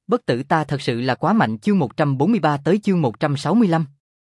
Bất tử ta thật sự là quá mạnh. Chương 143 tới chương 165.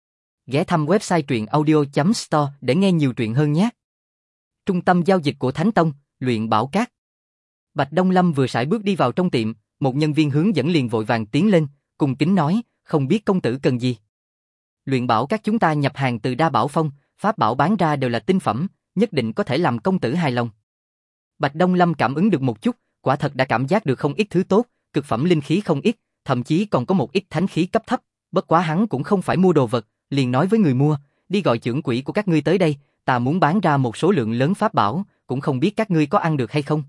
Ghé thăm website truyện audio.store để nghe nhiều truyện hơn nhé. Trung tâm giao dịch của Thánh Tông, Luyện Bảo Các. Bạch Đông Lâm vừa sải bước đi vào trong tiệm, một nhân viên hướng dẫn liền vội vàng tiến lên, cung kính nói, không biết công tử cần gì. Luyện Bảo Các chúng ta nhập hàng từ Đa Bảo Phong, pháp bảo bán ra đều là tinh phẩm, nhất định có thể làm công tử hài lòng. Bạch Đông Lâm cảm ứng được một chút, quả thật đã cảm giác được không ít thứ tốt, cực phẩm linh khí không ít, thậm chí còn có một ít thánh khí cấp thấp, bất quá hắn cũng không phải mua đồ vật, liền nói với người mua, đi gọi trưởng quỹ của các ngươi tới đây, ta muốn bán ra một số lượng lớn pháp bảo, cũng không biết các ngươi có ăn được hay không.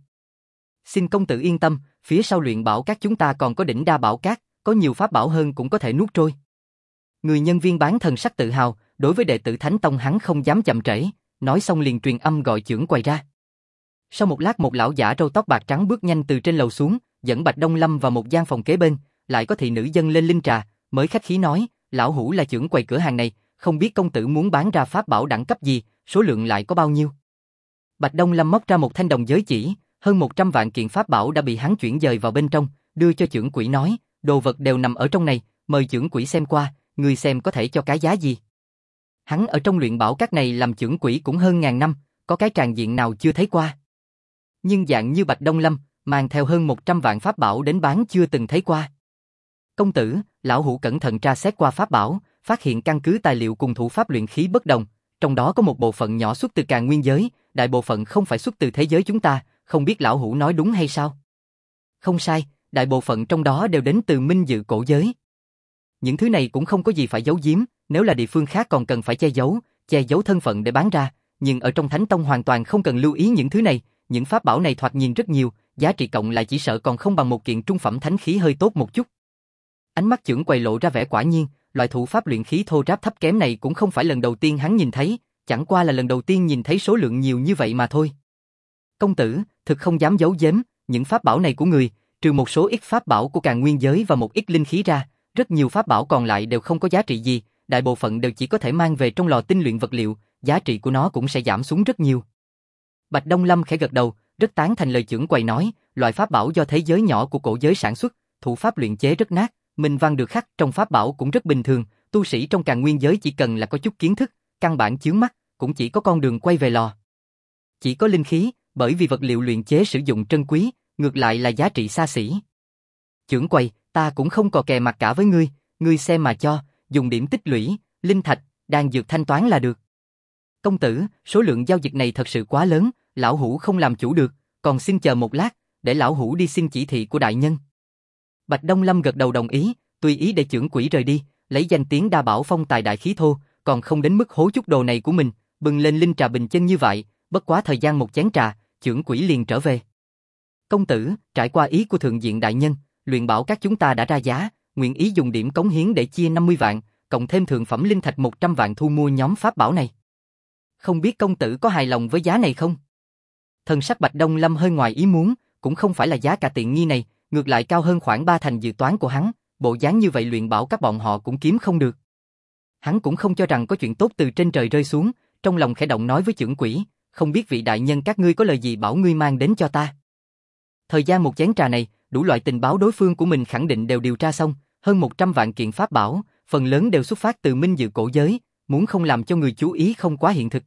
Xin công tử yên tâm, phía sau Luyện Bảo Các chúng ta còn có đỉnh Đa Bảo Các, có nhiều pháp bảo hơn cũng có thể nuốt trôi. Người nhân viên bán thần sắc tự hào, đối với đệ tử Thánh Tông hắn không dám chậm trễ, nói xong liền truyền âm gọi trưởng quầy ra. Sau một lát một lão giả râu tóc bạc trắng bước nhanh từ trên lầu xuống, dẫn Bạch Đông Lâm vào một gian phòng kế bên, lại có thị nữ dâng lên linh trà, mới khách khí nói, lão hủ là trưởng quầy cửa hàng này, không biết công tử muốn bán ra pháp bảo đẳng cấp gì, số lượng lại có bao nhiêu. Bạch Đông Lâm móc ra một thanh đồng giới chỉ, hơn 100 vạn kiện pháp bảo đã bị hắn chuyển dời vào bên trong, đưa cho trưởng quỹ nói, đồ vật đều nằm ở trong này, mời trưởng quỹ xem qua, người xem có thể cho cái giá gì. Hắn ở trong Luyện Bảo Các này làm trưởng quỹ cũng hơn ngàn năm, có cái tràng diện nào chưa thấy qua. Nhưng dạng như Bạch Đông Lâm, mang theo hơn 100 vạn pháp bảo đến bán chưa từng thấy qua. Công tử, lão hủ cẩn thận tra xét qua pháp bảo, phát hiện căn cứ tài liệu cùng thủ pháp luyện khí bất đồng, trong đó có một bộ phận nhỏ xuất từ Càn Nguyên giới, đại bộ phận không phải xuất từ thế giới chúng ta, không biết lão hủ nói đúng hay sao? Không sai, đại bộ phận trong đó đều đến từ Minh Dự cổ giới. Những thứ này cũng không có gì phải giấu giếm, nếu là địa phương khác còn cần phải che giấu thân phận để bán ra, nhưng ở trong Thánh Tông hoàn toàn không cần lưu ý những thứ này, những pháp bảo này thoạt nhìn rất nhiều, giá trị cộng lại chỉ sợ còn không bằng một kiện trung phẩm thánh khí hơi tốt một chút. Ánh mắt trưởng quầy lộ ra vẻ quả nhiên, loại thủ pháp luyện khí thô ráp thấp kém này cũng không phải lần đầu tiên hắn nhìn thấy, chẳng qua là lần đầu tiên nhìn thấy số lượng nhiều như vậy mà thôi. Công tử, thực không dám giấu giếm, những pháp bảo này của người, trừ một số ít pháp bảo của Càn Nguyên giới và một ít linh khí ra, rất nhiều pháp bảo còn lại đều không có giá trị gì, đại bộ phận đều chỉ có thể mang về trong lò tinh luyện vật liệu, giá trị của nó cũng sẽ giảm xuống rất nhiều. Bạch Đông Lâm khẽ gật đầu, rất tán thành lời trưởng quầy nói, loại pháp bảo do thế giới nhỏ của cổ giới sản xuất, thủ pháp luyện chế rất nát, minh văn được khắc trong pháp bảo cũng rất bình thường, tu sĩ trong Càn Nguyên giới chỉ cần là có chút kiến thức, căn bản chướng mắt, cũng chỉ có con đường quay về lò. Chỉ có linh khí, bởi vì vật liệu luyện chế sử dụng trân quý, ngược lại là giá trị xa xỉ. Trưởng quầy, ta cũng không cò kè mặt cả với ngươi xem mà cho, dùng điểm tích lũy, linh thạch, đan dược thanh toán là được. Công tử, số lượng giao dịch này thật sự quá lớn, lão hủ không làm chủ được, còn xin chờ một lát, để lão hủ đi xin chỉ thị của đại nhân. Bạch Đông Lâm gật đầu đồng ý, tùy ý để trưởng quỹ rời đi, lấy danh tiếng Đa Bảo Phong tài đại khí thô, còn không đến mức hố chút đồ này của mình, bưng lên linh trà bình chân như vậy, bất quá thời gian một chén trà, trưởng quỹ liền trở về. Công tử, trải qua ý của thượng diện đại nhân, Luyện Bảo Các chúng ta đã ra giá, nguyện ý dùng điểm cống hiến để chia 50 vạn, cộng thêm thượng phẩm linh thạch 100 vạn thu mua nhóm pháp bảo này. Không biết công tử có hài lòng với giá này không? Thần sắc Bạch Đông Lâm hơi ngoài ý muốn, cũng không phải là giá cả tiện nghi này, ngược lại cao hơn khoảng 3 thành dự toán của hắn, bộ dáng như vậy Luyện Bảo Các bọn họ cũng kiếm không được. Hắn cũng không cho rằng có chuyện tốt từ trên trời rơi xuống, trong lòng khẽ động nói với trưởng quỹ, không biết vị đại nhân các ngươi có lời gì bảo ngươi mang đến cho ta. Thời gian một chén trà này, đủ loại tình báo đối phương của mình khẳng định đều điều tra xong, hơn 100 vạn kiện pháp bảo, phần lớn đều xuất phát từ Minh Dự cổ giới, muốn không làm cho người chú ý không quá hiện thực.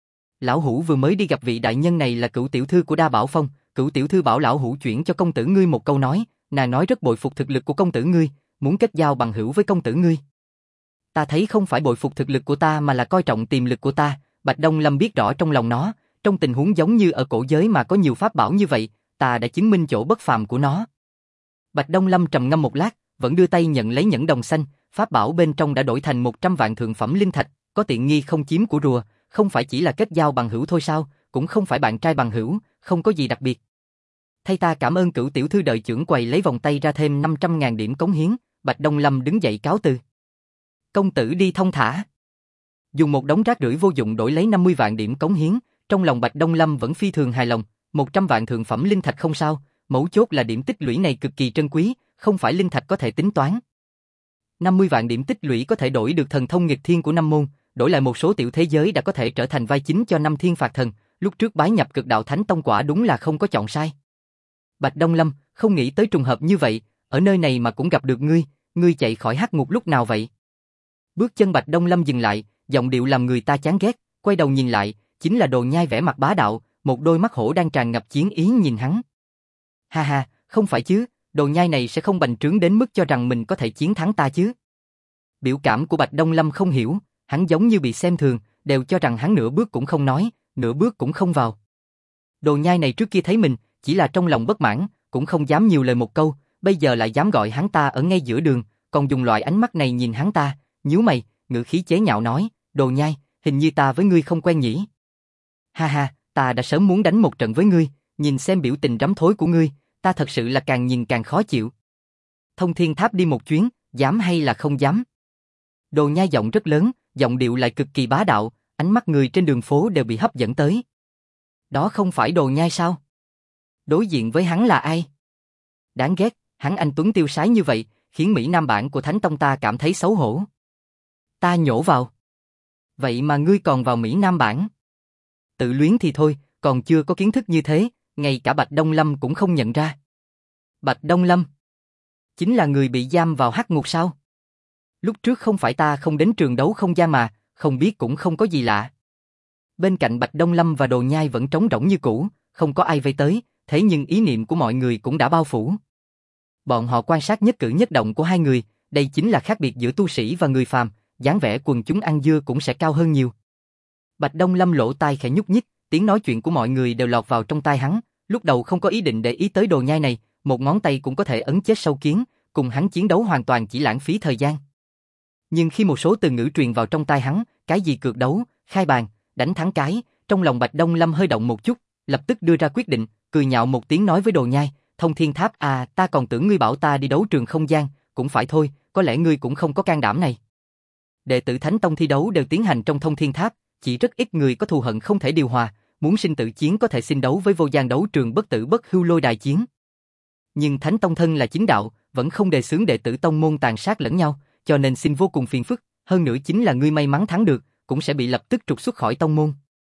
Lão hủ vừa mới đi gặp vị đại nhân này là Cửu tiểu thư của Đa Bảo Phong, Cửu tiểu thư bảo lão hủ chuyển cho công tử ngươi một câu nói, nàng nói rất bội phục thực lực của công tử ngươi, muốn kết giao bằng hữu với công tử ngươi. Ta thấy không phải bội phục thực lực của ta mà là coi trọng tiềm lực của ta, Bạch Đông Lâm biết rõ trong lòng nó, trong tình huống giống như ở cổ giới mà có nhiều pháp bảo như vậy, ta đã chứng minh chỗ bất phàm của nó. Bạch Đông Lâm trầm ngâm một lát, vẫn đưa tay nhận lấy nhẫn đồng xanh, pháp bảo bên trong đã đổi thành 100 vạn thượng phẩm linh thạch, có tiện nghi không chiếm của rùa, không phải chỉ là kết giao bằng hữu thôi sao, cũng không phải bạn trai bằng hữu, không có gì đặc biệt. Thay ta cảm ơn Cửu tiểu thư, đợi trưởng quầy lấy vòng tay ra thêm 500.000 điểm cống hiến, Bạch Đông Lâm đứng dậy cáo từ. Công tử đi thông thả. Dùng một đống rác rưởi vô dụng đổi lấy 50 vạn điểm cống hiến, trong lòng Bạch Đông Lâm vẫn phi thường hài lòng, 100 vạn thượng phẩm linh thạch không sao, mấu chốt là điểm tích lũy này cực kỳ trân quý, không phải linh thạch có thể tính toán. 50 vạn điểm tích lũy có thể đổi được thần thông nghịch thiên của 5 môn, đổi lại một số tiểu thế giới đã có thể trở thành vai chính cho 5 thiên phạt thần, lúc trước bái nhập Cực Đạo Thánh Tông quả đúng là không có chọn sai. Bạch Đông Lâm không nghĩ tới trùng hợp như vậy, ở nơi này mà cũng gặp được ngươi chạy khỏi hắc ngục lúc nào vậy? Bước chân Bạch Đông Lâm dừng lại, giọng điệu làm người ta chán ghét, quay đầu nhìn lại, chính là Đồ Nhai vẻ mặt bá đạo, một đôi mắt hổ đang tràn ngập chiến ý nhìn hắn. Ha ha, không phải chứ, Đồ Nhai này sẽ không bành trướng đến mức cho rằng mình có thể chiến thắng ta chứ. Biểu cảm của Bạch Đông Lâm không hiểu, hắn giống như bị xem thường, đều cho rằng hắn nửa bước cũng không nói, nửa bước cũng không vào. Đồ Nhai này trước kia thấy mình, chỉ là trong lòng bất mãn, cũng không dám nhiều lời một câu, bây giờ lại dám gọi hắn ta ở ngay giữa đường, còn dùng loại ánh mắt này nhìn hắn ta, nhíu mày, ngữ khí chế nhạo nói, Đồ Nhai, hình như ta với ngươi không quen nhỉ? Ha ha, ta đã sớm muốn đánh một trận với ngươi, nhìn xem biểu tình rắm thối của ngươi, ta thật sự là càng nhìn càng khó chịu. Thông Thiên Tháp đi một chuyến, dám hay là không dám? Đồ Nhai giọng rất lớn, giọng điệu lại cực kỳ bá đạo, ánh mắt người trên đường phố đều bị hấp dẫn tới. Đó không phải Đồ Nhai sao? Đối diện với hắn là ai? Đáng ghét, hắn anh tuấn tiêu sái như vậy, khiến Mỹ Nam bản của Thánh Tông ta cảm thấy xấu hổ. Ta nhổ vào. Vậy mà ngươi còn vào Mỹ Nam bản? Tự luyến thì thôi, còn chưa có kiến thức như thế, ngay cả Bạch Đông Lâm cũng không nhận ra. Bạch Đông Lâm? Chính là người bị giam vào hắc ngục sao? Lúc trước không phải ta không đến trường đấu không gian mà, không biết cũng không có gì lạ. Bên cạnh Bạch Đông Lâm và Đồ Nhai vẫn trống rỗng như cũ, không có ai vây tới, thế nhưng ý niệm của mọi người cũng đã bao phủ. Bọn họ quan sát nhất cử nhất động của hai người, đây chính là khác biệt giữa tu sĩ và người phàm, dáng vẻ quần chúng ăn dưa cũng sẽ cao hơn nhiều. Bạch Đông Lâm lỗ tai khẽ nhúc nhích, tiếng nói chuyện của mọi người đều lọt vào trong tai hắn, lúc đầu không có ý định để ý tới Đồ Nhai này, một ngón tay cũng có thể ấn chết sâu kiến, cùng hắn chiến đấu hoàn toàn chỉ lãng phí thời gian. Nhưng khi một số từ ngữ truyền vào trong tai hắn, cái gì cược đấu, khai bàn, đánh thắng cái, trong lòng Bạch Đông Lâm hơi động một chút, lập tức đưa ra quyết định, cười nhạo một tiếng nói với Đồ Nhai, Thông Thiên Tháp à, ta còn tưởng ngươi bảo ta đi đấu trường không gian, cũng phải thôi, có lẽ ngươi cũng không có can đảm này. Đệ tử Thánh Tông thi đấu đều tiến hành trong Thông Thiên Tháp, chỉ rất ít người có thù hận không thể điều hòa, muốn sinh tử chiến có thể xin đấu với vô gian đấu trường bất tử bất hưu lôi đài chiến. Nhưng Thánh Tông thân là chính đạo, vẫn không đề xướng đệ tử tông môn tàn sát lẫn nhau, cho nên xin vô cùng phiền phức, hơn nữa chính là ngươi may mắn thắng được, cũng sẽ bị lập tức trục xuất khỏi tông môn.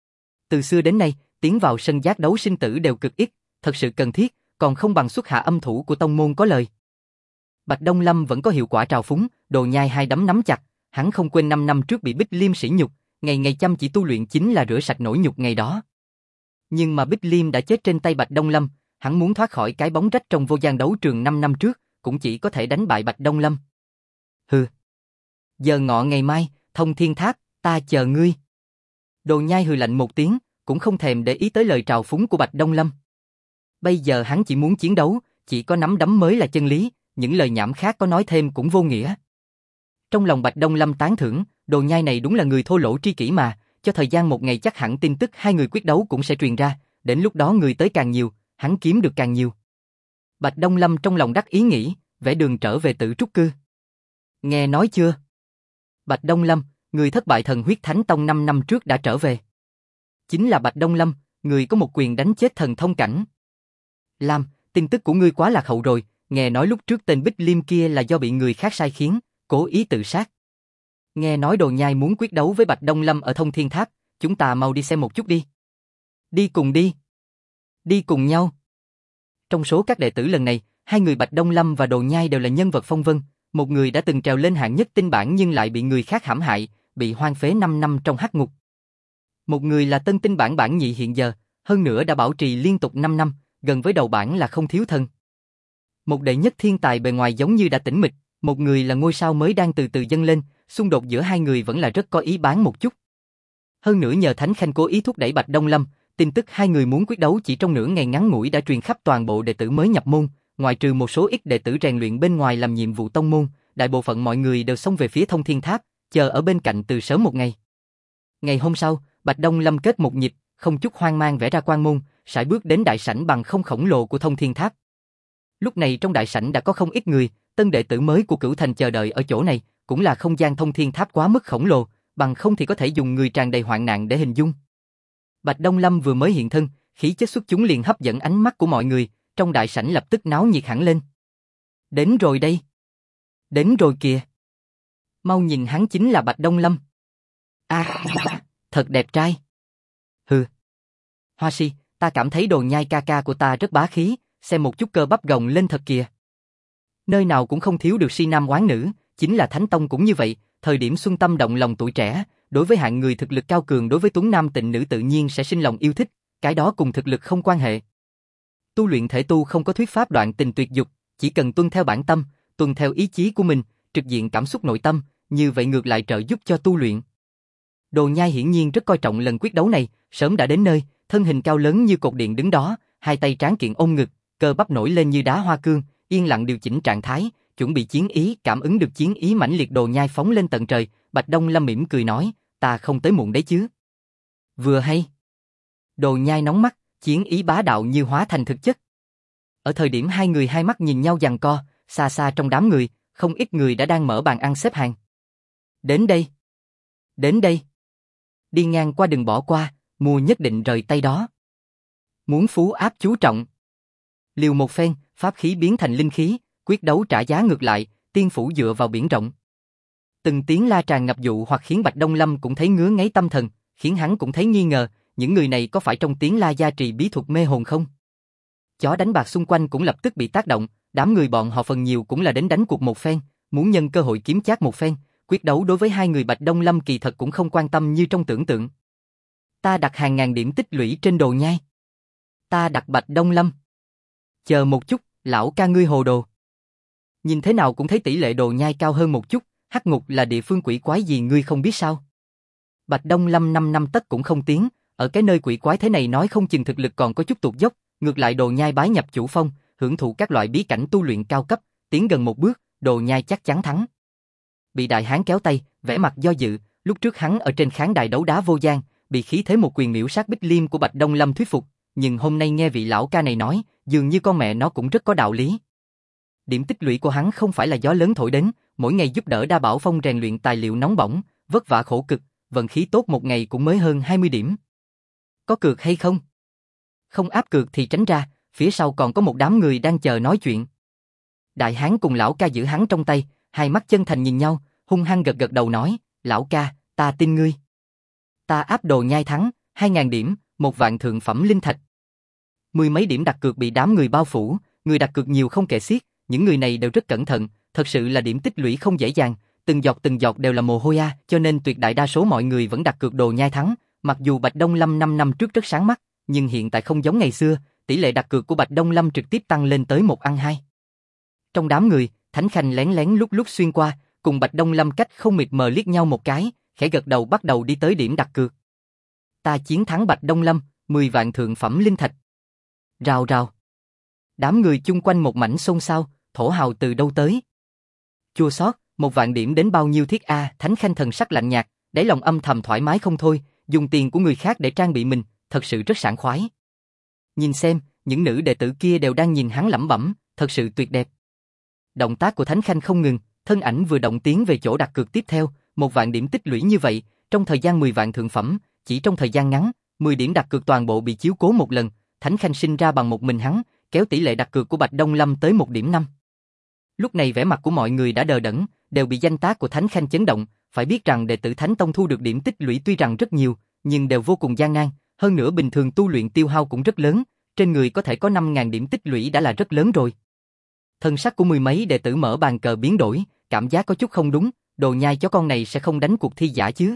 Từ xưa đến nay, tiến vào sân giác đấu sinh tử đều cực ít, thật sự cần thiết, còn không bằng xuất hạ âm thủ của tông môn có lời. Bạch Đông Lâm vẫn có hiệu quả trào phúng, Đồ Nhai hai đấm nắm chặt, hắn không quên 5 năm trước bị Bích Liêm sỉ nhục, ngày ngày chăm chỉ tu luyện chính là rửa sạch nỗi nhục ngày đó. Nhưng mà Bích Liêm đã chết trên tay Bạch Đông Lâm, hắn muốn thoát khỏi cái bóng rách trong vô gian đấu trường 5 năm trước, cũng chỉ có thể đánh bại Bạch Đông Lâm. Hừ. Giờ ngọ ngày mai, Thông Thiên Tháp, ta chờ ngươi. Đồ Nhai hừ lạnh một tiếng, cũng không thèm để ý tới lời trào phúng của Bạch Đông Lâm. Bây giờ hắn chỉ muốn chiến đấu, chỉ có nắm đấm mới là chân lý, những lời nhảm khác có nói thêm cũng vô nghĩa. Trong lòng Bạch Đông Lâm tán thưởng, Đồ Nhai này đúng là người thô lỗ tri kỷ mà, cho thời gian một ngày chắc hẳn tin tức hai người quyết đấu cũng sẽ truyền ra, đến lúc đó người tới càng nhiều, hắn kiếm được càng nhiều. Bạch Đông Lâm trong lòng đắc ý nghĩ, vẽ đường trở về Tử Trúc Cư. Nghe nói chưa? Bạch Đông Lâm, người thất bại thần huyết thánh tông 5 năm trước đã trở về. Chính là Bạch Đông Lâm, người có một quyền đánh chết thần thông cảnh. Lam, tin tức của ngươi quá lạc hậu rồi, nghe nói lúc trước tên Bích Liêm kia là do bị người khác sai khiến, cố ý tự sát. Nghe nói Đồ Nhai muốn quyết đấu với Bạch Đông Lâm ở Thông Thiên Tháp, chúng ta mau đi xem một chút đi. Đi cùng đi. Đi cùng nhau. Trong số các đệ tử lần này, hai người Bạch Đông Lâm và Đồ Nhai đều là nhân vật phong vân, một người đã từng trèo lên hạng nhất tinh bảng nhưng lại bị người khác hãm hại, bị hoang phế 5 năm trong hắc ngục. Một người là tân tinh bảng bảng nhị hiện giờ, hơn nữa đã bảo trì liên tục 5 năm, gần với đầu bảng là không thiếu thân. Một đệ nhất thiên tài bề ngoài giống như đã tĩnh mịch, một người là ngôi sao mới đang từ từ dâng lên, xung đột giữa hai người vẫn là rất có ý bán một chút. Hơn nữa nhờ Thánh Khanh cố ý thúc đẩy Bạch Đông Lâm, tin tức hai người muốn quyết đấu chỉ trong nửa ngày ngắn ngủi đã truyền khắp toàn bộ đệ tử mới nhập môn, ngoại trừ một số ít đệ tử rèn luyện bên ngoài làm nhiệm vụ tông môn, đại bộ phận mọi người đều xông về phía Thông Thiên Tháp, chờ ở bên cạnh từ sớm một ngày. Ngày hôm sau, Bạch Đông Lâm kết một nhịp, không chút hoang mang vẽ ra quan môn, sải bước đến đại sảnh bằng không khổng lồ của Thông Thiên Tháp. Lúc này trong đại sảnh đã có không ít người, tân đệ tử mới của Cửu Thành chờ đợi ở chỗ này, cũng là không gian Thông Thiên Tháp quá mức khổng lồ, bằng không thì có thể dùng người tràn đầy hoạn nạn để hình dung. Bạch Đông Lâm vừa mới hiện thân, khí chất xuất chúng liền hấp dẫn ánh mắt của mọi người, trong đại sảnh lập tức náo nhiệt hẳn lên. Đến rồi đây. Đến rồi kìa. Mau nhìn hắn chính là Bạch Đông Lâm. Thật đẹp trai. Hừ. Hoa Si, ta cảm thấy Đồ Nhai ca ca của ta rất bá khí, xem một chút cơ bắp gồng lên thật kìa. Nơi nào cũng không thiếu được si nam oán nữ, chính là Thánh Tông cũng như vậy, thời điểm xuân tâm động lòng tuổi trẻ, đối với hạng người thực lực cao cường đối với tuấn nam tịnh nữ tự nhiên sẽ sinh lòng yêu thích, cái đó cùng thực lực không quan hệ. Tu luyện thể tu không có thuyết pháp đoạn tình tuyệt dục, chỉ cần tuân theo bản tâm, tuân theo ý chí của mình, trực diện cảm xúc nội tâm, như vậy ngược lại trợ giúp cho tu luyện. Đồ Nhai hiển nhiên rất coi trọng lần quyết đấu này, sớm đã đến nơi, thân hình cao lớn như cột điện đứng đó, hai tay tráng kiện ôm ngực, cơ bắp nổi lên như đá hoa cương, yên lặng điều chỉnh trạng thái, chuẩn bị chiến ý, cảm ứng được chiến ý mãnh liệt Đồ Nhai phóng lên tận trời, Bạch Đông Lâm mỉm cười nói, ta không tới muộn đấy chứ. Vừa hay. Đồ Nhai nóng mắt, chiến ý bá đạo như hóa thành thực chất. Ở thời điểm hai người hai mắt nhìn nhau giằng co, xa xa trong đám người, không ít người đã đang mở bàn ăn xếp hàng. Đến đây. Đến đây. Đi ngang qua đừng bỏ qua, mua nhất định rời tay đó. Muốn phú áp chú trọng. Liều một phen, pháp khí biến thành linh khí, quyết đấu trả giá ngược lại, tiên phủ dựa vào biển rộng. Từng tiếng la tràn ngập dụ hoặc khiến Bạch Đông Lâm cũng thấy ngứa ngáy tâm thần, khiến hắn cũng thấy nghi ngờ, những người này có phải trong tiếng la gia trì bí thuật mê hồn không? Chó đánh bạc xung quanh cũng lập tức bị tác động, đám người bọn họ phần nhiều cũng là đến đánh cuộc một phen, muốn nhân cơ hội kiếm chác một phen, quyết đấu đối với hai người Bạch Đông Lâm kỳ thật cũng không quan tâm như trong tưởng tượng. Ta đặt hàng ngàn điểm tích lũy trên Đồ Nhai. Ta đặt Bạch Đông Lâm. Chờ một chút, lão ca ngươi hồ đồ. Nhìn thế nào cũng thấy tỷ lệ Đồ Nhai cao hơn một chút, Hắc Ngục là địa phương quỷ quái gì ngươi không biết sao? Bạch Đông Lâm 5 năm tất cũng không tiến, ở cái nơi quỷ quái thế này nói không chừng thực lực còn có chút tụt dốc, ngược lại Đồ Nhai bái nhập chủ phong, hưởng thụ các loại bí cảnh tu luyện cao cấp, tiến gần một bước, Đồ Nhai chắc chắn thắng. Bị đại hán kéo tay, vẻ mặt do dự, lúc trước hắn ở trên khán đài đấu đá vô gian, bị khí thế một quyền miễu sát Bích Liêm của Bạch Đông Lâm thuyết phục, nhưng hôm nay nghe vị lão ca này nói, dường như con mẹ nó cũng rất có đạo lý. Điểm tích lũy của hắn không phải là gió lớn thổi đến, mỗi ngày giúp đỡ Đa Bảo Phong rèn luyện tài liệu nóng bỏng, vất vả khổ cực, vận khí tốt một ngày cũng mới hơn 20 điểm. Có cược hay không? Không áp cược thì tránh ra, phía sau còn có một đám người đang chờ nói chuyện. Đại hán cùng lão ca giữ hắn trong tay, hai mắt chân thành nhìn nhau, hung hăng gật gật đầu nói, lão ca, ta tin ngươi. Ta áp Đồ Nhai thắng, 2.000 điểm, 1 vạn thượng phẩm linh thạch. Mười mấy điểm đặt cược bị đám người bao phủ, người đặt cược nhiều không kể xiết, những người này đều rất cẩn thận, thật sự là điểm tích lũy không dễ dàng, từng giọt đều là mồ hôi a, cho nên tuyệt đại đa số mọi người vẫn đặt cược Đồ Nhai thắng, mặc dù Bạch Đông Lâm 5 năm trước rất sáng mắt, nhưng hiện tại không giống ngày xưa, tỷ lệ đặt cược của Bạch Đông Lâm trực tiếp tăng lên tới 1/2. Trong đám người, Thánh Khanh lén lén lúc lúc xuyên qua, cùng Bạch Đông Lâm cách không mịt mờ liếc nhau một cái, khẽ gật đầu bắt đầu đi tới điểm đặt cược. Ta chiến thắng Bạch Đông Lâm, 10 vạn thượng phẩm linh thạch. Rào rào. Đám người chung quanh một mảnh xôn xao, thổ hào từ đâu tới? Chua xót, 1 vạn điểm đến bao nhiêu thiết a? Thánh Khanh thần sắc lạnh nhạt, đáy lòng âm thầm thoải mái không thôi, dùng tiền của người khác để trang bị mình, thật sự rất sảng khoái. Nhìn xem, những nữ đệ tử kia đều đang nhìn hắn lẩm bẩm, thật sự tuyệt đẹp. Động tác của Thánh Khanh không ngừng, thân ảnh vừa động tiến về chỗ đặt cược tiếp theo, 1 vạn điểm tích lũy như vậy, trong thời gian 10 vạn thượng phẩm, chỉ trong thời gian ngắn, 10 điểm đặt cược toàn bộ bị chiếu cố một lần, Thánh Khanh sinh ra bằng một mình hắn, kéo tỷ lệ đặt cược của Bạch Đông Lâm tới 1.5. Lúc này vẻ mặt của mọi người đã đờ đẫn, đều bị danh tác của Thánh Khanh chấn động, phải biết rằng đệ tử Thánh Tông thu được điểm tích lũy tuy rằng rất nhiều, nhưng đều vô cùng gian nan, hơn nữa bình thường tu luyện tiêu hao cũng rất lớn, trên người có thể có 5.000 điểm tích lũy đã là rất lớn rồi. Thân sắc của mười mấy đệ tử mở bàn cờ biến đổi, cảm giác có chút không đúng, Đồ Nhai chó con này sẽ không đánh cuộc thi giả chứ.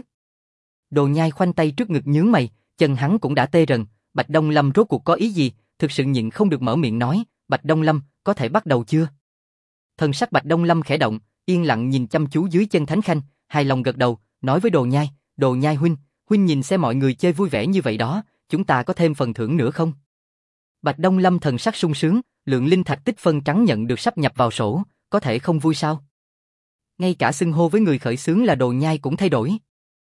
Đồ Nhai khoanh tay trước ngực nhướng mày, chân hắn cũng đã tê rần, Bạch Đông Lâm rốt cuộc có ý gì, thực sự nhịn không được mở miệng nói, Bạch Đông Lâm, có thể bắt đầu chưa? Thân sắc Bạch Đông Lâm khẽ động, yên lặng nhìn chăm chú dưới chân Thánh Khanh, hài lòng gật đầu, nói với Đồ Nhai huynh nhìn xem mọi người chơi vui vẻ như vậy đó, chúng ta có thêm phần thưởng nữa không? Bạch Đông Lâm thần sắc sung sướng, lượng linh thạch tích phân trắng nhận được sắp nhập vào sổ, có thể không vui sao? Ngay cả xưng hô với người khởi xướng là Đồ Nhai cũng thay đổi.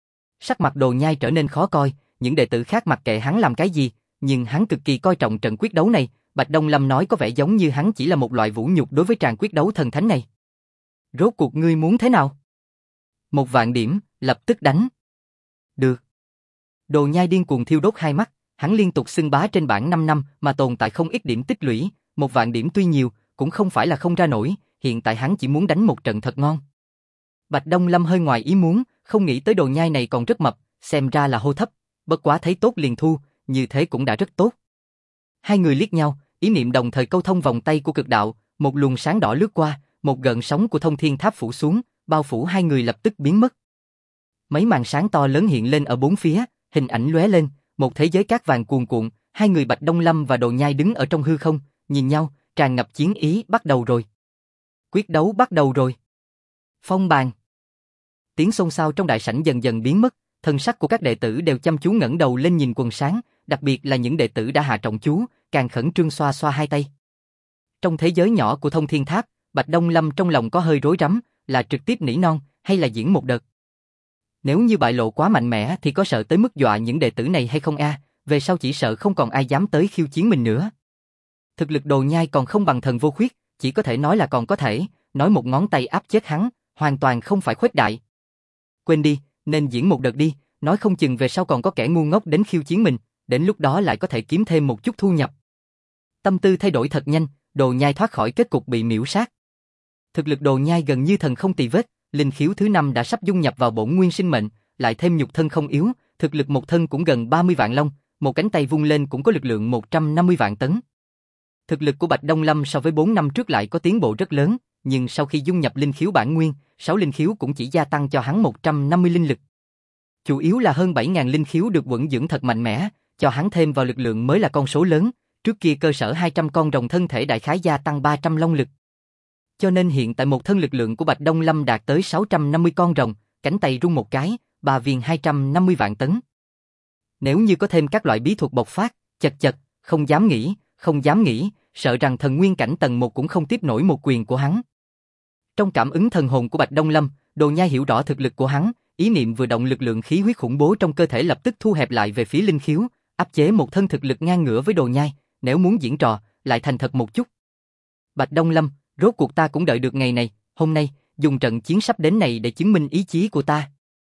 Sắc mặt Đồ Nhai trở nên khó coi, những đệ tử khác mặc kệ hắn làm cái gì, nhưng hắn cực kỳ coi trọng trận quyết đấu này, Bạch Đông Lâm nói có vẻ giống như hắn chỉ là một loại vũ nhục đối với tràng quyết đấu thần thánh này. Rốt cuộc ngươi muốn thế nào? 1 vạn điểm, lập tức đánh. Được. Đồ Nhai điên cuồng thiêu đốt hai mắt, hắn liên tục xưng bá trên bảng 5 năm mà tồn tại không ít điểm tích lũy, 1 vạn điểm tuy nhiều, cũng không phải là không ra nổi, hiện tại hắn chỉ muốn đánh một trận thật ngon. Bạch Đông Lâm hơi ngoài ý muốn, không nghĩ tới Đồ Nhai này còn rất mập, xem ra là hô thấp, bất quá thấy tốt liền thu, như thế cũng đã rất tốt. Hai người liếc nhau, ý niệm đồng thời câu thông vòng tay của cực đạo, một luồng sáng đỏ lướt qua, một gợn sóng của thông thiên tháp phủ xuống, bao phủ hai người lập tức biến mất. Mấy màn sáng to lớn hiện lên ở bốn phía, hình ảnh lóe lên, một thế giới cát vàng cuồn cuộn, hai người Bạch Đông Lâm và Đồ Nhai đứng ở trong hư không, nhìn nhau, tràn ngập chiến ý. Bắt đầu rồi. Quyết đấu bắt đầu rồi. Phong bàn. Tiếng xôn xao trong đại sảnh dần dần biến mất, thần sắc của các đệ tử đều chăm chú ngẩng đầu lên nhìn quần sáng, đặc biệt là những đệ tử đã hạ trọng chú, càng khẩn trương xoa xoa hai tay. Trong thế giới nhỏ của thông thiên tháp, Bạch Đông Lâm trong lòng có hơi rối rắm, là trực tiếp nỉ non, hay là diễn một đợt. Nếu như bại lộ quá mạnh mẽ thì có sợ tới mức dọa những đệ tử này hay không a? Về sau chỉ sợ không còn ai dám tới khiêu chiến mình nữa. Thực lực Đồ Nhai còn không bằng Thần Vô Khuyết, chỉ có thể nói là còn có thể, nói một ngón tay áp chết hắn, hoàn toàn không phải khuếch đại. Quên đi, nên diễn một đợt đi, nói không chừng về sau còn có kẻ ngu ngốc đến khiêu chiến mình, đến lúc đó lại có thể kiếm thêm một chút thu nhập. Tâm tư thay đổi thật nhanh, Đồ Nhai thoát khỏi kết cục bị miễu sát. Thực lực Đồ Nhai gần như thần không tì vết, linh khiếu thứ 5 đã sắp dung nhập vào bổn nguyên sinh mệnh, lại thêm nhục thân không yếu, thực lực một thân cũng gần 30 vạn long, một cánh tay vung lên cũng có lực lượng 150 vạn tấn. Thực lực của Bạch Đông Lâm so với 4 năm trước lại có tiến bộ rất lớn, nhưng sau khi dung nhập linh khiếu bản nguyên, 6 linh khiếu cũng chỉ gia tăng cho hắn 150 linh lực. Chủ yếu là hơn 7.000 linh khiếu được vận dưỡng thật mạnh mẽ, cho hắn thêm vào lực lượng mới là con số lớn, trước kia cơ sở 200 con rồng thân thể đại khái gia tăng 300 long lực. Cho nên hiện tại một thân lực lượng của Bạch Đông Lâm đạt tới 650 con rồng, cánh tay rung một cái, 3 viên 250 vạn tấn. Nếu như có thêm các loại bí thuật bộc phát, chật, không dám nghĩ, sợ rằng thần nguyên cảnh tầng 1 cũng không tiếp nổi một quyền của hắn. Trong cảm ứng thần hồn của Bạch Đông Lâm, Đồ Nhai hiểu rõ thực lực của hắn, ý niệm vừa động lực lượng khí huyết khủng bố trong cơ thể lập tức thu hẹp lại về phía linh khiếu, áp chế một thân thực lực ngang ngửa với Đồ Nhai, nếu muốn diễn trò, lại thành thật một chút. Bạch Đông Lâm, rốt cuộc ta cũng đợi được ngày này, hôm nay, dùng trận chiến sắp đến này để chứng minh ý chí của ta.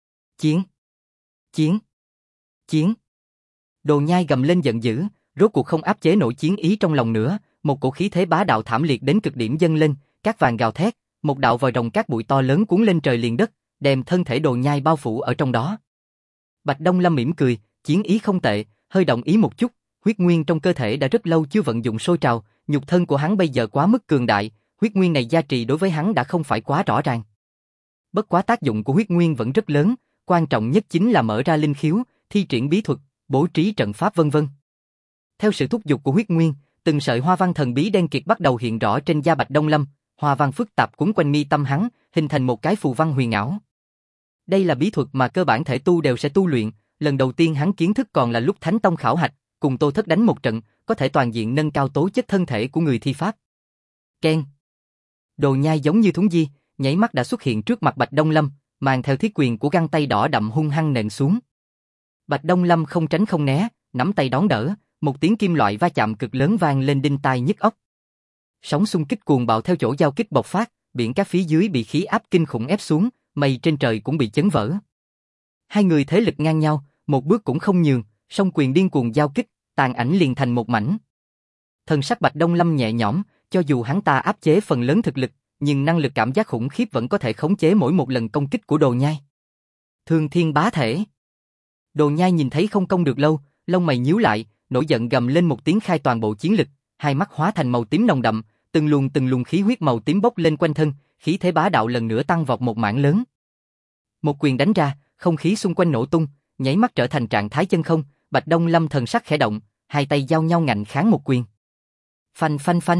Chiến. Đồ Nhai gầm lên giận dữ, rốt cuộc không áp chế nổi chiến ý trong lòng nữa, một cổ khí thế bá đạo thảm liệt đến cực điểm dâng lên, cát vàng gào thét, một đạo vòi rồng cát bụi to lớn cuốn lên trời liền đất, đem thân thể Đồ Nhai bao phủ ở trong đó. Bạch Đông Lâm mỉm cười, chiến ý không tệ, hơi động ý một chút, huyết nguyên trong cơ thể đã rất lâu chưa vận dụng sôi trào, nhục thân của hắn bây giờ quá mức cường đại, huyết nguyên này gia trì đối với hắn đã không phải quá rõ ràng. Bất quá tác dụng của huyết nguyên vẫn rất lớn, quan trọng nhất chính là mở ra linh khiếu, thi triển bí thuật, bố trí trận pháp vân vân. Theo sự thúc giục của huyết nguyên, từng sợi hoa văn thần bí đen kịt bắt đầu hiện rõ trên da Bạch Đông Lâm, hoa văn phức tạp quấn quanh mi tâm hắn, hình thành một cái phù văn huyền ảo. Đây là bí thuật mà cơ bản thể tu đều sẽ tu luyện, lần đầu tiên hắn kiến thức còn là lúc Thánh Tông khảo hạch, cùng Tô Thất đánh một trận, có thể toàn diện nâng cao tố chất thân thể của người thi pháp. Keng. Đồ Nhai giống như thúng di, nhảy mắt đã xuất hiện trước mặt Bạch Đông Lâm, mang theo thiết quyền của găng tay đỏ đậm hung hăng nện xuống. Bạch Đông Lâm không tránh không né, nắm tay đón đỡ, một tiếng kim loại va chạm cực lớn vang lên đinh tai nhức óc. Sóng xung kích cuồng bạo theo chỗ giao kích bộc phát, biển cát phía dưới bị khí áp kinh khủng ép xuống, mây trên trời cũng bị chấn vỡ. Hai người thế lực ngang nhau, một bước cũng không nhường, song quyền điên cuồng giao kích, tàn ảnh liền thành một mảnh. Thần sắc Bạch Đông Lâm nhẹ nhõm, cho dù hắn ta áp chế phần lớn thực lực, nhưng năng lực cảm giác khủng khiếp vẫn có thể khống chế mỗi một lần công kích của Đồ Nhai. Thương Thiên Bá Thể. Đồ Nhai nhìn thấy không công được lâu, lông mày nhíu lại, nổi giận gầm lên một tiếng khai toàn bộ chiến lực, hai mắt hóa thành màu tím nồng đậm, từng luồng khí huyết màu tím bốc lên quanh thân, khí thế bá đạo lần nữa tăng vọt một mảng lớn. Một quyền đánh ra, không khí xung quanh nổ tung, nháy mắt trở thành trạng thái chân không, Bạch Đông Lâm thần sắc khẽ động, hai tay giao nhau ngạnh kháng một quyền. Phanh phanh phanh.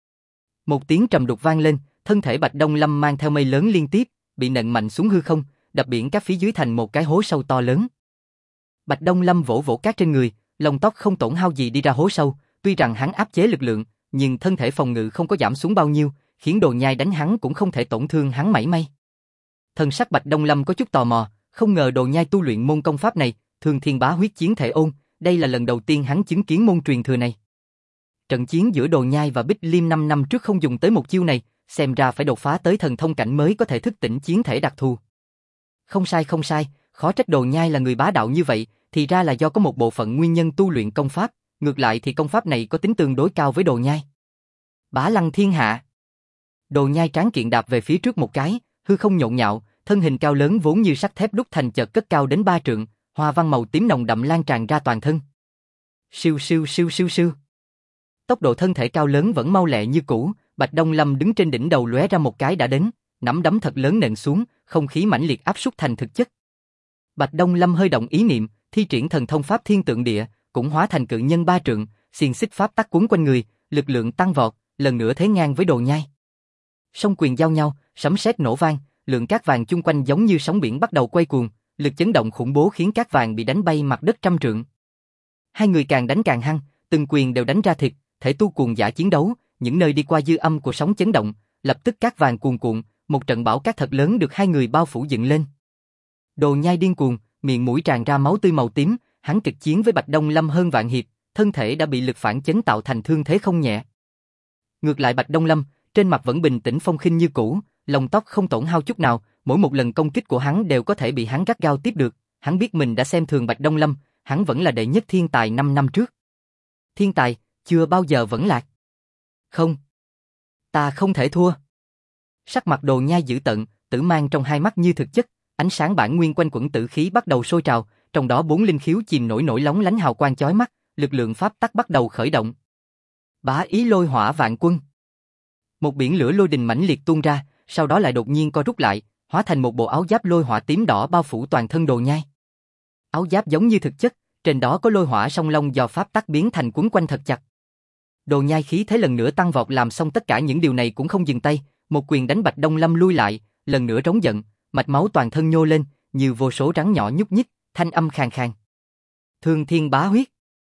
Một tiếng trầm đục vang lên, thân thể Bạch Đông Lâm mang theo mây lớn liên tiếp, bị nện mạnh xuống hư không, đập biển cát phía dưới thành một cái hố sâu to lớn. Bạch Đông Lâm vỗ vỗ cát trên người, lông tóc không tổn hao gì đi ra hố sâu, tuy rằng hắn áp chế lực lượng, nhưng thân thể phòng ngự không có giảm xuống bao nhiêu, khiến Đồ Nhai đánh hắn cũng không thể tổn thương hắn mảy may. Thần sắc Bạch Đông Lâm có chút tò mò, không ngờ Đồ Nhai tu luyện môn công pháp này, Thương Thiên Bá Huyết Chiến Thể Ôn, đây là lần đầu tiên hắn chứng kiến môn truyền thừa này. Trận chiến giữa Đồ Nhai và Bích Liêm 5 năm trước không dùng tới một chiêu này, xem ra phải đột phá tới thần thông cảnh mới có thể thức tỉnh chiến thể đặc thù. Không sai, khó trách Đồ Nhai là người bá đạo như vậy, thì ra là do có một bộ phận nguyên nhân tu luyện công pháp, ngược lại thì công pháp này có tính tương đối cao với Đồ Nhai. Bá Lăng Thiên Hạ. Đồ Nhai tráng kiện đạp về phía trước một cái, hư không nhộn nhạo, thân hình cao lớn vốn như sắt thép đúc thành chợt cất cao đến 3 trượng, hoa văn màu tím nồng đậm lan tràn ra toàn thân. Siêu. Tốc độ thân thể cao lớn vẫn mau lẹ như cũ, Bạch Đông Lâm đứng trên đỉnh đầu lóe ra một cái đã đến, nắm đấm thật lớn nện xuống, không khí mãnh liệt áp suất thành thực chất. Bạch Đông Lâm hơi động ý niệm, thi triển thần thông pháp thiên tượng địa, cũng hóa thành cự nhân 3 trượng, xiềng xích pháp tắc cuốn quanh người, lực lượng tăng vọt, lần nữa thế ngang với Đồ Nhai. Song quyền giao nhau, sấm sét nổ vang, lượng cát vàng chung quanh giống như sóng biển bắt đầu quay cuồng, lực chấn động khủng bố khiến cát vàng bị đánh bay mặt đất trăm trượng. Hai người càng đánh càng hăng, từng quyền đều đánh ra thịt, thể tu cuồng dã chiến đấu, những nơi đi qua dư âm của sóng chấn động, lập tức cát vàng cuồn cuộn, một trận bão cát thật lớn được hai người bao phủ dựng lên. Đồ Nhai điên cuồng, miệng mũi tràn ra máu tươi màu tím, hắn kịch chiến với Bạch Đông Lâm hơn vạn hiệp, thân thể đã bị lực phản chấn tạo thành thương thế không nhẹ. Ngược lại Bạch Đông Lâm, trên mặt vẫn bình tĩnh phong khinh như cũ, lông tóc không tổn hao chút nào, mỗi một lần công kích của hắn đều có thể bị hắn gắt gao tiếp được, hắn biết mình đã xem thường Bạch Đông Lâm, hắn vẫn là đệ nhất thiên tài 5 năm trước. Thiên tài, chưa bao giờ vẫn lạc. Không. Ta không thể thua. Sắc mặt Đồ Nhai dữ tợn, tử mang trong hai mắt như thực chất, ánh sáng bản nguyên quanh quẩn tử khí bắt đầu sôi trào, trong đó 4 linh khiếu chìm nổi nổi lóng lánh hào quang chói mắt, lực lượng pháp tắc bắt đầu khởi động. Bá ý lôi hỏa vạn quân. Một biển lửa lôi đình mãnh liệt tuôn ra, sau đó lại đột nhiên co rút lại, hóa thành một bộ áo giáp lôi hỏa tím đỏ bao phủ toàn thân Đồ Nhai. Áo giáp giống như thực chất, trên đó có lôi hỏa song long do pháp tắc biến thành quấn quanh thật chặt. Đồ Nhai khí thế lần nữa tăng vọt, làm xong tất cả những điều này cũng không dừng tay, một quyền đánh Bạch Đông Lâm lui lại, lần nữa rống giận, mạch máu toàn thân nhô lên, như vô số rắn nhỏ nhúc nhích, thanh âm khàn khàn. Thương thiên bá huyết.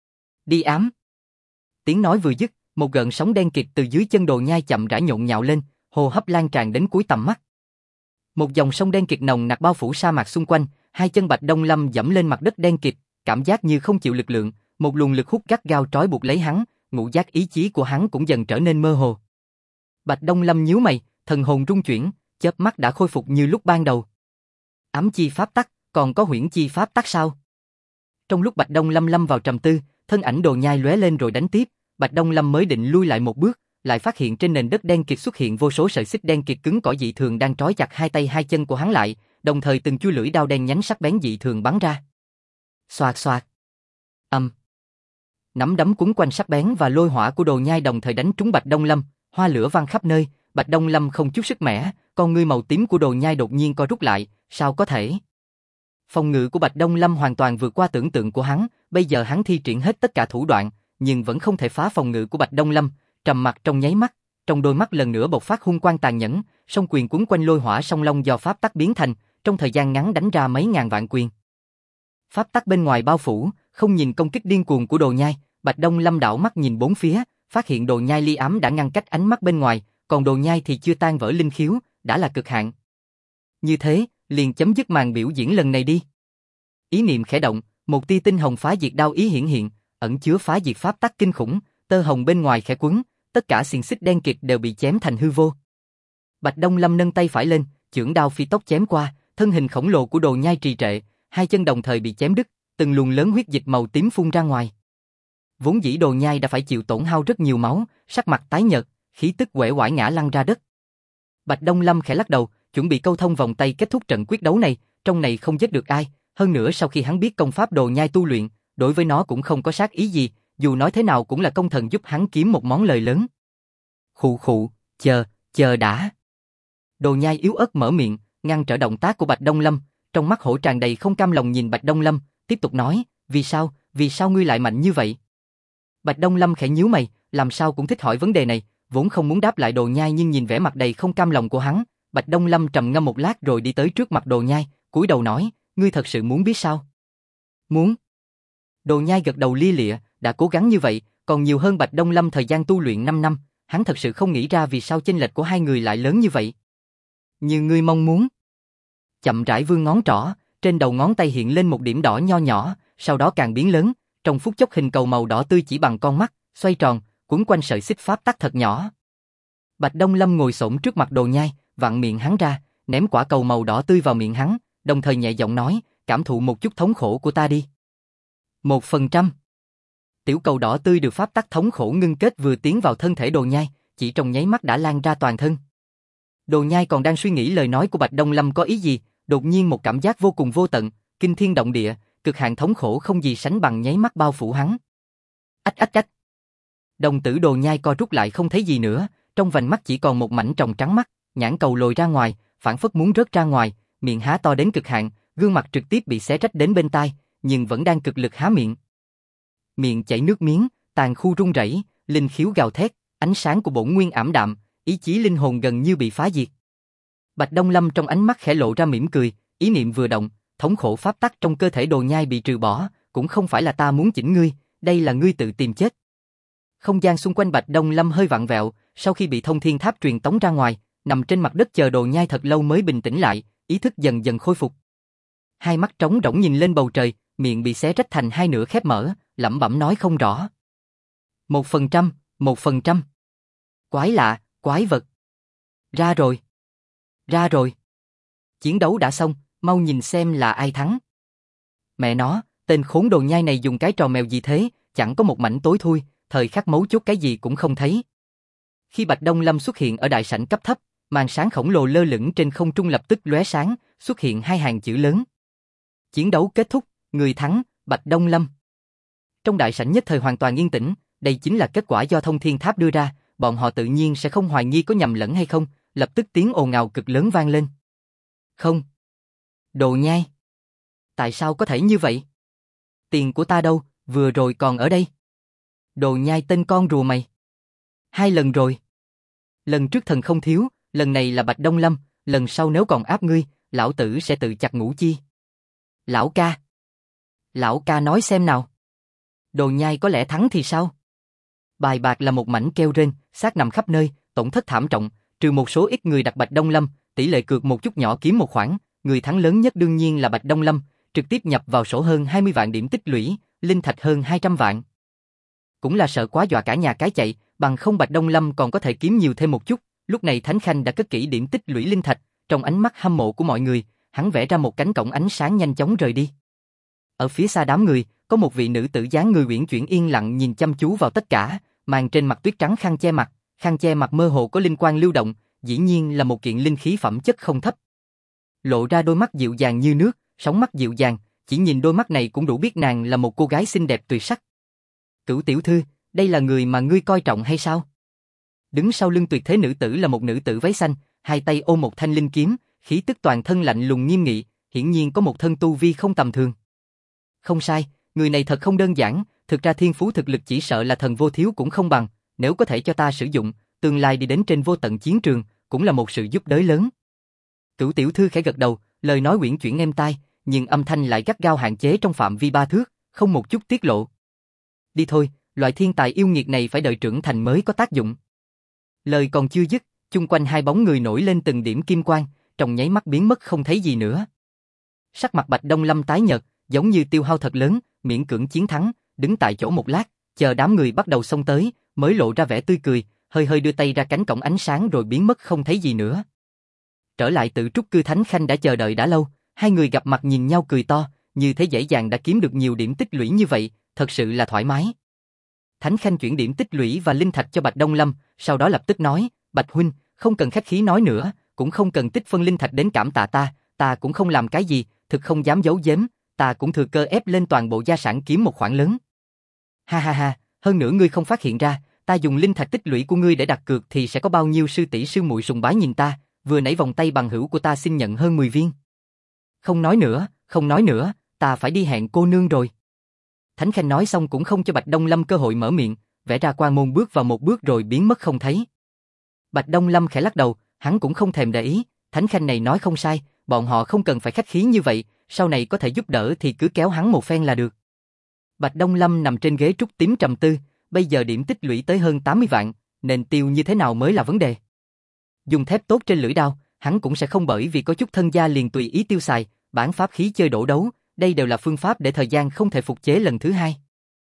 Đi ám. Tiếng nói vừa dứt, một gợn sóng đen kịt từ dưới chân Đồ Nhai chậm rãi nhộn nhạo lên, hô hấp lan tràn đến cuối tầm mắt. Một dòng sông đen kịt nồng nặc bao phủ sa mạc xung quanh, hai chân Bạch Đông Lâm dẫm lên mặt đất đen kịt, cảm giác như không chịu lực lượng, một luồng lực hút gắt gao trói buộc lấy hắn, ngũ giác ý chí của hắn cũng dần trở nên mơ hồ. Bạch Đông Lâm nhíu mày, thần hồn rung chuyển, chớp mắt đã khôi phục như lúc ban đầu. Ám chi pháp tắc, còn có huyễn chi pháp tắc sao? Trong lúc Bạch Đông Lâm lâm vào trầm tư, thân ảnh Đồ Nhai lóe lên rồi đánh tiếp, Bạch Đông Lâm mới định lui lại một bước, lại phát hiện trên nền đất đen kịt xuất hiện vô số sợi xích đen kịt cứng cỏi dị thường đang trói chặt hai tay hai chân của hắn lại, đồng thời từng chuôi lưỡi đao đen nhánh sắc bén dị thường bắn ra. Xoạt xoạt. Nắm đấm quấn quanh sắc bén và lôi hỏa của Đồ Nhai đồng thời đánh trúng Bạch Đông Lâm, hoa lửa văng khắp nơi, Bạch Đông Lâm không chút sức mẻ, con ngươi màu tím của Đồ Nhai đột nhiên co rút lại, sao có thể? Phòng ngự của Bạch Đông Lâm hoàn toàn vượt qua tưởng tượng của hắn, bây giờ hắn thi triển hết tất cả thủ đoạn, nhưng vẫn không thể phá phòng ngự của Bạch Đông Lâm, trầm mặc trong nháy mắt, trong đôi mắt lần nữa bộc phát hung quang tàn nhẫn, song quyền quấn quanh lôi hỏa song long do pháp tắc biến thành, trong thời gian ngắn đánh ra mấy ngàn vạn quyền. Pháp tắc bên ngoài bao phủ, không nhìn công kích điên cuồng của Đồ Nhai, Bạch Đông Lâm đảo mắt nhìn bốn phía, phát hiện Đồ Nhai ly ám đã ngăn cách ánh mắt bên ngoài, còn Đồ Nhai thì chưa tan vỡ linh khiếu, đã là cực hạn. Như thế, liền chấm dứt màn biểu diễn lần này đi. Ý niệm khẽ động, một tia tinh hồng phá diệt đao ý hiển hiện, ẩn chứa phá diệt pháp tắc kinh khủng, tơ hồng bên ngoài khẽ quấn, tất cả xiềng xích đen kịt đều bị chém thành hư vô. Bạch Đông Lâm nâng tay phải lên, chưởng đao phi tốc chém qua, thân hình khổng lồ của Đồ Nhai trì trệ, hai chân đồng thời bị chém đứt, từng luồng lớn huyết dịch màu tím phun ra ngoài. Vốn dĩ Đồ Nhai đã phải chịu tổn hao rất nhiều máu, sắc mặt tái nhợt, khí tức uể oải ngã lăn ra đất. Bạch Đông Lâm khẽ lắc đầu, chuẩn bị câu thông vòng tay kết thúc trận quyết đấu này, trong này không giết được ai, hơn nữa sau khi hắn biết công pháp Đồ Nhai tu luyện, đối với nó cũng không có sát ý gì, dù nói thế nào cũng là công thần giúp hắn kiếm một món lời lớn. Khụ khụ, chờ đã. Đồ Nhai yếu ớt mở miệng, ngăn trở động tác của Bạch Đông Lâm, trong mắt hổ tràn đầy không cam lòng nhìn Bạch Đông Lâm, tiếp tục nói, vì sao ngươi lại mạnh như vậy? Bạch Đông Lâm khẽ nhíu mày, làm sao cũng thích hỏi vấn đề này, vốn không muốn đáp lại Đồ Nhai nhưng nhìn vẻ mặt đầy không cam lòng của hắn, Bạch Đông Lâm trầm ngâm một lát rồi đi tới trước mặt Đồ Nhai, cúi đầu nói, ngươi thật sự muốn biết sao? Muốn. Đồ Nhai gật đầu lia lịa, đã cố gắng như vậy, còn nhiều hơn Bạch Đông Lâm thời gian tu luyện 5 năm, hắn thật sự không nghĩ ra vì sao chênh lệch của hai người lại lớn như vậy. Như ngươi mong muốn. Chậm rãi vươn ngón trỏ, trên đầu ngón tay hiện lên một điểm đỏ nho nhỏ, sau đó càng biến lớn, trong phút chốc hình cầu màu đỏ tươi chỉ bằng con mắt, xoay tròn, quấn quanh sợi xích pháp tắc thật nhỏ. Bạch Đông Lâm ngồi xổm trước mặt Đồ Nhai, vặn miệng hắn ra, ném quả cầu màu đỏ tươi vào miệng hắn, đồng thời nhẹ giọng nói, cảm thụ một chút thống khổ của ta đi. 1%. Tiểu cầu đỏ tươi được pháp tắc thống khổ ngưng kết vừa tiến vào thân thể Đồ Nhai, chỉ trong nháy mắt đã lan ra toàn thân. Đồ Nhai còn đang suy nghĩ lời nói của Bạch Đông Lâm có ý gì, đột nhiên một cảm giác vô cùng vô tận, kinh thiên động địa, cực hạn thống khổ không gì sánh bằng nháy mắt bao phủ hắn. Ách. Đồng tử Đồ Nhai co rút lại không thấy gì nữa, trong vành mắt chỉ còn một mảnh tròng trắng mắt, nhãn cầu lồi ra ngoài, phảng phất muốn rớt ra ngoài, miệng há to đến cực hạn, gương mặt trực tiếp bị xé rách đến bên tai, nhưng vẫn đang cực lực há miệng. Miệng chảy nước miếng, tàn khu run rẩy, linh khiếu gào thét, ánh sáng của bổn nguyên ảm đạm, ý chí linh hồn gần như bị phá diệt. Bạch Đông Lâm trong ánh mắt khẽ lộ ra mỉm cười, ý niệm vừa động, thống khổ pháp tắc trong cơ thể Đồ Nhai bị trừ bỏ, cũng không phải là ta muốn chỉnh ngươi, đây là ngươi tự tìm chết. Không gian xung quanh Bạch Đông Lâm hơi vặn vẹo, sau khi bị thông thiên tháp truyền tống ra ngoài, nằm trên mặt đất chờ Đồ Nhai thật lâu mới bình tĩnh lại, ý thức dần dần khôi phục. Hai mắt trống rỗng nhìn lên bầu trời, miệng bị xé rách thành hai nửa khép mở, lẩm bẩm nói không rõ. 1%, 1%. Quái lạ, quái vật. Ra rồi. Ra rồi. Chiến đấu đã xong, mau nhìn xem là ai thắng. Mẹ nó, tên khốn Đồ Nhai này dùng cái trò mèo gì thế, chẳng có một mảnh tối thui, thời khắc mấu chốt cái gì cũng không thấy. Khi Bạch Đông Lâm xuất hiện ở đại sảnh cấp thấp, màn sáng khổng lồ lơ lửng trên không trung lập tức lóe sáng, xuất hiện hai hàng chữ lớn. Chiến đấu kết thúc, người thắng, Bạch Đông Lâm. Trong đại sảnh nhất thời hoàn toàn yên tĩnh, đây chính là kết quả do thông thiên tháp đưa ra, bọn họ tự nhiên sẽ không hoài nghi có nhầm lẫn hay không, lập tức tiếng ồn ào cực lớn vang lên. Không. Đồ Nhai. Tại sao có thể như vậy? Tiền của ta đâu, vừa rồi còn ở đây. Đồ Nhai tên con rùa mày. 2 lần rồi. Lần trước thần không thiếu, lần này là Bạch Đông Lâm, lần sau nếu còn áp ngươi, lão tử sẽ tự chặt ngũ chi. Lão ca. Lão ca nói xem nào. Đồ Nhai có lẽ thắng thì sao? Bài bạc là một mảnh kêu rên, xác nằm khắp nơi, tổn thất thảm trọng, trừ một số ít người đặt Bạch Đông Lâm, tỷ lệ cược một chút nhỏ kiếm một khoản, người thắng lớn nhất đương nhiên là Bạch Đông Lâm, trực tiếp nhập vào sổ hơn 20 vạn điểm tích lũy, linh thạch hơn 200 vạn. Cũng là sợ quá dọa cả nhà cái chạy, bằng không Bạch Đông Lâm còn có thể kiếm nhiều thêm một chút, lúc này Thánh Khanh đã cất kỹ điểm tích lũy linh thạch, trong ánh mắt hâm mộ của mọi người, hắn vẽ ra một cánh cổng ánh sáng nhanh chóng rời đi. Ở phía xa đám người, có một vị nữ tử dáng người uyển chuyển yên lặng nhìn chăm chú vào tất cả, mang trên mặt tuyết trắng khăn che mặt mơ hồ có linh quang lưu động, dĩ nhiên là một kiện linh khí phẩm chất không thấp. Lộ ra đôi mắt dịu dàng như nước, sóng mắt dịu dàng, chỉ nhìn đôi mắt này cũng đủ biết nàng là một cô gái xinh đẹp tuyệt sắc. Cửu tiểu thư, đây là người mà ngươi coi trọng hay sao? Đứng sau lưng tuyệt thế nữ tử là một nữ tử váy xanh, hai tay ôm một thanh linh kiếm, khí tức toàn thân lạnh lùng nghiêm nghị, hiển nhiên có một thân tu vi không tầm thường. Không sai, người này thật không đơn giản, thực ra thiên phú thực lực chỉ sợ là thần vô thiếu cũng không bằng, nếu có thể cho ta sử dụng, tương lai đi đến trên vô tận chiến trường, cũng là một sự giúp đỡ lớn. Cửu tiểu thư khẽ gật đầu, lời nói uyển chuyển êm tai, nhưng âm thanh lại gắt gao hạn chế trong phạm vi 3 thước, không một chút tiết lộ. Đi thôi, loại thiên tài yêu nghiệt này phải đợi trưởng thành mới có tác dụng. Lời còn chưa dứt, chung quanh hai bóng người nổi lên từng điểm kim quang, trong nháy mắt biến mất không thấy gì nữa. Sắc mặt Bạch Đông Lâm tái nhợt, giống như tiêu hao thật lớn, miễn cưỡng chiến thắng, đứng tại chỗ một lát, chờ đám người bắt đầu xông tới, mới lộ ra vẻ tươi cười, hơi hơi đưa tay ra cánh cổng ánh sáng rồi biến mất không thấy gì nữa. Trở lại tự trúc cư Thánh Khanh đã chờ đợi đã lâu, hai người gặp mặt nhìn nhau cười to, như thế dễ dàng đã kiếm được nhiều điểm tích lũy như vậy, thật sự là thoải mái. Thánh Khanh chuyển điểm tích lũy và linh thạch cho Bạch Đông Lâm, sau đó lập tức nói, Bạch huynh, không cần khách khí nói nữa, cũng không cần tích phân linh thạch đến cảm tạ ta cũng không làm cái gì, thực không dám giấu giếm, ta cũng thừa cơ ép lên toàn bộ gia sản kiếm một khoản lớn. Ha ha ha, hơn nữa ngươi không phát hiện ra, ta dùng linh thạch tích lũy của ngươi để đặt cược thì sẽ có bao nhiêu sư tỷ sư muội sùng bái nhìn ta, vừa nãy vòng tay bằng hữu của ta xin nhận hơn 10 viên. Không nói nữa, ta phải đi hẹn cô nương rồi. Thánh Khanh nói xong cũng không cho Bạch Đông Lâm cơ hội mở miệng, vẽ ra quan môn bước vào một bước rồi biến mất không thấy. Bạch Đông Lâm khẽ lắc đầu, hắn cũng không thèm để ý, Thánh Khanh này nói không sai, bọn họ không cần phải khách khí như vậy, sau này có thể giúp đỡ thì cứ kéo hắn một phen là được. Bạch Đông Lâm nằm trên ghế trúc tím trầm tư, bây giờ điểm tích lũy tới hơn 80 vạn, nên tiêu như thế nào mới là vấn đề. Dùng thép tốt trên lưỡi đao, hắn cũng sẽ không bởi vì có chút thân gia liền tùy ý tiêu xài, bản pháp khí chơi đổ đấu, đây đều là phương pháp để thời gian không thể phục chế lần thứ hai.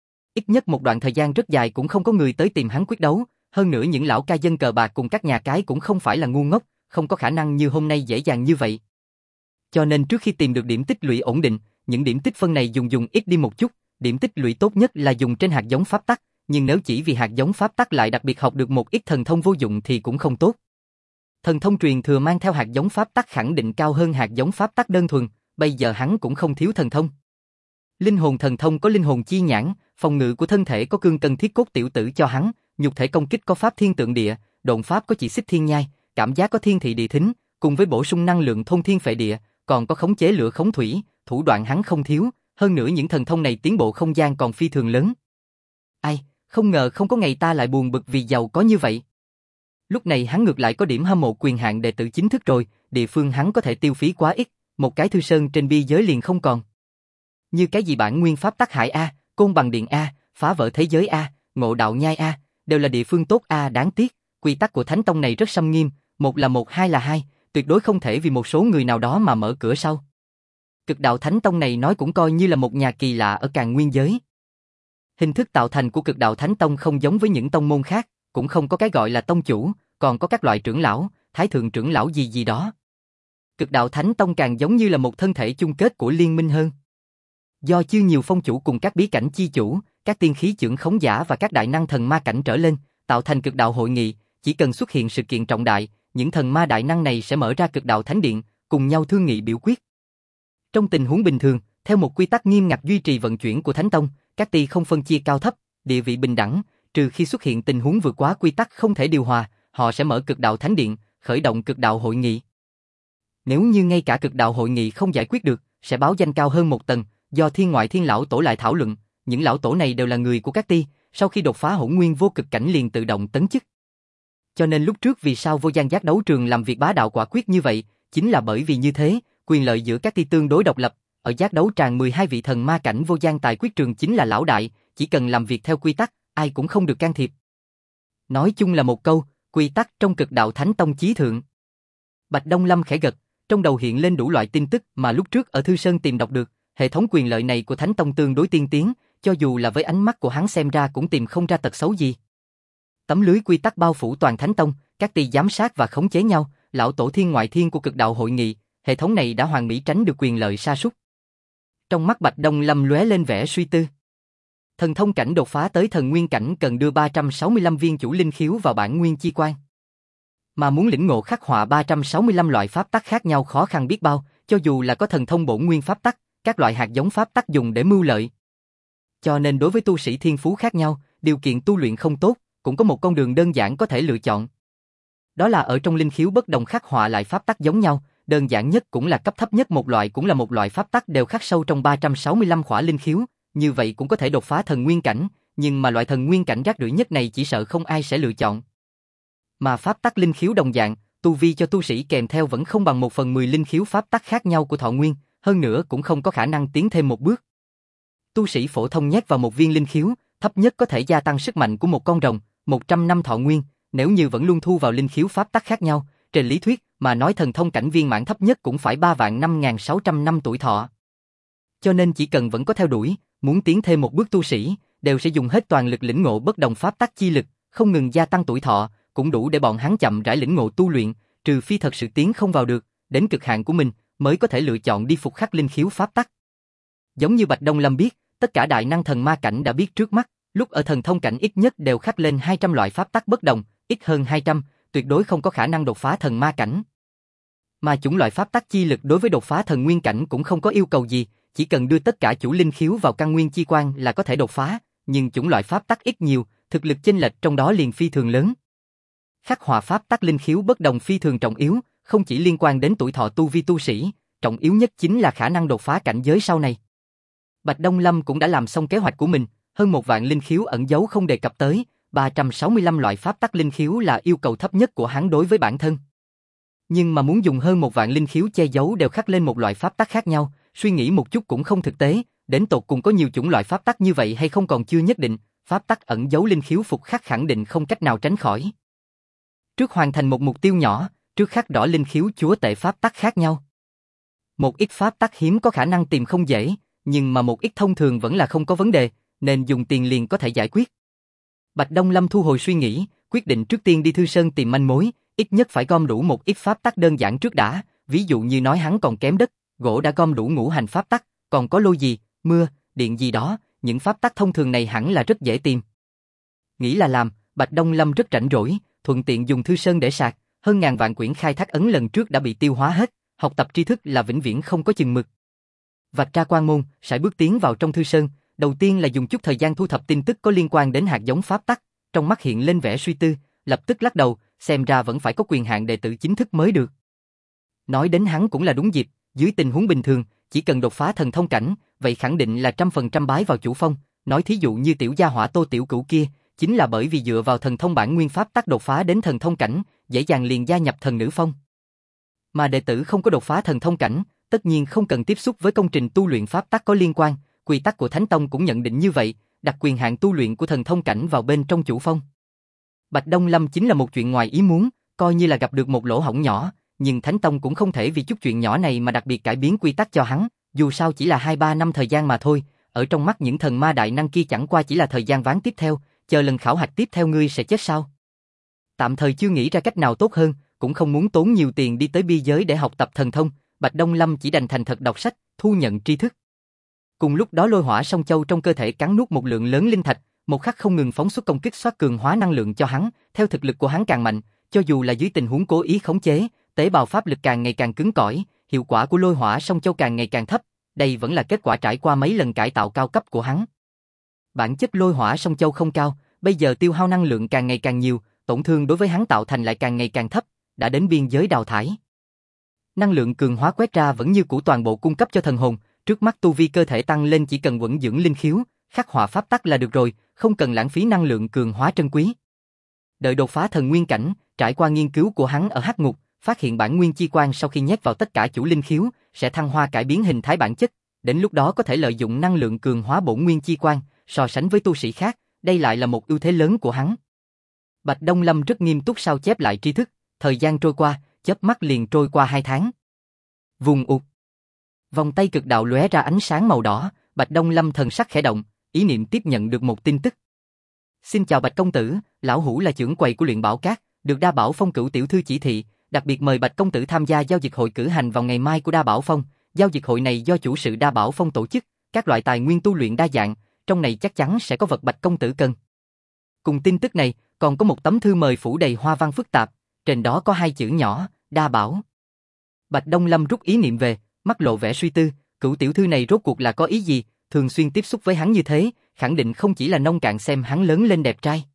Ít nhất một đoạn thời gian rất dài cũng không có người tới tìm hắn quyết đấu, hơn nữa những lão ca dân cờ bạc cùng các nhà cái cũng không phải là ngu ngốc, không có khả năng như hôm nay dễ dàng như vậy. Cho nên trước khi tìm được điểm tích lũy ổn định, những điểm tích phân này dùng ít đi một chút, điểm tích lũy tốt nhất là dùng trên hạt giống pháp tắc, nhưng nếu chỉ vì hạt giống pháp tắc lại đặc biệt học được một ít thần thông vô dụng thì cũng không tốt. Thần thông truyền thừa mang theo hạt giống pháp tắc khẳng định cao hơn hạt giống pháp tắc đơn thuần, bây giờ hắn cũng không thiếu thần thông. Linh hồn thần thông có linh hồn chi nhãn, phòng ngự của thân thể có cương cân thiết cốt tiểu tử cho hắn, nhục thể công kích có pháp thiên tượng địa, độn pháp có chỉ xích thiên nhai, cảm giác có thiên thị địa thính, cùng với bổ sung năng lượng thôn thiên phệ địa, còn có khống chế lửa khống thủy, thủ đoạn hắn không thiếu, hơn nữa những thần thông này tiến bộ không gian còn phi thường lớn. Ai, không ngờ không có ngày ta lại buồn bực vì giàu có như vậy. Lúc này hắn ngược lại có điểm hâm mộ quyền hạn đệ tử chính thức rồi, địa phương hắn có thể tiêu phí quá ít, một cái thư sơn trên biên giới liền không còn. Như cái gì bản nguyên pháp tắc hải A, côn bằng điện A, phá vỡ thế giới A, ngộ đạo nhai A, đều là địa phương tốt A, đáng tiếc, quy tắc của Thánh Tông này rất xâm nghiêm, một là một, hai là hai, tuyệt đối không thể vì một số người nào đó mà mở cửa sau. Cực đạo Thánh Tông này nói cũng coi như là một nhà kỳ lạ ở Càn Nguyên giới. Hình thức tạo thành của Cực đạo Thánh Tông không giống với những tông môn khác, cũng không có cái gọi là tông chủ, còn có các loại trưởng lão, thái thượng trưởng lão gì gì đó. Cực đạo Thánh Tông càng giống như là một thân thể chung kết của liên minh hơn. Do chưa nhiều phong chủ cùng các bí cảnh chi chủ, các tiên khí trưởng khống giả và các đại năng thần ma cảnh trở lên, tạo thành cực đạo hội nghị, chỉ cần xuất hiện sự kiện trọng đại, những thần ma đại năng này sẽ mở ra cực đạo thánh điện, cùng nhau thương nghị biểu quyết. Trong tình huống bình thường, theo một quy tắc nghiêm ngặt duy trì vận chuyển của Thánh Tông, các ty không phân chia cao thấp, địa vị bình đẳng, trừ khi xuất hiện tình huống vượt quá quy tắc không thể điều hòa, họ sẽ mở cực đạo thánh điện, khởi động cực đạo hội nghị. Nếu như ngay cả cực đạo hội nghị không giải quyết được, sẽ báo danh cao hơn một tầng, do thiên ngoại thiên lão tổ lại thảo luận, những lão tổ này đều là người của các ty, sau khi đột phá hỗn nguyên vô cực cảnh liền tự động tấn chức. Cho nên lúc trước vì sao Vô Gian Giác đấu trường làm việc bá đạo quả quyết như vậy, chính là bởi vì như thế, quyền lợi giữa các ty tương đối độc lập, ở giác đấu tràng 12 vị thần ma cảnh Vô Gian Tài Quyết Trường chính là lão đại, chỉ cần làm việc theo quy tắc, ai cũng không được can thiệp. Nói chung là một câu, quy tắc trong Cực đạo Thánh Tông chí thượng. Bạch Đông Lâm khẽ gật, trong đầu hiện lên đủ loại tin tức mà lúc trước ở Thư Sơn tìm đọc được, hệ thống quyền lợi này của Thánh Tông tương đối tiên tiến, cho dù là với ánh mắt của hắn xem ra cũng tìm không ra tật xấu gì. Tấm lưới quy tắc bao phủ toàn Thánh Tông, các ty giám sát và khống chế nhau, lão tổ thiên ngoại thiên của cực đạo hội nghị, hệ thống này đã hoàn mỹ tránh được quyền lợi sa sút. Trong mắt Bạch Đông Lâm lóe lên vẻ suy tư. Thần thông cảnh đột phá tới thần nguyên cảnh cần đưa 365 viên chủ linh khiếu vào bản nguyên chi quan. Mà muốn lĩnh ngộ khắc họa 365 loại pháp tắc khác nhau khó khăn biết bao, cho dù là có thần thông bổn nguyên pháp tắc, các loại hạt giống pháp tắc dùng để mưu lợi. Cho nên đối với tu sĩ thiên phú khác nhau, điều kiện tu luyện không tốt, cũng có một con đường đơn giản có thể lựa chọn. Đó là ở trong linh khiếu bất đồng khắc họa lại pháp tắc giống nhau, đơn giản nhất cũng là cấp thấp nhất một loại cũng là một loại pháp tắc đều khắc sâu trong 365 khỏa linh khiếu, như vậy cũng có thể đột phá thần nguyên cảnh, nhưng mà loại thần nguyên cảnh rác rưởi nhất này chỉ sợ không ai sẽ lựa chọn. Mà pháp tắc linh khiếu đồng dạng, tu vi cho tu sĩ kèm theo vẫn không bằng 1/10 linh khiếu pháp tắc khác nhau của thọ nguyên, hơn nữa cũng không có khả năng tiến thêm một bước. Tu sĩ phổ thông nhét vào một viên linh khiếu, thấp nhất có thể gia tăng sức mạnh của một con rồng, 100 năm thọ nguyên, nếu như vẫn luôn thu vào linh khiếu pháp tắc khác nhau, trên lý thuyết mà nói thần thông cảnh viên mãn thấp nhất cũng phải 3.5600 năm tuổi thọ. Cho nên chỉ cần vẫn có theo đuổi, muốn tiến thêm một bước tu sĩ, đều sẽ dùng hết toàn lực lĩnh ngộ bất đồng pháp tắc chi lực, không ngừng gia tăng tuổi thọ, cũng đủ để bọn hắn chậm rãi lĩnh ngộ tu luyện, trừ phi thật sự tiến không vào được, đến cực hạn của mình mới có thể lựa chọn đi phục khắc linh khiếu pháp tắc. Giống như Bạch Đông Lâm biết, tất cả đại năng thần ma cảnh đã biết trước mắt, lúc ở thần thông cảnh ít nhất đều khắc lên 200 loại pháp tắc bất đồng, ít hơn 200, tuyệt đối không có khả năng đột phá thần ma cảnh. Mà chủng loại pháp tắc chi lực đối với đột phá thần nguyên cảnh cũng không có yêu cầu gì, chỉ cần đưa tất cả chủ linh khiếu vào căn nguyên chi quan là có thể đột phá, nhưng chủng loại pháp tắc ít nhiều, thực lực chênh lệch trong đó liền phi thường lớn. Khắc họa pháp tắc linh khiếu bất đồng phi thường trọng yếu, không chỉ liên quan đến tuổi thọ tu vi tu sĩ, trọng yếu nhất chính là khả năng đột phá cảnh giới sau này. Bạch Đông Lâm cũng đã làm xong kế hoạch của mình, hơn 1 vạn linh khiếu ẩn giấu không đề cập tới, 365 loại pháp tắc linh khiếu là yêu cầu thấp nhất của hắn đối với bản thân. Nhưng mà muốn dùng hơn 1 vạn linh khiếu che giấu đều khắc lên một loại pháp tắc khác nhau, suy nghĩ một chút cũng không thực tế, đến tột cùng có nhiều chủng loại pháp tắc như vậy hay không còn chưa nhất định, pháp tắc ẩn giấu linh khiếu phục khắc khẳng định không cách nào tránh khỏi. Trước hoàn thành một mục tiêu nhỏ, trước khắc rõ linh khiếu chúa tể pháp tắc khác nhau. Một ít pháp tắc hiếm có khả năng tìm không dễ, nhưng mà một ít thông thường vẫn là không có vấn đề, nên dùng tiền liền có thể giải quyết. Bạch Đông Lâm thu hồi suy nghĩ, quyết định trước tiên đi Thư Sơn tìm manh mối, ít nhất phải gom đủ một ít pháp tắc đơn giản trước đã, ví dụ như nói hắn còn kém đất, gỗ đã gom đủ ngũ hành pháp tắc, còn có lôi gì, mưa, điện gì đó, những pháp tắc thông thường này hẳn là rất dễ tìm. Nghĩ là làm, Bạch Đông Lâm rất rảnh rỗi, thuận tiện dùng Thư Sơn để sạc, hơn ngàn vạn quyển khai thác ấn lần trước đã bị tiêu hóa hết, học tập tri thức là vĩnh viễn không có chừng mực. Vạch ra quan môn, sải bước tiến vào trong Thư Sơn, đầu tiên là dùng chút thời gian thu thập tin tức có liên quan đến hạt giống pháp tắc, trong mắt hiện lên vẻ suy tư, lập tức lắc đầu, xem ra vẫn phải có quyền hạn đệ tử chính thức mới được. Nói đến hắn cũng là đúng dịp, dưới tình huống bình thường, chỉ cần đột phá thần thông cảnh, vậy khẳng định là 100% bái vào chủ phong, nói thí dụ như tiểu gia hỏa Tô Tiểu Cửu kia, chính là bởi vì dựa vào thần thông bản nguyên pháp tắc đột phá đến thần thông cảnh, dễ dàng liền gia nhập thần nữ phong. Mà đệ tử không có đột phá thần thông cảnh, tất nhiên không cần tiếp xúc với công trình tu luyện pháp tắc có liên quan, quy tắc của Thánh Tông cũng nhận định như vậy, đặt quyền hạn tu luyện của thần thông cảnh vào bên trong chủ phong. Bạch Đông Lâm chính là một chuyện ngoài ý muốn, coi như là gặp được một lỗ hổng nhỏ, nhưng Thánh Tông cũng không thể vì chút chuyện nhỏ này mà đặc biệt cải biến quy tắc cho hắn, dù sao chỉ là 2-3 năm thời gian mà thôi, ở trong mắt những thần ma đại năng kia chẳng qua chỉ là thời gian ván tiếp theo, chờ lần khảo hạch tiếp theo ngươi sẽ chết sao? Tạm thời chưa nghĩ ra cách nào tốt hơn, cũng không muốn tốn nhiều tiền đi tới biên giới để học tập thần thông, Bạch Đông Lâm chỉ đành thành thật đọc sách, thu nhận tri thức. Cùng lúc đó lôi hỏa song châu trong cơ thể cắn nuốt một lượng lớn linh thạch, một khắc không ngừng phóng xuất công kích xoát cường hóa năng lượng cho hắn, theo thực lực của hắn càng mạnh, cho dù là dưới tình huống cố ý khống chế, tế bào pháp lực càng ngày càng cứng cỏi, hiệu quả của lôi hỏa song châu càng ngày càng thấp, đây vẫn là kết quả trải qua mấy lần cải tạo cao cấp của hắn. Bản chất lôi hỏa song châu không cao, bây giờ tiêu hao năng lượng càng ngày càng nhiều, tổn thương đối với hắn tạo thành lại càng ngày càng thấp, đã đến biên giới đào thải. Năng lượng cường hóa quét ra vẫn như cũ toàn bộ cung cấp cho thần hồn, trước mắt tu vi cơ thể tăng lên chỉ cần vững dưỡng linh khiếu, khắc họa pháp tắc là được rồi, không cần lãng phí năng lượng cường hóa trân quý. Đợi đột phá thần nguyên cảnh, trải qua nghiên cứu của hắn ở Hắc Ngục, phát hiện bản nguyên chi quang sau khi nhét vào tất cả chủ linh khiếu, sẽ thăng hoa cải biến hình thái bản chất, đến lúc đó có thể lợi dụng năng lượng cường hóa bổn nguyên chi quang, so sánh với tu sĩ khác, đây lại là một ưu thế lớn của hắn. Bạch Đông Lâm rất nghiêm túc sao chép lại tri thức, thời gian trôi qua, chớp mắt liền trôi qua 2 tháng. Vùng ụt. Vòng tay cực đạo lóe ra ánh sáng màu đỏ, Bạch Đông Lâm thần sắc khẽ động, ý niệm tiếp nhận được một tin tức. Xin chào Bạch công tử, lão hủ là trưởng quầy của luyện bảo cát, được Đa Bảo Phong cửu tiểu thư chỉ thị, đặc biệt mời Bạch công tử tham gia giao dịch hội cử hành vào ngày mai của Đa Bảo Phong. Giao dịch hội này do chủ sự Đa Bảo Phong tổ chức, các loại tài nguyên tu luyện đa dạng, trong này chắc chắn sẽ có vật Bạch công tử cần. Cùng tin tức này, còn có một tấm thư mời phủ đầy hoa văn phức tạp, trên đó có 2 chữ nhỏ, Đa Bảo. Bạch Đông Lâm rút ý niệm về, mắt lộ vẻ suy tư, cửu tiểu thư này rốt cuộc là có ý gì, thường xuyên tiếp xúc với hắn như thế, khẳng định không chỉ là nông cạn xem hắn lớn lên đẹp trai.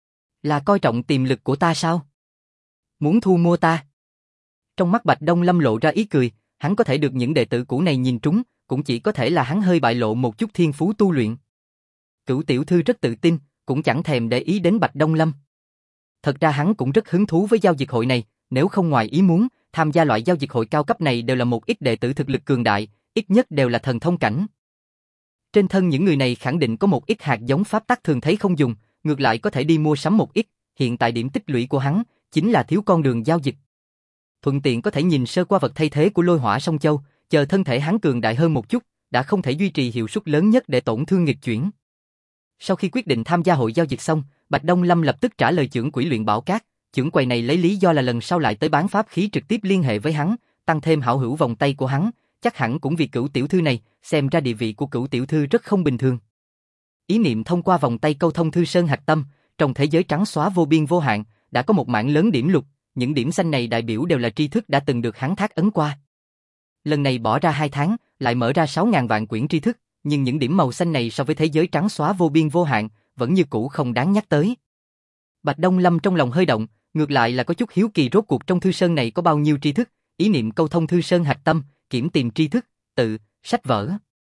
Là coi trọng tiềm lực của ta sao? Muốn thu mua ta? Trong mắt Bạch Đông Lâm lộ ra ý cười, hắn có thể được những đệ tử cũ này nhìn trúng, cũng chỉ có thể là hắn hơi bại lộ một chút thiên phú tu luyện. Cửu tiểu thư rất tự tin, cũng chẳng thèm để ý đến Bạch Đông Lâm. Thật ra hắn cũng rất hứng thú với giao dịch hội này, nếu không ngoài ý muốn, tham gia loại giao dịch hội cao cấp này đều là một ít đệ tử thực lực cường đại, ít nhất đều là thần thông cảnh. Trên thân những người này khẳng định có một ít hạt giống pháp tắc thường thấy không dùng, ngược lại có thể đi mua sắm một ít, hiện tại điểm tích lũy của hắn chính là thiếu con đường giao dịch. Thuận tiện có thể nhìn sơ qua vật thay thế của lôi hỏa song châu, chờ thân thể hắn cường đại hơn một chút, đã không thể duy trì hiệu suất lớn nhất để tổn thương nghịch chuyển. Sau khi quyết định tham gia hội giao dịch xong, Bạch Đông Lâm lập tức trả lời trưởng quỹ luyện bảo cát, trưởng quầy này lấy lý do là lần sau lại tới bán pháp khí trực tiếp liên hệ với hắn, tăng thêm hảo hữu vòng tay của hắn, chắc hẳn cũng vì cửu tiểu thư này, xem ra địa vị của cửu tiểu thư rất không bình thường. Ý niệm thông qua vòng tay câu thông thư sơn hạch tâm, trong thế giới trắng xóa vô biên vô hạn, đã có một mảng lớn điểm lục, những điểm xanh này đại biểu đều là tri thức đã từng được hắn thác ấn qua. Lần này bỏ ra 2 tháng, lại mở ra 6.000 vạn quyển tri thức, nhưng những điểm màu xanh này so với thế giới trắng xóa vô biên vô hạn, vẫn như cũ không đáng nhắc tới. Bạch Đông Lâm trong lòng hơi động, ngược lại là có chút hiếu kỳ rốt cuộc trong thư sơn này có bao nhiêu tri thức, ý niệm câu thông thư sơn hạch tâm, kiểm tìm tri thức, tự, sách vở.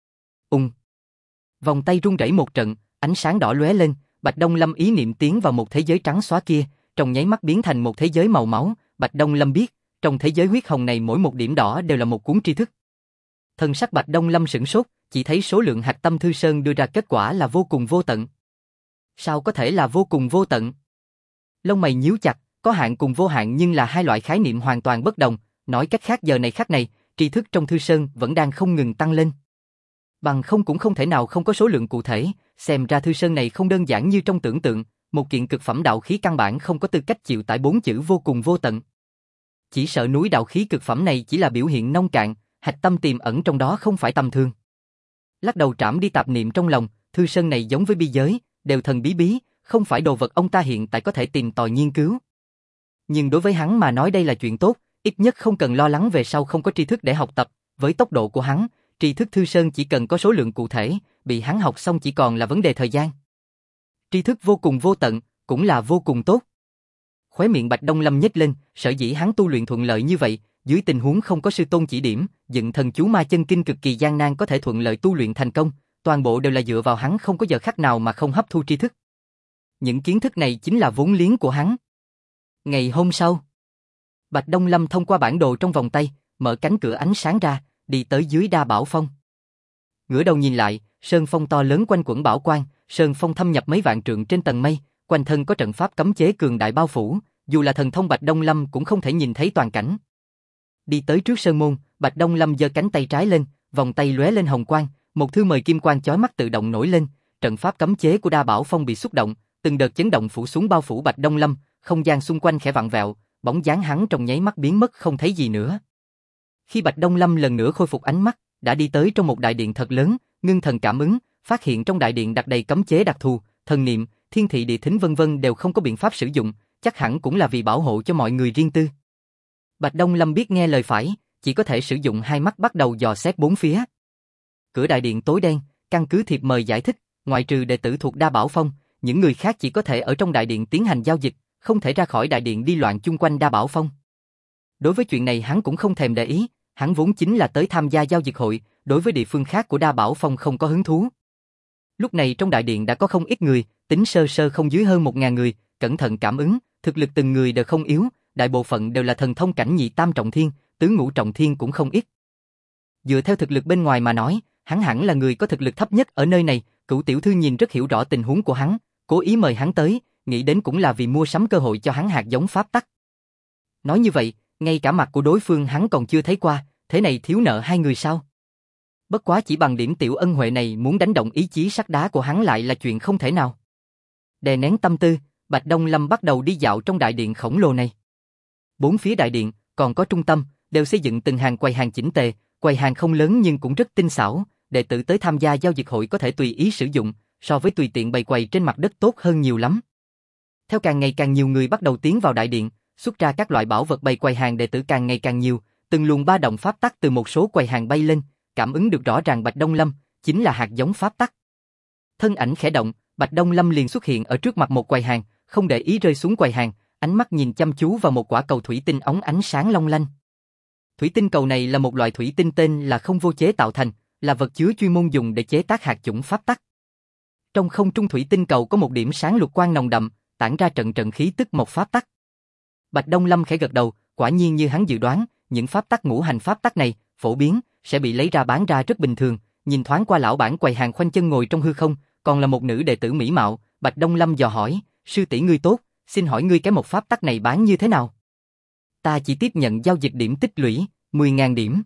Vòng tay rung rẩy một trận, ánh sáng đỏ lóe lên, Bạch Đông Lâm ý niệm tiến vào một thế giới trắng xóa kia, trong nháy mắt biến thành một thế giới màu máu, Bạch Đông Lâm biết, trong thế giới huyết hồng này mỗi một điểm đỏ đều là một cuốn tri thức. Thần sắc Bạch Đông Lâm sửng sốt, chỉ thấy số lượng hạch tâm thư sơn đưa ra kết quả là vô cùng vô tận. Sao có thể là vô cùng vô tận? Lông mày nhíu chặt, có hạn cùng vô hạn nhưng là hai loại khái niệm hoàn toàn bất đồng, nói cách khác giờ này khắc này, tri thức trong thư sơn vẫn đang không ngừng tăng lên. Bằng không cũng không thể nào không có số lượng cụ thể, xem ra thư sơn này không đơn giản như trong tưởng tượng, một kiện cực phẩm đạo khí căn bản không có tư cách chịu tải 4 chữ vô cùng vô tận. Chỉ sợ núi đạo khí cực phẩm này chỉ là biểu hiện nông cạn, hạch tâm tiềm ẩn trong đó không phải tầm thường. Lắc đầu trảm đi tạp niệm trong lòng, thư sơn này giống với bi giới, đều thần bí bí, không phải đồ vật ông ta hiện tại có thể tìm tòi nghiên cứu. Nhưng đối với hắn mà nói đây là chuyện tốt, ít nhất không cần lo lắng về sau không có tri thức để học tập, với tốc độ của hắn, tri thức thư sơn chỉ cần có số lượng cụ thể, bị hắn học xong chỉ còn là vấn đề thời gian. Tri thức vô cùng vô tận, cũng là vô cùng tốt. Khóe miệng Bạch Đông Lâm nhếch lên, sở dĩ hắn tu luyện thuận lợi như vậy, dưới tình huống không có sư tôn chỉ điểm, dựng thần chú ma chân kinh cực kỳ gian nan có thể thuận lợi tu luyện thành công, toàn bộ đều là dựa vào hắn không có giờ khắc nào mà không hấp thu tri thức. Những kiến thức này chính là vốn liếng của hắn. Ngày hôm sau, Bạch Đông Lâm thông qua bản đồ trong vòng tay, mở cánh cửa ánh sáng ra, đi tới dưới Đa Bảo Phong. Ngửa đầu nhìn lại, sơn phong to lớn quanh quẩn bảo quang, sơn phong thâm nhập mấy vạn trượng trên tầng mây, quanh thân có trận pháp cấm chế cường đại bao phủ, dù là thần thông Bạch Đông Lâm cũng không thể nhìn thấy toàn cảnh. Đi tới trước sơn môn, Bạch Đông Lâm giơ cánh tay trái lên, vòng tay lóe lên hồng quang, một thư mời kim quang chói mắt tự động nổi lên, trận pháp cấm chế của Đa Bảo Phong bị xúc động, từng đợt chấn động phủ xuống bao phủ Bạch Đông Lâm, không gian xung quanh khẽ vặn vẹo, bóng dáng hắn trong nháy mắt biến mất không thấy gì nữa. Khi Bạch Đông Lâm lần nữa khôi phục ánh mắt, đã đi tới trong một đại điện thật lớn, ngưng thần cảm ứng, phát hiện trong đại điện đặt đầy cấm chế đặc thù, thần niệm, thiên thị địa thính vân vân đều không có biện pháp sử dụng, chắc hẳn cũng là vì bảo hộ cho mọi người riêng tư. Bạch Đông Lâm biết nghe lời phải, chỉ có thể sử dụng hai mắt bắt đầu dò xét bốn phía. Cửa đại điện tối đen, căn cứ thiệp mời giải thích, ngoại trừ đệ tử thuộc Đa Bảo Phong, những người khác chỉ có thể ở trong đại điện tiến hành giao dịch, không thể ra khỏi đại điện đi loạn chung quanh Đa Bảo Phong. Đối với chuyện này hắn cũng không thèm để ý, hắn vốn chính là tới tham gia giao dịch hội, đối với địa phương khác của Đa Bảo Phong không có hứng thú. Lúc này trong đại điện đã có không ít người, tính sơ sơ không dưới hơn 1000 người, cẩn thận cảm ứng, thực lực từng người đều không yếu, đại bộ phận đều là thần thông cảnh nhị tam trọng thiên, tứ ngũ trọng thiên cũng không ít. Dựa theo thực lực bên ngoài mà nói, hắn hẳn là người có thực lực thấp nhất ở nơi này, Cửu tiểu thư nhìn rất hiểu rõ tình huống của hắn, cố ý mời hắn tới, nghĩ đến cũng là vì mua sắm cơ hội cho hắn hạt giống pháp tắc. Nói như vậy, ngay cả mặt của đối phương hắn còn chưa thấy qua, thế này thiếu nợ hai người sao? Bất quá chỉ bằng điểm tiểu ân huệ này muốn đánh động ý chí sắt đá của hắn lại là chuyện không thể nào. Đè nén tâm tư, Bạch Đông Lâm bắt đầu đi dạo trong đại điện khổng lồ này. Bốn phía đại điện, còn có trung tâm, đều xây dựng từng hàng quầy hàng chỉnh tề, quầy hàng không lớn nhưng cũng rất tinh xảo, đệ tử tới tham gia giao dịch hội có thể tùy ý sử dụng, so với tùy tiện bày quầy trên mặt đất tốt hơn nhiều lắm. Theo càng ngày càng nhiều người bắt đầu tiến vào đại điện, xuất ra các loại bảo vật bày quầy hàng đệ tử càng ngày càng nhiều, từng luồng ba động pháp tắc từ một số quầy hàng bay lên, cảm ứng được rõ ràng Bạch Đông Lâm chính là hạt giống pháp tắc. Thân ảnh khẽ động, Bạch Đông Lâm liền xuất hiện ở trước mặt một quầy hàng, không để ý rơi xuống quầy hàng, ánh mắt nhìn chăm chú vào một quả cầu thủy tinh óng ánh sáng long lanh. Thủy tinh cầu này là một loại thủy tinh tên là không vô chế tạo thành, là vật chứa chuyên môn dùng để chế tác hạt chủng pháp tắc. Trong không trung thủy tinh cầu có một điểm sáng lục quang nồng đậm, tản ra trận trận khí tức một pháp tắc. Bạch Đông Lâm khẽ gật đầu, quả nhiên như hắn dự đoán, những pháp tắc ngũ hành pháp tắc này, phổ biến, sẽ bị lấy ra bán ra rất bình thường. Nhìn thoáng qua lão bản quầy hàng khoanh chân ngồi trong hư không, còn là một nữ đệ tử mỹ mạo, Bạch Đông Lâm dò hỏi, sư tỷ ngươi tốt, xin hỏi ngươi cái một pháp tắc này bán như thế nào? Ta chỉ tiếp nhận giao dịch điểm tích lũy, 10.000 điểm.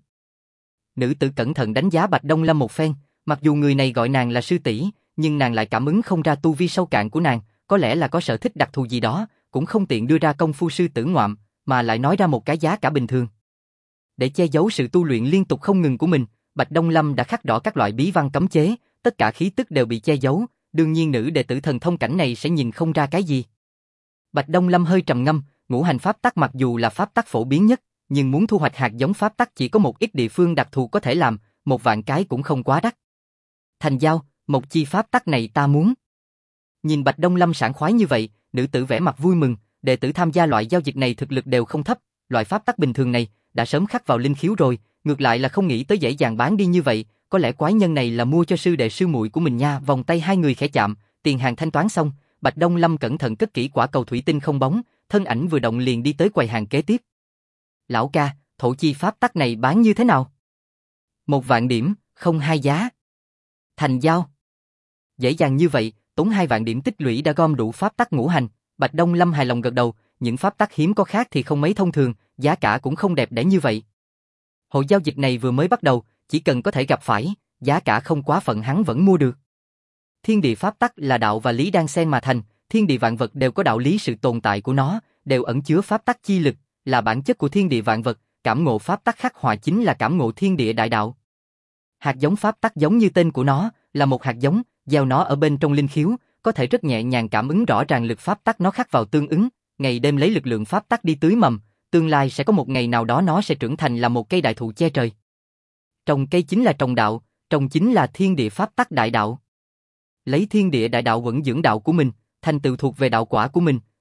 Nữ tử cẩn thận đánh giá Bạch Đông Lâm một phen, mặc dù người này gọi nàng là sư tỷ, nhưng nàng lại cảm ứng không ra tu vi sâu cạn của nàng, có lẽ là có sở thích đặc thù gì đó, cũng không tiện đưa ra công phu sư tử ngoạm, mà lại nói ra một cái giá cả bình thường. Để che giấu sự tu luyện liên tục không ngừng của mình, Bạch Đông Lâm đã khắc rõ các loại bí văn cấm chế, tất cả khí tức đều bị che giấu, đương nhiên nữ đệ tử thần thông cảnh này sẽ nhìn không ra cái gì. Bạch Đông Lâm hơi trầm ngâm, ngũ hành pháp tắc mặc dù là pháp tắc phổ biến nhất, nhưng muốn thu hoạch hạt giống pháp tắc chỉ có một ít địa phương đặc thù có thể làm, 1.000 cái cũng không quá đắt. Thành giao, một chi pháp tắc này ta muốn. Nhìn Bạch Đông Lâm sảng khoái như vậy, nữ tử vẻ mặt vui mừng, đệ tử tham gia loại giao dịch này thực lực đều không thấp, loại pháp tắc bình thường này đã sớm khắc vào linh khiếu rồi, ngược lại là không nghĩ tới dễ dàng bán đi như vậy, có lẽ quái nhân này là mua cho sư đệ sư muội của mình nha. Vòng tay hai người khẽ chạm, tiền hàng thanh toán xong, Bạch Đông Lâm cẩn thận cất kỹ quả cầu thủy tinh không bóng, thân ảnh vừa động liền đi tới quầy hàng kế tiếp. Lão ca, thổ chi pháp tắc này bán như thế nào? 1.000 điểm, không hai giá. Thành giao. Dễ dàng như vậy, tốn 2.000 điểm tích lũy đã gom đủ pháp tắc ngũ hành. Bạch Đông Lâm hài lòng gật đầu, những pháp tắc hiếm có khác thì không mấy thông thường, giá cả cũng không đẹp đẽ như vậy. Hội giao dịch này vừa mới bắt đầu, chỉ cần có thể gặp phải, giá cả không quá phận hắn vẫn mua được. Thiên địa pháp tắc là đạo và lý đan xen mà thành, thiên địa vạn vật đều có đạo lý sự tồn tại của nó, đều ẩn chứa pháp tắc chi lực, là bản chất của thiên địa vạn vật, cảm ngộ pháp tắc khắc họa chính là cảm ngộ thiên địa đại đạo. Hạt giống pháp tắc giống như tên của nó, là một hạt giống, gieo nó ở bên trong linh khiếu, có thể rất nhẹ nhàng cảm ứng rõ ràng lực pháp tắc nó khắc vào tương ứng, ngày đêm lấy lực lượng pháp tắc đi tưới mầm, tương lai sẽ có một ngày nào đó nó sẽ trưởng thành là một cây đại thụ che trời. Trồng cây chính là trồng đạo, trồng chính là thiên địa pháp tắc đại đạo. Lấy thiên địa đại đạo vẫn dưỡng đạo của mình, thành tựu thuộc về đạo quả của mình,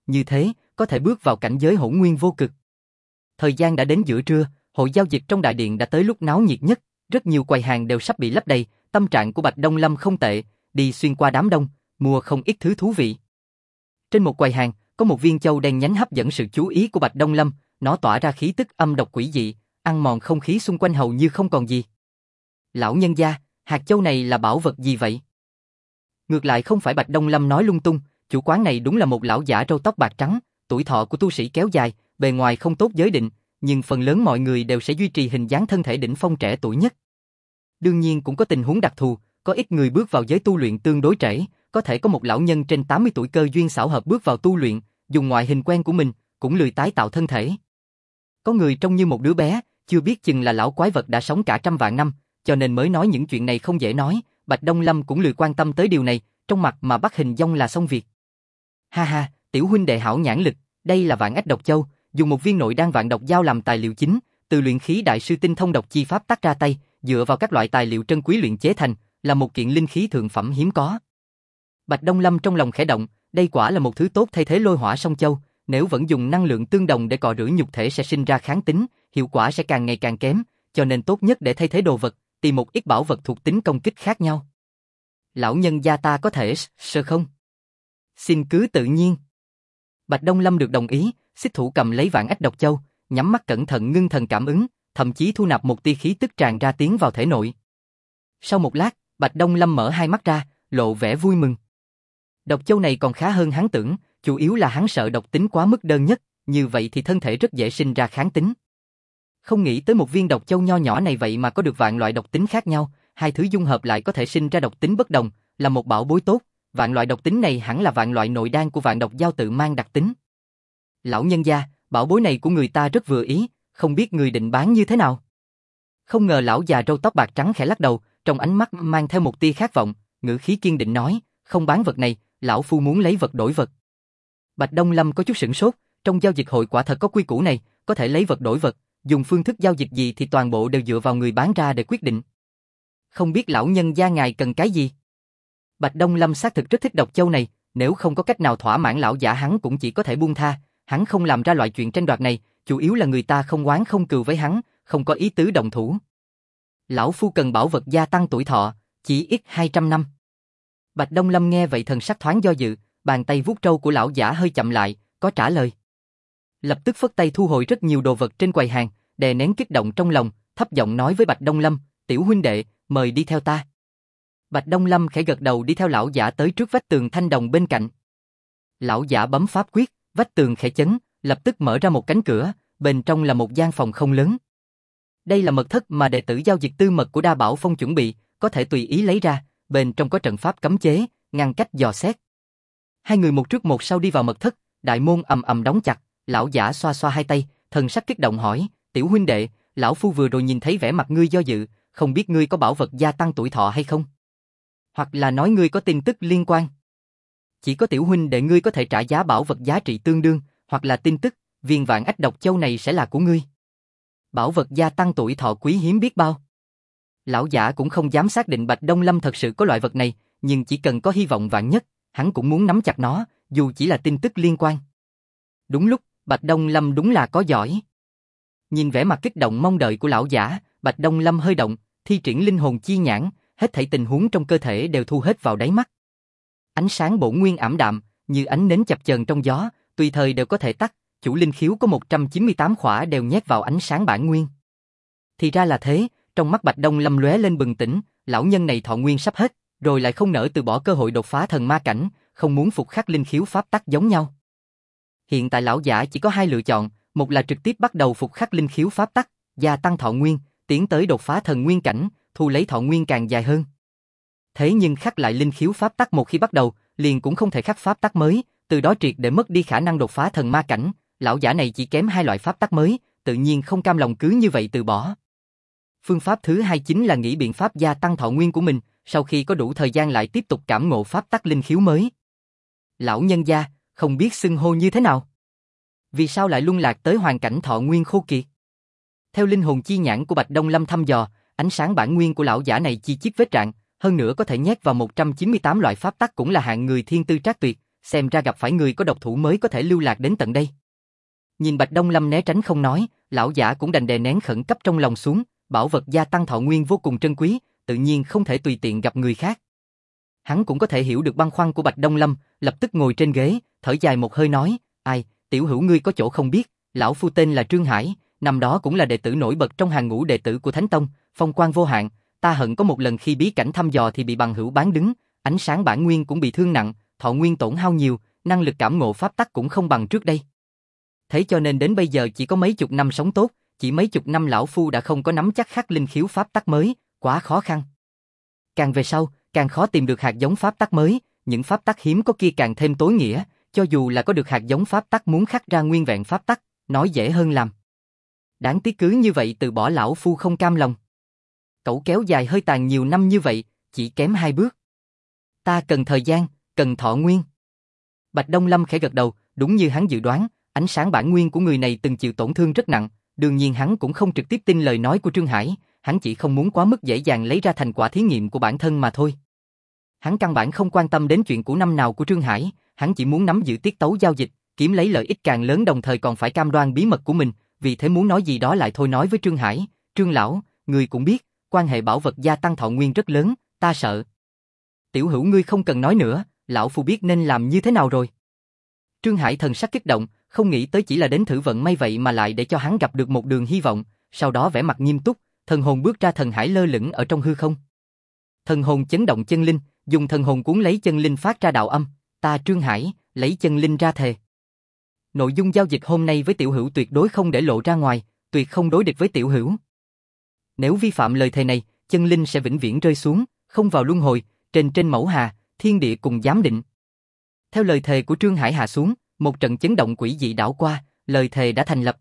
như thế, có thể bước vào cảnh giới hỗn nguyên vô cực. Thời gian đã đến giữa trưa, hội giao dịch trong đại điện đã tới lúc náo nhiệt nhất, rất nhiều quầy hàng đều sắp bị lấp đầy, tâm trạng của Bạch Đông Lâm không tệ, đi xuyên qua đám đông, mua không ít thứ thú vị. Trên một quầy hàng, có một viên châu đen nhánh hấp dẫn sự chú ý của Bạch Đông Lâm, nó tỏa ra khí tức âm độc quỷ dị, ăn mòn không khí xung quanh hầu như không còn gì. Lão nhân gia, hạt châu này là bảo vật gì vậy? Ngược lại không phải Bạch Đông Lâm nói lung tung, chủ quán này đúng là một lão giả râu tóc bạc trắng, tuổi thọ của tu sĩ kéo dài, bề ngoài không tốt giới định, nhưng phần lớn mọi người đều sẽ duy trì hình dáng thân thể đỉnh phong trẻ tuổi nhất. Đương nhiên cũng có tình huống đặc thù, có ít người bước vào giới tu luyện tương đối trễ, có thể có một lão nhân trên 80 tuổi cơ duyên xảo hợp bước vào tu luyện, dùng ngoại hình quen của mình, cũng lười tái tạo thân thể. Có người trông như một đứa bé, chưa biết chừng là lão quái vật đã sống cả trăm vạn năm, cho nên mới nói những chuyện này không dễ nói, Bạch Đông Lâm cũng lười quan tâm tới điều này, trong mặt mà bắt hình dong là xong việc. Ha ha, tiểu huynh đệ hảo nhãn lực, đây là Vạn Ách Độc Châu, dùng một viên nội đan vạn độc giao làm tài liệu chính, từ luyện khí đại sư tinh thông độc chi pháp tắt ra tay, dựa vào các loại tài liệu trân quý luyện chế thành, là một kiện linh khí thượng phẩm hiếm có. Bạch Đông Lâm trong lòng khẽ động, đây quả là một thứ tốt thay thế lôi hỏa song châu, nếu vẫn dùng năng lượng tương đồng để cọ rửa nhục thể sẽ sinh ra kháng tính, hiệu quả sẽ càng ngày càng kém, cho nên tốt nhất để thay thế đồ vật, tìm một ít bảo vật thuộc tính công kích khác nhau. Lão nhân gia ta có thể sơ không? Xin cứ tự nhiên. Bạch Đông Lâm được đồng ý, xích thủ cầm lấy Vạn Ách Độc Châu, nhắm mắt cẩn thận ngưng thần cảm ứng, thậm chí thu nạp một tia khí tức tràn ra tiến vào thể nội. Sau một lát, Bạch Đông Lâm mở hai mắt ra, lộ vẻ vui mừng. Độc Châu này còn khá hơn hắn tưởng, chủ yếu là hắn sợ độc tính quá mức đơn nhất, như vậy thì thân thể rất dễ sinh ra kháng tính. Không nghĩ tới một viên Độc Châu nho nhỏ này vậy mà có được vạn loại độc tính khác nhau, hai thứ dung hợp lại có thể sinh ra độc tính bất đồng, là một bảo bối tốt, vạn loại độc tính này hẳn là vạn loại nội đan của vạn độc giao tự mang đặc tính. Lão nhân gia, bảo bối này của người ta rất vừa ý, không biết người định bán như thế nào? Không ngờ lão già râu tóc bạc trắng khẽ lắc đầu, trong ánh mắt mang theo một tia khát vọng, ngữ khí kiên định nói, không bán vật này, lão phu muốn lấy vật đổi vật. Bạch Đông Lâm có chút sửng sốt, trong giao dịch hội quả thật có quy củ này, có thể lấy vật đổi vật, dùng phương thức giao dịch gì thì toàn bộ đều dựa vào người bán ra để quyết định. Không biết lão nhân gia ngài cần cái gì? Bạch Đông Lâm xác thực rất thích Độc Châu này, nếu không có cách nào thỏa mãn lão giả hắn cũng chỉ có thể buông tha, hắn không làm ra loại chuyện tranh đoạt này, chủ yếu là người ta không oán không cừu với hắn, không có ý tứ động thủ. Lão phu cần bảo vật gia tăng tuổi thọ, chỉ ít 200 năm. Bạch Đông Lâm nghe vậy thần sắc thoáng do dự, bàn tay vuốt râu của lão giả hơi chậm lại, có trả lời. Lập tức phất tay thu hồi rất nhiều đồ vật trên quầy hàng, đè nén kích động trong lòng, thấp giọng nói với Bạch Đông Lâm, tiểu huynh đệ, mời đi theo ta. Bạch Đông Lâm khẽ gật đầu đi theo lão giả tới trước vách tường thanh đồng bên cạnh. Lão giả bấm pháp quyết, vách tường khẽ chấn, lập tức mở ra một cánh cửa, bên trong là một gian phòng không lớn. Đây là mật thất mà đệ tử giao dịch tư mật của Đa Bảo Phong chuẩn bị, có thể tùy ý lấy ra, bên trong có trận pháp cấm chế, ngăn cách dò xét. Hai người một trước một sau đi vào mật thất, đại môn ầm ầm đóng chặt, lão giả xoa xoa hai tay, thần sắc kích động hỏi, tiểu huynh đệ, lão phu vừa rồi nhìn thấy vẻ mặt ngươi do dự, không biết ngươi có bảo vật gia tăng tuổi thọ hay không? Hoặc là nói ngươi có tin tức liên quan? Chỉ có tiểu huynh đệ ngươi có thể trả giá bảo vật giá trị tương đương, hoặc là tin tức, viên Vạn Ách Độc Châu này sẽ là của ngươi. Bảo vật gia tăng tuổi thọ quý hiếm biết bao. Lão giả cũng không dám xác định Bạch Đông Lâm thật sự có loại vật này, nhưng chỉ cần có hy vọng vạn nhất, hắn cũng muốn nắm chặt nó, dù chỉ là tin tức liên quan. Đúng lúc, Bạch Đông Lâm đúng là có giỏi. Nhìn vẻ mặt kích động mong đợi của lão giả, Bạch Đông Lâm hơi động, thi triển linh hồn chi nhãn, hết thảy tình huống trong cơ thể đều thu hết vào đáy mắt. Ánh sáng bổn nguyên ảm đạm, như ánh nến chập chờn trong gió, tùy thời đều có thể tắt, chủ linh khiếu có 198 khỏa đều nhét vào ánh sáng bản nguyên. Thì ra là thế, trong mắt Bạch Đông Lâm lóe lên bừng tỉnh, lão nhân này thọ nguyên sắp hết, rồi lại không nỡ từ bỏ cơ hội đột phá thần ma cảnh, không muốn phục khắc linh khiếu pháp tắc giống nhau. Hiện tại lão giả chỉ có hai lựa chọn, một là trực tiếp bắt đầu phục khắc linh khiếu pháp tắc, gia tăng thọ nguyên, tiến tới đột phá thần nguyên cảnh, thu lấy thọ nguyên càng dài hơn. Thế nhưng khắc lại linh khiếu pháp tắc một khi bắt đầu, liền cũng không thể khắc pháp tắc mới, từ đó triệt để mất đi khả năng đột phá thần ma cảnh, lão giả này chỉ kém hai loại pháp tắc mới, tự nhiên không cam lòng cứ như vậy từ bỏ. Phương pháp thứ hai chính là nghĩ biện pháp gia tăng thọ nguyên của mình, sau khi có đủ thời gian lại tiếp tục cảm ngộ pháp tắc linh khiếu mới. Lão nhân gia, không biết xưng hô như thế nào? Vì sao lại luân lạc tới hoàn cảnh thọ nguyên khô kiệt? Theo linh hồn chi nhãn của Bạch Đông Lâm thăm dò, ánh sáng bản nguyên của lão giả này chi chít vết rạn, hơn nữa có thể nhét vào 198 loại pháp tắc cũng là hạng người thiên tư trác tuyệt, xem ra gặp phải người có độc thủ mới có thể lưu lạc đến tận đây. Nhìn Bạch Đông Lâm né tránh không nói, lão giả cũng đành đè nén khẩn cấp trong lòng xuống, bảo vật gia tăng thọ nguyên vô cùng trân quý, tự nhiên không thể tùy tiện gặp người khác. Hắn cũng có thể hiểu được băn khoăn của Bạch Đông Lâm, lập tức ngồi trên ghế, thở dài một hơi nói, ai, tiểu hữu ngươi có chỗ không biết, lão phu tên là Trương Hải, năm đó cũng là đệ tử nổi bật trong hàng ngũ đệ tử của Thánh Tông, phong quang vô hạn, ta hận có một lần khi bí cảnh thăm dò thì bị bằng hữu bán đứng, ánh sáng bản nguyên cũng bị thương nặng, thọ nguyên tổn hao nhiều, năng lực cảm ngộ pháp tắc cũng không bằng trước đây. Thế cho nên đến bây giờ chỉ có mấy chục năm sống tốt, chỉ mấy chục năm lão phu đã không có nắm chắc khắc linh khiếu pháp tắc mới, quá khó khăn. Càng về sau, càng khó tìm được hạt giống pháp tắc mới, những pháp tắc hiếm có kia càng thêm tối nghĩa, cho dù là có được hạt giống pháp tắc muốn khắc ra nguyên vẹn pháp tắc, nói dễ hơn làm. Đáng tiếc cứ như vậy từ bỏ lão phu không cam lòng. Cẩu kéo dài hơi tàn nhiều năm như vậy, chỉ kém 2 bước. Ta cần thời gian, cần thọ nguyên. Bạch Đông Lâm khẽ gật đầu, đúng như hắn dự đoán, ánh sáng bản nguyên của người này từng chịu tổn thương rất nặng, đương nhiên hắn cũng không trực tiếp tin lời nói của Trương Hải, hắn chỉ không muốn quá mức dễ dàng lấy ra thành quả thí nghiệm của bản thân mà thôi. Hắn căn bản không quan tâm đến chuyện của năm nào của Trương Hải, hắn chỉ muốn nắm giữ tiết tấu giao dịch, kiếm lấy lợi ích càng lớn đồng thời còn phải cam đoan bí mật của mình, vì thế muốn nói gì đó lại thôi nói với Trương Hải, Trương lão, người cũng biết, quan hệ bảo vật gia tăng thọ nguyên rất lớn, ta sợ. Tiểu hữu ngươi không cần nói nữa, lão phu biết nên làm như thế nào rồi. Trương Hải thần sắc kích động, không nghĩ tới chỉ là đến thử vận may vậy mà lại để cho hắn gặp được một đường hy vọng, sau đó vẻ mặt nghiêm túc, thần hồn bước ra thần hải lơ lửng ở trong hư không. Thần hồn chấn động chân linh, dùng thần hồn cuốn lấy chân linh phát ra đạo âm, ta Trương Hải, lấy chân linh ra thề. Nội dung giao dịch hôm nay với tiểu hữu tuyệt đối không để lộ ra ngoài, tuyệt không đối địch với tiểu hữu. Nếu vi phạm lời thề này, chân linh sẽ vĩnh viễn rơi xuống, không vào luân hồi, trên mẫu hà, thiên địa cùng giám định. Theo lời thề của Trương Hải hạ xuống, một trận chấn động quỷ dị đảo qua, lời thề đã thành lập.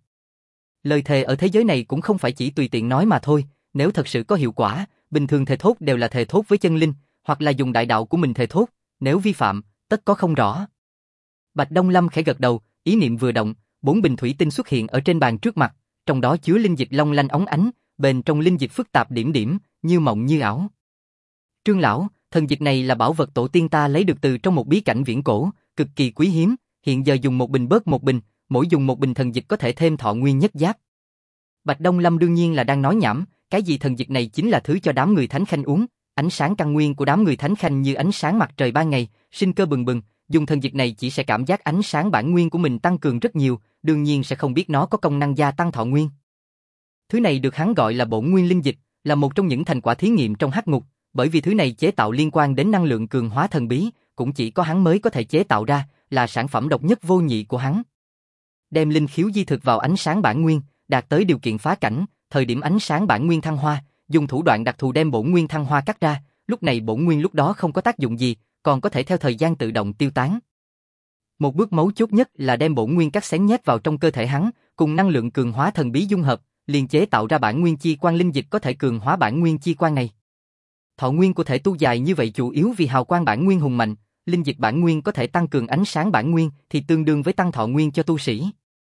Lời thề ở thế giới này cũng không phải chỉ tùy tiện nói mà thôi, nếu thật sự có hiệu quả, bình thường thề thốt đều là thề thốt với chân linh, hoặc là dùng đại đạo của mình thề thốt, nếu vi phạm, tất có không rõ. Bạch Đông Lâm khẽ gật đầu, ý niệm vừa động, 4 bình thủy tinh xuất hiện ở trên bàn trước mặt, trong đó chứa linh dịch long lanh óng ánh, bên trong linh dịch phức tạp điểm điểm, như mộng như ảo. Trương lão, thần dịch này là bảo vật tổ tiên ta lấy được từ trong một bí cảnh viễn cổ, cực kỳ quý hiếm, hiện giờ dùng một bình bớt một bình, mỗi dùng một bình thần dịch có thể thêm thọ nguyên nhất giáp. Bạch Đông Lâm đương nhiên là đang nói nhảm, cái gì thần dịch này chính là thứ cho đám người thánh khanh uống, ánh sáng căn nguyên của đám người thánh khanh như ánh sáng mặt trời ban ngày, sinh cơ bừng bừng, dùng thần dịch này chỉ sẽ cảm giác ánh sáng bản nguyên của mình tăng cường rất nhiều, đương nhiên sẽ không biết nó có công năng gia tăng thọ nguyên. Thứ này được hắn gọi là bổn nguyên linh dịch, là một trong những thành quả thí nghiệm trong hắc ngục, bởi vì thứ này chế tạo liên quan đến năng lượng cường hóa thần bí, cũng chỉ có hắn mới có thể chế tạo ra, là sản phẩm độc nhất vô nhị của hắn. Đem linh khiếu di thực vào ánh sáng bản nguyên, đạt tới điều kiện phá cảnh, thời điểm ánh sáng bản nguyên thăng hoa, dùng thủ đoạn đặc thù đem bổn nguyên thăng hoa cắt ra, lúc này bổn nguyên lúc đó không có tác dụng gì, còn có thể theo thời gian tự động tiêu tán. Một bước mấu chốt nhất là đem bổn nguyên cắt xén nhét vào trong cơ thể hắn, cùng năng lượng cường hóa thần bí dung hợp, liền chế tạo ra bản nguyên chi quan linh dịch có thể cường hóa bản nguyên chi quan này. Thọ nguyên của thể tu dài như vậy chủ yếu vì hào quang bản nguyên hùng mạnh, linh dịch bản nguyên có thể tăng cường ánh sáng bản nguyên thì tương đương với tăng thọ nguyên cho tu sĩ.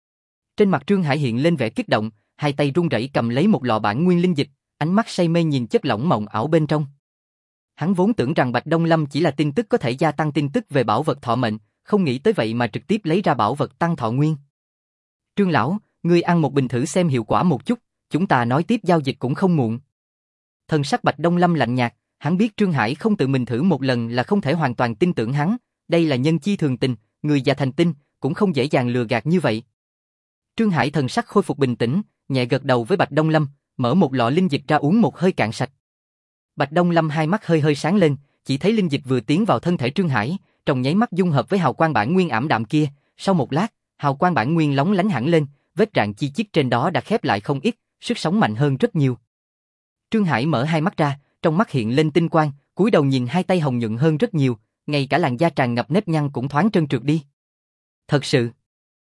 Trên mặt Trương Hải hiện lên vẻ kích động, hai tay run rẩy cầm lấy một lọ bản nguyên linh dịch, ánh mắt say mê nhìn chất lỏng mộng ảo bên trong. Hắn vốn tưởng rằng Bạch Đông Lâm chỉ là tin tức có thể gia tăng tin tức về bảo vật thọ mệnh, không nghĩ tới vậy mà trực tiếp lấy ra bảo vật tăng thọ nguyên. Trương lão, ngươi ăn một bình thử xem hiệu quả một chút, chúng ta nói tiếp giao dịch cũng không muộn. Thần sắc Bạch Đông Lâm lạnh nhạt, hắn biết Trương Hải không tự mình thử một lần là không thể hoàn toàn tin tưởng hắn, đây là nhân chi thường tình, người già thành tinh, cũng không dễ dàng lừa gạt như vậy. Trương Hải thần sắc khôi phục bình tĩnh, nhẹ gật đầu với Bạch Đông Lâm, mở một lọ linh dịch ra uống một hơi cạn sạch. Bạch Đông Lâm hai mắt hơi hơi sáng lên, chỉ thấy linh dịch vừa tiến vào thân thể Trương Hải, trong nháy mắt dung hợp với hào quang bản nguyên ảm đạm kia, sau một lát, hào quang bản nguyên lóng lánh hẳn lên, vết rạn chi chít trên đó đã khép lại không ít, sức sống mạnh hơn rất nhiều. Trương Hải mở hai mắt ra, trong mắt hiện lên tinh quang, cúi đầu nhìn hai tay hồng nhuận hơn rất nhiều, ngay cả làn da tràn ngập nếp nhăn cũng thoáng trơn trượt đi. Thật sự,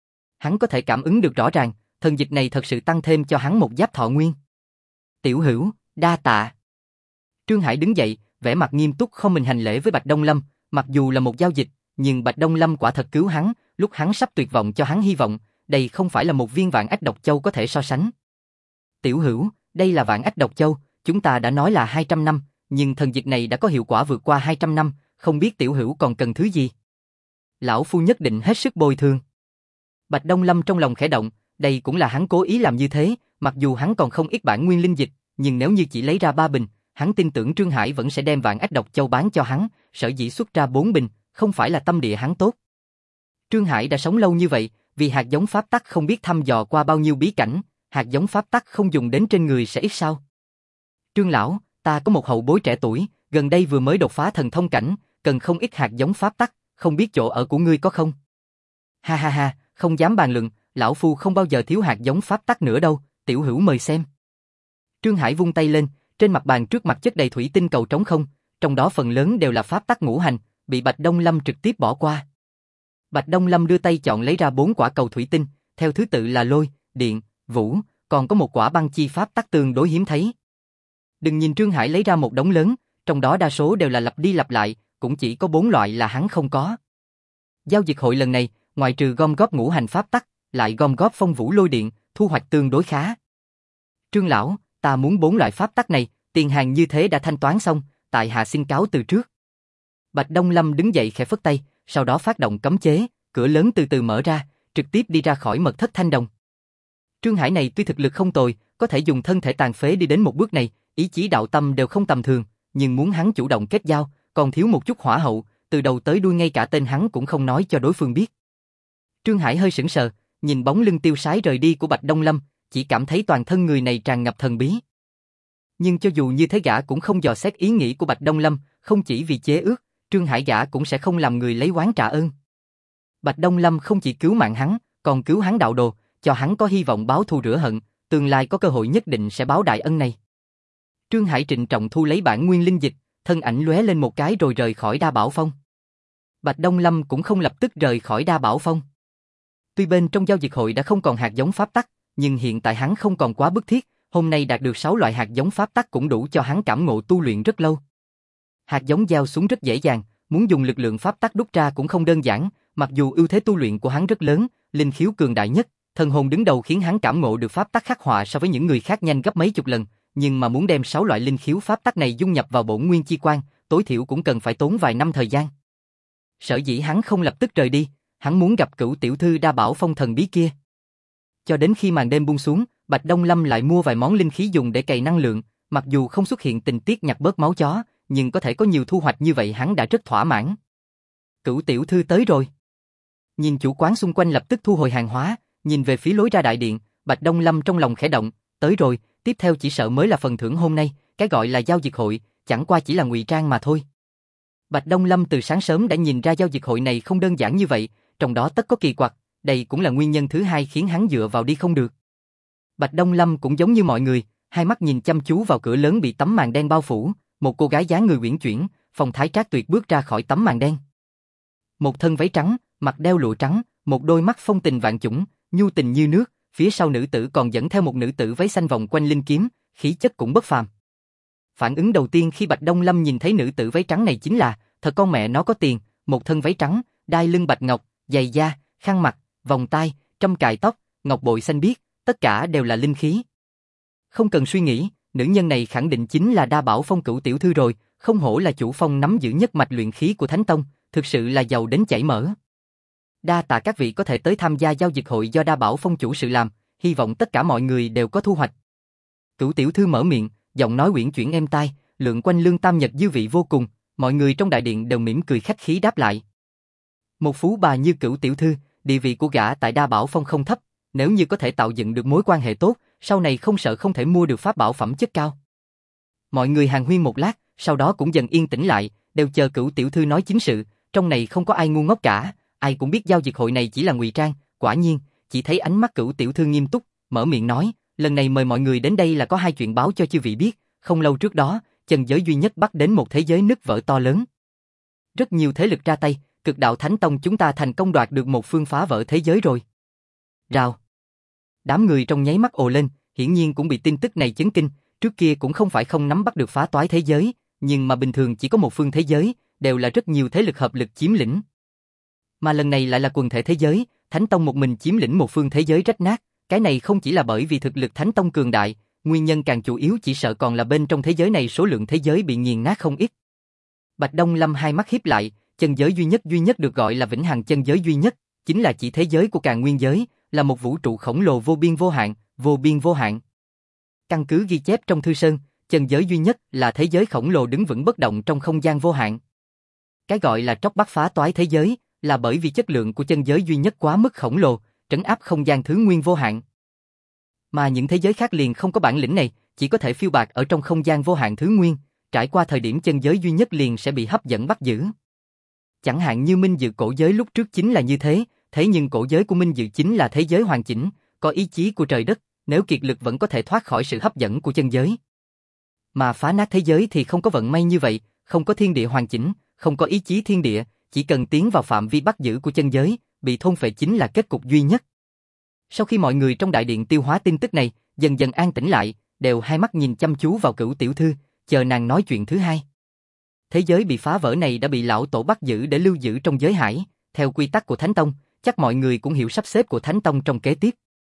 hắn có thể cảm ứng được rõ ràng, thần dịch này thật sự tăng thêm cho hắn một giáp thọ nguyên. Tiểu hữu, đa tạ. Trương Hải đứng dậy, vẻ mặt nghiêm túc không mình hành lễ với Bạch Đông Lâm, mặc dù là một giao dịch, nhưng Bạch Đông Lâm quả thật cứu hắn, lúc hắn sắp tuyệt vọng cho hắn hy vọng, đây không phải là một viên vạn ách độc châu có thể so sánh. Tiểu hữu, đây là vạn ách độc châu, chúng ta đã nói là 200 năm, nhưng thần dịch này đã có hiệu quả vượt qua 200 năm, không biết tiểu hữu còn cần thứ gì. lão phu nhất định hết sức bồi thường. Bạch Đông Lâm trong lòng khẽ động, đây cũng là hắn cố ý làm như thế, mặc dù hắn còn không ít bản nguyên linh dịch, nhưng nếu như chỉ lấy ra 3 bình, hắn tin tưởng Trương Hải vẫn sẽ đem vạn ách độc châu bán cho hắn, sở dĩ xuất ra 4 bình, không phải là tâm địa hắn tốt. Trương Hải đã sống lâu như vậy, vì hạt giống pháp tắc không biết thăm dò qua bao nhiêu bí cảnh, hạt giống pháp tắc không dùng đến trên người sẽ ít sao? Trương lão, ta có một hậu bối trẻ tuổi, gần đây vừa mới đột phá thần thông cảnh, cần không ít hạt giống pháp tắc, không biết chỗ ở của ngươi có không? Ha ha ha, không dám bàn luận, lão phu không bao giờ thiếu hạt giống pháp tắc nữa đâu, tiểu hữu mời xem. Trương Hải vung tay lên, trên mặt bàn trước mặt chất đầy thủy tinh cầu trống không, trong đó phần lớn đều là pháp tắc ngũ hành, bị Bạch Đông Lâm trực tiếp bỏ qua. Bạch Đông Lâm đưa tay chọn lấy ra 4 quả cầu thủy tinh, theo thứ tự là lôi, điện, vũ, còn có một quả băng chi pháp tắc tương đối hiếm thấy. Đừng nhìn Trương Hải lấy ra một đống lớn, trong đó đa số đều là lặp đi lặp lại, cũng chỉ có 4 loại là hắn không có. Giao dịch hội lần này, ngoài trừ gom góp ngũ hành pháp tắc, lại gom góp phong vũ lôi điện, thu hoạch tương đối khá. Trương lão, ta muốn 4 loại pháp tắc này, tiền hàng như thế đã thanh toán xong, tại hạ xin cáo từ trước. Bạch Đông Lâm đứng dậy khẽ phất tay, sau đó phát động cấm chế, cửa lớn từ từ mở ra, trực tiếp đi ra khỏi mật thất thanh đồng. Trương Hải này tuy thực lực không tồi, có thể dùng thân thể tàn phế đi đến một bước này, ý chí đạo tâm đều không tầm thường, nhưng muốn hắn chủ động kết giao, còn thiếu một chút hỏa hậu, từ đầu tới đuôi ngay cả tên hắn cũng không nói cho đối phương biết. Trương Hải hơi sững sờ, nhìn bóng lưng tiêu sái rời đi của Bạch Đông Lâm, chỉ cảm thấy toàn thân người này tràn ngập thần bí. Nhưng cho dù như thế gã cũng không dò xét ý nghĩ của Bạch Đông Lâm, không chỉ vì chế ước, Trương Hải gã cũng sẽ không làm người lấy oán trả ơn. Bạch Đông Lâm không chỉ cứu mạng hắn, còn cứu hắn đạo đồ, cho hắn có hy vọng báo thù rửa hận, tương lai có cơ hội nhất định sẽ báo đại ân này. Trương Hải trịnh trọng thu lấy bản nguyên linh dịch, thân ảnh lóe lên một cái rồi rời khỏi Đa Bảo Phong. Bạch Đông Lâm cũng không lập tức rời khỏi Đa Bảo Phong. Tuy bên trong giao dịch hội đã không còn hạt giống pháp tắc, nhưng hiện tại hắn không còn quá bức thiết, hôm nay đạt được 6 loại hạt giống pháp tắc cũng đủ cho hắn cảm ngộ tu luyện rất lâu. Hạt giống gieo xuống rất dễ dàng, muốn dùng lực lượng pháp tắc đúc ra cũng không đơn giản, mặc dù ưu thế tu luyện của hắn rất lớn, linh khiếu cường đại nhất, thần hồn đứng đầu khiến hắn cảm ngộ được pháp tắc khắc họa so với những người khác nhanh gấp mấy chục lần, nhưng mà muốn đem 6 loại linh khiếu pháp tắc này dung nhập vào bổn nguyên chi quan, tối thiểu cũng cần phải tốn vài năm thời gian. Sở dĩ hắn không lập tức rời đi, hắn muốn gặp Cửu tiểu thư Đa Bảo Phong thần bí kia. Cho đến khi màn đêm buông xuống, Bạch Đông Lâm lại mua vài món linh khí dùng để cày năng lượng, mặc dù không xuất hiện tình tiết nhặt bớt máu chó, nhưng có thể có nhiều thu hoạch như vậy hắn đã rất thỏa mãn. Cửu tiểu thư tới rồi. Nhìn chủ quán xung quanh lập tức thu hồi hàng hóa, nhìn về phía lối ra đại điện, Bạch Đông Lâm trong lòng khẽ động, tới rồi, tiếp theo chỉ sợ mới là phần thưởng hôm nay, cái gọi là giao dịch hội, chẳng qua chỉ là ngụy trang mà thôi. Bạch Đông Lâm từ sáng sớm đã nhìn ra giao dịch hội này không đơn giản như vậy, trong đó tất có kỳ quặc, đây cũng là nguyên nhân thứ hai khiến hắn dựa vào đi không được. Bạch Đông Lâm cũng giống như mọi người, hai mắt nhìn chăm chú vào cửa lớn bị tấm màn đen bao phủ, một cô gái dáng người uyển chuyển, phong thái trác tuyệt bước ra khỏi tấm màn đen. Một thân váy trắng, mặt đeo lụa trắng, một đôi mắt phong tình vạn chủng, nhu tình như nước, phía sau nữ tử còn dẫn theo một nữ tử váy xanh vòng quanh linh kiếm, khí chất cũng bất phàm. Phản ứng đầu tiên khi Bạch Đông Lâm nhìn thấy nữ tử váy trắng này chính là, thật con mẹ nó có tiền, một thân váy trắng, đai lưng bạch ngọc, giày da, khăn mặt, vòng tai, trâm cài tóc, ngọc bội xanh biếc, tất cả đều là linh khí. Không cần suy nghĩ, nữ nhân này khẳng định chính là Đa Bảo Phong Cửu tiểu thư rồi, không hổ là chủ phong nắm giữ nhất mạch luyện khí của Thánh Tông, thực sự là giàu đến chảy mỡ. Đa tạ các vị có thể tới tham gia giao dịch hội do Đa Bảo Phong chủ sự làm, hy vọng tất cả mọi người đều có thu hoạch. Cửu tiểu thư mở miệng, giọng nói uyển chuyển êm tai, lượn quanh lương tam nhật dư vị vô cùng, mọi người trong đại điện đều mỉm cười khách khí đáp lại. Một phú bà như Cửu tiểu thư, địa vị của gã tại Đa Bảo Phong không thấp, nếu như có thể tạo dựng được mối quan hệ tốt, sau này không sợ không thể mua được pháp bảo phẩm chất cao. Mọi người hàn huyên một lát, sau đó cũng dần yên tĩnh lại, đều chờ Cửu tiểu thư nói chính sự, trong này không có ai ngu ngốc cả, ai cũng biết giao dịch hội này chỉ là ngụy trang, quả nhiên, chỉ thấy ánh mắt Cửu tiểu thư nghiêm túc, mở miệng nói, lần này mời mọi người đến đây là có 2 chuyện báo cho chư vị biết, không lâu trước đó, chân giới duy nhất bắt đến một thế giới nứt vỡ to lớn. Rất nhiều thế lực ra tay, Cực Đạo Thánh Tông chúng ta thành công đoạt được một phương phá vỡ thế giới rồi. Rào. Đám người trong nháy mắt ồ lên, hiển nhiên cũng bị tin tức này chấn kinh, trước kia cũng không phải không nắm bắt được phá toái thế giới, nhưng mà bình thường chỉ có một phương thế giới, đều là rất nhiều thế lực hợp lực chiếm lĩnh. Mà lần này lại là quần thể thế giới, Thánh Tông một mình chiếm lĩnh một phương thế giới rách nát, cái này không chỉ là bởi vì thực lực Thánh Tông cường đại, nguyên nhân càng chủ yếu chỉ sợ còn là bên trong thế giới này số lượng thế giới bị nghiền nát không ít. Bạch Đông Lâm hai mắt híp lại, chân giới duy nhất được gọi là vĩnh hằng chân giới duy nhất, chính là chỉ thế giới của Càn Nguyên giới, là một vũ trụ khổng lồ vô biên vô hạn. Căn cứ ghi chép trong Thư Sơn, chân giới duy nhất là thế giới khổng lồ đứng vững bất động trong không gian vô hạn. Cái gọi là tróc bắt phá toái thế giới, là bởi vì chất lượng của chân giới duy nhất quá mức khổng lồ, trấn áp không gian thứ nguyên vô hạn. Mà những thế giới khác liền không có bản lĩnh này, chỉ có thể phiêu bạt ở trong không gian vô hạn thứ nguyên, trải qua thời điểm chân giới duy nhất liền sẽ bị hấp dẫn bắt giữ. Chẳng hạn như Minh Dự cổ giới lúc trước chính là như thế, thế nhưng cổ giới của Minh Dự chính là thế giới hoàn chỉnh, có ý chí của trời đất, nếu kiệt lực vẫn có thể thoát khỏi sự hấp dẫn của chân giới. Mà phá nát thế giới thì không có vận may như vậy, không có thiên địa hoàn chỉnh, không có ý chí thiên địa, chỉ cần tiến vào phạm vi bắt giữ của chân giới, bị thôn phệ chính là kết cục duy nhất. Sau khi mọi người trong đại điện tiêu hóa tin tức này, dần dần an tĩnh lại, đều hai mắt nhìn chăm chú vào Cửu tiểu thư, chờ nàng nói chuyện thứ hai. Thế giới bị phá vỡ này đã bị lão tổ bắt giữ để lưu giữ trong giới hải, theo quy tắc của Thánh Tông, chắc mọi người cũng hiểu sắp xếp của Thánh Tông trong kế tiếp.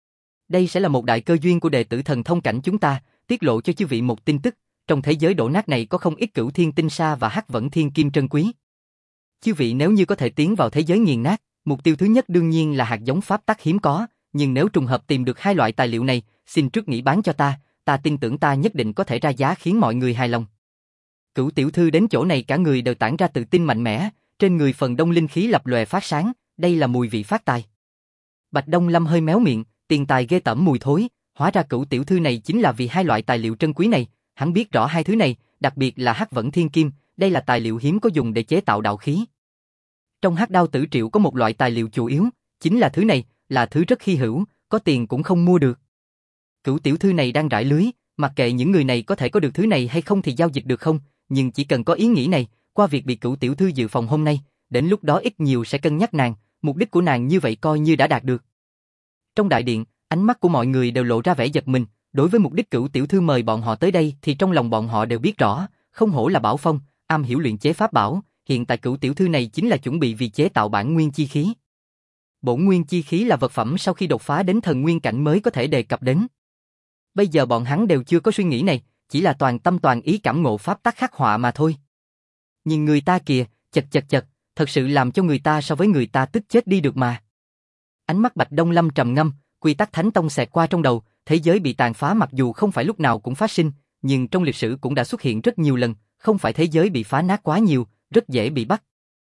Đây sẽ là một đại cơ duyên của đệ tử thần thông cảnh chúng ta, tiết lộ cho chư vị một tin tức, trong thế giới đổ nát này có không ít Cửu Thiên tinh sa và Hắc Vẫn Thiên kim trân quý. Chư vị nếu như có thể tiến vào thế giới nghiền nát, mục tiêu thứ nhất đương nhiên là hạt giống pháp tắc hiếm có, nhưng nếu trùng hợp tìm được hai loại tài liệu này, xin trước nghĩ bán cho ta tin tưởng ta nhất định có thể ra giá khiến mọi người hài lòng. Cửu tiểu thư đến chỗ này cả người đều tản ra tự tin mạnh mẽ, trên người phần đông linh khí lập lòe phát sáng, đây là mùi vị phát tài. Bạch Đông Lâm hơi méo miệng, tiền tài ghê tởm mùi thối, hóa ra Cửu tiểu thư này chính là vì hai loại tài liệu trân quý này, hắn biết rõ hai thứ này, đặc biệt là Hắc Vẫn Thiên Kim, đây là tài liệu hiếm có dùng để chế tạo đạo khí. Trong Hắc Đao Tử Triệu có một loại tài liệu chủ yếu, chính là thứ này, là thứ rất hy hữu, có tiền cũng không mua được. Cửu tiểu thư này đang rải lưới, mặc kệ những người này có thể có được thứ này hay không thì giao dịch được không, nhưng chỉ cần có ý nghĩ này, qua việc bị Cửu tiểu thư dự phòng hôm nay, đến lúc đó ít nhiều sẽ cân nhắc nàng, mục đích của nàng như vậy coi như đã đạt được. Trong đại điện, ánh mắt của mọi người đều lộ ra vẻ giật mình, đối với mục đích Cửu tiểu thư mời bọn họ tới đây thì trong lòng bọn họ đều biết rõ, không hổ là Bảo Phong, am hiểu luyện chế pháp bảo, hiện tại Cửu tiểu thư này chính là chuẩn bị vì chế tạo bản nguyên chi khí. Bổn nguyên chi khí là vật phẩm sau khi đột phá đến thần nguyên cảnh mới có thể đề cập đến. Bây giờ bọn hắn đều chưa có suy nghĩ này, chỉ là toàn tâm toàn ý cảm ngộ pháp tắc khắc họa mà thôi. Nhìn người ta kìa, chật, thật sự làm cho người ta so với người ta tức chết đi được mà. Ánh mắt Bạch Đông Lâm trầm ngâm, quy tắc Thánh Tông xẹt qua trong đầu, thế giới bị tàn phá mặc dù không phải lúc nào cũng phát sinh, nhưng trong lịch sử cũng đã xuất hiện rất nhiều lần, không phải thế giới bị phá nát quá nhiều, rất dễ bị bắt.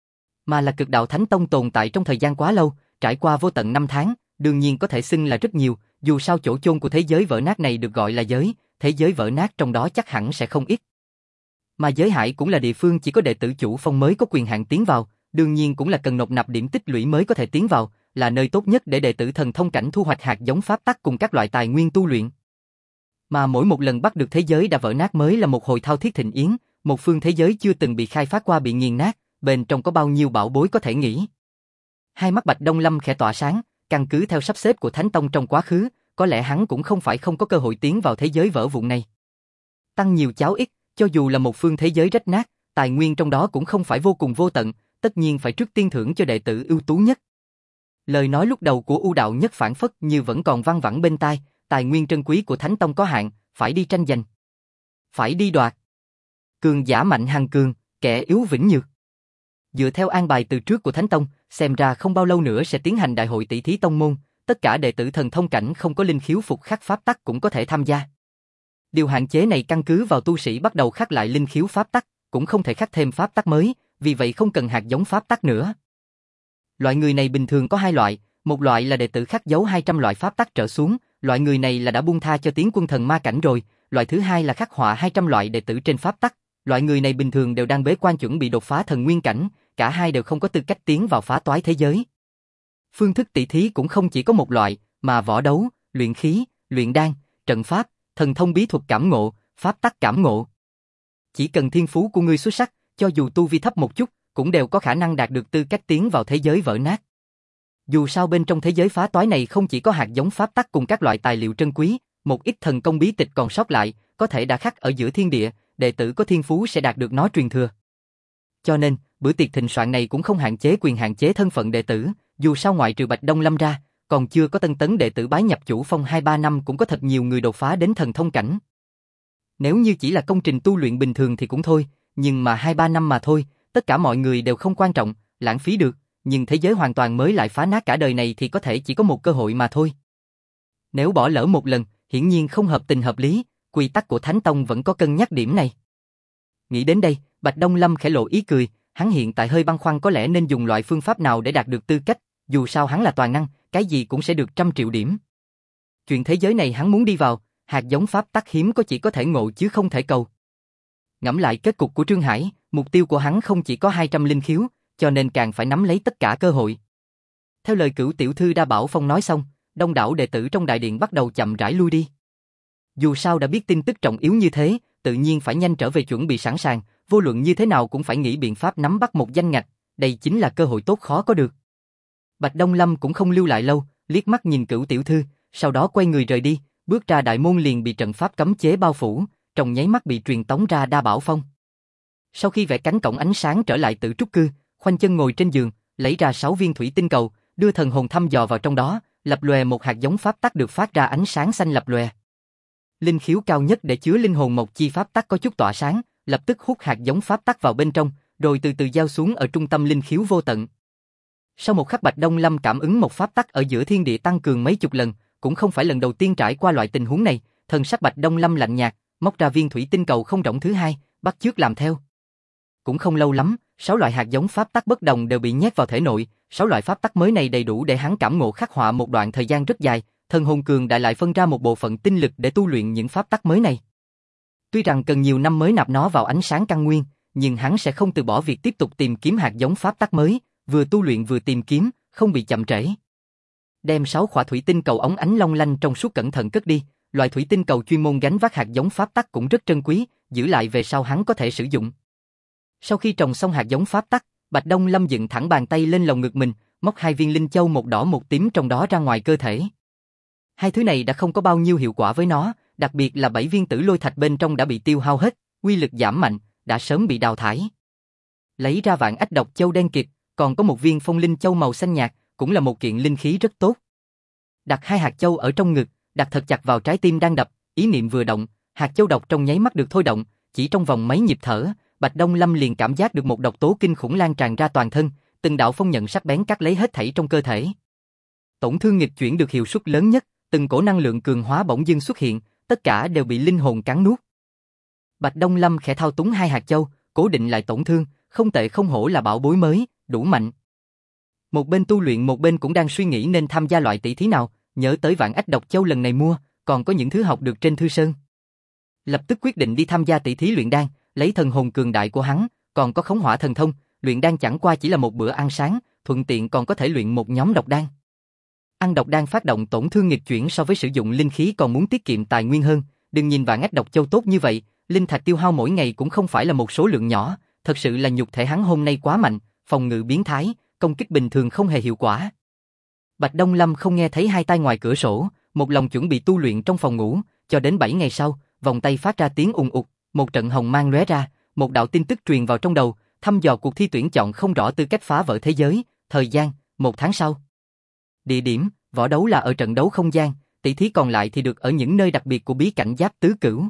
Mà là cực đạo Thánh Tông tồn tại trong thời gian quá lâu, trải qua vô tận năm tháng, đương nhiên có thể xưng là rất nhiều, dù sao chỗ chôn của thế giới vỡ nát này được gọi là giới, thế giới vỡ nát trong đó chắc hẳn sẽ không ít. Mà giới hải cũng là địa phương chỉ có đệ tử chủ phong mới có quyền hạn tiến vào, đương nhiên cũng là cần nộp nạp điểm tích lũy mới có thể tiến vào, là nơi tốt nhất để đệ tử thần thông cảnh thu hoạch hạt giống pháp tắc cùng các loại tài nguyên tu luyện. Mà mỗi một lần bắt được thế giới đã vỡ nát mới là một hồi thao thiết thịnh yến, một phương thế giới chưa từng bị khai phá qua bị nghiền nát, bên trong có bao nhiêu bảo bối có thể nghĩ. Hai mắt Bạch Đông Lâm khẽ tỏa sáng, căn cứ theo sắp xếp của Thánh Tông trong quá khứ, có lẽ hắn cũng không phải không có cơ hội tiến vào thế giới vỡ vụn này. Tăng nhiều cháo ít, cho dù là một phương thế giới rách nát, tài nguyên trong đó cũng không phải vô cùng vô tận, tất nhiên phải trước tiên thưởng cho đệ tử ưu tú nhất. Lời nói lúc đầu của U đạo nhất phản phất như vẫn còn văng vẳng bên tai, tài nguyên trân quý của Thánh Tông có hạn, phải đi tranh giành. Phải đi đoạt. Cường giả mạnh hằng cường, kẻ yếu vĩnh nhược. Dựa theo an bài từ trước của Thánh Tông, xem ra không bao lâu nữa sẽ tiến hành đại hội tỷ thí tông môn, tất cả đệ tử thần thông cảnh không có linh khiếu phục khắc pháp tắc cũng có thể tham gia. Điều hạn chế này căn cứ vào tu sĩ bắt đầu khắc lại linh khiếu pháp tắc, cũng không thể khắc thêm pháp tắc mới, vì vậy không cần hạt giống pháp tắc nữa. Loại người này bình thường có hai loại, một loại là đệ tử khắc dấu 200 loại pháp tắc trở xuống, loại người này là đã buông tha cho tiến quân thần ma cảnh rồi, loại thứ hai là khắc họa 200 loại đệ tử trên pháp tắc, loại người này bình thường đều đang bế quan chuẩn bị đột phá thần nguyên cảnh, cả hai đều không có tư cách tiến vào phá toái thế giới. Phương thức tỷ thí cũng không chỉ có một loại, mà võ đấu, luyện khí, luyện đan, trận pháp, thần thông bí thuật cảm ngộ, pháp tắc cảm ngộ. Chỉ cần thiên phú của ngươi xuất sắc, cho dù tu vi thấp một chút, cũng đều có khả năng đạt được tư cách tiến vào thế giới vỡ nát. Dù sao bên trong thế giới phá toái này không chỉ có hạt giống pháp tắc cùng các loại tài liệu trân quý, một ít thần công bí tịch còn sót lại, có thể đã khắc ở giữa thiên địa, đệ tử có thiên phú sẽ đạt được nó truyền thừa. Cho nên, bữa tiệc thịnh soạn này cũng không hạn chế quyền hạn chế thân phận đệ tử, dù sao ngoại trừ Bạch Đông Lâm ra, còn chưa có tân tấn đệ tử bái nhập chủ phong 2-3 năm cũng có thật nhiều người đột phá đến thần thông cảnh. Nếu như chỉ là công trình tu luyện bình thường thì cũng thôi, nhưng mà 2-3 năm mà thôi, tất cả mọi người đều không quan trọng, lãng phí được, nhưng thế giới hoàn toàn mới lại phá nát cả đời này thì có thể chỉ có một cơ hội mà thôi. Nếu bỏ lỡ một lần, hiển nhiên không hợp tình hợp lý, quy tắc của Thánh Tông vẫn có cân nhắc điểm này. Nghĩ đến đây, Bạch Đông Lâm khẽ lộ ý cười, hắn hiện tại hơi băn khoăn có lẽ nên dùng loại phương pháp nào để đạt được tư cách, dù sao hắn là toàn năng, cái gì cũng sẽ được 100 triệu điểm. Chuyện thế giới này hắn muốn đi vào, hạt giống pháp tắc hiếm có chỉ có thể ngộ chứ không thể cầu. Ngẫm lại kết cục của Trương Hải, mục tiêu của hắn không chỉ có 200 linh khiếu, cho nên càng phải nắm lấy tất cả cơ hội. Theo lời Cửu tiểu thư Đa Bảo Phong nói xong, đông đảo đệ tử trong đại điện bắt đầu chậm rãi lui đi. Dù sao đã biết tin tức trọng yếu như thế, tự nhiên phải nhanh trở về chuẩn bị sẵn sàng, vô luận như thế nào cũng phải nghĩ biện pháp nắm bắt một danh ngạch, đây chính là cơ hội tốt khó có được. Bạch Đông Lâm cũng không lưu lại lâu, liếc mắt nhìn Cửu tiểu thư, sau đó quay người rời đi, bước ra đại môn liền bị trận pháp cấm chế bao phủ, trong nháy mắt bị truyền tống ra Đa Bảo Phong. Sau khi vẽ cánh cổng ánh sáng trở lại Tử Trúc Cư, khoanh chân ngồi trên giường, lấy ra 6 viên thủy tinh cầu, đưa thần hồn thăm dò vào trong đó, lập lòe một hạt giống pháp tắc được phát ra ánh sáng xanh lập lòe. Linh khiếu cao nhất để chứa linh hồn mộc chi pháp tắc có chút tỏa sáng, lập tức hút hạt giống pháp tắc vào bên trong, rồi từ từ giao xuống ở trung tâm linh khiếu vô tận. Sau một khắc Bạch Đông Lâm cảm ứng một pháp tắc ở giữa thiên địa tăng cường mấy chục lần, cũng không phải lần đầu tiên trải qua loại tình huống này, thần sắc Bạch Đông Lâm lạnh nhạt, móc ra viên thủy tinh cầu không rỗng thứ hai, bắt chước làm theo. Cũng không lâu lắm, 6 loại hạt giống pháp tắc bất đồng đều bị nhét vào thể nội, 6 loại pháp tắc mới này đầy đủ để hắn cảm ngộ khắc họa một đoạn thời gian rất dài, thần hồn cường đại lại phân ra một bộ phận tinh lực để tu luyện những pháp tắc mới này. Tuy rằng cần nhiều năm mới nạp nó vào ánh sáng căn nguyên, nhưng hắn sẽ không từ bỏ việc tiếp tục tìm kiếm hạt giống pháp tắc mới, vừa tu luyện vừa tìm kiếm, không bị chậm trễ. Đem 6 khỏa thủy tinh cầu óng ánh long lanh trong suốt cẩn thận cất đi, loại thủy tinh cầu chuyên môn gánh vác hạt giống pháp tắc cũng rất trân quý, giữ lại về sau hắn có thể sử dụng. Sau khi trồng xong hạt giống pháp tắc, Bạch Đông Lâm dựng thẳng bàn tay lên lồng ngực mình, móc 2 viên linh châu một đỏ một tím trong đó ra ngoài cơ thể. Hai thứ này đã không có bao nhiêu hiệu quả với nó, đặc biệt là 7 viên tử lôi thạch bên trong đã bị tiêu hao hết, uy lực giảm mạnh, đã sớm bị đào thải. Lấy ra vạn ách độc châu đen kịt, còn có một viên phong linh châu màu xanh nhạt, cũng là một kiện linh khí rất tốt. Đặt 2 hạt châu ở trong ngực, đặt thật chặt vào trái tim đang đập, ý niệm vừa động, hạt châu độc trong nháy mắt được thôi động, chỉ trong vòng mấy nhịp thở, Bạch Đông Lâm liền cảm giác được một độc tố kinh khủng lan tràn ra toàn thân, từng đạo phong nhận sắc bén cắt lấy hết thảy trong cơ thể. Tổn thương nghịch chuyển được hiệu suất lớn nhất, từng cổ năng lượng cường hóa bỗng dưng xuất hiện, tất cả đều bị linh hồn cắn nuốt. Bạch Đông Lâm khẽ thao túng 2 hạt châu, cố định lại tổn thương, không tệ không hổ là bảo bối mới, đủ mạnh. Một bên tu luyện một bên cũng đang suy nghĩ nên tham gia loại tỷ thí nào, nhớ tới vạn ách độc châu lần này mua, còn có những thứ học được trên thư sơn. Lập tức quyết định đi tham gia tỷ thí luyện đan, lấy thần hồn cường đại của hắn, còn có khống hỏa thần thông, luyện đan chẳng qua chỉ là một bữa ăn sáng, thuận tiện còn có thể luyện một nhóm độc đan. Ăn độc đan phát động tổn thương nghịch chuyển so với sử dụng linh khí còn muốn tiết kiệm tài nguyên hơn, đừng nhìn vạn ách độc châu tốt như vậy, linh thạch tiêu hao mỗi ngày cũng không phải là một số lượng nhỏ, thật sự là nhục thể hắn hôm nay quá mạnh, phòng ngự biến thái, công kích bình thường không hề hiệu quả. Bạch Đông Lâm không nghe thấy hai tai ngoài cửa sổ, một lòng chuẩn bị tu luyện trong phòng ngủ, cho đến 7 ngày sau, vòng tay phát ra tiếng ùng ục, một trận hồng mang lóe ra, một đạo tin tức truyền vào trong đầu, thăm dò cuộc thi tuyển chọn không rõ tư cách phá vỡ thế giới, thời gian, 1 tháng sau. Địa điểm, võ đấu là ở trận đấu không gian, tỷ thí còn lại thì được ở những nơi đặc biệt của bí cảnh Giáp Tứ Cửu.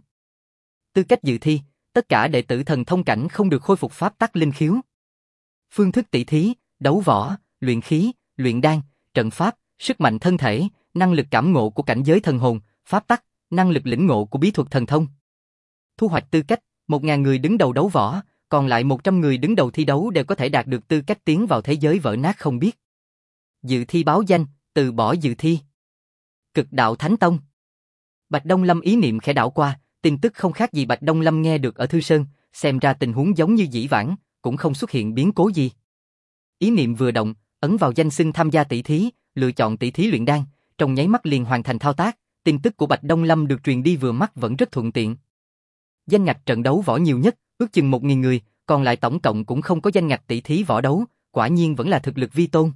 Tư cách dự thi, tất cả đệ tử thần thông cảnh không được khôi phục pháp tắc linh khiếu. Phương thức tỷ thí, đấu võ, luyện khí, luyện đan, trận pháp, sức mạnh thân thể, năng lực cảm ngộ của cảnh giới thần hồn, pháp tắc, năng lực lĩnh ngộ của bí thuật thần thông. Thu hoạch tư cách, 1000 người đứng đầu đấu võ, còn lại 100 người đứng đầu thi đấu đều có thể đạt được tư cách tiến vào thế giới vỡ nát không biết. Dự thi báo danh, từ bỏ dự thi. Cực đạo Thánh Tông. Bạch Đông Lâm ý niệm khẽ đảo qua, tin tức không khác gì Bạch Đông Lâm nghe được ở Thư Sơn, xem ra tình huống giống như dĩ vãng, cũng không xuất hiện biến cố gì. Ý niệm vừa động, ấn vào danh xưng tham gia tỷ thí, lựa chọn tỷ thí luyện đan, trong nháy mắt liền hoàn thành thao tác, tin tức của Bạch Đông Lâm được truyền đi vừa mắt vẫn rất thuận tiện. Danh ngạch trận đấu võ nhiều nhất, ước chừng 1000 người, còn lại tổng cộng cũng không có danh ngạch tỷ thí võ đấu, quả nhiên vẫn là thực lực vi tôn.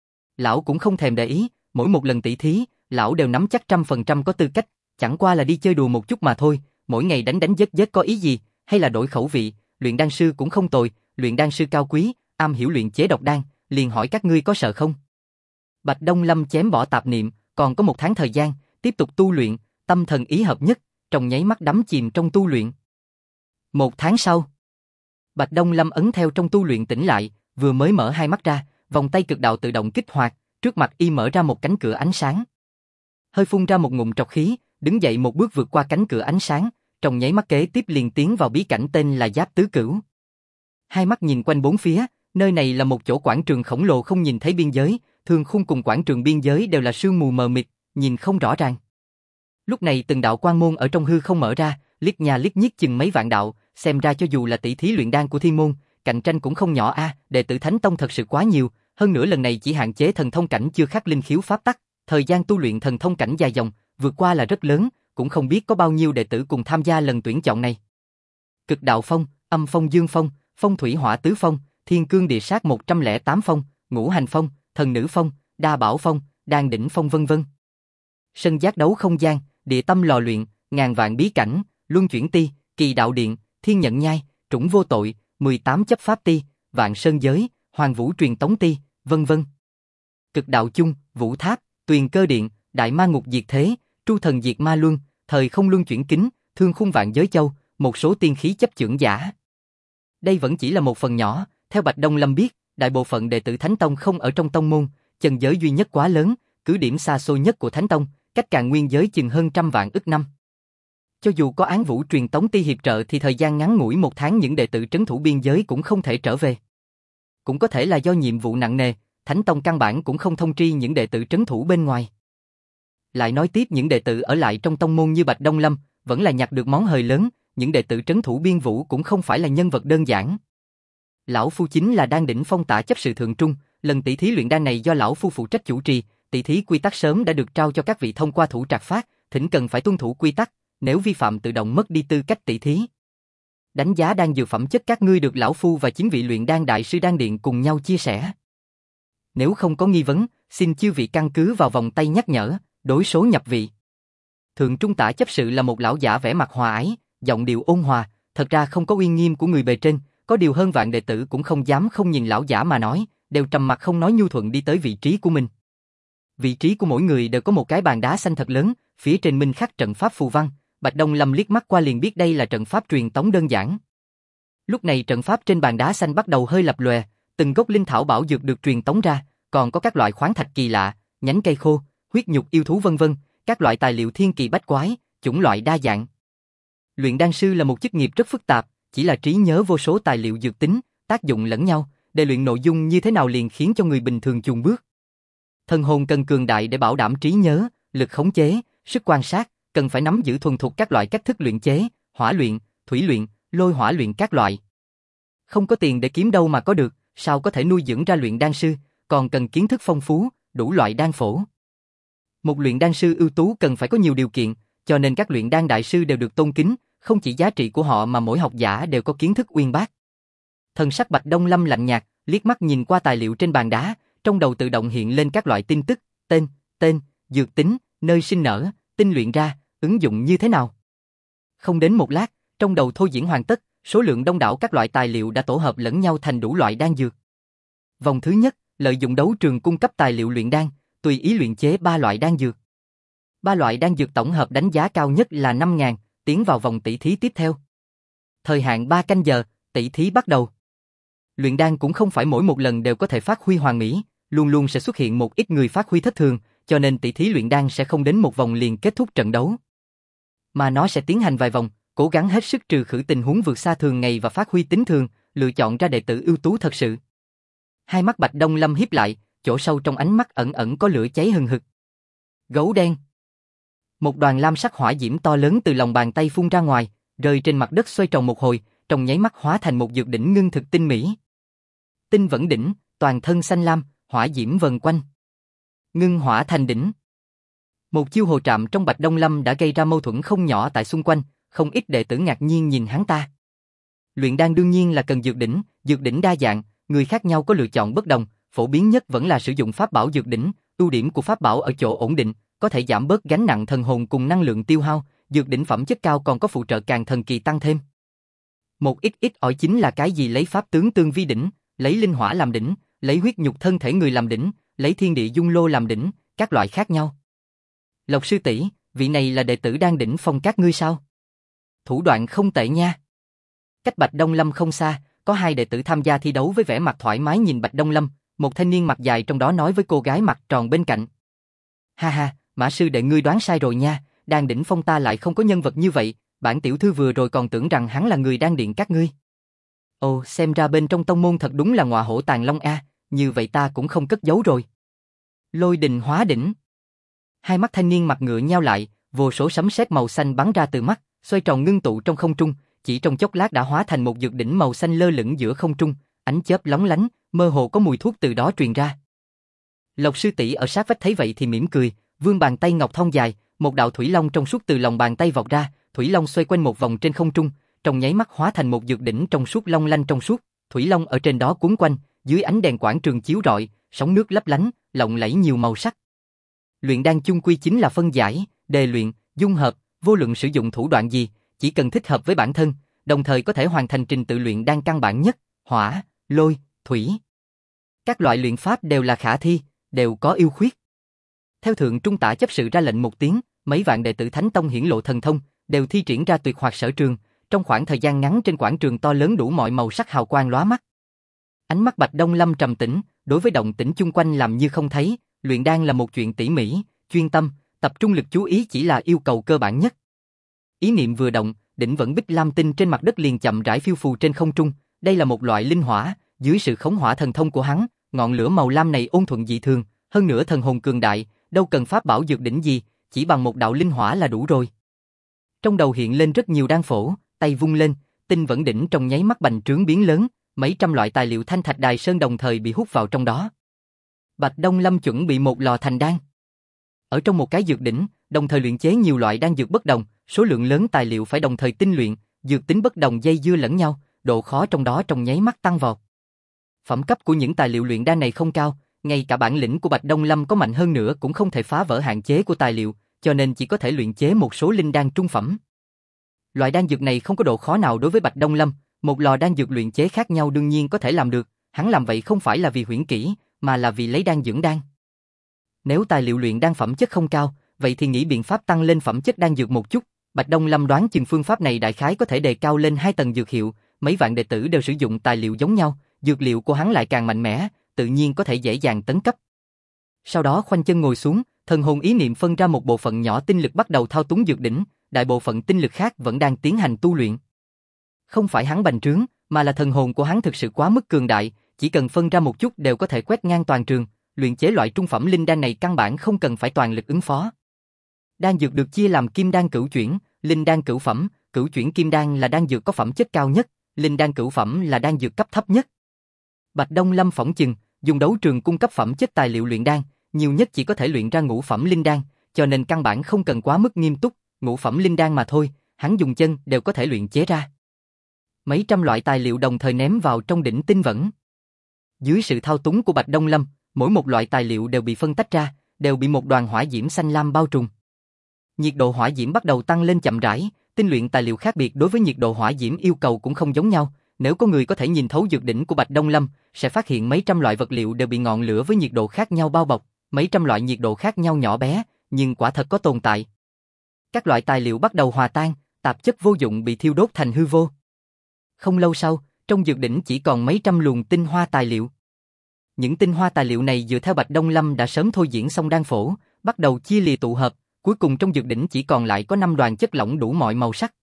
Lão cũng không thèm để ý, mỗi một lần tỷ thí, lão đều nắm chắc 100% có tư cách, chẳng qua là đi chơi đùa một chút mà thôi, mỗi ngày đánh đánh giết giết có ý gì, hay là đổi khẩu vị, luyện đan sư cũng không tồi, luyện đan sư cao quý, am hiểu luyện chế độc đan, liền hỏi các ngươi có sợ không? Bạch Đông Lâm chém bỏ tạp niệm, còn có 1 tháng thời gian, tiếp tục tu luyện, tâm thần ý hợp nhất, trong nháy mắt đắm chìm trong tu luyện. 1 tháng sau, Bạch Đông Lâm ấn theo trong tu luyện tỉnh lại, vừa mới mở hai mắt ra, vòng tay cực đạo tự động kích hoạt, trước mặt y mở ra một cánh cửa ánh sáng. Hơi phun ra một ngụm trọc khí, đứng dậy một bước vượt qua cánh cửa ánh sáng, trong nháy mắt kế tiếp liền tiến vào bí cảnh tên là Giáp Tứ Cửu. Hai mắt nhìn quanh bốn phía, nơi này là một chỗ quảng trường khổng lồ không nhìn thấy biên giới, thương khung cùng quảng trường biên giới đều là sương mù mờ mịt, nhìn không rõ ràng. Lúc này từng đạo quang môn ở trong hư không mở ra, liếc nhà liếc nhiếc chừng mấy vạn đạo, xem ra cho dù là tỷ thí luyện đan của thiên môn, cạnh tranh cũng không nhỏ a, đệ tử Thánh Tông thật sự quá nhiều, hơn nữa lần này chỉ hạn chế thần thông cảnh chưa khắc linh khiếu pháp tắc, thời gian tu luyện thần thông cảnh dài dòng, vượt qua là rất lớn, cũng không biết có bao nhiêu đệ tử cùng tham gia lần tuyển chọn này. Cực đạo phong, âm phong dương phong, phong thủy hỏa tứ phong, thiên cương địa sát 108 phong, ngũ hành phong, thần nữ phong, đa bảo phong, đan đỉnh phong vân vân. Sân giác đấu không gian, địa tâm lò luyện, ngàn vạn bí cảnh, luân chuyển ti, kỳ đạo điện, thiên nhận nhai, trũng vô tội, 18 chấp pháp ti, vạn sơn giới, hoàng vũ truyền tống ti, vân vân. Cực đạo chung, vũ tháp, tuyền cơ điện, đại ma ngục diệt thế, tru thần diệt ma luân, thời không luân chuyển kính, thương khung vạn giới châu, một số tiên khí chấp chưởng giả. Đây vẫn chỉ là một phần nhỏ, theo Bạch Đông Lâm biết, đại bộ phận đệ tử Thánh Tông không ở trong tông môn, chân giới duy nhất quá lớn, cứ điểm xa xôi nhất của Thánh Tông, cách Càn Nguyên giới chừng hơn 100 vạn ức năm. Cho dù có án vũ truyền tống ti hiệp trợ thì thời gian ngắn ngủi một tháng những đệ tử trấn thủ biên giới cũng không thể trở về. Cũng có thể là do nhiệm vụ nặng nề, Thánh Tông căn bản cũng không thông tri những đệ tử trấn thủ bên ngoài. Lại nói tiếp những đệ tử ở lại trong tông môn như Bạch Đông Lâm, vẫn là nhặt được món hời lớn, những đệ tử trấn thủ biên vũ cũng không phải là nhân vật đơn giản. Lão Phu chính là đan đỉnh phong tả chấp sự thượng trung, lần tỷ thí luyện đan này do Lão Phu phụ trách chủ trì, tỷ thí quy tắc sớm đã được trao cho các vị thông qua thủ trạc phát, thỉnh cần phải tuân thủ quy tắc, nếu vi phạm tự động mất đi tư cách tỷ thí. Đánh giá đan dược phẩm chất các ngươi được Lão Phu và 9 vị luyện đan đại sư đan điện cùng nhau chia sẻ. Nếu không có nghi vấn, xin chư vị căn cứ vào vòng tay nhắc nhở, đối số nhập vị. Thượng trung tả chấp sự là một lão giả vẻ mặt hòa ái, giọng điệu ôn hòa, thật ra không có uy nghiêm của người bề trên, có điều hơn vạn đệ tử cũng không dám không nhìn lão giả mà nói, đều trầm mặt không nói nhu thuận đi tới vị trí của mình. Vị trí của mỗi người đều có một cái bàn đá xanh thật lớn, phía trên minh khắc trận pháp phù văn, Bạch Đông Lâm liếc mắt qua liền biết đây là trận pháp truyền tống đơn giản. Lúc này trận pháp trên bàn đá xanh bắt đầu hơi lập lòe, từng gốc linh thảo bảo dược được truyền tống ra, còn có các loại khoáng thạch kỳ lạ, nhánh cây khô, huyết nhục yêu thú vân vân, các loại tài liệu thiên kỳ bách quái, chủng loại đa dạng. Luyện đan sư là một chức nghiệp rất phức tạp, chỉ là trí nhớ vô số tài liệu dược tính, tác dụng lẫn nhau, để luyện nội dung như thế nào liền khiến cho người bình thường chùn bước. Thần hồn cần cường đại để bảo đảm trí nhớ, lực khống chế, sức quan sát, cần phải nắm giữ thuần thục các loại cách thức luyện chế, hỏa luyện, thủy luyện, lôi hỏa luyện các loại. Không có tiền để kiếm đâu mà có được, sao có thể nuôi dưỡng ra luyện đan sư, còn cần kiến thức phong phú, đủ loại đan phổ. Một luyện đan sư ưu tú cần phải có nhiều điều kiện, cho nên các luyện đan đại sư đều được tôn kính, không chỉ giá trị của họ mà mỗi học giả đều có kiến thức uyên bác. Thần sắc Bạch Đông Lâm lạnh nhạt, liếc mắt nhìn qua tài liệu trên bàn đá, trong đầu tự động hiện lên các loại tin tức, tên, dược tính, nơi sinh nở, tinh luyện ra, ứng dụng như thế nào. Không đến một lát, trong đầu thôi diễn hoàn tất, số lượng đông đảo các loại tài liệu đã tổ hợp lẫn nhau thành đủ loại đan dược. Vòng thứ nhất, lợi dụng đấu trường cung cấp tài liệu luyện đan, tùy ý luyện chế 3 loại đan dược. 3 loại đan dược tổng hợp đánh giá cao nhất là 5.000, tiến vào vòng tỷ thí tiếp theo. Thời hạn 3 canh giờ, tỷ thí bắt đầu. Luyện đan cũng không phải mỗi một lần đều có thể phát huy hoàn mỹ, luôn luôn sẽ xuất hiện một ít người phát huy thất thường, cho nên tỷ thí luyện đan sẽ không đến một vòng liền kết thúc trận đấu. Mà nó sẽ tiến hành vài vòng, cố gắng hết sức trừ khử tình huống vượt xa thường ngày và phát huy tính thường, lựa chọn ra đệ tử ưu tú thật sự. Hai mắt Bạch Đông Lâm híp lại, chỗ sâu trong ánh mắt ẩn ẩn có lửa cháy hừng hực. Gấu đen. Một đoàn lam sắc hỏa diễm to lớn từ lòng bàn tay phun ra ngoài, rơi trên mặt đất xoay tròn một hồi, trong nháy mắt hóa thành một dược đỉnh ngưng thực tinh mỹ. Tinh vẫn đỉnh, toàn thân xanh lam, hỏa diễm vần quanh. Ngưng hỏa thành đỉnh. Một chiêu hồ trạm trong Bạch Đông Lâm đã gây ra mâu thuẫn không nhỏ tại xung quanh, không ít đệ tử ngạc nhiên nhìn hắn ta. Luyện đan đương nhiên là cần dược đỉnh đa dạng, người khác nhau có lựa chọn bất đồng, phổ biến nhất vẫn là sử dụng pháp bảo dược đỉnh, ưu điểm của pháp bảo ở chỗ ổn định, có thể giảm bớt gánh nặng thần hồn cùng năng lượng tiêu hao, dược đỉnh phẩm chất cao còn có phụ trợ càng thần kỳ tăng thêm. Một ít ỏi chính là cái gì lấy pháp tướng tương vi đỉnh, lấy linh hỏa làm đỉnh, lấy huyết nhục thân thể người làm đỉnh, lấy thiên địa dung lô làm đỉnh, các loại khác nhau. Lộc sư tỷ, vị này là đệ tử đan đỉnh phong các ngươi sao? Thủ đoạn không tệ nha. Cách Bạch Đông Lâm không xa, có hai đệ tử tham gia thi đấu với vẻ mặt thoải mái nhìn Bạch Đông Lâm, một thanh niên mặt dài trong đó nói với cô gái mặt tròn bên cạnh. Ha ha, Mã sư đệ ngươi đoán sai rồi nha, đan đỉnh phong ta lại không có nhân vật như vậy, bản tiểu thư vừa rồi còn tưởng rằng hắn là người đan điện các ngươi. Ồ, xem ra bên trong tông môn thật đúng là ngọa hổ tàng long a, như vậy ta cũng không cất giấu rồi. Lôi đình hóa đỉnh. Hai mắt thanh niên mặt ngựa nheo lại, vô số sấm sét màu xanh bắn ra từ mắt, xoay tròn ngưng tụ trong không trung, chỉ trong chốc lát đã hóa thành một dược đỉnh màu xanh lơ lửng giữa không trung, ánh chớp lóng lánh, mơ hồ có mùi thuốc từ đó truyền ra. Lộc sư tỷ ở sát vách thấy vậy thì mỉm cười, vươn bàn tay ngọc thon dài, một đạo thủy long trong suốt từ lòng bàn tay vọt ra, thủy long xoay quanh một vòng trên không trung, trong nháy mắt hóa thành một dược đỉnh trong suốt long lanh trong suốt, thủy long ở trên đó cuốn quanh, dưới ánh đèn quảng trường chiếu rọi, sóng nước lấp lánh, lộng lẫy nhiều màu sắc. Luyện đan chung quy chính là phân giải, đề luyện, dung hợp, vô luận sử dụng thủ đoạn gì, chỉ cần thích hợp với bản thân, đồng thời có thể hoàn thành trình tự luyện đan căn bản nhất, hỏa, lôi, thủy. Các loại luyện pháp đều là khả thi, đều có ưu khuyết. Theo thượng trung tả chấp sự ra lệnh một tiếng, mấy vạn đệ tử Thánh Tông hiển lộ thần thông, đều thi triển ra tuyệt hoạt sở trường, trong khoảng thời gian ngắn trên quảng trường to lớn đủ mọi màu sắc hào quang lóa mắt. Ánh mắt Bạch Đông Lâm trầm tĩnh, đối với động tĩnh chung quanh làm như không thấy, luyện đan là một chuyện tỉ mỉ, chuyên tâm, tập trung lực chú ý chỉ là yêu cầu cơ bản nhất. Ý niệm vừa động, đỉnh vẫn bích lam tinh trên mặt đất liền chậm rãi phiêu phù trên không trung, đây là một loại linh hỏa, dưới sự khống hỏa thần thông của hắn, ngọn lửa màu lam này ôn thuận dị thường, hơn nữa thần hồn cường đại, đâu cần pháp bảo dược đỉnh gì, chỉ bằng một đạo linh hỏa là đủ rồi. Trong đầu hiện lên rất nhiều đan phổ, tay vung lên, tinh vẫn đỉnh trong nháy mắt bành trướng biến lớn, mấy trăm loại tài liệu thanh thạch đài sơn đồng thời bị hút vào trong đó. Bạch Đông Lâm chuẩn bị một lò thành đan. Ở trong một cái dược đỉnh, đồng thời luyện chế nhiều loại đan dược bất đồng, số lượng lớn tài liệu phải đồng thời tinh luyện, dược tính bất đồng dây dưa lẫn nhau, độ khó trong đó trong nháy mắt tăng vọt. Phẩm cấp của những tài liệu luyện đan này không cao, ngay cả bản lĩnh của Bạch Đông Lâm có mạnh hơn nữa cũng không thể phá vỡ hạn chế của tài liệu, cho nên chỉ có thể luyện chế một số linh đan trung phẩm. Loại đan dược này không có độ khó nào đối với Bạch Đông Lâm, một lò đan dược luyện chế khác nhau đương nhiên có thể làm được, hắn làm vậy không phải là vì huyễn kỹ, mà là vì lấy đan dưỡng đan. Nếu tài liệu luyện đan phẩm chất không cao, vậy thì nghĩ biện pháp tăng lên phẩm chất đan dược một chút, Bạch Đông Lâm đoán chừng phương pháp này đại khái có thể đề cao lên 2 tầng dược hiệu, mấy vạn đệ tử đều sử dụng tài liệu giống nhau, dược liệu của hắn lại càng mạnh mẽ, tự nhiên có thể dễ dàng tấn cấp. Sau đó khoanh chân ngồi xuống, thần hồn ý niệm phân ra một bộ phận nhỏ tinh lực bắt đầu thao túng dược đỉnh, đại bộ phận tinh lực khác vẫn đang tiến hành tu luyện. Không phải hắn bành trướng, mà là thần hồn của hắn thực sự quá mức cường đại, chỉ cần phân ra một chút đều có thể quét ngang toàn trường, luyện chế loại trung phẩm linh đan này căn bản không cần phải toàn lực ứng phó. Đan dược được chia làm kim đan cửu chuyển, linh đan cửu phẩm, cửu chuyển kim đan là đan dược có phẩm chất cao nhất, linh đan cửu phẩm là đan dược cấp thấp nhất. Bạch Đông Lâm phỏng chừng, dùng đấu trường cung cấp phẩm chất tài liệu luyện đan, nhiều nhất chỉ có thể luyện ra ngũ phẩm linh đan, cho nên căn bản không cần quá mức nghiêm túc, ngũ phẩm linh đan mà thôi, hắn dùng chân đều có thể luyện chế ra. Mấy trăm loại tài liệu đồng thời ném vào trong đỉnh tinh vẫn. Dưới sự thao túng của Bạch Đông Lâm, mỗi một loại tài liệu đều bị phân tách ra, đều bị một đoàn hỏa diễm xanh lam bao trùm. Nhiệt độ hỏa diễm bắt đầu tăng lên chậm rãi, tinh luyện tài liệu khác biệt đối với nhiệt độ hỏa diễm yêu cầu cũng không giống nhau. Nếu có người có thể nhìn thấu dược đỉnh của Bạch Đông Lâm, sẽ phát hiện mấy trăm loại vật liệu đều bị ngọn lửa với nhiệt độ khác nhau bao bọc, mấy trăm loại nhiệt độ khác nhau nhỏ bé, nhưng quả thật có tồn tại. Các loại tài liệu bắt đầu hòa tan, tạp chất vô dụng bị thiêu đốt thành hư vô. Không lâu sau, trong dược đỉnh chỉ còn mấy trăm luồng tinh hoa tài liệu. Những tinh hoa tài liệu này dựa theo Bạch Đông Lâm đã sớm thôi diễn xong đan phổ, bắt đầu chia lìa tụ hợp, cuối cùng trong dược đỉnh chỉ còn lại có 5 đoàn chất lỏng đủ mọi màu sắc.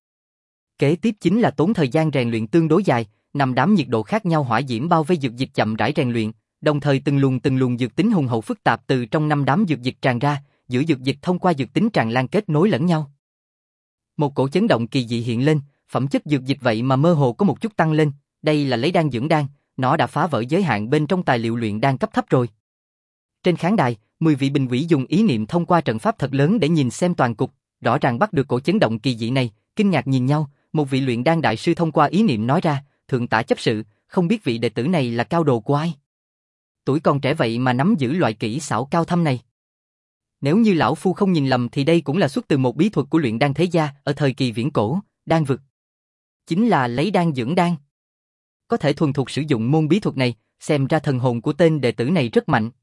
Kế tiếp chính là tốn thời gian rèn luyện tương đối dài, 5 đám nhiệt độ khác nhau hỏa diễm bao vây dược dịch chậm rãi rèn luyện, đồng thời từng luồng dược tính hùng hậu phức tạp từ trong 5 đám dược dịch tràn ra, giữa dược dịch thông qua dược tính tràn lan kết nối lẫn nhau. Một cổ chấn động kỳ dị hiện lên, phẩm chất dược dịch vậy mà mơ hồ có một chút tăng lên, đây là lấy đan dưỡng đan, nó đã phá vỡ giới hạn bên trong tài liệu luyện đan cấp thấp rồi. Trên khán đài, 10 vị bình quỷ dùng ý niệm thông qua trận pháp thật lớn để nhìn xem toàn cục, rõ ràng bắt được cổ chấn động kỳ dị này, kinh ngạc nhìn nhau, một vị luyện đan đại sư thông qua ý niệm nói ra, thượng tả chấp sự, không biết vị đệ tử này là cao đồ của ai? Tuổi còn trẻ vậy mà nắm giữ loại kỹ xảo cao thâm này. Nếu như lão phu không nhìn lầm thì đây cũng là xuất từ một bí thuật của luyện đan thế gia ở thời kỳ viễn cổ, đan vực. Chính là lấy đan dưỡng đan. Có thể thuần thục sử dụng môn bí thuật này, xem ra thần hồn của tên đệ tử này rất mạnh.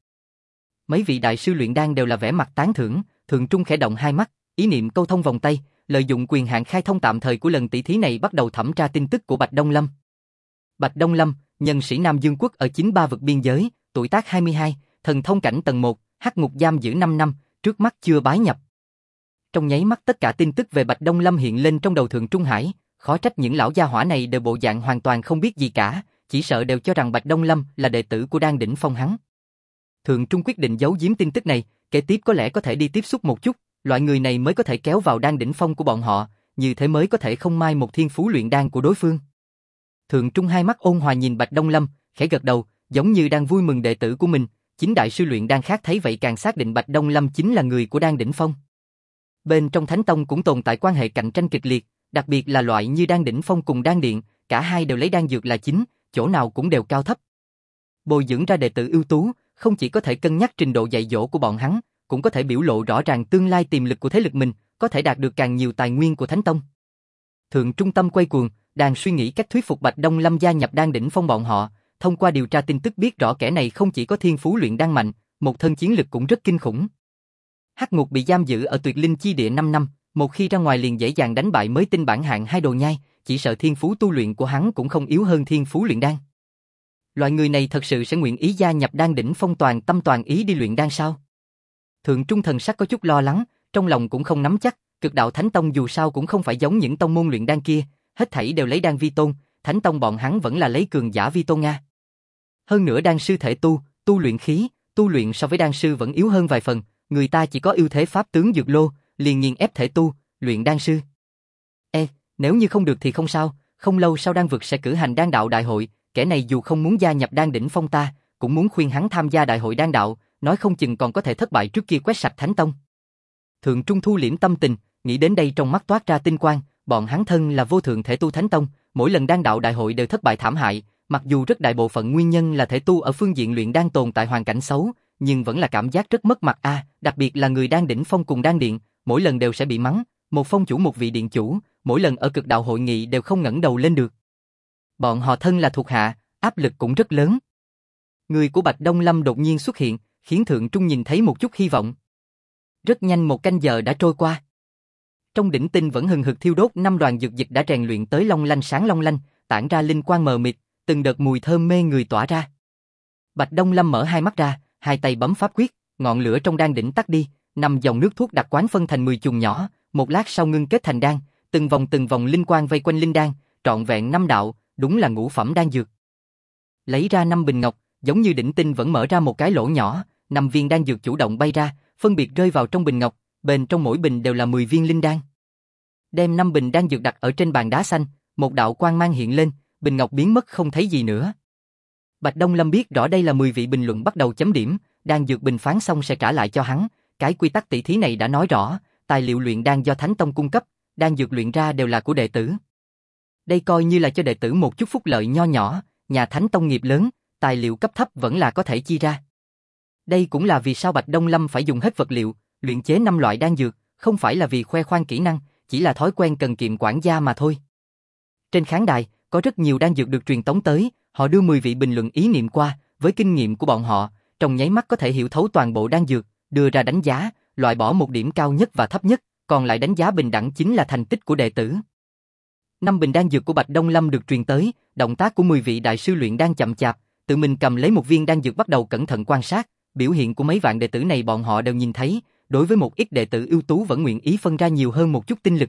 Mấy vị đại sư luyện đan đều là vẻ mặt tán thưởng, thượng trung khẽ động hai mắt, ý niệm câu thông vòng tay, lợi dụng quyền hạn khai thông tạm thời của lần tỷ thí này bắt đầu thẩm tra tin tức của Bạch Đông Lâm. Bạch Đông Lâm, nhân sĩ Nam Dương Quốc ở 93 vực biên giới, tuổi tác 22, thần thông cảnh tầng 1, hắc ngục giam giữ 5 năm, trước mắt chưa bái nhập. Trong nháy mắt tất cả tin tức về Bạch Đông Lâm hiện lên trong đầu Thượng Trung Hải, khó trách những lão gia hỏa này đều bộ dạng hoàn toàn không biết gì cả, chỉ sợ đều cho rằng Bạch Đông Lâm là đệ tử của Đan Đỉnh Phong hắn. Thượng Trung quyết định giấu giếm tin tức này, kế tiếp có lẽ có thể đi tiếp xúc một chút, loại người này mới có thể kéo vào Đan Đỉnh Phong của bọn họ, như thế mới có thể không mai một thiên phú luyện đan của đối phương. Thượng Trung hai mắt ôn hòa nhìn Bạch Đông Lâm, khẽ gật đầu, giống như đang vui mừng đệ tử của mình. Chính đại sư luyện đan khác thấy vậy càng xác định Bạch Đông Lâm chính là người của Đan Đỉnh Phong. Bên trong Thánh Tông cũng tồn tại quan hệ cạnh tranh kịch liệt, đặc biệt là loại như Đan Đỉnh Phong cùng Đan Điện, cả hai đều lấy đan dược là chính, chỗ nào cũng đều cao thấp. Bồi dưỡng ra đệ tử ưu tú, không chỉ có thể cân nhắc trình độ dạy dỗ của bọn hắn, cũng có thể biểu lộ rõ ràng tương lai tiềm lực của thế lực mình, có thể đạt được càng nhiều tài nguyên của Thánh Tông. Thượng Trung tâm quay cuồng, đang suy nghĩ cách thuyết phục Bạch Đông Lâm gia nhập Đan Đỉnh Phong bọn họ, thông qua điều tra tin tức biết rõ kẻ này không chỉ có thiên phú luyện đan mạnh, một thân chiến lực cũng rất kinh khủng. Hắc Ngục bị giam giữ ở Tuyệt Linh chi địa 5 năm, một khi ra ngoài liền dễ dàng đánh bại mới tinh bản hạng hai đồ nhai, chỉ sợ thiên phú tu luyện của hắn cũng không yếu hơn thiên phú luyện đan. Loại người này thật sự sẽ nguyện ý gia nhập Đan Đỉnh Phong toàn tâm toàn ý đi luyện đan sao? Thượng Trung thần sắc có chút lo lắng, trong lòng cũng không nắm chắc, Cực Đạo Thánh Tông dù sao cũng không phải giống những tông môn luyện đan kia, hết thảy đều lấy đan vi tôn, Thánh Tông bọn hắn vẫn là lấy cường giả vi tôn nga. Hơn nữa đan sư thể tu luyện khí, tu luyện so với đan sư vẫn yếu hơn vài phần, người ta chỉ có ưu thế pháp tướng dược lô, liền nghiền ép thể luyện đan sư. Nếu như không được thì không sao, không lâu sau đan vực sẽ cử hành đan đạo đại hội, kẻ này dù không muốn gia nhập Đan Đỉnh Phong ta, cũng muốn khuyên hắn tham gia đại hội đan đạo, nói không chừng còn có thể thất bại trước kia quét sạch Thánh Tông. Thượng Trung thu liễm tâm tình, nghĩ đến đây trong mắt toát ra tinh quang, bọn hắn thân là vô thượng thể tu Thánh Tông, mỗi lần đan đạo đại hội đều thất bại thảm hại, mặc dù rất đại bộ phận nguyên nhân là thể tu ở phương diện luyện đan tồn tại hoàn cảnh xấu, nhưng vẫn là cảm giác rất mất mặt đặc biệt là người Đan Đỉnh Phong cùng đan điện, mỗi lần đều sẽ bị mắng, một phong chủ một vị điện chủ, mỗi lần ở cực đạo hội nghị đều không ngẩng đầu lên được. Bọn họ thân là thuộc hạ, áp lực cũng rất lớn. Người của Bạch Đông Lâm đột nhiên xuất hiện, khiến Thượng Trung nhìn thấy một chút hy vọng. Rất nhanh một canh giờ đã trôi qua. Trong đỉnh tinh vẫn hừng hực thiêu đốt 5 đoàn dược dịch đã rèn luyện tới long lanh sáng long lanh, tản ra linh quang mờ mịt, từng đợt mùi thơm mê người tỏa ra. Bạch Đông Lâm mở hai mắt ra, hai tay bấm pháp quyết, ngọn lửa trong đan đỉnh tắt đi, 5 dòng nước thuốc đặc quán phân thành 10 chùm nhỏ, một lát sau ngưng kết thành đan, từng vòng linh quang vây quanh linh đan, trọn vẹn 5 đạo, đúng là ngũ phẩm đan dược. Lấy ra 5 bình ngọc, giống như đỉnh tinh vẫn mở ra một cái lỗ nhỏ, 5 viên đan dược chủ động bay ra, phân biệt rơi vào trong bình ngọc, bên trong mỗi bình đều là 10 viên linh đan. Đem 5 bình đan dược đặt ở trên bàn đá xanh, một đạo quang mang hiện lên, bình ngọc biến mất không thấy gì nữa. Bạch Đông Lâm biết rõ đây là 10 vị bình luận bắt đầu chấm điểm, đan dược bình phán xong sẽ trả lại cho hắn, cái quy tắc tỷ thí này đã nói rõ, tài liệu luyện đan do Thánh Tông cung cấp, đan dược luyện ra đều là của đệ tử. Đây coi như là cho đệ tử một chút phúc lợi nho nhỏ, nhà Thánh Tông nghiệp lớn, tài liệu cấp thấp vẫn là có thể chi ra. Đây cũng là vì sao Bạch Đông Lâm phải dùng hết vật liệu, luyện chế 5 loại đan dược, không phải là vì khoe khoang kỹ năng, chỉ là thói quen cần kiệm quản gia mà thôi. Trên khán đài, có rất nhiều đan dược được truyền tống tới, họ đưa 10 vị bình luận ý niệm qua, với kinh nghiệm của bọn họ, trong nháy mắt có thể hiểu thấu toàn bộ đan dược, đưa ra đánh giá, loại bỏ một điểm cao nhất và thấp nhất, còn lại đánh giá bình đẳng chính là thành tích của đệ tử. 5 bình đan dược của Bạch Đông Lâm được truyền tới, động tác của 10 vị đại sư luyện đan chậm chạp, tự mình cầm lấy một viên đan dược bắt đầu cẩn thận quan sát, biểu hiện của mấy vạn đệ tử này bọn họ đều nhìn thấy, đối với một ít đệ tử ưu tú vẫn nguyện ý phân ra nhiều hơn một chút tinh lực.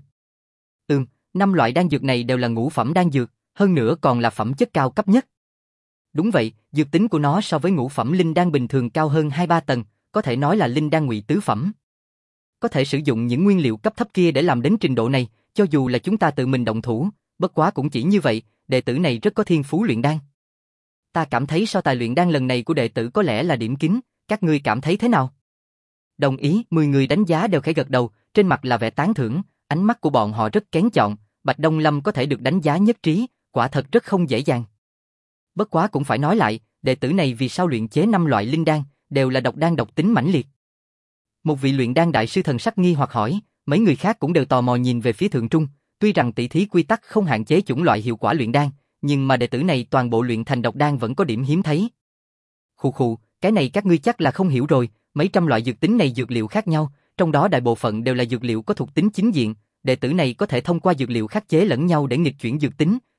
5 loại đan dược này đều là ngũ phẩm đan dược, hơn nữa còn là phẩm chất cao cấp nhất. Đúng vậy, dược tính của nó so với ngũ phẩm linh đan bình thường cao hơn 2-3 tầng, có thể nói là linh đan ngụy tứ phẩm. Có thể sử dụng những nguyên liệu cấp thấp kia để làm đến trình độ này, cho dù là chúng ta tự mình động thủ, bất quá cũng chỉ như vậy, đệ tử này rất có thiên phú luyện đan. Ta cảm thấy so tài luyện đan lần này của đệ tử có lẽ là điểm kín, các ngươi cảm thấy thế nào? Đồng ý, 10 người đánh giá đều khẽ gật đầu, trên mặt là vẻ tán thưởng, ánh mắt của bọn họ rất kén chọn, Bạch Đông Lâm có thể được đánh giá nhất trí, quả thật rất không dễ dàng. Bất quá cũng phải nói lại, đệ tử này vì sao luyện chế 5 loại linh đan, đều là độc đan độc tính mãnh liệt. Một vị luyện đan đại sư thần sắc nghi hoặc hỏi, mấy người khác cũng đều tò mò nhìn về phía Thượng Trung, tuy rằng tỷ thí quy tắc không hạn chế chủng loại hiệu quả luyện đan, nhưng mà đệ tử này toàn bộ luyện thành độc đan vẫn có điểm hiếm thấy. Khụ, cái này các ngươi chắc là không hiểu rồi, mấy trăm loại dược tính này dược liệu khác nhau, trong đó đại bộ phận đều là dược liệu có thuộc tính chính diện, đệ tử này có thể thông qua dược liệu khắc chế lẫn nhau để nghịch chuyển dược tính,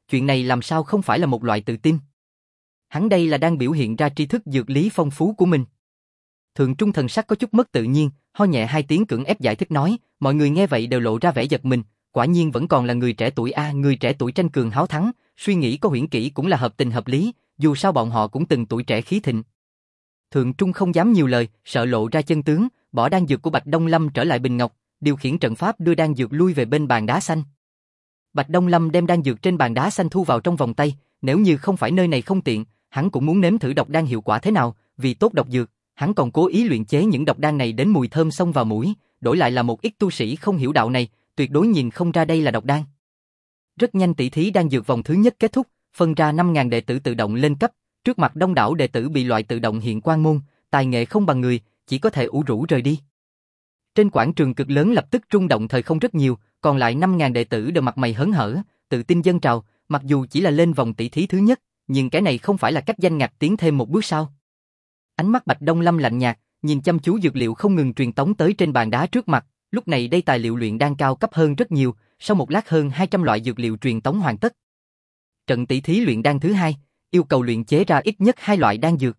chuyện này làm sao không phải là một loại tự tin. Hắn đây là đang biểu hiện ra tri thức dược lý phong phú của mình. Thượng Trung thần sắc có chút mất tự nhiên, ho nhẹ hai tiếng cưỡng ép giải thích nói, mọi người nghe vậy đều lộ ra vẻ giật mình, quả nhiên vẫn còn là người trẻ tuổi a, người trẻ tuổi tranh cường háo thắng, suy nghĩ có huyễn kỹ cũng là hợp tình hợp lý, dù sao bọn họ cũng từng tuổi trẻ khí thịnh. Thượng Trung không dám nhiều lời, sợ lộ ra chân tướng, bỏ đan dược của Bạch Đông Lâm trở lại bình ngọc, điều khiển trận pháp đưa đan dược lui về bên bàn đá xanh. Bạch Đông Lâm đem đan dược trên bàn đá xanh thu vào trong vòng tay, nếu như không phải nơi này không tiện, hắn cũng muốn nếm thử độc đan hiệu quả thế nào, vì tốt độc dược, hắn còn cố ý luyện chế những độc đan này đến mùi thơm xông vào mũi, đổi lại là một ít tu sĩ không hiểu đạo này, tuyệt đối nhìn không ra đây là độc đan. Rất nhanh tỷ thí đan dược vòng thứ nhất kết thúc, phân ra 5.000 đệ tử tự động lên cấp, trước mặt đông đảo đệ tử bị loại tự động hiện quan môn, tài nghệ không bằng người, chỉ có thể ủ rũ rời đi. Trên quảng trường cực lớn lập tức rung động thời không rất nhiều, còn lại 5.000 đệ tử đều mặt mày hớn hở, tự tin dâng trào, mặc dù chỉ là lên vòng tỷ thí thứ nhất, nhưng cái này không phải là cách danh ngạch tiến thêm một bước sao? Ánh mắt Bạch Đông Lâm lạnh nhạt, nhìn chăm chú dược liệu không ngừng truyền tống tới trên bàn đá trước mặt, lúc này đây tài liệu luyện đan cao cấp hơn rất nhiều, sau một lát hơn 200 loại dược liệu truyền tống hoàn tất. Trận tỷ thí luyện đan thứ hai, yêu cầu luyện chế ra ít nhất 2 loại đan dược.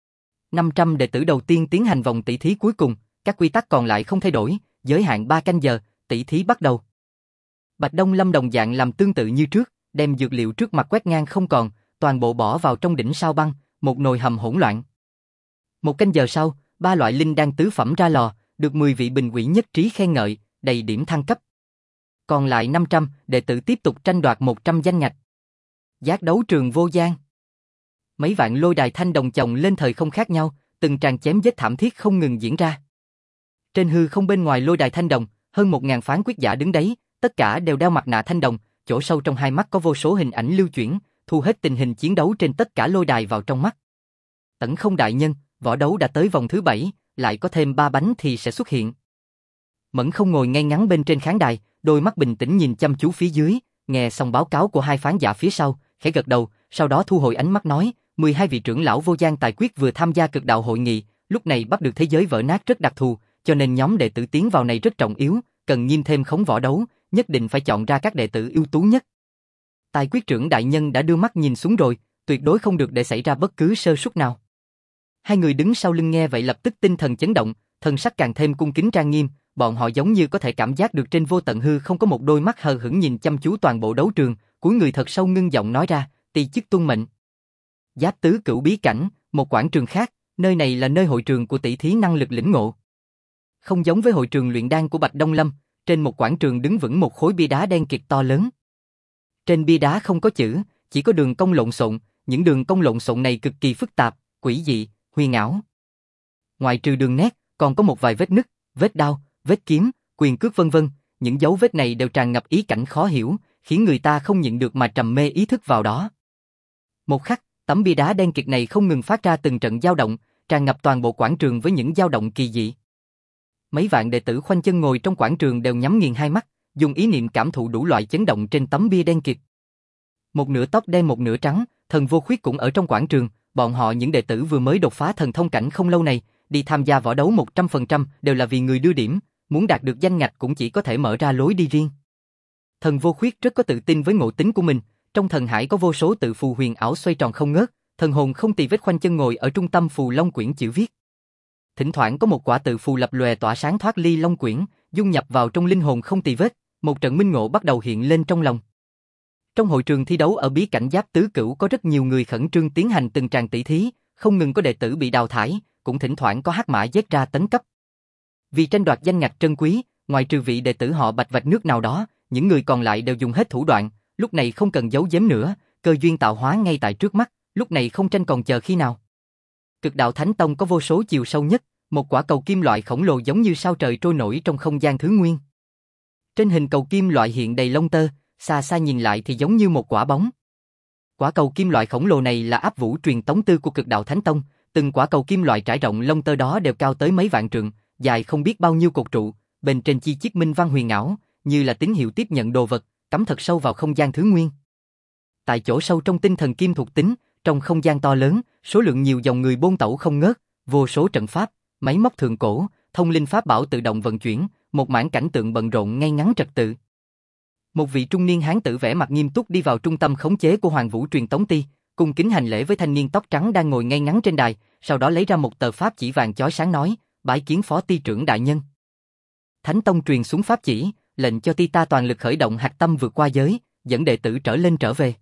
500 đệ tử đầu tiên tiến hành vòng tỷ thí cuối cùng, các quy tắc còn lại không thay đổi, giới hạn 3 canh giờ, tỷ thí bắt đầu. Bạch Đông Lâm đồng dạng làm tương tự như trước, đem dược liệu trước mặt quét ngang không còn, toàn bộ bỏ vào trong đỉnh sao băng, một nồi hầm hỗn loạn. 1 canh giờ sau, 3 loại linh đan tứ phẩm ra lò, được 10 vị bình quỷ nhất trí khen ngợi, đầy điểm thăng cấp. Còn lại 500, đệ tử tiếp tục tranh đoạt 100 danh ngạch. Giác đấu trường vô gian. Mấy vạn lôi đài thanh đồng chồng lên thời không khác nhau, từng tràng chém giết thảm thiết không ngừng diễn ra. Trên hư không bên ngoài lôi đài thanh đồng, hơn 1.000 phán quyết giả đứng đấy, tất cả đều đeo mặt nạ thanh đồng, chỗ sâu trong hai mắt có vô số hình ảnh lưu chuyển, thu hết tình hình chiến đấu trên tất cả lôi đài vào trong mắt. Tẩn Không đại nhân, võ đấu đã tới vòng thứ 7, lại có thêm 3 bánh thì sẽ xuất hiện. Mẫn Không ngồi ngay ngắn bên trên khán đài, đôi mắt bình tĩnh nhìn chăm chú phía dưới, nghe xong báo cáo của hai phán giả phía sau, khẽ gật đầu, sau đó thu hồi ánh mắt nói, 12 vị trưởng lão vô gian tài quyết vừa tham gia cực đạo hội nghị, lúc này bắt được thế giới vỡ nát rất đặc thù, cho nên nhóm đệ tử tiến vào này rất trọng yếu, cần nghiêm thêm khống võ đấu, nhất định phải chọn ra các đệ tử ưu tú nhất. Tài quyết trưởng đại nhân đã đưa mắt nhìn xuống rồi, tuyệt đối không được để xảy ra bất cứ sơ suất nào. Hai người đứng sau lưng nghe vậy lập tức tinh thần chấn động, thần sắc càng thêm cung kính trang nghiêm, bọn họ giống như có thể cảm giác được trên vô tận hư không có một đôi mắt hờ hững nhìn chăm chú toàn bộ đấu trường, cúi người thật sâu ngưng giọng nói ra, ti chức tuân mệnh. Giáp tứ cửu bí cảnh, một quảng trường khác, nơi này là nơi hội trường của tỷ thí năng lực lĩnh ngộ. Không giống với hội trường luyện đan của Bạch Đông Lâm, trên một quảng trường đứng vững một khối bia đá đen kịt to lớn. Trên bia đá không có chữ, chỉ có đường cong lộn xộn, những đường cong lộn xộn này cực kỳ phức tạp, quỷ dị, huyền ảo. Ngoài trừ đường nét, còn có một vài vết nứt, vết đao, vết kiếm, quyền cước vân vân, những dấu vết này đều tràn ngập ý cảnh khó hiểu, khiến người ta không nhịn được mà trầm mê ý thức vào đó. Một khắc, tấm bia đá đen kịt này không ngừng phát ra từng trận dao động, tràn ngập toàn bộ quảng trường với những dao động kỳ dị. Mấy vạn đệ tử khoanh chân ngồi trong quảng trường đều nhắm nghiền hai mắt, dùng ý niệm cảm thụ đủ loại chấn động trên tấm bia đen kịt. Một nửa tóc đen một nửa trắng, Thần Vô Khuyết cũng ở trong quảng trường, bọn họ những đệ tử vừa mới đột phá thần thông cảnh không lâu này, đi tham gia võ đấu 100% đều là vì người đưa điểm, muốn đạt được danh ngạch cũng chỉ có thể mở ra lối đi riêng. Thần Vô Khuyết rất có tự tin với ngộ tính của mình, trong thần hải có vô số tự phù huyền ảo xoay tròn không ngớt, thần hồn không tì vết khoanh chân ngồi ở trung tâm phù long quyển chữ viết. Thỉnh thoảng có một quả tự phù lập lòe tỏa sáng thoát ly long quyển, dung nhập vào trong linh hồn không tì vết, một trận minh ngộ bắt đầu hiện lên trong lòng. Trong hội trường thi đấu ở bí cảnh Giáp Tứ Cửu có rất nhiều người khẩn trương tiến hành từng tràng tỷ thí, không ngừng có đệ tử bị đào thải, cũng thỉnh thoảng có hắc mã giết ra tấn cấp. Vì tranh đoạt danh ngạch trân quý, ngoài trừ vị đệ tử họ Bạch vạch nước nào đó, những người còn lại đều dùng hết thủ đoạn, lúc này không cần giấu giếm nữa, cơ duyên tạo hóa ngay tại trước mắt, lúc này không tranh còn chờ khi nào. Cực đạo Thánh Tông có vô số chiều sâu nhất, một quả cầu kim loại khổng lồ giống như sao trời trôi nổi trong không gian thứ nguyên. Trên hình cầu kim loại hiện đầy lông tơ, xa xa nhìn lại thì giống như một quả bóng. Quả cầu kim loại khổng lồ này là áp vũ truyền tống tư của Cực đạo Thánh Tông, từng quả cầu kim loại trải rộng lông tơ đó đều cao tới mấy vạn trượng, dài không biết bao nhiêu cột trụ, bên trên chi chít minh văn huyền ảo, như là tín hiệu tiếp nhận đồ vật, cắm thật sâu vào không gian thứ nguyên. Tại chỗ sâu trong tinh thần kim thuộc tính, trong không gian to lớn, số lượng nhiều dòng người bôn tẩu không ngớt, vô số trận pháp, máy móc thượng cổ, thông linh pháp bảo tự động vận chuyển, một mảng cảnh tượng bận rộn ngay ngắn trật tự. Một vị trung niên hán tử vẻ mặt nghiêm túc đi vào trung tâm khống chế của Hoàng Vũ Truyền Tống Ti, cung kính hành lễ với thanh niên tóc trắng đang ngồi ngay ngắn trên đài, sau đó lấy ra một tờ pháp chỉ vàng chói sáng nói, bái kiến phó ti trưởng đại nhân. Thánh Tông truyền xuống pháp chỉ, lệnh cho ti ta toàn lực khởi động hạch tâm vượt qua giới, dẫn đệ tử trở về.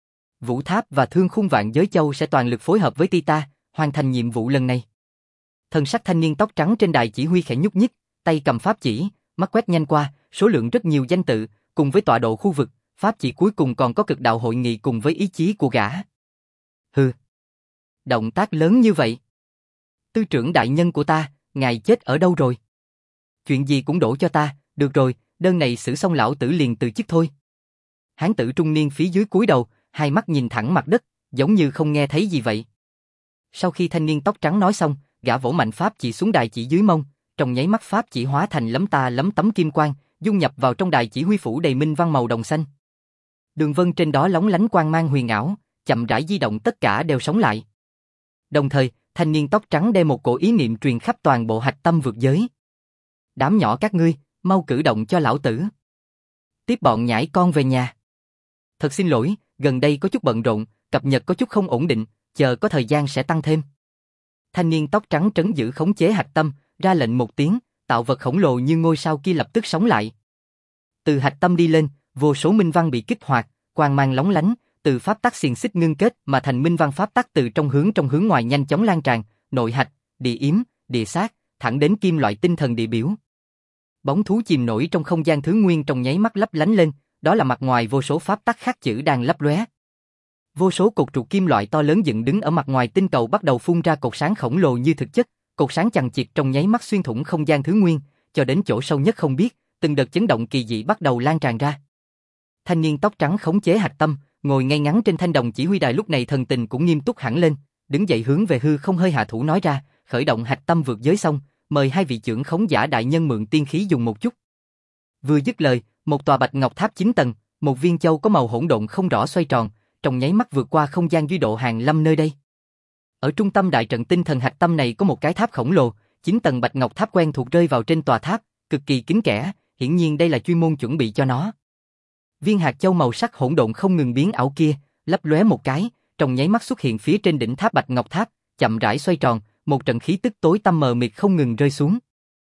Vũ Tháp và Thương Khung Vạn Giới Châu sẽ toàn lực phối hợp với ti ta, hoàn thành nhiệm vụ lần này. Thần sắc thanh niên tóc trắng trên đài chỉ huy khẽ nhúc nhích, tay cầm pháp chỉ, mắt quét nhanh qua, số lượng rất nhiều danh tự, cùng với tọa độ khu vực, pháp chỉ cuối cùng còn có cực đạo hội nghị cùng với ý chí của gã. Hừ. Động tác lớn như vậy. Tư trưởng đại nhân của ta, ngài chết ở đâu rồi? Chuyện gì cũng đổ cho ta, được rồi, đơn này xử xong lão tử liền từ chức thôi. Hán tử trung niên phía dưới cúi đầu, hai mắt nhìn thẳng mặt đất, giống như không nghe thấy gì vậy. Sau khi thanh niên tóc trắng nói xong, gã vỗ mạnh pháp chỉ xuống đài chỉ dưới mông, trong nháy mắt pháp chỉ hóa thành lấm tấm kim quang, dung nhập vào trong đài chỉ huy phủ đầy minh văn màu đồng xanh. Đường vân trên đó lóng lánh quang mang huyền ảo, chậm rãi di động tất cả đều sống lại. Đồng thời, thanh niên tóc trắng đem một cổ ý niệm truyền khắp toàn bộ hạch tâm vượt giới. Đám nhỏ các ngươi, mau cử động cho lão tử. Tiếp bọn nhãi con về nhà. Thật xin lỗi, gần đây có chút bận rộn, cập nhật có chút không ổn định, chờ có thời gian sẽ tăng thêm. Thanh niên tóc trắng trấn giữ khống chế hạch tâm, ra lệnh một tiếng, tạo vật khổng lồ như ngôi sao kia lập tức sống lại. Từ hạch tâm đi lên, vô số minh văn bị kích hoạt, quang mang lóng lánh, từ pháp tắc xiềng xích ngưng kết mà thành minh văn pháp tắc từ trong hướng ngoài nhanh chóng lan tràn, nội hạch, địa yếm, địa sát, thẳng đến kim loại tinh thần địa biểu. Bóng thú chìm nổi trong không gian thứ nguyên trong nháy mắt lấp lánh lên, đó là mặt ngoài vô số pháp tắc khắc chữ đang lấp lóe. Vô số cột trụ kim loại to lớn dựng đứng ở mặt ngoài tinh cầu bắt đầu phun ra cột sáng khổng lồ như thực chất, cột sáng chằng chịt trong nháy mắt xuyên thủng không gian thứ nguyên, cho đến chỗ sâu nhất không biết, từng đợt chấn động kỳ dị bắt đầu lan tràn ra. Thanh niên tóc trắng khống chế hạch tâm, ngồi ngay ngắn trên thanh đồng chỉ huy đài lúc này thần tình cũng nghiêm túc hẳn lên, đứng dậy hướng về hư không hơi hạ thủ nói ra, khởi động hạch tâm vượt giới xong, mời hai vị trưởng khống giả đại nhân mượn tiên khí dùng một chút. Vừa dứt lời, một tòa bạch ngọc tháp 9 tầng, một viên châu có màu hỗn độn không rõ xoay tròn, trong nháy mắt vượt qua không gian duy độ hàng lâm nơi đây. Ở trung tâm đại trận tinh thần hạch tâm này có một cái tháp khổng lồ, 9 tầng bạch ngọc tháp quen thuộc rơi vào trên tòa tháp, cực kỳ kín kẽ, hiển nhiên đây là chuyên môn chuẩn bị cho nó. Viên hạt châu màu sắc hỗn độn không ngừng biến ảo kia, lấp lóe một cái, trong nháy mắt xuất hiện phía trên đỉnh tháp bạch ngọc tháp, chậm rãi xoay tròn, một trận khí tức tối tăm mờ mịt không ngừng rơi xuống.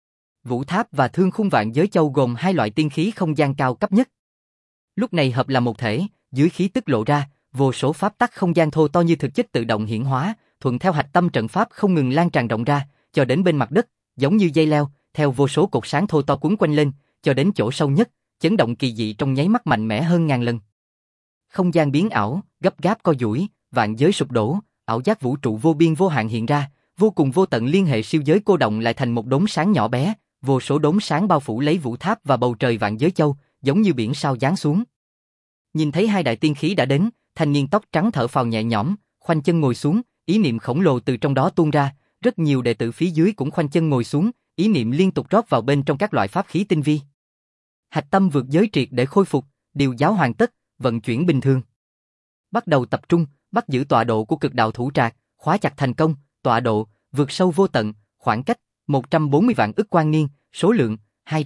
Vũ Tháp và Thương Khung Vạn Giới Châu gồm hai loại tiên khí không gian cao cấp nhất. Lúc này hợp là một thể, dưới khí tức lộ ra, vô số pháp tắc không gian thô to như thực chất tự động hiển hóa, thuận theo hạch tâm trận pháp không ngừng lan tràn rộng ra, cho đến bên mặt đất, giống như dây leo, theo vô số cột sáng thô to quấn quanh lên, cho đến chỗ sâu nhất, chấn động kỳ dị trong nháy mắt mạnh mẽ hơn ngàn lần. Không gian biến ảo, gấp gáp co duỗi, vạn giới sụp đổ, ảo giác vũ trụ vô biên vô hạn hiện ra, vô cùng vô tận liên hệ siêu giới cô động lại thành một đốm sáng nhỏ bé, vô số đốm sáng bao phủ lấy Vũ Tháp và bầu trời Vạn Giới Châu, giống như biển sao giáng xuống. Nhìn thấy hai đại tiên khí đã đến, thanh niên tóc trắng thở phào nhẹ nhõm, khoanh chân ngồi xuống, ý niệm khổng lồ từ trong đó tuôn ra, rất nhiều đệ tử phía dưới cũng khoanh chân ngồi xuống, ý niệm liên tục rót vào bên trong các loại pháp khí tinh vi. Hạch tâm vượt giới triệt để khôi phục, điều giáo hoàn tất, vận chuyển bình thường. Bắt đầu tập trung, bắt giữ tọa độ của cực đạo thủ trạc, khóa chặt thành công, tọa độ, vượt sâu vô tận, khoảng cách, 140 vạn ức quang niên, số lượng,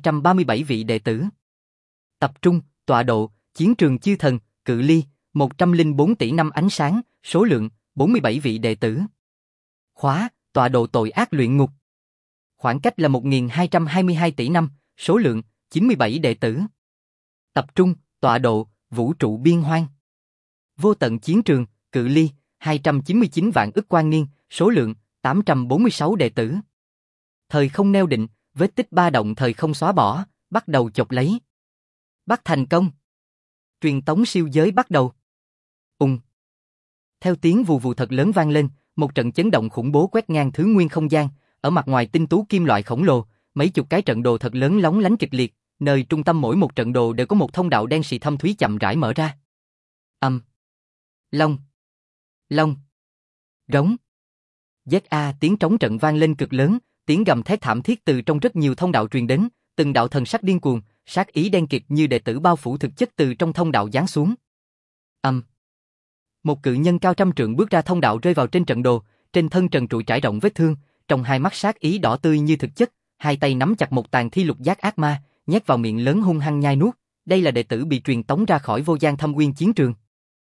237 vị đệ tử. Tập trung, tọa độ, chiến trường chư thần, cự ly, 104 tỷ năm ánh sáng, số lượng, 47 vị đệ tử. Khóa, tọa độ tội ác luyện ngục. Khoảng cách là 1222 tỷ năm, số lượng, 97 đệ tử. Tập trung, tọa độ, vũ trụ biên hoang. Vô tận chiến trường, cự ly, 299 vạn ức quang niên, số lượng, 846 đệ tử. Thời không neo định, vết tích ba động thời không xóa bỏ, bắt đầu chộp lấy. Bắt thành công. Truyền tống siêu giới bắt đầu. Theo tiếng vù vù thật lớn vang lên, một trận chấn động khủng bố quét ngang thứ nguyên không gian, ở mặt ngoài tinh tú kim loại khổng lồ, mấy chục cái trận đồ thật lớn lóng lánh kịch liệt, nơi trung tâm mỗi một trận đồ đều có một thông đạo đen sì thâm thúy chậm rãi mở ra. Long, rống. ZA tiếng trống trận vang lên cực lớn, tiếng gầm thét thảm thiết từ trong rất nhiều thông đạo truyền đến, từng đạo thần sắc điên cuồng, sát ý đen kịt như đệ tử bao phủ thực chất từ trong thông đạo giáng xuống. Một cự nhân cao trăm trượng bước ra thông đạo rơi vào trên trận đồ, trên thân trần trụi trải rộng vết thương, trong hai mắt sát ý đỏ tươi như thực chất, hai tay nắm chặt một tàn thi lục giác ác ma, nhét vào miệng lớn hung hăng nhai nuốt, đây là đệ tử bị truyền tống ra khỏi Vô Gian Thâm Uyên chiến trường.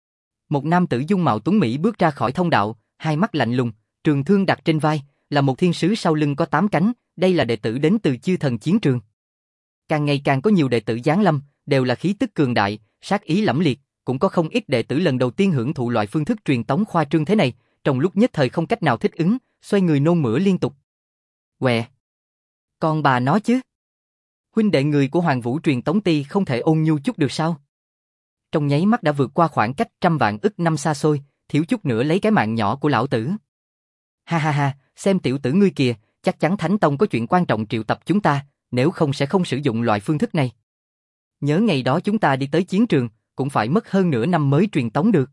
Một nam tử dung mạo tuấn mỹ bước ra khỏi thông đạo, hai mắt lạnh lùng, trường thương đặt trên vai, là một thiên sứ sau lưng có 8 cánh, đây là đệ tử đến từ chư thần chiến trường. Càng ngày càng có nhiều đệ tử giáng lâm, đều là khí tức cường đại, sát ý lẫm liệt, cũng có không ít đệ tử lần đầu tiên hưởng thụ loại phương thức truyền tống khoa trương thế này, trong lúc nhất thời không cách nào thích ứng, xoay người nôn mửa liên tục. Quẹ! Con bà nói chứ! Huynh đệ người của Hoàng Vũ truyền tống ti không thể ôn nhu chút được sao? Trong nháy mắt đã vượt qua khoảng cách trăm vạn ức năm xa xôi, thiếu chút nữa lấy cái mạng nhỏ của lão tử. Ha ha ha, xem tiểu tử ngươi kìa, chắc chắn Thánh Tông có chuyện quan trọng triệu tập chúng ta, nếu không sẽ không sử dụng loại phương thức này. Nhớ ngày đó chúng ta đi tới chiến trường, cũng phải mất hơn nửa năm mới truyền tống được.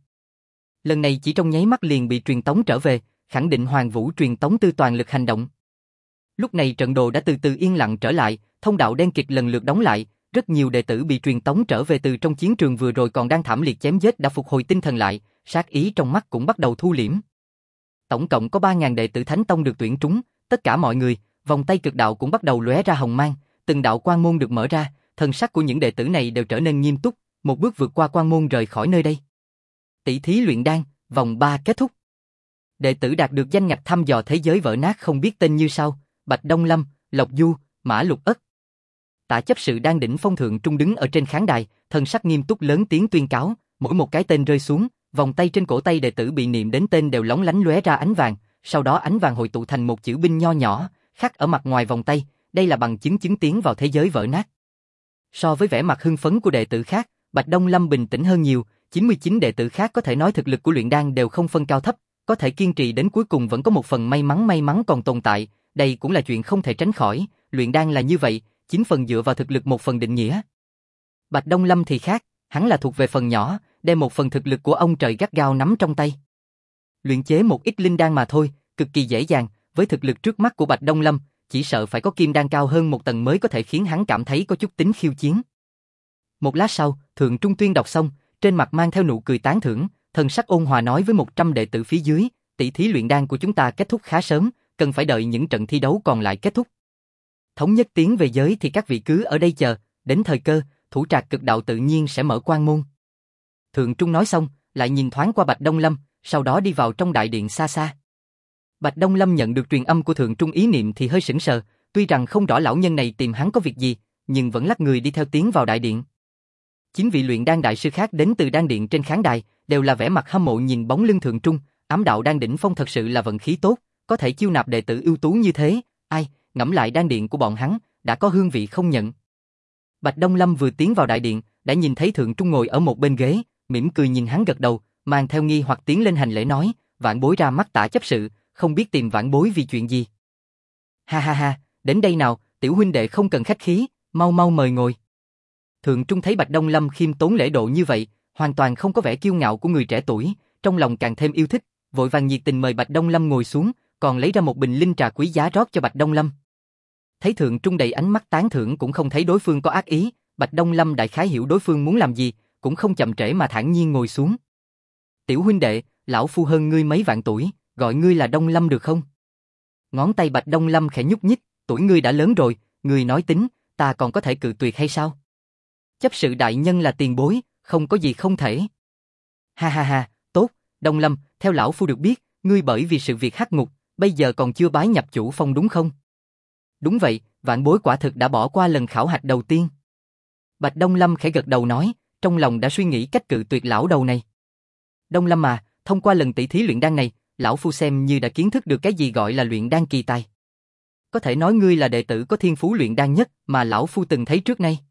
Lần này chỉ trong nháy mắt liền bị truyền tống trở về, khẳng định Hoàng Vũ truyền tống tư toàn lực hành động. Lúc này trận đồ đã từ từ yên lặng trở lại, thông đạo đen kịt lần lượt đóng lại, rất nhiều đệ tử bị truyền tống trở về từ trong chiến trường vừa rồi còn đang thảm liệt chém giết đã phục hồi tinh thần lại, sát ý trong mắt cũng bắt đầu thu liễm. Tổng cộng có 3.000 đệ tử Thánh Tông được tuyển trúng, tất cả mọi người, vòng tay cực đạo cũng bắt đầu lóe ra hồng mang, từng đạo quan môn được mở ra, thần sắc của những đệ tử này đều trở nên nghiêm túc, một bước vượt qua quan môn rời khỏi nơi đây. Tỷ thí luyện đan, vòng 3 kết thúc. Đệ tử đạt được danh ngạch thăm dò thế giới vỡ nát không biết tên như sau: Bạch Đông Lâm, Lộc Du, Mã Lục Ất. Tạ chấp sự đang đỉnh phong thượng trung đứng ở trên khán đài, thần sắc nghiêm túc lớn tiếng tuyên cáo, mỗi một cái tên rơi xuống, vòng tay trên cổ tay đệ tử bị niệm đến tên đều lóng lánh lóe ra ánh vàng, sau đó ánh vàng hội tụ thành một chữ binh nho nhỏ, khắc ở mặt ngoài vòng tay, đây là bằng chứng chứng tiến vào thế giới vỡ nát. So với vẻ mặt hưng phấn của đệ tử khác, Bạch Đông Lâm bình tĩnh hơn nhiều, 99 đệ tử khác có thể nói thực lực của luyện đan đều không phân cao thấp, có thể kiên trì đến cuối cùng vẫn có một phần may mắn còn tồn tại, đây cũng là chuyện không thể tránh khỏi, luyện đan là như vậy, 9 phần dựa vào thực lực 1 phần định nghĩa. Bạch Đông Lâm thì khác, hắn là thuộc về phần nhỏ, đem 1 phần thực lực của ông trời gắt gao nắm trong tay. Luyện chế một ít linh đan mà thôi, cực kỳ dễ dàng, với thực lực trước mắt của Bạch Đông Lâm, chỉ sợ phải có kim đan cao hơn một tầng mới có thể khiến hắn cảm thấy có chút tính khiêu chiến. Một lát sau, Thượng Trung Tuyên đọc xong, trên mặt mang theo nụ cười tán thưởng, thần sắc ôn hòa nói với 100 đệ tử phía dưới, tỷ thí luyện đan của chúng ta kết thúc khá sớm, cần phải đợi những trận thi đấu còn lại kết thúc. Thống nhất tiến về giới thì các vị cứ ở đây chờ, đến thời cơ, thủ trạc cực đạo tự nhiên sẽ mở quan môn. Thượng Trung nói xong, lại nhìn thoáng qua Bạch Đông Lâm, sau đó đi vào trong đại điện xa xa. Bạch Đông Lâm nhận được truyền âm của Thượng Trung ý niệm thì hơi sững sờ, tuy rằng không rõ lão nhân này tìm hắn có việc gì, nhưng vẫn lắc người đi theo tiến vào đại điện. 9 vị luyện đan đại sư khác đến từ đan điện trên khán đài, đều là vẻ mặt hâm mộ nhìn bóng lưng Thượng Trung, ám đạo đan đỉnh phong thật sự là vận khí tốt, có thể chiêu nạp đệ tử ưu tú như thế, ai, ngẫm lại đan điện của bọn hắn, đã có hương vị không nhận. Bạch Đông Lâm vừa tiến vào đại điện, đã nhìn thấy Thượng Trung ngồi ở một bên ghế, mỉm cười nhìn hắn gật đầu, mang theo nghi hoặc tiến lên hành lễ nói, vạn bối ra mắt Tạ chấp sự, không biết tìm vạn bối vì chuyện gì. Ha ha ha, đến đây nào, tiểu huynh đệ không cần khách khí, mau mau mời ngồi. Thượng Trung thấy Bạch Đông Lâm khiêm tốn lễ độ như vậy, hoàn toàn không có vẻ kiêu ngạo của người trẻ tuổi, trong lòng càng thêm yêu thích, vội vàng nhiệt tình mời Bạch Đông Lâm ngồi xuống, còn lấy ra một bình linh trà quý giá rót cho Bạch Đông Lâm. Thấy Thượng Trung đầy ánh mắt tán thưởng cũng không thấy đối phương có ác ý, Bạch Đông Lâm đại khái hiểu đối phương muốn làm gì, cũng không chậm trễ mà thản nhiên ngồi xuống. Tiểu huynh đệ, lão phu hơn ngươi mấy vạn tuổi, gọi ngươi là Đông Lâm được không? Ngón tay Bạch Đông Lâm khẽ nhúc nhích, tuổi ngươi đã lớn rồi, ngươi nói tính, ta còn có thể cự tuyệt hay sao? Chấp sự đại nhân là tiền bối, không có gì không thể. Ha ha ha, tốt, Đông Lâm, theo lão phu được biết, ngươi bởi vì sự việc hắc ngục, bây giờ còn chưa bái nhập chủ phong đúng không? Đúng vậy, vạn bối quả thực đã bỏ qua lần khảo hạch đầu tiên. Bạch Đông Lâm khẽ gật đầu nói, trong lòng đã suy nghĩ cách cự tuyệt lão đầu này. Đông Lâm à, thông qua lần tỷ thí luyện đan này, lão phu xem như đã kiến thức được cái gì gọi là luyện đan kỳ tài. Có thể nói ngươi là đệ tử có thiên phú luyện đan nhất mà lão phu từng thấy trước nay.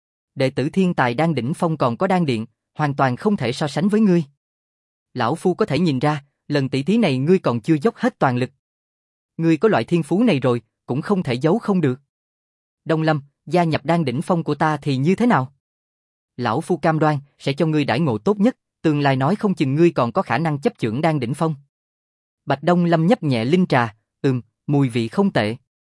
Đệ tử thiên tài đan đỉnh phong còn có đan điện, hoàn toàn không thể so sánh với ngươi. Lão phu có thể nhìn ra, lần tỷ thí này ngươi còn chưa dốc hết toàn lực. Ngươi có loại thiên phú này rồi, cũng không thể giấu không được. Đông Lâm, gia nhập đan đỉnh phong của ta thì như thế nào? Lão phu cam đoan sẽ cho ngươi đãi ngộ tốt nhất, tương lai nói không chừng ngươi còn có khả năng chấp chưởng đan đỉnh phong. Bạch Đông Lâm nhấp nhẹ linh trà, mùi vị không tệ.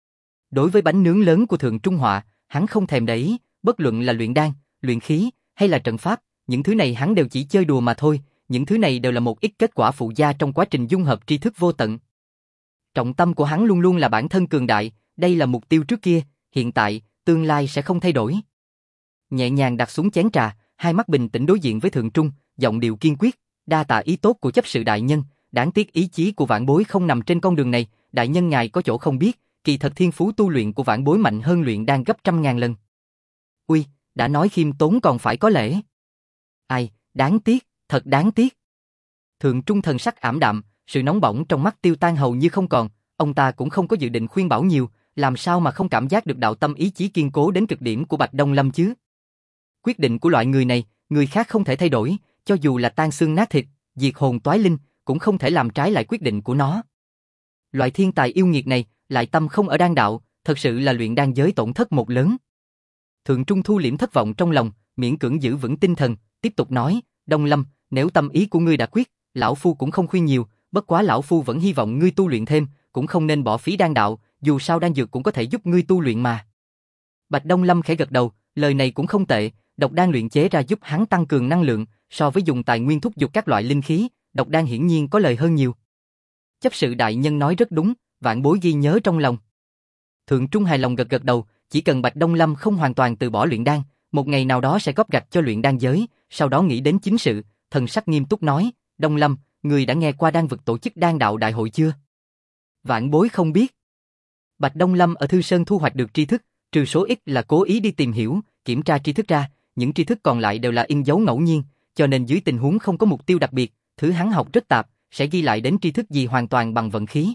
Đối với bánh nướng lớn của Thượng Trung Họa, hắn không thèm để ý, bất luận là luyện đan, luyện khí hay là trận pháp, những thứ này hắn đều chỉ chơi đùa mà thôi, những thứ này đều là một ít kết quả phụ gia trong quá trình dung hợp tri thức vô tận. Trọng tâm của hắn luôn luôn là bản thân cường đại, đây là mục tiêu trước kia, hiện tại, tương lai sẽ không thay đổi. nhẹ nhàng đặt xuống chén trà, hai mắt bình tĩnh đối diện với Thượng Trung, giọng điệu kiên quyết, đa tạ ý tốt của chấp sự đại nhân, đáng tiếc ý chí của vãn bối không nằm trên con đường này, đại nhân ngài có chỗ không biết, kỳ thật thiên phú tu luyện của vãn bối mạnh hơn luyện đan gấp trăm ngàn lần. Ui, đã nói khiêm tốn còn phải có lễ. Ai, đáng tiếc, thật đáng tiếc. Thượng Trung thần sắc ảm đạm, sự nóng bỏng trong mắt tiêu tan hầu như không còn, ông ta cũng không có dự định khuyên bảo nhiều, làm sao mà không cảm giác được đạo tâm ý chí kiên cố đến cực điểm của Bạch Đông Lâm chứ? Quyết định của loại người này, người khác không thể thay đổi, cho dù là tan xương nát thịt, diệt hồn toái linh, cũng không thể làm trái lại quyết định của nó. Loại thiên tài yêu nghiệt này, lại tâm không ở đan đạo, thật sự là luyện đan giới tổn thất một lớn. Thượng Trung thu liễm thất vọng trong lòng, miễn cưỡng giữ vững tinh thần, tiếp tục nói, Đông Lâm, nếu tâm ý của ngươi đã quyết, lão phu cũng không khuyên nhiều, bất quá lão phu vẫn hy vọng ngươi tu luyện thêm, cũng không nên bỏ phí đan đạo, dù sao đan dược cũng có thể giúp ngươi tu luyện mà. Bạch Đông Lâm khẽ gật đầu, lời này cũng không tệ, độc đan luyện chế ra giúp hắn tăng cường năng lượng, so với dùng tài nguyên thúc giục các loại linh khí, độc đan hiển nhiên có lời hơn nhiều. Chấp sự đại nhân nói rất đúng, vạn bối ghi nhớ trong lòng. Thượng Trung hài lòng gật gật đầu, chỉ cần Bạch Đông Lâm không hoàn toàn từ bỏ luyện đan, một ngày nào đó sẽ góp gạch cho luyện đan giới, sau đó nghĩ đến chính sự, thần sắc nghiêm túc nói, Đông Lâm, người đã nghe qua đan vực tổ chức đan đạo đại hội chưa? Vạn bối không biết. Bạch Đông Lâm ở Thư Sơn thu hoạch được tri thức, trừ số ít là cố ý đi tìm hiểu, kiểm tra tri thức ra, những tri thức còn lại đều là in dấu ngẫu nhiên, cho nên dưới tình huống không có mục tiêu đặc biệt, thứ hắn học rất tạp, sẽ ghi lại đến tri thức gì hoàn toàn bằng vận khí.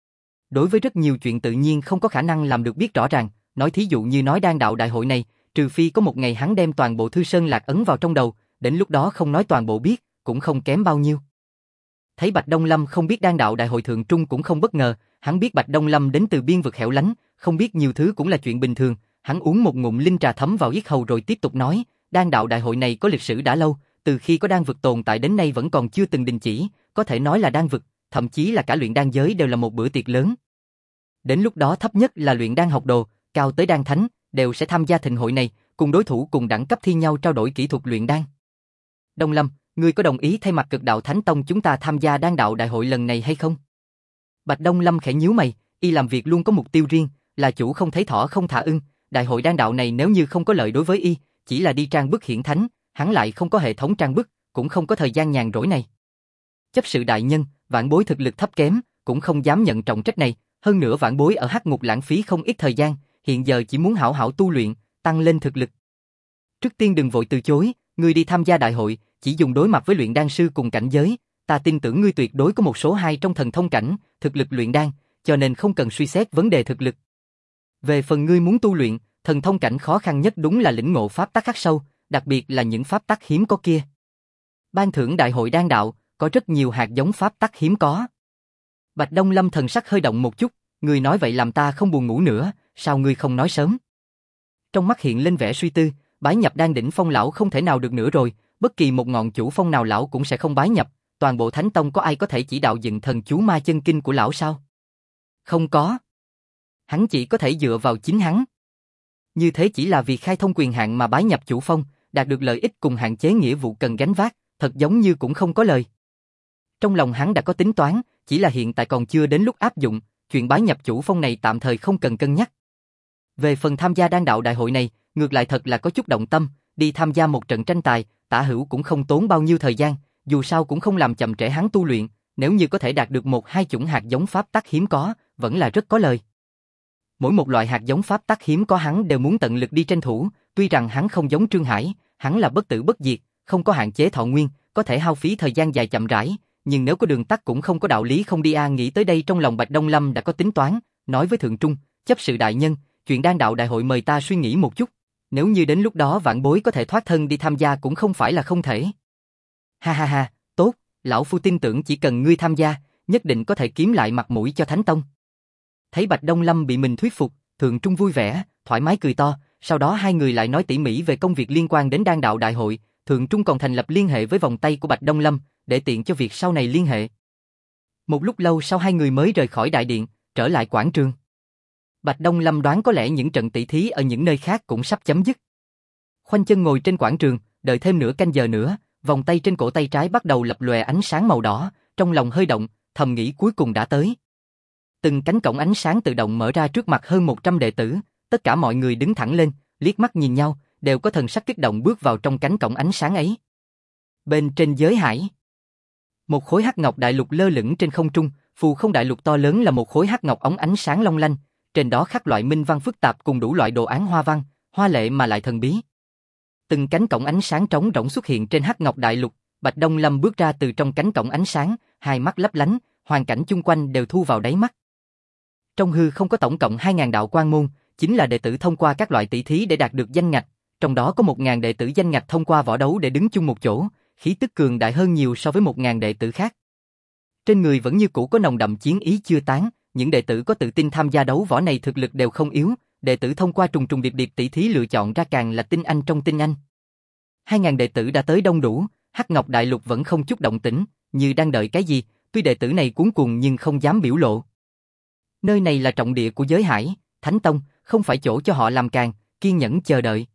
Đối với rất nhiều chuyện tự nhiên không có khả năng làm được biết rõ ràng, nói thí dụ như nói đan đạo đại hội này, trừ phi có một ngày hắn đem toàn bộ Thư Sơn lạc ấn vào trong đầu, đến lúc đó không nói toàn bộ biết, cũng không kém bao nhiêu. Thấy Bạch Đông Lâm không biết đan đạo đại hội Thượng Trung cũng không bất ngờ, hắn biết Bạch Đông Lâm đến từ biên vực hẻo lánh, không biết nhiều thứ cũng là chuyện bình thường, hắn uống một ngụm linh trà thấm vào yết hầu rồi tiếp tục nói, đan đạo đại hội này có lịch sử đã lâu, từ khi có đan vực tồn tại đến nay vẫn còn chưa từng đình chỉ, có thể nói là đan vực, thậm chí là cả luyện đan giới đều là một bữa tiệc lớn. Đến lúc đó thấp nhất là luyện đan học đồ, cao tới đan thánh, đều sẽ tham gia thịnh hội này, cùng đối thủ cùng đẳng cấp thi nhau trao đổi kỹ thuật luyện đan. Đông Lâm, ngươi có đồng ý thay mặt Cực Đạo Thánh Tông chúng ta tham gia đan đạo đại hội lần này hay không? Bạch Đông Lâm khẽ nhíu mày, y làm việc luôn có mục tiêu riêng, là chủ không thấy thỏ không thả ưng, đại hội đan đạo này nếu như không có lợi đối với y, chỉ là đi trang bức hiển thánh, hắn lại không có hệ thống trang bức, cũng không có thời gian nhàn rỗi này. Chấp sự đại nhân, vãn bối thực lực thấp kém, cũng không dám nhận trọng trách này, hơn nữa vãn bối ở hắc ngục lãng phí không ít thời gian, hiện giờ chỉ muốn hảo hảo tu luyện, tăng lên thực lực. Trước tiên đừng vội từ chối, ngươi đi tham gia đại hội, chỉ dùng đối mặt với luyện đan sư cùng cảnh giới, ta tin tưởng ngươi tuyệt đối có một số 2 trong thần thông cảnh, thực lực luyện đan, cho nên không cần suy xét vấn đề thực lực. Về phần ngươi muốn tu luyện, thần thông cảnh khó khăn nhất đúng là lĩnh ngộ pháp tắc khắc sâu, đặc biệt là những pháp tắc hiếm có kia. Ban thưởng đại hội đan đạo, có rất nhiều hạt giống pháp tắc hiếm có. Bạch Đông Lâm thần sắc hơi động một chút, ngươi nói vậy làm ta không buồn ngủ nữa, sao ngươi không nói sớm? Trong mắt hiện lên vẻ suy tư, bái nhập đan đỉnh phong lão không thể nào được nữa rồi, bất kỳ một ngọn chủ phong nào lão cũng sẽ không bái nhập, toàn bộ Thánh Tông có ai có thể chỉ đạo dựng thần chú ma chân kinh của lão sao? Không có. Hắn chỉ có thể dựa vào chính hắn. Như thế chỉ là vì khai thông quyền hạn mà bái nhập chủ phong, đạt được lợi ích cùng hạn chế nghĩa vụ cần gánh vác, thật giống như cũng không có lời. Trong lòng hắn đã có tính toán, chỉ là hiện tại còn chưa đến lúc áp dụng, chuyện bái nhập chủ phong này tạm thời không cần cân nhắc. Về phần tham gia đan đạo đại hội này, ngược lại thật là có chút động tâm, đi tham gia một trận tranh tài, Tả Hữu cũng không tốn bao nhiêu thời gian, dù sao cũng không làm chậm trễ hắn tu luyện, nếu như có thể đạt được 1-2 chủng hạt giống pháp tắc hiếm có, vẫn là rất có lời. Mỗi một loại hạt giống pháp tắc hiếm có hắn đều muốn tận lực đi tranh thủ, tuy rằng hắn không giống Trương Hải, hắn là bất tử bất diệt, không có hạn chế thọ nguyên, có thể hao phí thời gian dài chậm rãi, nhưng nếu có đường tắt cũng không có đạo lý không đi a. Nghĩ tới đây trong lòng Bạch Đông Lâm đã có tính toán, nói với Thượng Trung, chấp sự đại nhân, chuyện đan đạo đại hội mời ta suy nghĩ một chút, nếu như đến lúc đó vãn bối có thể thoát thân đi tham gia cũng không phải là không thể. Ha ha ha, tốt, lão phu tin tưởng chỉ cần ngươi tham gia, nhất định có thể kiếm lại mặt mũi cho Thánh Tông. Thấy Bạch Đông Lâm bị mình thuyết phục, Thượng Trung vui vẻ, thoải mái cười to, sau đó hai người lại nói tỉ mỉ về công việc liên quan đến đan đạo đại hội, Thượng Trung còn thành lập liên hệ với vòng tay của Bạch Đông Lâm, để tiện cho việc sau này liên hệ. Một lúc lâu sau hai người mới rời khỏi đại điện, trở lại quảng trường. Bạch Đông Lâm đoán có lẽ những trận tỷ thí ở những nơi khác cũng sắp chấm dứt. Khoanh chân ngồi trên quảng trường, đợi thêm nửa canh giờ nữa, vòng tay trên cổ tay trái bắt đầu lập lòe ánh sáng màu đỏ, trong lòng hơi động, thầm nghĩ cuối cùng đã tới. Từng cánh cổng ánh sáng tự động mở ra trước mặt hơn 100 đệ tử, tất cả mọi người đứng thẳng lên, liếc mắt nhìn nhau, đều có thần sắc kích động bước vào trong cánh cổng ánh sáng ấy. Bên trên giới hải, một khối hắc ngọc đại lục lơ lửng trên không trung, phù không đại lục to lớn là một khối hắc ngọc óng ánh sáng long lanh, trên đó khắc loại minh văn phức tạp cùng đủ loại đồ án hoa văn, hoa lệ mà lại thần bí. Từng cánh cổng ánh sáng trống rỗng xuất hiện trên hắc ngọc đại lục, Bạch Đông Lâm bước ra từ trong cánh cổng ánh sáng, hai mắt lấp lánh, hoàn cảnh chung quanh đều thu vào đáy mắt. Trong hư không có tổng cộng 2.000 đạo quan môn, chính là đệ tử thông qua các loại tỷ thí để đạt được danh ngạch, trong đó có 1.000 đệ tử danh ngạch thông qua võ đấu để đứng chung một chỗ, khí tức cường đại hơn nhiều so với 1.000 đệ tử khác. Trên người vẫn như cũ có nồng đậm chiến ý chưa tán, những đệ tử có tự tin tham gia đấu võ này thực lực đều không yếu, đệ tử thông qua trùng trùng điệp điệp tỷ thí lựa chọn ra càng là tinh anh trong tinh anh. 2.000 đệ tử đã tới đông đủ, Hắc Ngọc Đại Lục vẫn không chút động tĩnh, như đang đợi cái gì, tuy đệ tử này cuống cuồng nhưng không dám biểu lộ. Nơi này là trọng địa của giới hải, Thánh Tông, không phải chỗ cho họ làm càng, kiên nhẫn chờ đợi.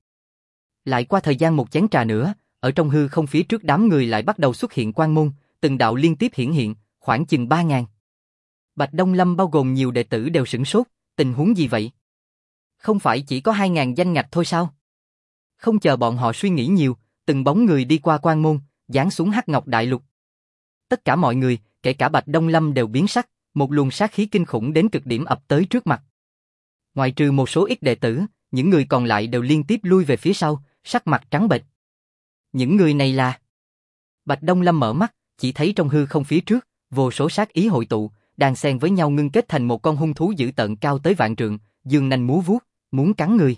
Lại qua thời gian một chén trà nữa, ở trong hư không phía trước đám người lại bắt đầu xuất hiện quan môn, từng đạo liên tiếp hiển hiện, khoảng chừng 3.000. Bạch Đông Lâm bao gồm nhiều đệ tử đều sửng sốt, tình huống gì vậy? Không phải chỉ có 2.000 danh ngạch thôi sao? Không chờ bọn họ suy nghĩ nhiều, từng bóng người đi qua quan môn, giáng xuống Hắc Ngọc Đại Lục. Tất cả mọi người, kể cả Bạch Đông Lâm đều biến sắc, một luồng sát khí kinh khủng đến cực điểm ập tới trước mặt. Ngoại trừ một số ít đệ tử, những người còn lại đều liên tiếp lui về phía sau, sắc mặt trắng bệch. Những người này là... Bạch Đông Lâm mở mắt, chỉ thấy trong hư không phía trước, vô số sát ý hội tụ, đan xen với nhau ngưng kết thành một con hung thú dữ tợn cao tới vạn trượng, dương nanh múa vuốt, muốn cắn người.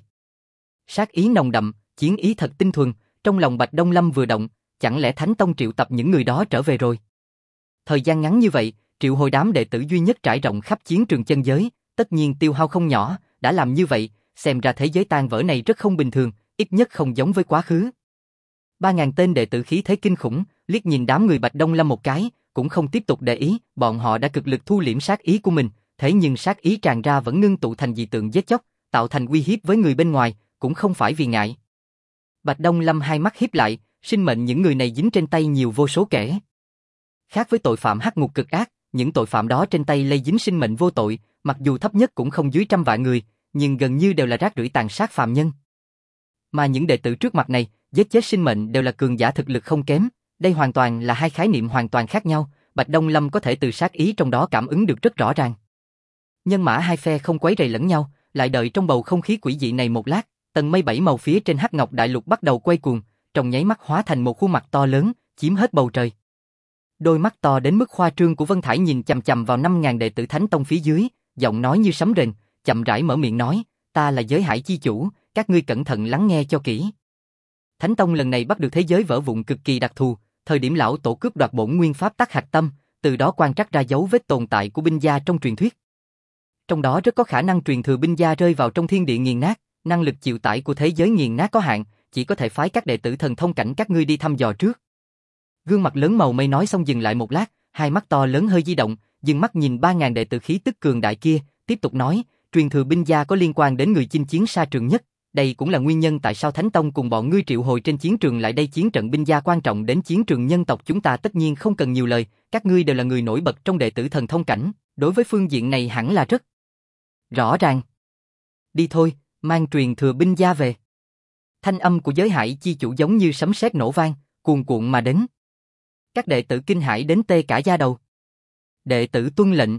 Sát ý nồng đậm, chiến ý thật tinh thuần, trong lòng Bạch Đông Lâm vừa động, chẳng lẽ Thánh Tông triệu tập những người đó trở về rồi? Thời gian ngắn như vậy, triệu hồi đám đệ tử duy nhất trải rộng khắp chiến trường chân giới, tất nhiên tiêu hao không nhỏ, đã làm như vậy, xem ra thế giới tan vỡ này rất không bình thường, ít nhất không giống với quá khứ. 3.000 tên đệ tử khí thế kinh khủng, liếc nhìn đám người Bạch Đông Lâm một cái, cũng không tiếp tục để ý, bọn họ đã cực lực thu liễm sát ý của mình, thế nhưng sát ý tràn ra vẫn ngưng tụ thành dị tượng giết chóc, tạo thành uy hiếp với người bên ngoài, cũng không phải vì ngại. Bạch Đông Lâm hai mắt híp lại, sinh mệnh những người này dính trên tay nhiều vô số kể. Khác với tội phạm hắc ngục cực ác, những tội phạm đó trên tay lây dính sinh mệnh vô tội, mặc dù thấp nhất cũng không dưới 100 vạn người, nhưng gần như đều là rác rưởi tàn sát phàm nhân. Mà những đệ tử trước mặt này, giết chết sinh mệnh đều là cường giả thực lực không kém, đây hoàn toàn là hai khái niệm hoàn toàn khác nhau, Bạch Đông Lâm có thể từ sát ý trong đó cảm ứng được rất rõ ràng. Nhân mã hai phe không quấy rầy lẫn nhau, lại đợi trong bầu không khí quỷ dị này một lát, tầng mây bảy màu phía trên Hắc Ngọc Đại Lục bắt đầu quay cuồng, trong nháy mắt hóa thành một khuôn mặt to lớn, chiếm hết bầu trời. Đôi mắt to đến mức khoa trương của Vân Thải nhìn chằm chằm vào 5.000 đệ tử Thánh Tông phía dưới, giọng nói như sấm rền, chậm rãi mở miệng nói, ta là giới hải chi chủ, các ngươi cẩn thận lắng nghe cho kỹ. Thánh Tông lần này bắt được thế giới vỡ vụn cực kỳ đặc thù, thời điểm lão tổ cướp đoạt bổn nguyên pháp tắc hạch tâm, từ đó quan trắc ra dấu vết tồn tại của binh gia trong truyền thuyết. Trong đó rất có khả năng truyền thừa binh gia rơi vào trong thiên địa nghiền nát, năng lực chịu tải của thế giới nghiền nát có hạn, chỉ có thể phái các đệ tử thần thông cảnh các ngươi đi thăm dò trước. Gương mặt lớn màu mây nói xong dừng lại một lát, hai mắt to lớn hơi di động, dừng mắt nhìn 3.000 đệ tử khí tức cường đại kia, tiếp tục nói, truyền thừa binh gia có liên quan đến người chinh chiến xa trường nhất, đây cũng là nguyên nhân tại sao Thánh Tông cùng bọn ngươi triệu hồi trên chiến trường lại đây chiến trận binh gia quan trọng đến chiến trường nhân tộc chúng ta tất nhiên không cần nhiều lời, các ngươi đều là người nổi bật trong đệ tử thần thông cảnh, đối với phương diện này hẳn là rất rõ ràng. Đi thôi, mang truyền thừa binh gia về. Thanh âm của giới hải chi chủ giống như sấm sét nổ vang, cuồn cuộn mà đến. Các đệ tử kinh hãi đến tê cả da đầu. Đệ tử tuân lệnh.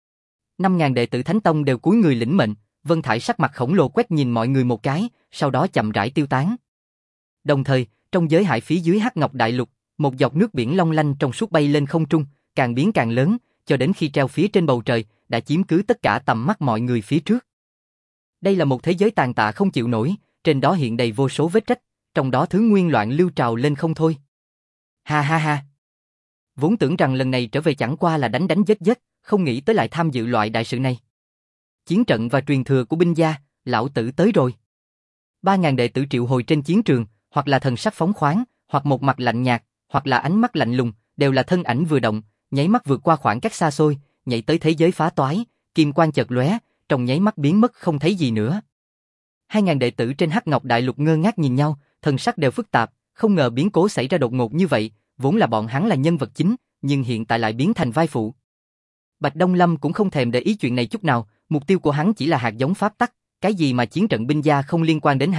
5.000 đệ tử Thánh Tông đều cúi người lĩnh mệnh, Vân Thải sắc mặt khổng lồ quét nhìn mọi người một cái, sau đó chậm rãi tiêu tán. Đồng thời, trong giới hải phía dưới Hắc Ngọc Đại Lục, một dọc nước biển long lanh trong suốt bay lên không trung, càng biến càng lớn, cho đến khi treo phía trên bầu trời, đã chiếm cứ tất cả tầm mắt mọi người phía trước. Đây là một thế giới tàn tạ không chịu nổi, trên đó hiện đầy vô số vết rách, trong đó thứ nguyên loạn lưu trào lên không thôi. Ha ha ha. Vốn tưởng rằng lần này trở về chẳng qua là đánh đánh giết giết, không nghĩ tới lại tham dự loại đại sự này. Chiến trận và truyền thừa của binh gia, lão tử tới rồi. 3.000 đệ tử triệu hồi trên chiến trường, hoặc là thần sắc phóng khoáng, hoặc một mặt lạnh nhạt, hoặc là ánh mắt lạnh lùng, đều là thân ảnh vừa động, nháy mắt vượt qua khoảng cách xa xôi, nhảy tới thế giới phá toái, kim quang chợt lóe, trong nháy mắt biến mất không thấy gì nữa. 2.000 đệ tử trên Hắc Ngọc Đại Lục ngơ ngác nhìn nhau, thần sắc đều phức tạp, không ngờ biến cố xảy ra đột ngột như vậy, vốn là bọn hắn là nhân vật chính, nhưng hiện tại lại biến thành vai phụ. Bạch Đông Lâm cũng không thèm để ý chuyện này chút nào, mục tiêu của hắn chỉ là hạt giống pháp tắc, cái gì mà chiến trận binh gia không liên quan đến hắn,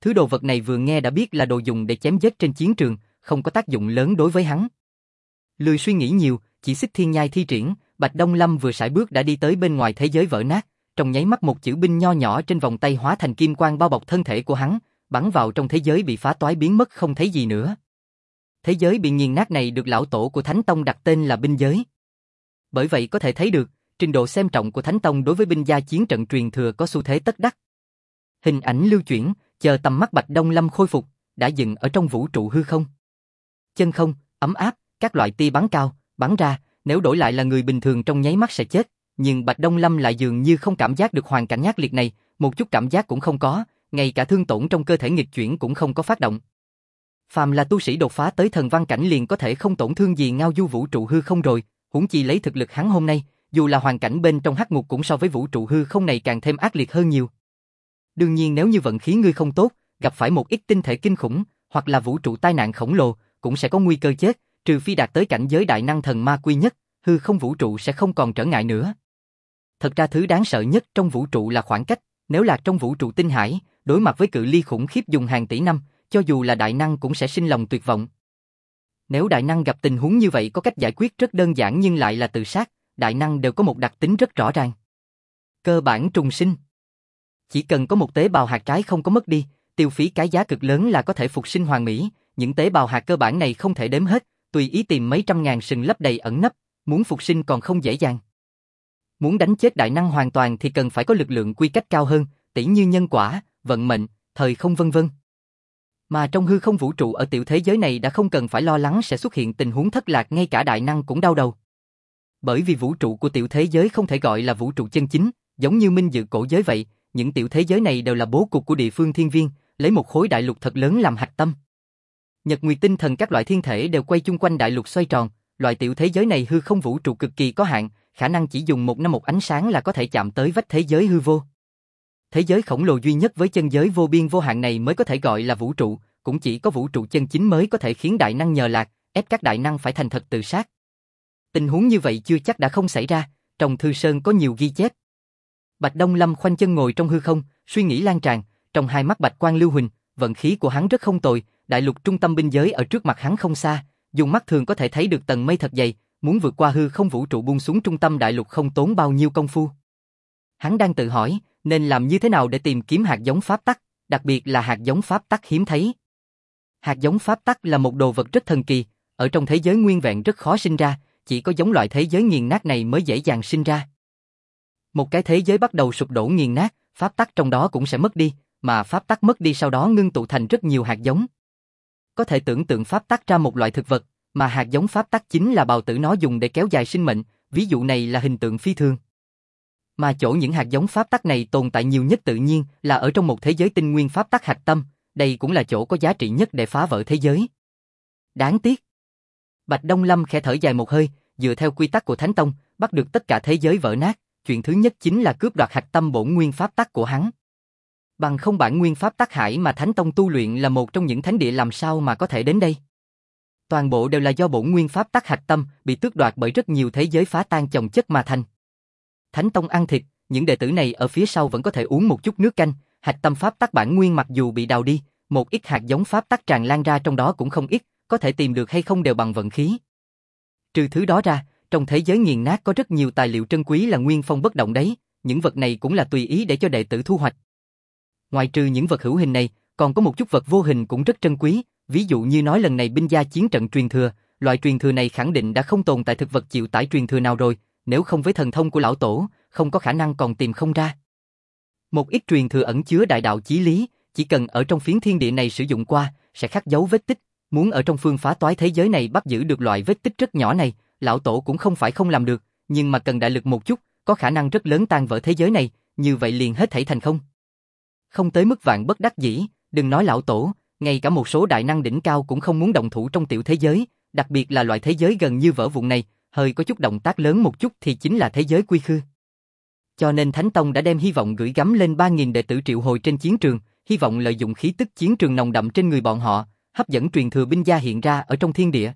Thứ đồ vật này vừa nghe đã biết là đồ dùng để chém giết trên chiến trường, không có tác dụng lớn đối với hắn. Lười suy nghĩ nhiều, chỉ xích thiên nhai thi triển, Bạch Đông Lâm vừa sải bước đã đi tới bên ngoài thế giới vỡ nát, trong nháy mắt một chữ binh nho nhỏ trên vòng tay hóa thành kim quang bao bọc thân thể của hắn, bắn vào trong thế giới bị phá toái biến mất không thấy gì nữa. Thế giới bị nghiền nát này được lão tổ của Thánh Tông đặt tên là binh giới. Bởi vậy có thể thấy được, trình độ xem trọng của Thánh Tông đối với binh gia chiến trận truyền thừa có xu thế tất đắc. Hình ảnh lưu chuyển, chờ tầm mắt Bạch Đông Lâm khôi phục, đã dừng ở trong vũ trụ hư không. Chân không, ấm áp, các loại tia bắn cao, bắn ra, nếu đổi lại là người bình thường trong nháy mắt sẽ chết, nhưng Bạch Đông Lâm lại dường như không cảm giác được hoàn cảnh ác liệt này, một chút cảm giác cũng không có, ngay cả thương tổn trong cơ thể nghịch chuyển cũng không có phát động. Phàm là tu sĩ đột phá tới thần văn cảnh liền có thể không tổn thương gì ngao du vũ trụ hư không rồi, huống chi lấy thực lực hắn hôm nay, dù là hoàn cảnh bên trong hắc ngục cũng so với vũ trụ hư không này càng thêm ác liệt hơn nhiều. Đương nhiên nếu như vận khí ngươi không tốt, gặp phải một ít tinh thể kinh khủng, hoặc là vũ trụ tai nạn khổng lồ, cũng sẽ có nguy cơ chết, trừ phi đạt tới cảnh giới đại năng thần ma quy nhất, hư không vũ trụ sẽ không còn trở ngại nữa. Thật ra thứ đáng sợ nhất trong vũ trụ là khoảng cách, nếu lạc trong vũ trụ tinh hải, đối mặt với cự ly khủng khiếp dùng hàng tỷ năm, cho dù là đại năng cũng sẽ sinh lòng tuyệt vọng. Nếu đại năng gặp tình huống như vậy có cách giải quyết rất đơn giản nhưng lại là tự sát, đại năng đều có một đặc tính rất rõ ràng. Cơ bản trùng sinh. Chỉ cần có một tế bào hạt trái không có mất đi, tiêu phí cái giá cực lớn là có thể phục sinh hoàn mỹ, những tế bào hạt cơ bản này không thể đếm hết, tùy ý tìm mấy trăm ngàn sừng lấp đầy ẩn nấp, muốn phục sinh còn không dễ dàng. Muốn đánh chết đại năng hoàn toàn thì cần phải có lực lượng quy cách cao hơn, tỉ như nhân quả, vận mệnh, thời không vân vân. Mà trong hư không vũ trụ ở tiểu thế giới này đã không cần phải lo lắng sẽ xuất hiện tình huống thất lạc, ngay cả đại năng cũng đau đầu. Bởi vì vũ trụ của tiểu thế giới không thể gọi là vũ trụ chân chính, giống như minh dự cổ giới vậy, những tiểu thế giới này đều là bố cục của địa phương thiên viên, lấy một khối đại lục thật lớn làm hạch tâm. Nhật nguyệt tinh thần các loại thiên thể đều quay chung quanh đại lục xoay tròn, loại tiểu thế giới này hư không vũ trụ cực kỳ có hạn, khả năng chỉ dùng một năm một ánh sáng là có thể chạm tới vách thế giới hư vô. Thế giới khổng lồ duy nhất với chân giới vô biên vô hạn này mới có thể gọi là vũ trụ, cũng chỉ có vũ trụ chân chính mới có thể khiến đại năng nhờ lạc, ép các đại năng phải thành thật tự sát. Tình huống như vậy chưa chắc đã không xảy ra, trong thư sơn có nhiều ghi chép. Bạch Đông Lâm khoanh chân ngồi trong hư không, suy nghĩ lan tràn, trong hai mắt bạch quang lưu huỳnh, vận khí của hắn rất không tồi, đại lục trung tâm binh giới ở trước mặt hắn không xa, dùng mắt thường có thể thấy được tầng mây thật dày, muốn vượt qua hư không vũ trụ buông xuống trung tâm đại lục không tốn bao nhiêu công phu. Hắn đang tự hỏi, nên làm như thế nào để tìm kiếm hạt giống pháp tắc, đặc biệt là hạt giống pháp tắc hiếm thấy. Hạt giống pháp tắc là một đồ vật rất thần kỳ, ở trong thế giới nguyên vẹn rất khó sinh ra, chỉ có giống loại thế giới nghiền nát này mới dễ dàng sinh ra. Một cái thế giới bắt đầu sụp đổ nghiền nát, pháp tắc trong đó cũng sẽ mất đi, mà pháp tắc mất đi sau đó ngưng tụ thành rất nhiều hạt giống. Có thể tưởng tượng pháp tắc ra một loại thực vật, mà hạt giống pháp tắc chính là bào tử nó dùng để kéo dài sinh mệnh, ví dụ này là hình tượng phi thường. Mà chỗ những hạt giống pháp tắc này tồn tại nhiều nhất tự nhiên là ở trong một thế giới tinh nguyên pháp tắc hạch tâm, đây cũng là chỗ có giá trị nhất để phá vỡ thế giới. Đáng tiếc. Bạch Đông Lâm khẽ thở dài một hơi, dựa theo quy tắc của Thánh Tông, bắt được tất cả thế giới vỡ nát, chuyện thứ nhất chính là cướp đoạt hạch tâm bổn nguyên pháp tắc của hắn. Bằng không bản nguyên pháp tắc hải mà Thánh Tông tu luyện là một trong những thánh địa làm sao mà có thể đến đây. Toàn bộ đều là do bổn nguyên pháp tắc hạch tâm bị tước đoạt bởi rất nhiều thế giới phá tan chồng chất mà thành. Thánh Tông ăn thịt, những đệ tử này ở phía sau vẫn có thể uống một chút nước canh, hạch tâm pháp tắc bản nguyên mặc dù bị đào đi, một ít hạt giống pháp tắc tràn lan ra trong đó cũng không ít, có thể tìm được hay không đều bằng vận khí. Trừ thứ đó ra, trong thế giới nghiền nát có rất nhiều tài liệu trân quý là nguyên phong bất động đấy, những vật này cũng là tùy ý để cho đệ tử thu hoạch. Ngoài trừ những vật hữu hình này, còn có một chút vật vô hình cũng rất trân quý, ví dụ như nói lần này binh gia chiến trận truyền thừa, loại truyền thừa này khẳng định đã không tồn tại thực vật chịu tải truyền thừa nào rồi, nếu không với thần thông của lão tổ, không có khả năng còn tìm không ra. Một ít truyền thừa ẩn chứa đại đạo chí lý, chỉ cần ở trong phiến thiên địa này sử dụng qua, sẽ khắc dấu vết tích, muốn ở trong phương phá toái thế giới này bắt giữ được loại vết tích rất nhỏ này, lão tổ cũng không phải không làm được, nhưng mà cần đại lực một chút, có khả năng rất lớn tan vỡ thế giới này, như vậy liền hết thảy thành không. Không tới mức vạn bất đắc dĩ, đừng nói lão tổ, ngay cả một số đại năng đỉnh cao cũng không muốn động thủ trong tiểu thế giới, đặc biệt là loại thế giới gần như vỡ vụn này, hơi có chút động tác lớn một chút thì chính là thế giới quy khư. Cho nên Thánh Tông đã đem hy vọng gửi gắm lên 3.000 đệ tử triệu hồi trên chiến trường, hy vọng lợi dụng khí tức chiến trường nồng đậm trên người bọn họ, hấp dẫn truyền thừa binh gia hiện ra ở trong thiên địa.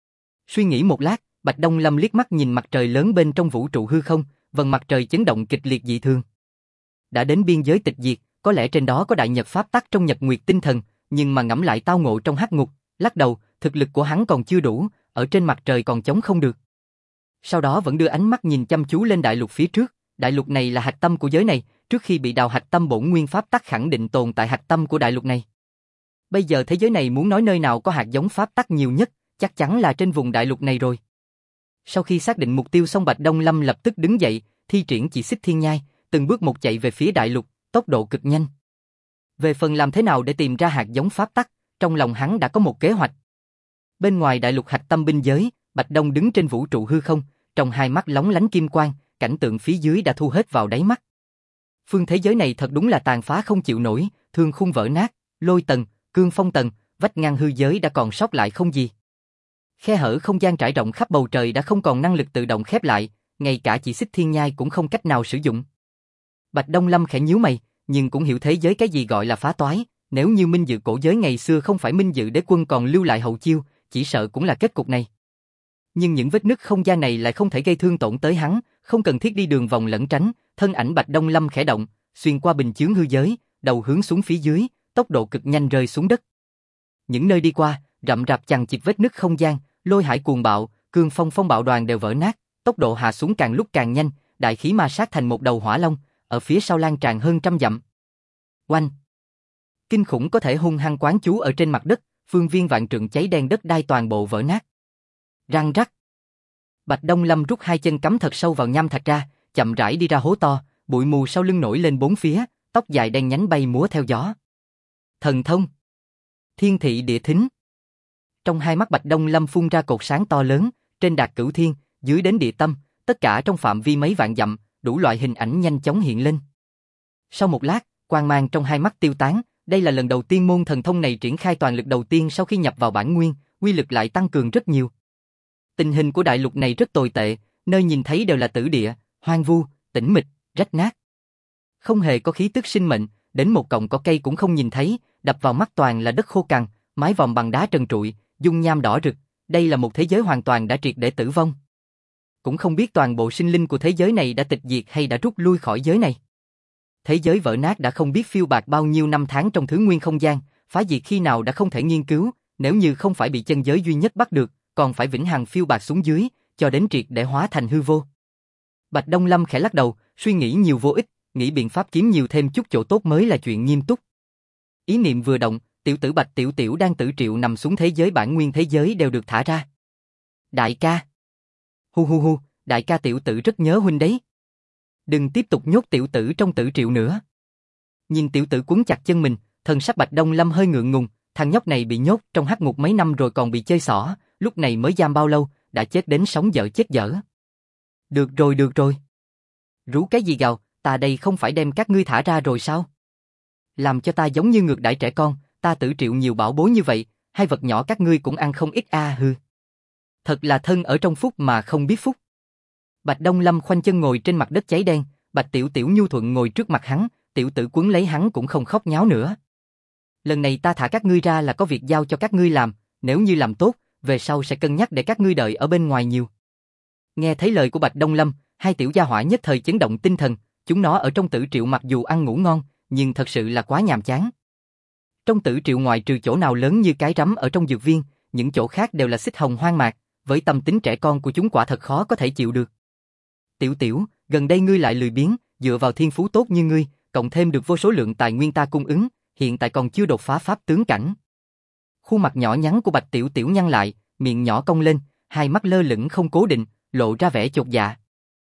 Suy nghĩ một lát, Bạch Đông Lâm liếc mắt nhìn mặt trời lớn bên trong vũ trụ hư không, vầng mặt trời chấn động kịch liệt dị thường. Đã đến biên giới tịch diệt, có lẽ trên đó có đại nhật pháp tắc trong Nhật Nguyệt tinh thần, nhưng mà ngẫm lại tao ngộ trong hắc ngục, lắc đầu, thực lực của hắn còn chưa đủ, ở trên mặt trời còn chống không được. Sau đó vẫn đưa ánh mắt nhìn chăm chú lên đại lục phía trước, đại lục này là hạch tâm của giới này, trước khi bị đào hạch tâm bổn nguyên pháp tắc khẳng định tồn tại hạch tâm của đại lục này. Bây giờ thế giới này muốn nói nơi nào có hạt giống pháp tắc nhiều nhất, chắc chắn là trên vùng đại lục này rồi. Sau khi xác định mục tiêu xong Bạch Đông Lâm lập tức đứng dậy, thi triển chỉ xích thiên nhai, từng bước một chạy về phía đại lục, tốc độ cực nhanh. Về phần làm thế nào để tìm ra hạt giống pháp tắc, trong lòng hắn đã có một kế hoạch. Bên ngoài đại lục hạch tâm binh giới, Bạch Đông đứng trên vũ trụ hư không, trong hai mắt lóng lánh kim quang, cảnh tượng phía dưới đã thu hết vào đáy mắt. Phương thế giới này thật đúng là tàn phá không chịu nổi, thương khung vỡ nát, lôi tầng, cương phong tầng, vách ngăn hư giới đã còn sót lại không gì. Khe hở không gian trải rộng khắp bầu trời đã không còn năng lực tự động khép lại, ngay cả chỉ xích thiên nhai cũng không cách nào sử dụng. Bạch Đông Lâm khẽ nhíu mày, nhưng cũng hiểu thế giới cái gì gọi là phá toái, nếu như Minh Dự cổ giới ngày xưa không phải Minh Dự đế quân còn lưu lại hậu chiêu, chỉ sợ cũng là kết cục này. Nhưng những vết nứt không gian này lại không thể gây thương tổn tới hắn, không cần thiết đi đường vòng lẩn tránh, thân ảnh Bạch Đông Lâm khẽ động, xuyên qua bình chướng hư giới, đầu hướng xuống phía dưới, tốc độ cực nhanh rơi xuống đất. Những nơi đi qua, rậm rạp chằng chịt vết nứt không gian, lôi hải cuồng bạo, cương phong phong bạo đoàn đều vỡ nát, tốc độ hạ xuống càng lúc càng nhanh, đại khí ma sát thành một đầu hỏa long, ở phía sau lan tràn hơn trăm dặm. Oanh! Kinh khủng có thể hung hăng quán chú ở trên mặt đất, phương viên vạn trượng cháy đen đất đai toàn bộ vỡ nát. Răng rắc! Bạch Đông Lâm rút hai chân cắm thật sâu vào nham thạch ra, chậm rãi đi ra hố to, bụi mù sau lưng nổi lên bốn phía, tóc dài đen nhánh bay múa theo gió. Thần thông! Thiên thị địa thính! Trong hai mắt Bạch Đông Lâm phun ra cột sáng to lớn, trên đạt cửu thiên, dưới đến địa tâm, tất cả trong phạm vi mấy vạn dặm, đủ loại hình ảnh nhanh chóng hiện lên. Sau một lát, quang mang trong hai mắt tiêu tán, đây là lần đầu tiên môn thần thông này triển khai toàn lực đầu tiên sau khi nhập vào bản nguyên, uy lực lại tăng cường rất nhiều. Tình hình của đại lục này rất tồi tệ, nơi nhìn thấy đều là tử địa, hoang vu, tĩnh mịch, rách nát. Không hề có khí tức sinh mệnh, đến một cọng cỏ cây cũng không nhìn thấy, đập vào mắt toàn là đất khô cằn, mái vòm bằng đá trần trụi, dung nham đỏ rực, đây là một thế giới hoàn toàn đã triệt để tử vong. Cũng không biết toàn bộ sinh linh của thế giới này đã tịch diệt hay đã rút lui khỏi giới này. Thế giới vỡ nát đã không biết phiêu bạt bao nhiêu năm tháng trong thứ nguyên không gian, phá diệt khi nào đã không thể nghiên cứu, nếu như không phải bị chân giới duy nhất bắt được, còn phải vĩnh hằng phiêu bạt xuống dưới, cho đến triệt để hóa thành hư vô. Bạch Đông Lâm khẽ lắc đầu, suy nghĩ nhiều vô ích, nghĩ biện pháp kiếm nhiều thêm chút chỗ tốt mới là chuyện nghiêm túc. Ý niệm vừa động, tiểu tử Bạch Tiểu Tiểu đang tử triệu nằm xuống thế giới bản nguyên thế giới đều được thả ra. Đại ca! Hu hu hu, đại ca tiểu tử rất nhớ huynh đấy. Đừng tiếp tục nhốt tiểu tử trong tử triệu nữa. Nhìn tiểu tử quấn chặt chân mình, thần sắc Bạch Đông Lâm hơi ngượng ngùng, thằng nhóc này bị nhốt trong hắc ngục mấy năm rồi còn bị chơi xỏ, lúc này mới giam bao lâu, đã chết đến sống dở chết dở. Được rồi. Rú cái gì gào, ta đây không phải đem các ngươi thả ra rồi sao? Làm cho ta giống như ngược đãi trẻ con, ta tử triệu nhiều bảo bối như vậy, hai vật nhỏ các ngươi cũng ăn không ít hư. Thật là thân ở trong phúc mà không biết phúc. Bạch Đông Lâm khoanh chân ngồi trên mặt đất cháy đen, Bạch Tiểu Tiểu nhu thuận ngồi trước mặt hắn, tiểu tử quấn lấy hắn cũng không khóc nháo nữa. Lần này ta thả các ngươi ra là có việc giao cho các ngươi làm, nếu như làm tốt, về sau sẽ cân nhắc để các ngươi đợi ở bên ngoài nhiều. Nghe thấy lời của Bạch Đông Lâm, hai tiểu gia hỏa nhất thời chấn động tinh thần, chúng nó ở trong tử triệu mặc dù ăn ngủ ngon, nhưng thật sự là quá nhàm chán. Trong tử triệu ngoài trừ chỗ nào lớn như cái rắm ở trong dược viên, những chỗ khác đều là xích hồng hoang mạc, với tâm tính trẻ con của chúng quả thật khó có thể chịu được. Tiểu Tiểu, gần đây ngươi lại lười biếng, dựa vào thiên phú tốt như ngươi, cộng thêm được vô số lượng tài nguyên ta cung ứng, hiện tại còn chưa đột phá pháp tướng cảnh. Khuôn mặt nhỏ nhắn của Bạch Tiểu Tiểu nhăn lại, miệng nhỏ cong lên, hai mắt lơ lửng không cố định, lộ ra vẻ chột dạ.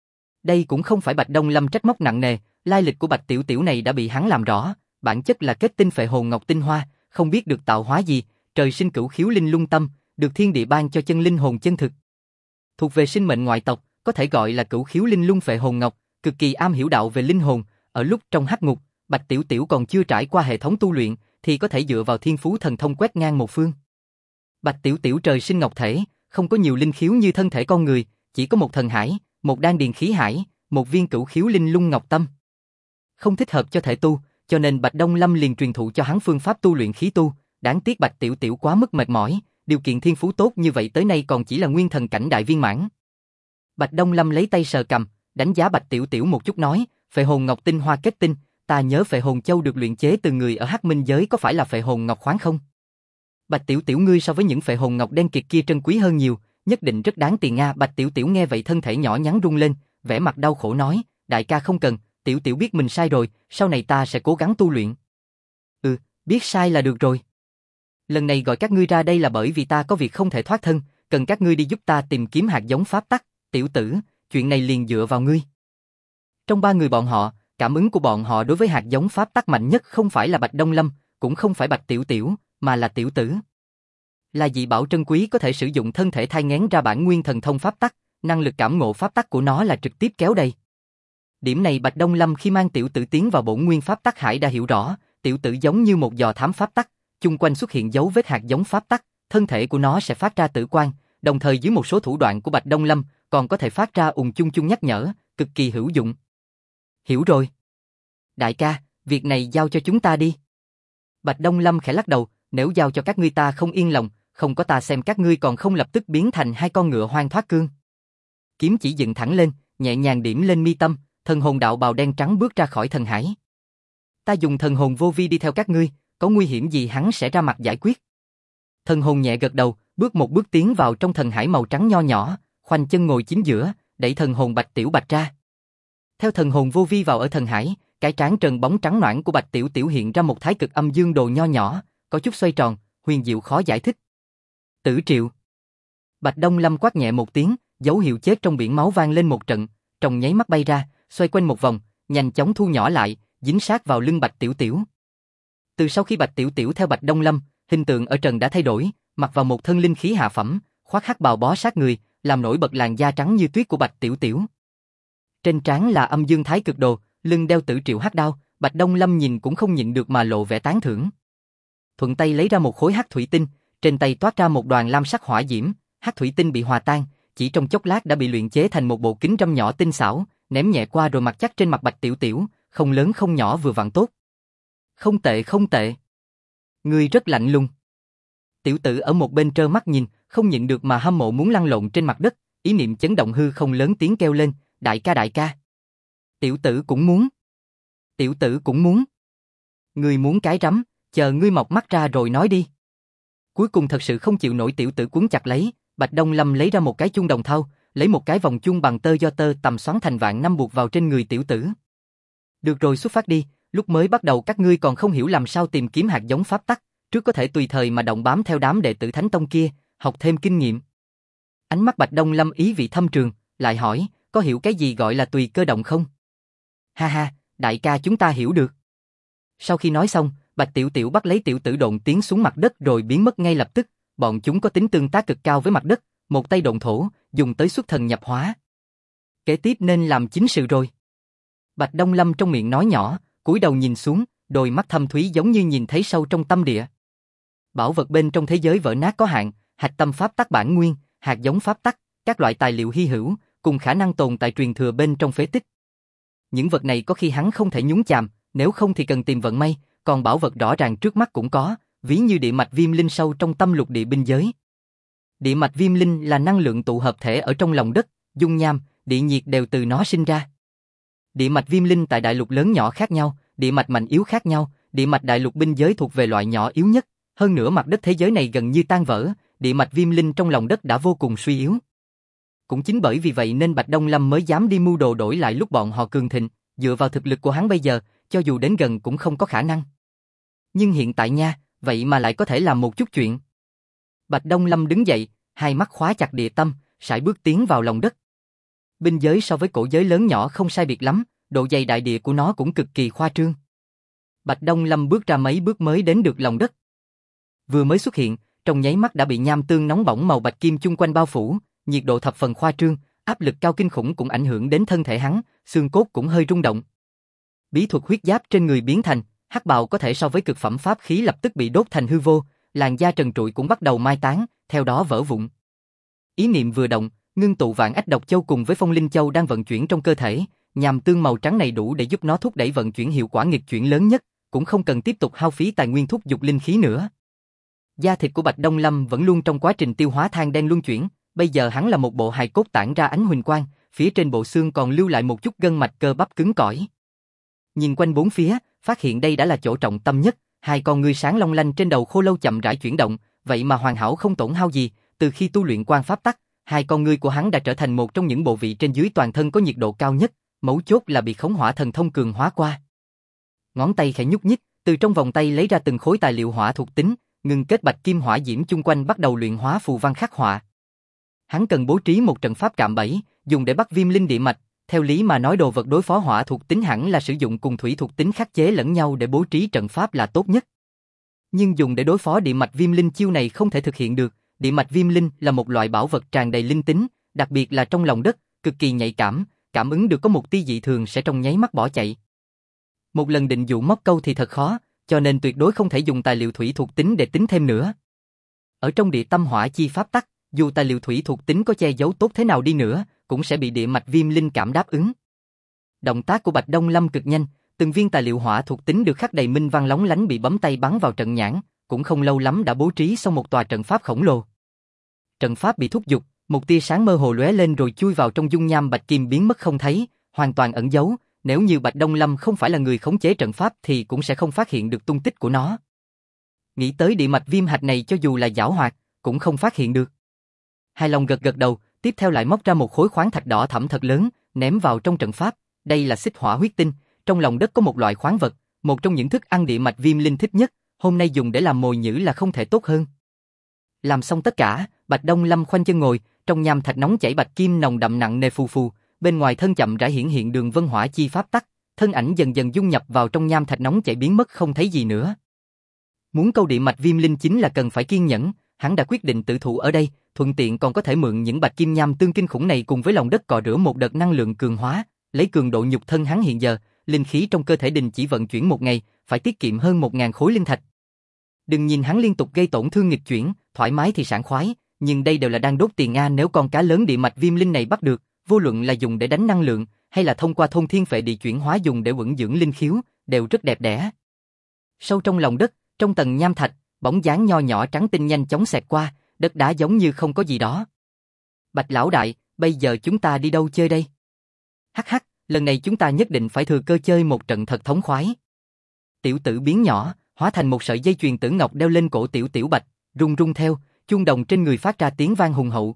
Đây cũng không phải Bạch Đông Lâm trách móc nặng nề, lai lịch của Bạch Tiểu Tiểu này đã bị hắn làm rõ, bản chất là kết tinh phệ hồn ngọc tinh hoa, không biết được tạo hóa gì, trời sinh cửu khiếu linh lung tâm, được thiên địa ban cho chân linh hồn chân thực. Thuộc về sinh mệnh ngoại tộc, có thể gọi là cửu khiếu linh lung phệ hồn ngọc, cực kỳ am hiểu đạo về linh hồn, ở lúc trong hắc ngục, Bạch Tiểu Tiểu còn chưa trải qua hệ thống tu luyện, thì có thể dựa vào thiên phú thần thông quét ngang một phương. Bạch Tiểu Tiểu trời sinh ngọc thể, không có nhiều linh khiếu như thân thể con người, chỉ có một thần hải, một đan điền khí hải, một viên cửu khiếu linh lung ngọc tâm. Không thích hợp cho thể tu, cho nên Bạch Đông Lâm liền truyền thụ cho hắn phương pháp tu luyện khí tu, đáng tiếc Bạch Tiểu Tiểu quá mức mệt mỏi, điều kiện thiên phú tốt như vậy tới nay còn chỉ là nguyên thần cảnh đại viên mãn. Bạch Đông Lâm lấy tay sờ cằm, đánh giá Bạch Tiểu Tiểu một chút nói, phệ hồn ngọc tinh hoa kết tinh, ta nhớ phệ hồn châu được luyện chế từ người ở Hắc Minh giới có phải là phệ hồn ngọc khoáng không? Bạch Tiểu Tiểu ngươi so với những phệ hồn ngọc đen kịt kia trân quý hơn nhiều, nhất định rất đáng tiền nga. Bạch Tiểu Tiểu nghe vậy thân thể nhỏ nhắn rung lên, vẻ mặt đau khổ nói, đại ca không cần, Tiểu Tiểu biết mình sai rồi, sau này ta sẽ cố gắng tu luyện. Biết sai là được rồi. Lần này gọi các ngươi ra đây là bởi vì ta có việc không thể thoát thân, cần các ngươi đi giúp ta tìm kiếm hạt giống pháp tắc. Tiểu tử, chuyện này liền dựa vào ngươi. Trong ba người bọn họ, cảm ứng của bọn họ đối với hạt giống pháp tắc mạnh nhất không phải là Bạch Đông Lâm, cũng không phải Bạch Tiểu Tiểu, mà là Tiểu Tử. Là dị bảo trân quý có thể sử dụng thân thể thai nghén ra bản nguyên thần thông pháp tắc, năng lực cảm ngộ pháp tắc của nó là trực tiếp kéo đầy. Điểm này Bạch Đông Lâm khi mang Tiểu Tử tiến vào bổn nguyên pháp tắc hải đã hiểu rõ, Tiểu Tử giống như một giò thám pháp tắc, chung quanh xuất hiện dấu vết hạt giống pháp tắc, thân thể của nó sẽ phát ra tử quang, đồng thời dưới một số thủ đoạn của Bạch Đông Lâm, còn có thể phát ra ùng chung chung nhắc nhở, cực kỳ hữu dụng. Hiểu rồi. Đại ca, việc này giao cho chúng ta đi. Bạch Đông Lâm khẽ lắc đầu, nếu giao cho các ngươi ta không yên lòng, không có ta xem các ngươi còn không lập tức biến thành hai con ngựa hoang thoát cương. Kiếm chỉ dựng thẳng lên, nhẹ nhàng điểm lên mi tâm, thần hồn đạo bào đen trắng bước ra khỏi thần hải. Ta dùng thần hồn vô vi đi theo các ngươi, có nguy hiểm gì hắn sẽ ra mặt giải quyết. Thần hồn nhẹ gật đầu, bước một bước tiến vào trong thần hải màu trắng nho nhỏ, khoanh chân ngồi chính giữa, đẩy thần hồn Bạch Tiểu Bạch ra. Theo thần hồn vô vi vào ở thần hải, cái trán trần bóng trắng nõn của Bạch Tiểu Tiểu hiện ra một thái cực âm dương đồ nho nhỏ, có chút xoay tròn, huyền diệu khó giải thích. Tử Triệu. Bạch Đông Lâm quát nhẹ một tiếng, dấu hiệu chết trong biển máu vang lên một trận, trong nháy mắt bay ra, xoay quanh một vòng, nhanh chóng thu nhỏ lại, dính sát vào lưng Bạch Tiểu Tiểu. Từ sau khi Bạch Tiểu Tiểu theo Bạch Đông Lâm, hình tượng ở trần đã thay đổi, mặc vào một thân linh khí hạ phẩm, khoác hắc bào bó sát người, làm nổi bật làn da trắng như tuyết của Bạch Tiểu Tiểu. Trên trán là âm dương thái cực đồ, lưng đeo Tử Triệu hắc đao, Bạch Đông Lâm nhìn cũng không nhịn được mà lộ vẻ tán thưởng. Thuận tay lấy ra một khối hắc thủy tinh, trên tay toát ra một đoàn lam sắc hỏa diễm, hắc thủy tinh bị hòa tan, chỉ trong chốc lát đã bị luyện chế thành một bộ kính râm nhỏ tinh xảo, ném nhẹ qua rồi mặc chắc trên mặt Bạch Tiểu Tiểu, không lớn không nhỏ vừa vặn tốt. Không tệ không tệ. Ngươi rất lạnh lùng. Tiểu Tử ở một bên trơ mắt nhìn, không nhịn được mà hâm mộ muốn lăn lộn trên mặt đất, ý niệm chấn động hư không lớn tiếng kêu lên, đại ca đại ca. Tiểu Tử cũng muốn. Tiểu Tử cũng muốn. Ngươi muốn cái rắm, chờ ngươi mọc mắt ra rồi nói đi. Cuối cùng thật sự không chịu nổi Tiểu Tử cuốn chặt lấy, Bạch Đông Lâm lấy ra một cái chuông đồng thau, lấy một cái vòng chuông bằng tơ do tơ tầm xoắn thành vạn năm buộc vào trên người Tiểu Tử. Được rồi xuất phát đi, lúc mới bắt đầu các ngươi còn không hiểu làm sao tìm kiếm hạt giống pháp tắc, trước có thể tùy thời mà động bám theo đám đệ tử Thánh Tông kia, học thêm kinh nghiệm. Ánh mắt Bạch Đông Lâm ý vị thâm trường, lại hỏi, có hiểu cái gì gọi là tùy cơ động không? Ha ha, đại ca chúng ta hiểu được. Sau khi nói xong, Bạch Tiểu Tiểu bắt lấy Tiểu Tử độn tiến xuống mặt đất rồi biến mất ngay lập tức, bọn chúng có tính tương tác cực cao với mặt đất, một tay độn thổ, dùng tới xuất thần nhập hóa. Kế tiếp nên làm chính sự rồi. Bạch Đông Lâm trong miệng nói nhỏ, cúi đầu nhìn xuống, đôi mắt thâm thúy giống như nhìn thấy sâu trong tâm địa. Bảo vật bên trong thế giới vỡ nát có hạn, hạch tâm pháp tắc bản nguyên, hạt giống pháp tắc, các loại tài liệu hy hữu, cùng khả năng tồn tại truyền thừa bên trong phế tích. Những vật này có khi hắn không thể nhúng chàm, nếu không thì cần tìm vận may, còn bảo vật rõ ràng trước mắt cũng có, ví như địa mạch viêm linh sâu trong tâm lục địa binh giới. Địa mạch viêm linh là năng lượng tụ hợp thể ở trong lòng đất, dung nham, địa nhiệt đều từ nó sinh ra. Địa mạch viêm linh tại đại lục lớn nhỏ khác nhau, địa mạch mạnh yếu khác nhau, địa mạch đại lục binh giới thuộc về loại nhỏ yếu nhất, hơn nữa mặt đất thế giới này gần như tan vỡ, địa mạch viêm linh trong lòng đất đã vô cùng suy yếu. Cũng chính bởi vì vậy nên Bạch Đông Lâm mới dám đi mưu đồ đổi lại lúc bọn họ cường thịnh, dựa vào thực lực của hắn bây giờ, cho dù đến gần cũng không có khả năng. Nhưng hiện tại nha, vậy mà lại có thể làm một chút chuyện. Bạch Đông Lâm đứng dậy, hai mắt khóa chặt địa tâm, sải bước tiến vào lòng đất. Binh giới so với cổ giới lớn nhỏ không sai biệt lắm, độ dày đại địa của nó cũng cực kỳ khoa trương. Bạch Đông Lâm bước ra mấy bước mới đến được lòng đất. Vừa mới xuất hiện, trong nháy mắt đã bị nham tương nóng bỏng màu bạch kim chung quanh bao phủ, nhiệt độ thập phần khoa trương, áp lực cao kinh khủng cũng ảnh hưởng đến thân thể hắn, xương cốt cũng hơi rung động. Bí thuật huyết giáp trên người biến thành, hắc bào có thể so với cực phẩm pháp khí lập tức bị đốt thành hư vô, làn da trần trụi cũng bắt đầu mai tán, theo đó vỡ vụn. Ý niệm vừa động, ngưng tụ vạn ách độc châu cùng với phong linh châu đang vận chuyển trong cơ thể, nham tương màu trắng này đủ để giúp nó thúc đẩy vận chuyển hiệu quả nghịch chuyển lớn nhất, cũng không cần tiếp tục hao phí tài nguyên thúc dục linh khí nữa. Da thịt của Bạch Đông Lâm vẫn luôn trong quá trình tiêu hóa than đen luân chuyển, bây giờ hắn là một bộ hài cốt tản ra ánh huỳnh quang, phía trên bộ xương còn lưu lại một chút gân mạch cơ bắp cứng cỏi. Nhìn quanh bốn phía, phát hiện đây đã là chỗ trọng tâm nhất, hai con ngươi sáng long lanh trên đầu khô lâu chậm rãi chuyển động, vậy mà hoàn hảo không tổn hao gì, từ khi tu luyện quan pháp tắc, hai con ngươi của hắn đã trở thành một trong những bộ vị trên dưới toàn thân có nhiệt độ cao nhất, mấu chốt là bị khống hỏa thần thông cường hóa qua. Ngón tay khẽ nhúc nhích, từ trong vòng tay lấy ra từng khối tài liệu hỏa thuộc tính, ngưng kết bạch kim hỏa diễm chung quanh bắt đầu luyện hóa phù văn khắc họa. Hắn cần bố trí một trận pháp cạm bẫy, dùng để bắt viêm linh địa mạch, theo lý mà nói đồ vật đối phó hỏa thuộc tính hẳn là sử dụng cùng thủy thuộc tính khắc chế lẫn nhau để bố trí trận pháp là tốt nhất. Nhưng dùng để đối phó địa mạch viêm linh chiêu này không thể thực hiện được, địa mạch viêm linh là một loại bảo vật tràn đầy linh tính, đặc biệt là trong lòng đất, cực kỳ nhạy cảm, cảm ứng được có một tia dị thường sẽ trong nháy mắt bỏ chạy. Một lần định dụ móc câu thì thật khó, cho nên tuyệt đối không thể dùng tài liệu thủy thuộc tính để tính thêm nữa. Ở trong địa tâm hỏa chi pháp tắc, dù tài liệu thủy thuộc tính có che giấu tốt thế nào đi nữa, cũng sẽ bị địa mạch viêm linh cảm đáp ứng. Động tác của Bạch Đông Lâm cực nhanh, từng viên tài liệu hỏa thuộc tính được khắc đầy minh văn lóng lánh bị bấm tay bắn vào trận nhãn, cũng không lâu lắm đã bố trí xong một tòa trận pháp khổng lồ. Trận pháp bị thúc giục, một tia sáng mơ hồ lóe lên rồi chui vào trong dung nham bạch kim biến mất không thấy, hoàn toàn ẩn giấu, nếu như Bạch Đông Lâm không phải là người khống chế trận pháp thì cũng sẽ không phát hiện được tung tích của nó. Nghĩ tới địa mạch viêm hạch này cho dù là giảo hoạt, cũng không phát hiện được. Hài lòng gật gật đầu, tiếp theo lại móc ra một khối khoáng thạch đỏ thẫm thật lớn, ném vào trong trận pháp, đây là xích hỏa huyết tinh, trong lòng đất có một loại khoáng vật, một trong những thức ăn địa mạch viêm linh thích nhất, hôm nay dùng để làm mồi nhử là không thể tốt hơn. Làm xong tất cả, Bạch Đông Lâm khoanh chân ngồi, trong nham thạch nóng chảy bạch kim nồng đậm nặng nề phù phù, bên ngoài thân chậm rãi hiển hiện đường vân hỏa chi pháp tắc, thân ảnh dần dần dung nhập vào trong nham thạch nóng chảy biến mất không thấy gì nữa. Muốn câu địa mạch viêm linh chính là cần phải kiên nhẫn, hắn đã quyết định tự thủ ở đây, thuận tiện còn có thể mượn những bạch kim nham tương kinh khủng này cùng với lòng đất cọ rửa một đợt năng lượng cường hóa, lấy cường độ nhục thân hắn hiện giờ, linh khí trong cơ thể đình chỉ vận chuyển một ngày, phải tiết kiệm hơn 1000 khối linh thạch. Đừng nhìn hắn liên tục gây tổn thương nghịch chuyển, thoải mái thì sảng khoái, nhưng đây đều là đang đốt tiền a, nếu con cá lớn địa mạch viêm linh này bắt được, vô luận là dùng để đánh năng lượng, hay là thông qua thôn thiên phệ địa chuyển hóa dùng để vững dưỡng linh khiếu, đều rất đẹp đẽ. Sâu trong lòng đất, trong tầng nham thạch, bóng dáng nho nhỏ trắng tinh nhanh chóng xẹt qua, đất đá giống như không có gì đó. Bạch lão đại, bây giờ chúng ta đi đâu chơi đây? Hắc hắc, lần này chúng ta nhất định phải thừa cơ chơi một trận thật thống khoái. Tiểu tử biến nhỏ, hóa thành một sợi dây chuyền tử ngọc đeo lên cổ tiểu tiểu bạch, rung rung theo, chuông đồng trên người phát ra tiếng vang hùng hậu.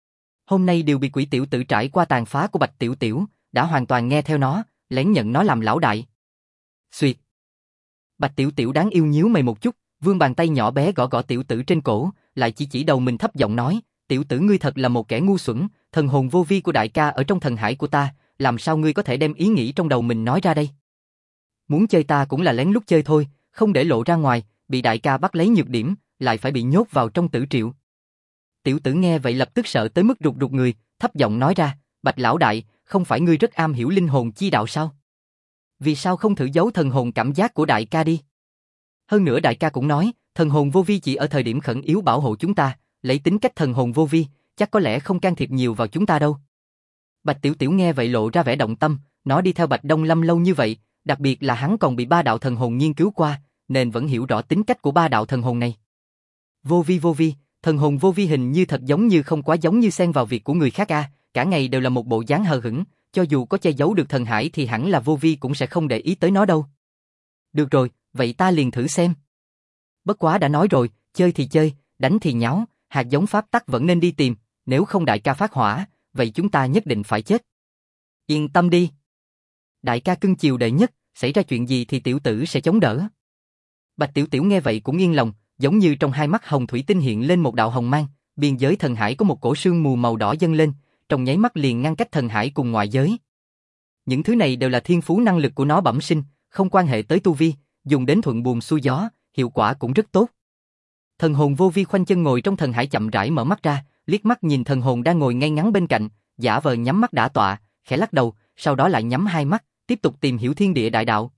Hôm nay đều bị quỷ tiểu tử trải qua tàn phá của Bạch tiểu tiểu, đã hoàn toàn nghe theo nó, lén nhận nó làm lão đại. Xuyệt. Bạch tiểu tiểu đáng yêu nhíu mày một chút, vươn bàn tay nhỏ bé gõ gõ tiểu tử trên cổ, lại chỉ đầu mình thấp giọng nói, tiểu tử ngươi thật là một kẻ ngu xuẩn, thần hồn vô vi của đại ca ở trong thần hải của ta, làm sao ngươi có thể đem ý nghĩ trong đầu mình nói ra đây? Muốn chơi ta cũng là lén lút chơi thôi, không để lộ ra ngoài, bị đại ca bắt lấy nhược điểm, lại phải bị nhốt vào trong tử triệu. Tiểu tử nghe vậy lập tức sợ tới mức rụt rụt người, thấp giọng nói ra, Bạch lão đại, không phải ngươi rất am hiểu linh hồn chi đạo sao? Vì sao không thử giấu thần hồn cảm giác của đại ca đi? Hơn nữa đại ca cũng nói, thần hồn vô vi chỉ ở thời điểm khẩn yếu bảo hộ chúng ta, lấy tính cách thần hồn vô vi, chắc có lẽ không can thiệp nhiều vào chúng ta đâu. Bạch tiểu tiểu nghe vậy lộ ra vẻ động tâm, nó đi theo Bạch Đông Lâm lâu như vậy, đặc biệt là hắn còn bị ba đạo thần hồn nghiên cứu qua, nên vẫn hiểu rõ tính cách của ba đạo thần hồn này. Vô vi, thần hồn vô vi hình như thật giống như không quá giống như xen vào việc của người khác a, cả ngày đều là một bộ dáng hờ hững, cho dù có che giấu được thần hải thì hẳn là vô vi cũng sẽ không để ý tới nó đâu. Được rồi, vậy ta liền thử xem. Bất quá đã nói rồi, chơi thì chơi, đánh thì nháo, hạt giống pháp tắc vẫn nên đi tìm, nếu không đại ca phát hỏa, vậy chúng ta nhất định phải chết. Yên tâm đi. Đại ca cưng chiều đệ nhất, xảy ra chuyện gì thì tiểu tử sẽ chống đỡ. Bạch tiểu tiểu nghe vậy cũng yên lòng, giống như trong hai mắt hồng thủy tinh hiện lên một đạo hồng mang, biên giới thần hải có một cổ sương mù màu đỏ dâng lên, trong nháy mắt liền ngăn cách thần hải cùng ngoại giới. Những thứ này đều là thiên phú năng lực của nó bẩm sinh, không quan hệ tới tu vi, dùng đến thuận buồm xuôi gió, hiệu quả cũng rất tốt. Thần hồn vô vi khoanh chân ngồi trong thần hải chậm rãi mở mắt ra, liếc mắt nhìn thần hồn đang ngồi ngay ngắn bên cạnh, giả vờ nhắm mắt đả tọa, khẽ lắc đầu, sau đó lại nhắm hai mắt, tiếp tục tìm hiểu thiên địa đại đạo.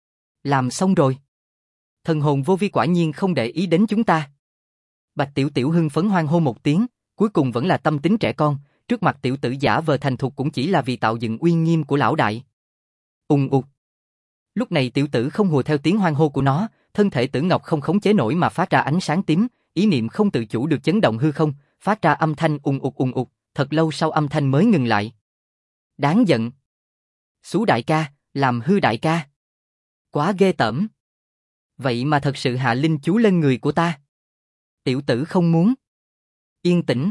Làm xong rồi. Thần hồn vô vi quả nhiên không để ý đến chúng ta. Bạch tiểu tiểu hưng phấn hoan hô một tiếng, cuối cùng vẫn là tâm tính trẻ con, trước mặt tiểu tử giả vờ thành thục cũng chỉ là vì tạo dựng uy nghiêm của lão đại. Ùng ục. Lúc này tiểu tử không hùa theo tiếng hoan hô của nó, thân thể tử ngọc không khống chế nổi mà phát ra ánh sáng tím, ý niệm không tự chủ được chấn động hư không, phát ra âm thanh ùng ục, thật lâu sau âm thanh mới ngừng lại. Đáng giận. Xú đại ca, làm hư đại ca. Quá ghê tởm. Vậy mà thật sự hạ linh chú lên người của ta. Tiểu tử không muốn. Yên tĩnh.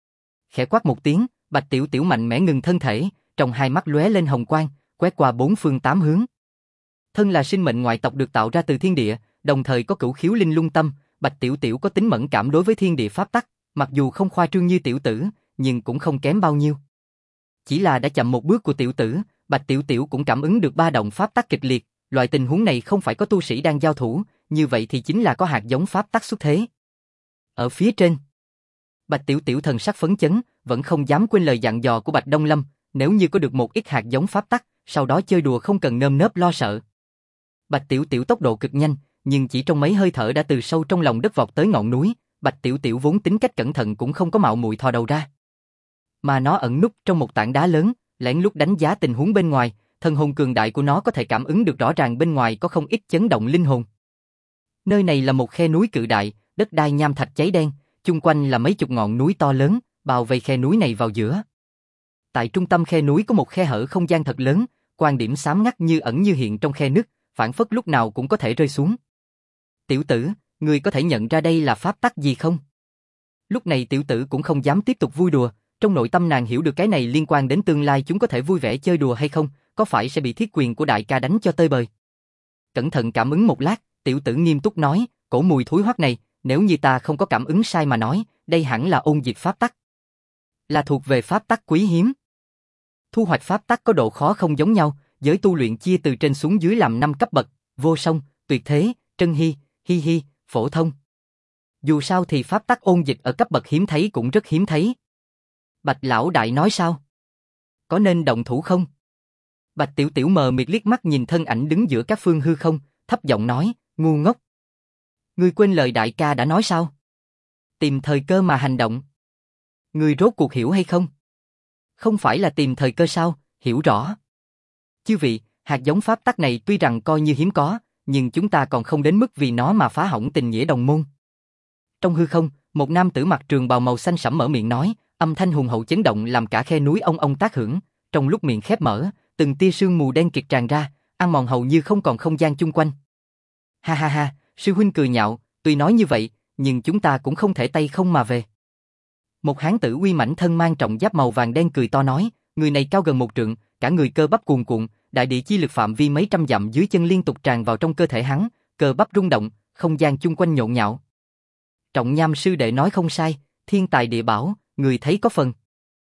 Khẽ quát một tiếng, Bạch Tiểu Tiểu mạnh mẽ ngừng thân thể, trong hai mắt lóe lên hồng quang, quét qua bốn phương tám hướng. Thân là sinh mệnh ngoại tộc được tạo ra từ thiên địa, đồng thời có cửu khiếu linh lung tâm, Bạch Tiểu Tiểu có tính mẫn cảm đối với thiên địa pháp tắc, mặc dù không khoa trương như tiểu tử, nhưng cũng không kém bao nhiêu. Chỉ là đã chậm một bước của tiểu tử, Bạch Tiểu Tiểu cũng cảm ứng được ba động pháp tắc kịch liệt, loại tình huống này không phải có tu sĩ đang giao thủ, như vậy thì chính là có hạt giống pháp tắc xuất thế. Ở phía trên, Bạch Tiểu Tiểu thần sắc phấn chấn, vẫn không dám quên lời dặn dò của Bạch Đông Lâm, nếu như có được một ít hạt giống pháp tắc, sau đó chơi đùa không cần nơm nớp lo sợ. Bạch Tiểu Tiểu tốc độ cực nhanh, nhưng chỉ trong mấy hơi thở đã từ sâu trong lòng đất vọt tới ngọn núi, Bạch Tiểu Tiểu vốn tính cách cẩn thận cũng không có mạo muội thò đầu ra. Mà nó ẩn núp trong một tảng đá lớn, lén lút đánh giá tình huống bên ngoài, thần hồn cường đại của nó có thể cảm ứng được rõ ràng bên ngoài có không ít chấn động linh hồn. Nơi này là một khe núi cự đại, đất đai nham thạch cháy đen, chung quanh là mấy chục ngọn núi to lớn, bao vây khe núi này vào giữa. Tại trung tâm khe núi có một khe hở không gian thật lớn, quan điểm xám ngắt như ẩn như hiện trong khe nứt, phảng phất lúc nào cũng có thể rơi xuống. Tiểu tử, ngươi có thể nhận ra đây là pháp tắc gì không? Lúc này tiểu tử cũng không dám tiếp tục vui đùa, trong nội tâm nàng hiểu được cái này liên quan đến tương lai chúng có thể vui vẻ chơi đùa hay không, có phải sẽ bị thiết quyền của đại ca đánh cho tơi bời. Cẩn thận cảm ứng một lát, tiểu tử nghiêm túc nói, cổ mùi thối hoắc này, nếu như ta không có cảm ứng sai mà nói, đây hẳn là ôn dịch pháp tắc. Là thuộc về pháp tắc quý hiếm. Thu hoạch pháp tắc có độ khó không giống nhau, giới tu luyện chia từ trên xuống dưới làm 5 cấp bậc, vô song, tuyệt thế, trân hy, hi hi, phổ thông. Dù sao thì pháp tắc ôn dịch ở cấp bậc hiếm thấy cũng rất hiếm thấy. Bạch lão đại nói sao? Có nên động thủ không? Bạch Tiểu Tiểu mờ mịt liếc mắt nhìn thân ảnh đứng giữa các phương hư không, thấp giọng nói, ngu ngốc. Ngươi quên lời đại ca đã nói sao? Tìm thời cơ mà hành động. Ngươi rốt cuộc hiểu hay không? Không phải là tìm thời cơ sao, hiểu rõ. Chư vị, hạt giống pháp tắc này tuy rằng coi như hiếm có, nhưng chúng ta còn không đến mức vì nó mà phá hỏng tình nghĩa đồng môn. Trong hư không, một nam tử mặc trường bào màu xanh sẫm mở miệng nói, âm thanh hùng hậu chấn động làm cả khe núi ong ong tác hưởng, trong lúc miệng khép mở, từng tia sương mù đen kịt tràn ra, ăn mòn hầu như không còn không gian chung quanh. Ha ha ha, sư huynh cười nhạo, tuy nói như vậy, nhưng chúng ta cũng không thể tay không mà về. Một hán tử uy mãnh thân mang trọng giáp màu vàng đen cười to nói, người này cao gần 1 trượng, cả người cơ bắp cuồn cuộn, đại địa chi lực phạm vi mấy trăm dặm dưới chân liên tục tràn vào trong cơ thể hắn, cơ bắp rung động, không gian chung quanh nhộn nhạo. Trọng Nham sư đệ nói không sai, thiên tài địa bảo, người thấy có phần.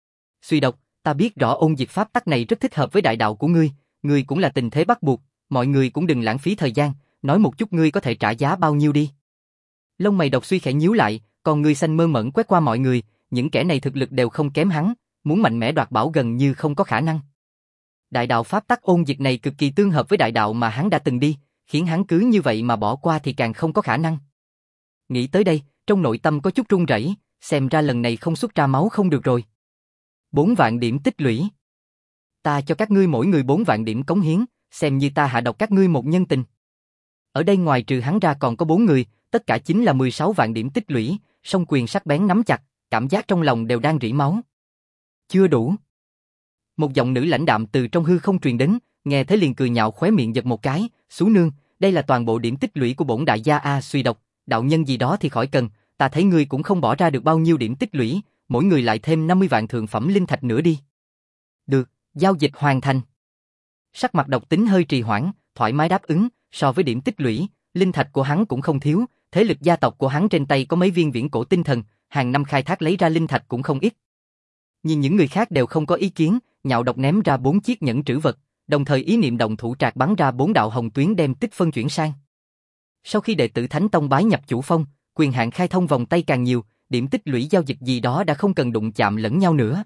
Suy độc, ta biết rõ ôn dịch pháp tắc này rất thích hợp với đại đạo của ngươi cũng là tình thế bắt buộc, mọi người cũng đừng lãng phí thời gian, nói một chút ngươi có thể trả giá bao nhiêu đi. Lông mày độc suy khẽ nhíu lại, còn người xanh mơ mẩn quét qua mọi người, những kẻ này thực lực đều không kém hắn, muốn mạnh mẽ đoạt bảo gần như không có khả năng. Đại đạo pháp tắc ôn dịch này cực kỳ tương hợp với đại đạo mà hắn đã từng đi, khiến hắn cứ như vậy mà bỏ qua thì càng không có khả năng. Nghĩ tới đây, trong nội tâm có chút run rẩy, xem ra lần này không xuất ra máu không được rồi. 4 vạn điểm tích lũy. Ta cho các ngươi mỗi người 4 vạn điểm cống hiến, xem như ta hạ độc các ngươi một nhân tình. Ở đây ngoài trừ hắn ra còn có 4 người, tất cả chính là 16 vạn điểm tích lũy, song quyền sắc bén nắm chặt, cảm giác trong lòng đều đang rỉ máu. Chưa đủ. Một giọng nữ lãnh đạm từ trong hư không truyền đến, nghe thấy liền cười nhạo khóe miệng giật một cái, "Xú nương, đây là toàn bộ điểm tích lũy của bổn đại gia a, suy độc, đạo nhân gì đó thì khỏi cần, ta thấy ngươi cũng không bỏ ra được bao nhiêu điểm tích lũy, mỗi người lại thêm 50 vạn thượng phẩm linh thạch nữa đi." Được, giao dịch hoàn thành. Sắc mặt Độc Tính hơi trì hoãn, thoải mái đáp ứng, so với điểm tích lũy, linh thạch của hắn cũng không thiếu, thế lực gia tộc của hắn trên tay có mấy viên viễn cổ tinh thần, hàng năm khai thác lấy ra linh thạch cũng không ít. Nhưng những người khác đều không có ý kiến, nhạo độc ném ra 4 chiếc nhẫn trữ vật, đồng thời ý niệm động thủ trạc bắn ra 4 đạo hồng tuyến đem tích phân chuyển sang. Sau khi đệ tử Thánh Tông bái nhập chủ phong, quyền hạn khai thông vòng tay càng nhiều, điểm tích lũy giao dịch gì đó đã không cần đụng chạm lẫn nhau nữa.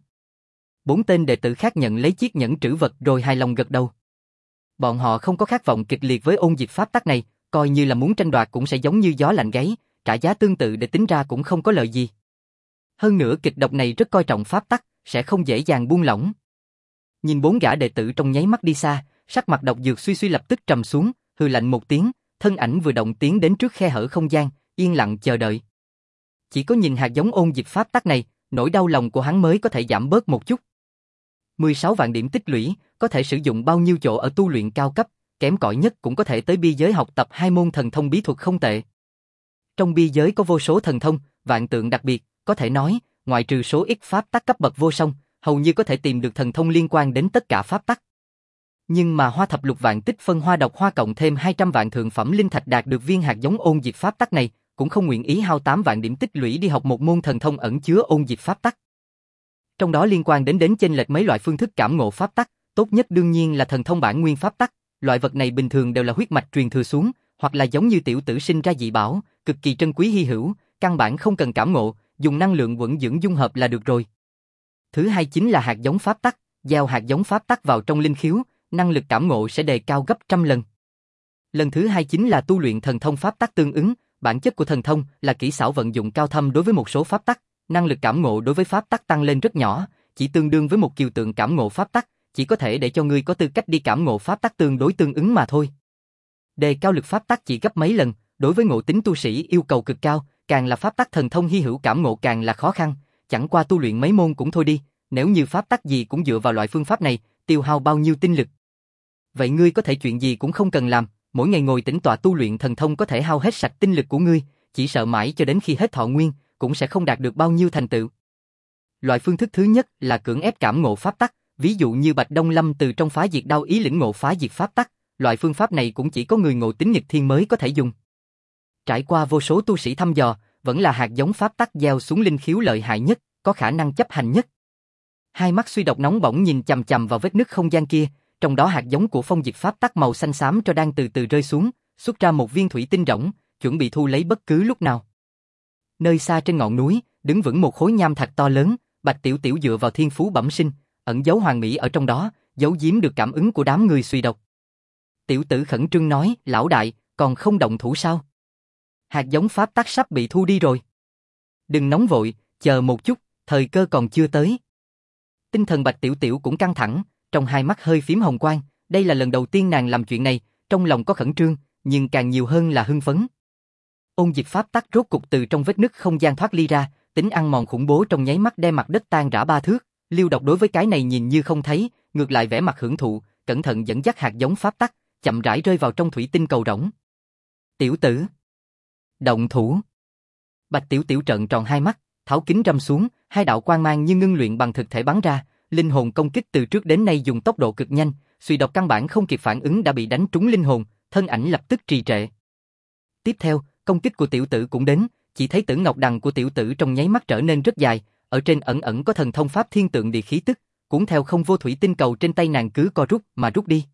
4 tên đệ tử khác nhận lấy chiếc nhẫn trữ vật rồi hài lòng gật đầu. Bọn họ không có khát vọng kịch liệt với ôn dịch pháp tắc này, coi như là muốn tranh đoạt cũng sẽ giống như gió lạnh gáy, trả giá tương tự để tính ra cũng không có lợi gì. Hơn nữa kịch độc này rất coi trọng pháp tắc, sẽ không dễ dàng buông lỏng. Nhìn 4 gã đệ tử trong nháy mắt đi xa, sắc mặt Độc Dược suy suy lập tức trầm xuống, hừ lạnh một tiếng, thân ảnh vừa động tiến đến trước khe hở không gian, yên lặng chờ đợi. Chỉ có nhìn hạt giống ôn dịch pháp tắc này, nỗi đau lòng của hắn mới có thể giảm bớt một chút. 16 vạn điểm tích lũy, có thể sử dụng bao nhiêu chỗ ở tu luyện cao cấp, kém cỏi nhất cũng có thể tới bi giới học tập 2 môn thần thông bí thuật không tệ. Trong bi giới có vô số thần thông, vạn tượng đặc biệt, có thể nói, ngoại trừ số ít pháp tắc cấp bậc vô song, hầu như có thể tìm được thần thông liên quan đến tất cả pháp tắc. Nhưng mà Hoa Thập Lục Vạn Tích Phân Hoa Độc Hoa cộng thêm 200 vạn thượng phẩm linh thạch đạt được viên hạt giống ôn diệt pháp tắc này, cũng không nguyện ý hao 8 vạn điểm tích lũy đi học một môn thần thông ẩn chứa ôn diệt pháp tắc. Trong đó liên quan đến chênh lệch mấy loại phương thức cảm ngộ pháp tắc, tốt nhất đương nhiên là thần thông bản nguyên pháp tắc, loại vật này bình thường đều là huyết mạch truyền thừa xuống, hoặc là giống như tiểu tử sinh ra dị bảo, cực kỳ trân quý hy hữu, căn bản không cần cảm ngộ, dùng năng lượng quẩn dưỡng dung hợp là được rồi. Thứ hai chính là hạt giống pháp tắc, gieo hạt giống pháp tắc vào trong linh khiếu, năng lực cảm ngộ sẽ đề cao gấp trăm lần. Lần thứ hai chính là tu luyện thần thông pháp tắc tương ứng, bản chất của thần thông là kỹ xảo vận dụng cao thâm đối với một số pháp tắc, năng lực cảm ngộ đối với pháp tắc tăng lên rất nhỏ, chỉ tương đương với một kiều tượng cảm ngộ pháp tắc, chỉ có thể để cho ngươi có tư cách đi cảm ngộ pháp tắc tương đối tương ứng mà thôi. Đề cao lực pháp tắc chỉ gấp mấy lần, đối với ngộ tính tu sĩ yêu cầu cực cao, càng là pháp tắc thần thông hy hữu cảm ngộ càng là khó khăn, chẳng qua tu luyện mấy môn cũng thôi đi, nếu như pháp tắc gì cũng dựa vào loại phương pháp này, tiêu hao bao nhiêu tinh lực. Vậy ngươi có thể chuyện gì cũng không cần làm, mỗi ngày ngồi tĩnh tọa tu luyện thần thông có thể hao hết sạch tinh lực của ngươi, chỉ sợ mãi cho đến khi hết thọ nguyên, cũng sẽ không đạt được bao nhiêu thành tựu. Loại phương thức thứ nhất là cưỡng ép cảm ngộ pháp tắc, ví dụ như Bạch Đông Lâm từ trong Phá Diệt Đao ý lĩnh ngộ phá diệt pháp tắc, loại phương pháp này cũng chỉ có người ngộ tính nghịch thiên mới có thể dùng. Trải qua vô số tu sĩ thăm dò, vẫn là hạt giống pháp tắc gieo xuống linh khiếu lợi hại nhất, có khả năng chấp hành nhất. Hai mắt Suy Độc nóng bỏng nhìn chằm chằm vào vết nứt không gian kia, trong đó hạt giống của phong diệt pháp tắc màu xanh xám cho đang từ từ rơi xuống, xuất ra một viên thủy tinh rỗng, chuẩn bị thu lấy bất cứ lúc nào. Nơi xa trên ngọn núi, đứng vững một khối nham thạch to lớn, Bạch Tiểu Tiểu dựa vào thiên phú bẩm sinh, ẩn giấu hoàn mỹ ở trong đó, giấu giếm được cảm ứng của đám người Suy Độc. Tiểu tử khẩn trương nói, lão đại, còn không động thủ sao? Hạt giống pháp tắc sắp bị thu đi rồi. Đừng nóng vội, chờ một chút, thời cơ còn chưa tới. Tinh thần Bạch Tiểu Tiểu cũng căng thẳng, trong hai mắt hơi phím hồng quang, đây là lần đầu tiên nàng làm chuyện này, trong lòng có khẩn trương, nhưng càng nhiều hơn là hưng phấn. Ôn diệt pháp tắc rốt cục từ trong vết nứt không gian thoát ly ra, tính ăn mòn khủng bố trong nháy mắt đem mặt đất tan rã 3 thước, Lưu Độc đối với cái này nhìn như không thấy, ngược lại vẻ mặt hưởng thụ, cẩn thận dẫn dắt hạt giống pháp tắc, chậm rãi rơi vào trong thủy tinh cầu rỗng. Tiểu tử, động thủ. Bạch Tiểu Tiểu trợn tròn hai mắt, tháo kính râm xuống, hai đạo quang mang như ngưng luyện bằng thực thể bắn ra, linh hồn công kích từ trước đến nay dùng tốc độ cực nhanh, Suy Độc căn bản không kịp phản ứng đã bị đánh trúng linh hồn, thân ảnh lập tức trì trệ. Tiếp theo, công kích của tiểu tử cũng đến, chỉ thấy tử ngọc đằng của tiểu tử trong nháy mắt trở nên rất dài, ở trên ẩn ẩn có thần thông pháp thiên tượng địa khí tức, cuốn theo không vô thủy tinh cầu trên tay nàng cứ co rút mà rút đi.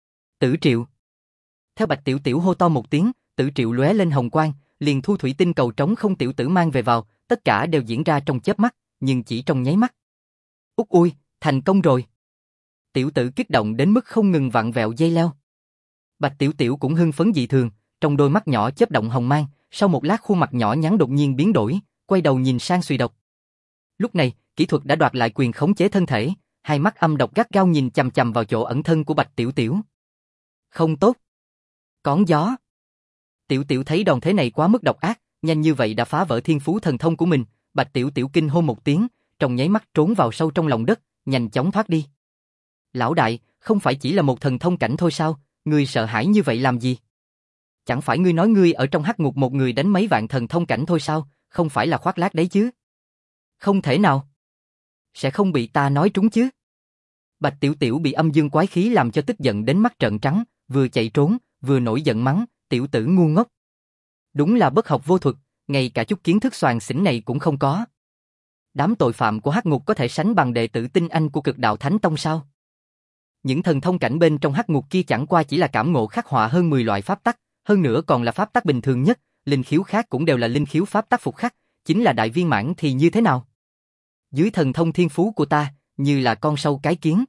Tử Triệu. Theo Bạch Tiểu Tiểu hô to một tiếng, Tử Triệu lóe lên hồng quang, liền thu thủy tinh cầu trống không tiểu tử mang về vào, tất cả đều diễn ra trong chớp mắt, nhưng chỉ trong nháy mắt. Út ui, thành công rồi. Tiểu tử kích động đến mức không ngừng vặn vẹo dây leo. Bạch Tiểu Tiểu cũng hưng phấn dị thường, trong đôi mắt nhỏ chớp động hồng mang, sau một lát khuôn mặt nhỏ nhắn đột nhiên biến đổi, quay đầu nhìn sang Suy Độc. Lúc này, kỹ thuật đã đoạt lại quyền khống chế thân thể, hai mắt âm độc gắt gao nhìn chằm chằm vào chỗ ẩn thân của Bạch Tiểu Tiểu. Không tốt. Cón gió. Tiểu Tiểu thấy đòn thế này quá mức độc ác, nhanh như vậy đã phá vỡ thiên phú thần thông của mình, Bạch Tiểu Tiểu kinh hô một tiếng, trong nháy mắt trốn vào sâu trong lòng đất, nhanh chóng thoát đi. Lão đại, không phải chỉ là một thần thông cảnh thôi sao, ngươi sợ hãi như vậy làm gì? Chẳng phải ngươi nói ngươi ở trong hắc ngục một người đánh mấy vạn thần thông cảnh thôi sao, không phải là khoác lác đấy chứ? Không thể nào. Sẽ không bị ta nói trúng chứ? Bạch Tiểu Tiểu bị âm dương quái khí làm cho tức giận đến mắt trợn trắng, vừa chạy trốn, vừa nổi giận mắng, tiểu tử ngu ngốc. Đúng là bất học vô thuật, ngay cả chút kiến thức xoàng xỉnh này cũng không có. Đám tội phạm của hắc ngục có thể sánh bằng đệ tử tinh anh của Cực Đạo Thánh Tông sao? Những thần thông cảnh bên trong hắc ngục kia chẳng qua chỉ là cảm ngộ khắc họa hơn 10 loại pháp tắc, hơn nữa còn là pháp tắc bình thường nhất, linh khiếu khác cũng đều là linh khiếu pháp tắc phục khắc, chính là đại viên mãn thì như thế nào? Dưới thần thông thiên phú của ta, như là con sâu cái kiến.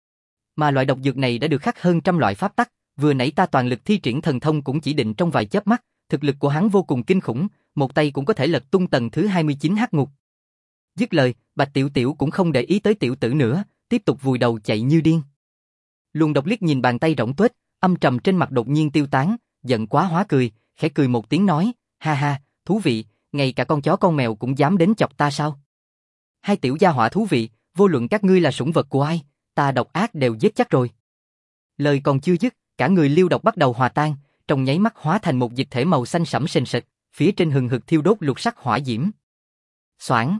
Mà loại độc dược này đã được khắc hơn trăm loại pháp tắc, vừa nãy ta toàn lực thi triển thần thông cũng chỉ định trong vài chớp mắt, thực lực của hắn vô cùng kinh khủng, một tay cũng có thể lật tung tầng thứ 29 hắc ngục. Dứt lời, Bạch Tiểu Tiểu cũng không để ý tới tiểu tử nữa, tiếp tục vùi đầu chạy như điên. Luồng độc liếc nhìn bàn tay rỗng tuếch, âm trầm trên mặt đột nhiên tiêu tán, giận quá hóa cười, khẽ cười một tiếng nói, ha ha, thú vị, ngay cả con chó con mèo cũng dám đến chọc ta sao? Hai tiểu gia hỏa thú vị, vô luận các ngươi là sủng vật của ai, ta độc ác đều giết chắc rồi. Lời còn chưa dứt, cả người Liêu Độc bắt đầu hòa tan, trong nháy mắt hóa thành một dịch thể màu xanh sẫm sền sệt, phía trên hừng hực thiêu đốt lục sắc hỏa diễm. Xoảng.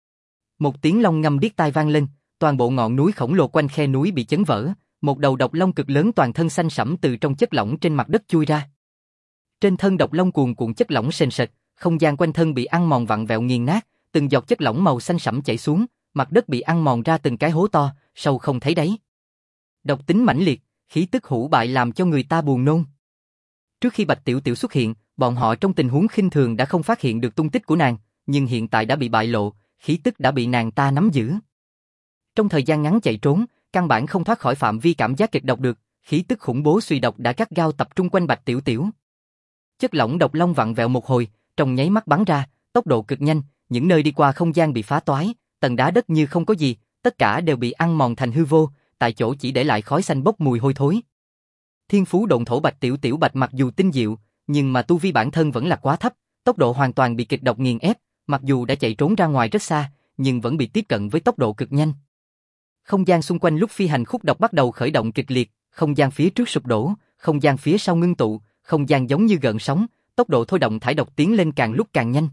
Một tiếng long ngâm điếc tai vang lên, toàn bộ ngọn núi khổng lồ quanh khe núi bị chấn vỡ, một đầu độc long cực lớn toàn thân xanh sẫm từ trong chất lỏng trên mặt đất chui ra. Trên thân độc long cuồn cuộn chất lỏng sền sệt, không gian quanh thân bị ăn mòn vặn vẹo nghiền nát, từng giọt chất lỏng màu xanh sẫm chảy xuống, mặt đất bị ăn mòn ra từng cái hố to, sâu không thấy đáy. Độc tính mãnh liệt, khí tức hủ bại làm cho người ta buồn nôn. Trước khi Bạch Tiểu Tiểu xuất hiện, bọn họ trong tình huống khinh thường đã không phát hiện được tung tích của nàng, nhưng hiện tại đã bị bại lộ, khí tức đã bị nàng ta nắm giữ. Trong thời gian ngắn chạy trốn, căn bản không thoát khỏi phạm vi cảm giác kịch độc được, khí tức khủng bố suy độc đã gắt gao tập trung quanh Bạch Tiểu Tiểu. Chất lỏng độc long vặn vẹo một hồi, trong nháy mắt bắn ra, tốc độ cực nhanh, những nơi đi qua không gian bị phá toái, tầng đá đất như không có gì, tất cả đều bị ăn mòn thành hư vô, tại chỗ chỉ để lại khói xanh bốc mùi hôi thối. Thiên phú độn thổ Bạch Tiểu Tiểu Bạch mặc dù tinh diệu, nhưng mà tu vi bản thân vẫn là quá thấp, tốc độ hoàn toàn bị kịch độc nghiền ép, mặc dù đã chạy trốn ra ngoài rất xa, nhưng vẫn bị tiếp cận với tốc độ cực nhanh. Không gian xung quanh lúc phi hành khúc độc bắt đầu khởi động kịch liệt, không gian phía trước sụp đổ, không gian phía sau ngưng tụ, không gian giống như gợn sóng, tốc độ thôi động thải độc tiến lên càng lúc càng nhanh.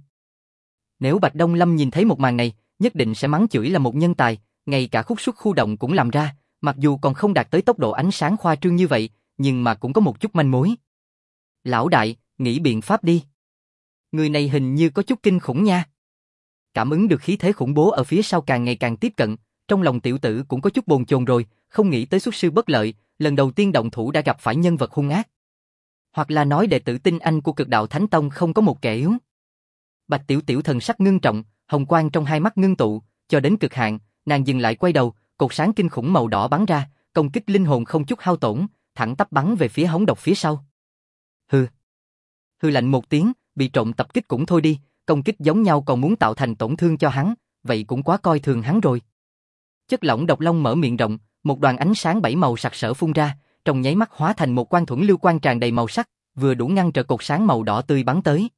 Nếu Bạch Đông Lâm nhìn thấy một màn này, nhất định sẽ mắng chửi là một nhân tài, ngay cả khúc xuất khu động cũng làm ra, mặc dù còn không đạt tới tốc độ ánh sáng khoa trương như vậy, nhưng mà cũng có một chút manh mối. Lão đại, nghĩ biện pháp đi. Người này hình như có chút kinh khủng nha. Cảm ứng được khí thế khủng bố ở phía sau càng ngày càng tiếp cận, trong lòng tiểu tử cũng có chút bồn chồn rồi, không nghĩ tới xuất sư bất lợi, lần đầu tiên động thủ đã gặp phải nhân vật hung ác. Hoặc là nói đệ tử tinh anh của Cực Đạo Thánh Tông không có một kẻ yếu. Bạch Tiểu Tiểu thần sắc ngưng trọng, hồng quang trong hai mắt ngưng tụ, cho đến cực hạn, nàng dừng lại quay đầu, cột sáng kinh khủng màu đỏ bắn ra, công kích linh hồn không chút hao tổn, thẳng tắp bắn về phía hống độc phía sau. Hừ. Hừ lạnh một tiếng, bị trộm tập kích cũng thôi đi, công kích giống nhau còn muốn tạo thành tổn thương cho hắn, vậy cũng quá coi thường hắn rồi. Chất lỏng độc long mở miệng rộng, một đoàn ánh sáng bảy màu sặc sỡ phun ra, trong nháy mắt hóa thành một quang thuẫn lưu quang tràn đầy màu sắc, vừa đủ ngăn trở cột sáng màu đỏ tươi bắn tới.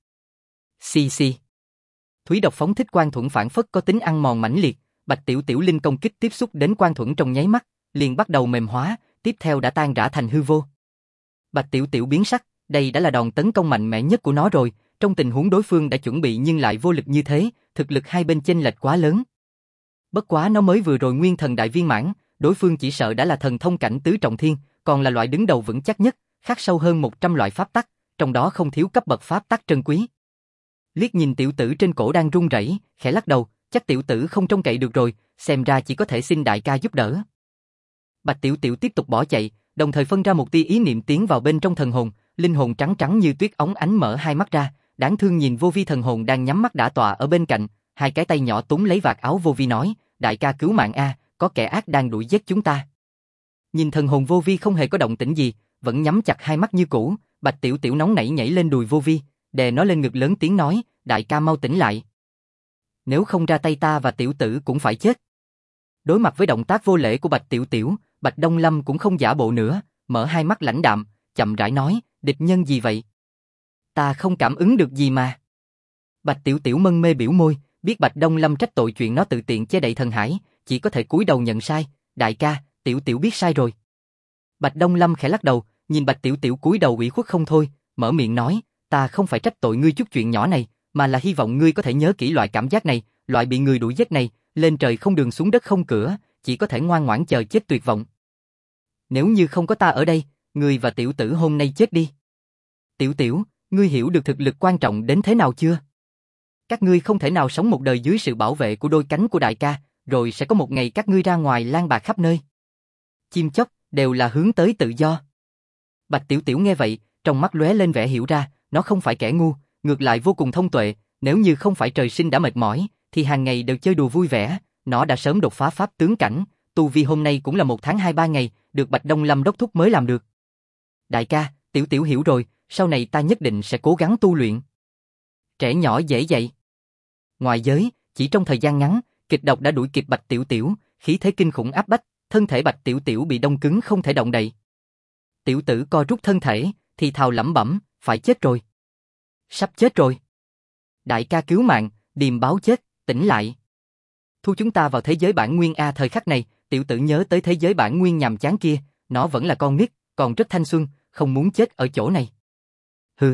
Xì xì. Thúy độc phóng thích quang thuẫn phản phất có tính ăn mòn mãnh liệt, Bạch Tiểu Tiểu linh công kích tiếp xúc đến quang thuẫn trong nháy mắt, liền bắt đầu mềm hóa, tiếp theo đã tan rã thành hư vô. Bạch Tiểu Tiểu biến sắc, đây đã là đòn tấn công mạnh mẽ nhất của nó rồi, trong tình huống đối phương đã chuẩn bị nhưng lại vô lực như thế, thực lực hai bên chênh lệch quá lớn. Bất quá nó mới vừa rồi nguyên thần đại viên mãn, đối phương chỉ sợ đã là thần thông cảnh tứ trọng thiên, còn là loại đứng đầu vững chắc nhất, khắc sâu hơn 100 loại pháp tắc, trong đó không thiếu cấp bậc pháp tắc trân quý. Liếc nhìn tiểu tử trên cổ đang run rẩy, khẽ lắc đầu, chắc tiểu tử không trông cậy được rồi, xem ra chỉ có thể xin đại ca giúp đỡ. Bạch Tiểu Tiểu tiếp tục bỏ chạy, đồng thời phân ra một tia ý niệm tiến vào bên trong thần hồn, linh hồn trắng trắng như tuyết óng ánh mở hai mắt ra, đáng thương nhìn vô vi thần hồn đang nhắm mắt đã tọa ở bên cạnh, hai cái tay nhỏ túm lấy vạt áo vô vi nói, đại ca cứu mạng a, có kẻ ác đang đuổi giết chúng ta. Nhìn thần hồn vô vi không hề có động tĩnh gì, vẫn nhắm chặt hai mắt như cũ, Bạch Tiểu Tiểu nóng nảy nhảy lên đùi vô vi, đè nó lên ngực lớn tiếng nói, đại ca mau tỉnh lại. Nếu không ra tay ta và tiểu tử cũng phải chết. Đối mặt với động tác vô lễ của Bạch Tiểu Tiểu, Bạch Đông Lâm cũng không giả bộ nữa, mở hai mắt lãnh đạm, chậm rãi nói, địch nhân gì vậy? Ta không cảm ứng được gì mà. Bạch Tiểu Tiểu mân mê biểu môi, biết Bạch Đông Lâm trách tội chuyện nó tự tiện che đậy thần hải, chỉ có thể cúi đầu nhận sai, đại ca, Tiểu Tiểu biết sai rồi. Bạch Đông Lâm khẽ lắc đầu, nhìn Bạch Tiểu Tiểu cúi đầu ủy khuất không thôi, mở miệng nói, ta không phải trách tội ngươi chút chuyện nhỏ này, mà là hy vọng ngươi có thể nhớ kỹ loại cảm giác này, loại bị người đuổi giết này, lên trời không đường xuống đất không cửa, chỉ có thể ngoan ngoãn chờ chết tuyệt vọng. Nếu như không có ta ở đây, ngươi và tiểu tử hôm nay chết đi. Tiểu Tiểu, ngươi hiểu được thực lực quan trọng đến thế nào chưa? Các ngươi không thể nào sống một đời dưới sự bảo vệ của đôi cánh của đại ca, rồi sẽ có một ngày các ngươi ra ngoài lang bạc khắp nơi. Chim chóc đều là hướng tới tự do. Bạch Tiểu Tiểu nghe vậy, trong mắt lóe lên vẻ hiểu ra, nó không phải kẻ ngu, ngược lại vô cùng thông tuệ, nếu như không phải trời sinh đã mệt mỏi, thì hàng ngày đều chơi đùa vui vẻ, nó đã sớm đột phá pháp tướng cảnh, tu vi hôm nay cũng là 1 tháng 2-3 ngày, được Bạch Đông Lâm đốc thúc mới làm được. Đại ca, Tiểu Tiểu hiểu rồi, sau này ta nhất định sẽ cố gắng tu luyện. Trẻ nhỏ dễ dạy. Ngoài giới, chỉ trong thời gian ngắn, kịch độc đã đuổi kịp Bạch Tiểu Tiểu, khí thế kinh khủng áp bách, thân thể Bạch Tiểu Tiểu bị đông cứng không thể động đậy. Tiểu tử co rút thân thể, thì thào lẩm bẩm, phải chết rồi. Sắp chết rồi. Đại ca cứu mạng, điềm báo chết, tỉnh lại. Thu chúng ta vào thế giới bản nguyên a. Thời khắc này, tiểu tử nhớ tới thế giới bản nguyên nhàm chán kia, nó vẫn là con nít, còn rất thanh xuân, không muốn chết ở chỗ này. Hừ.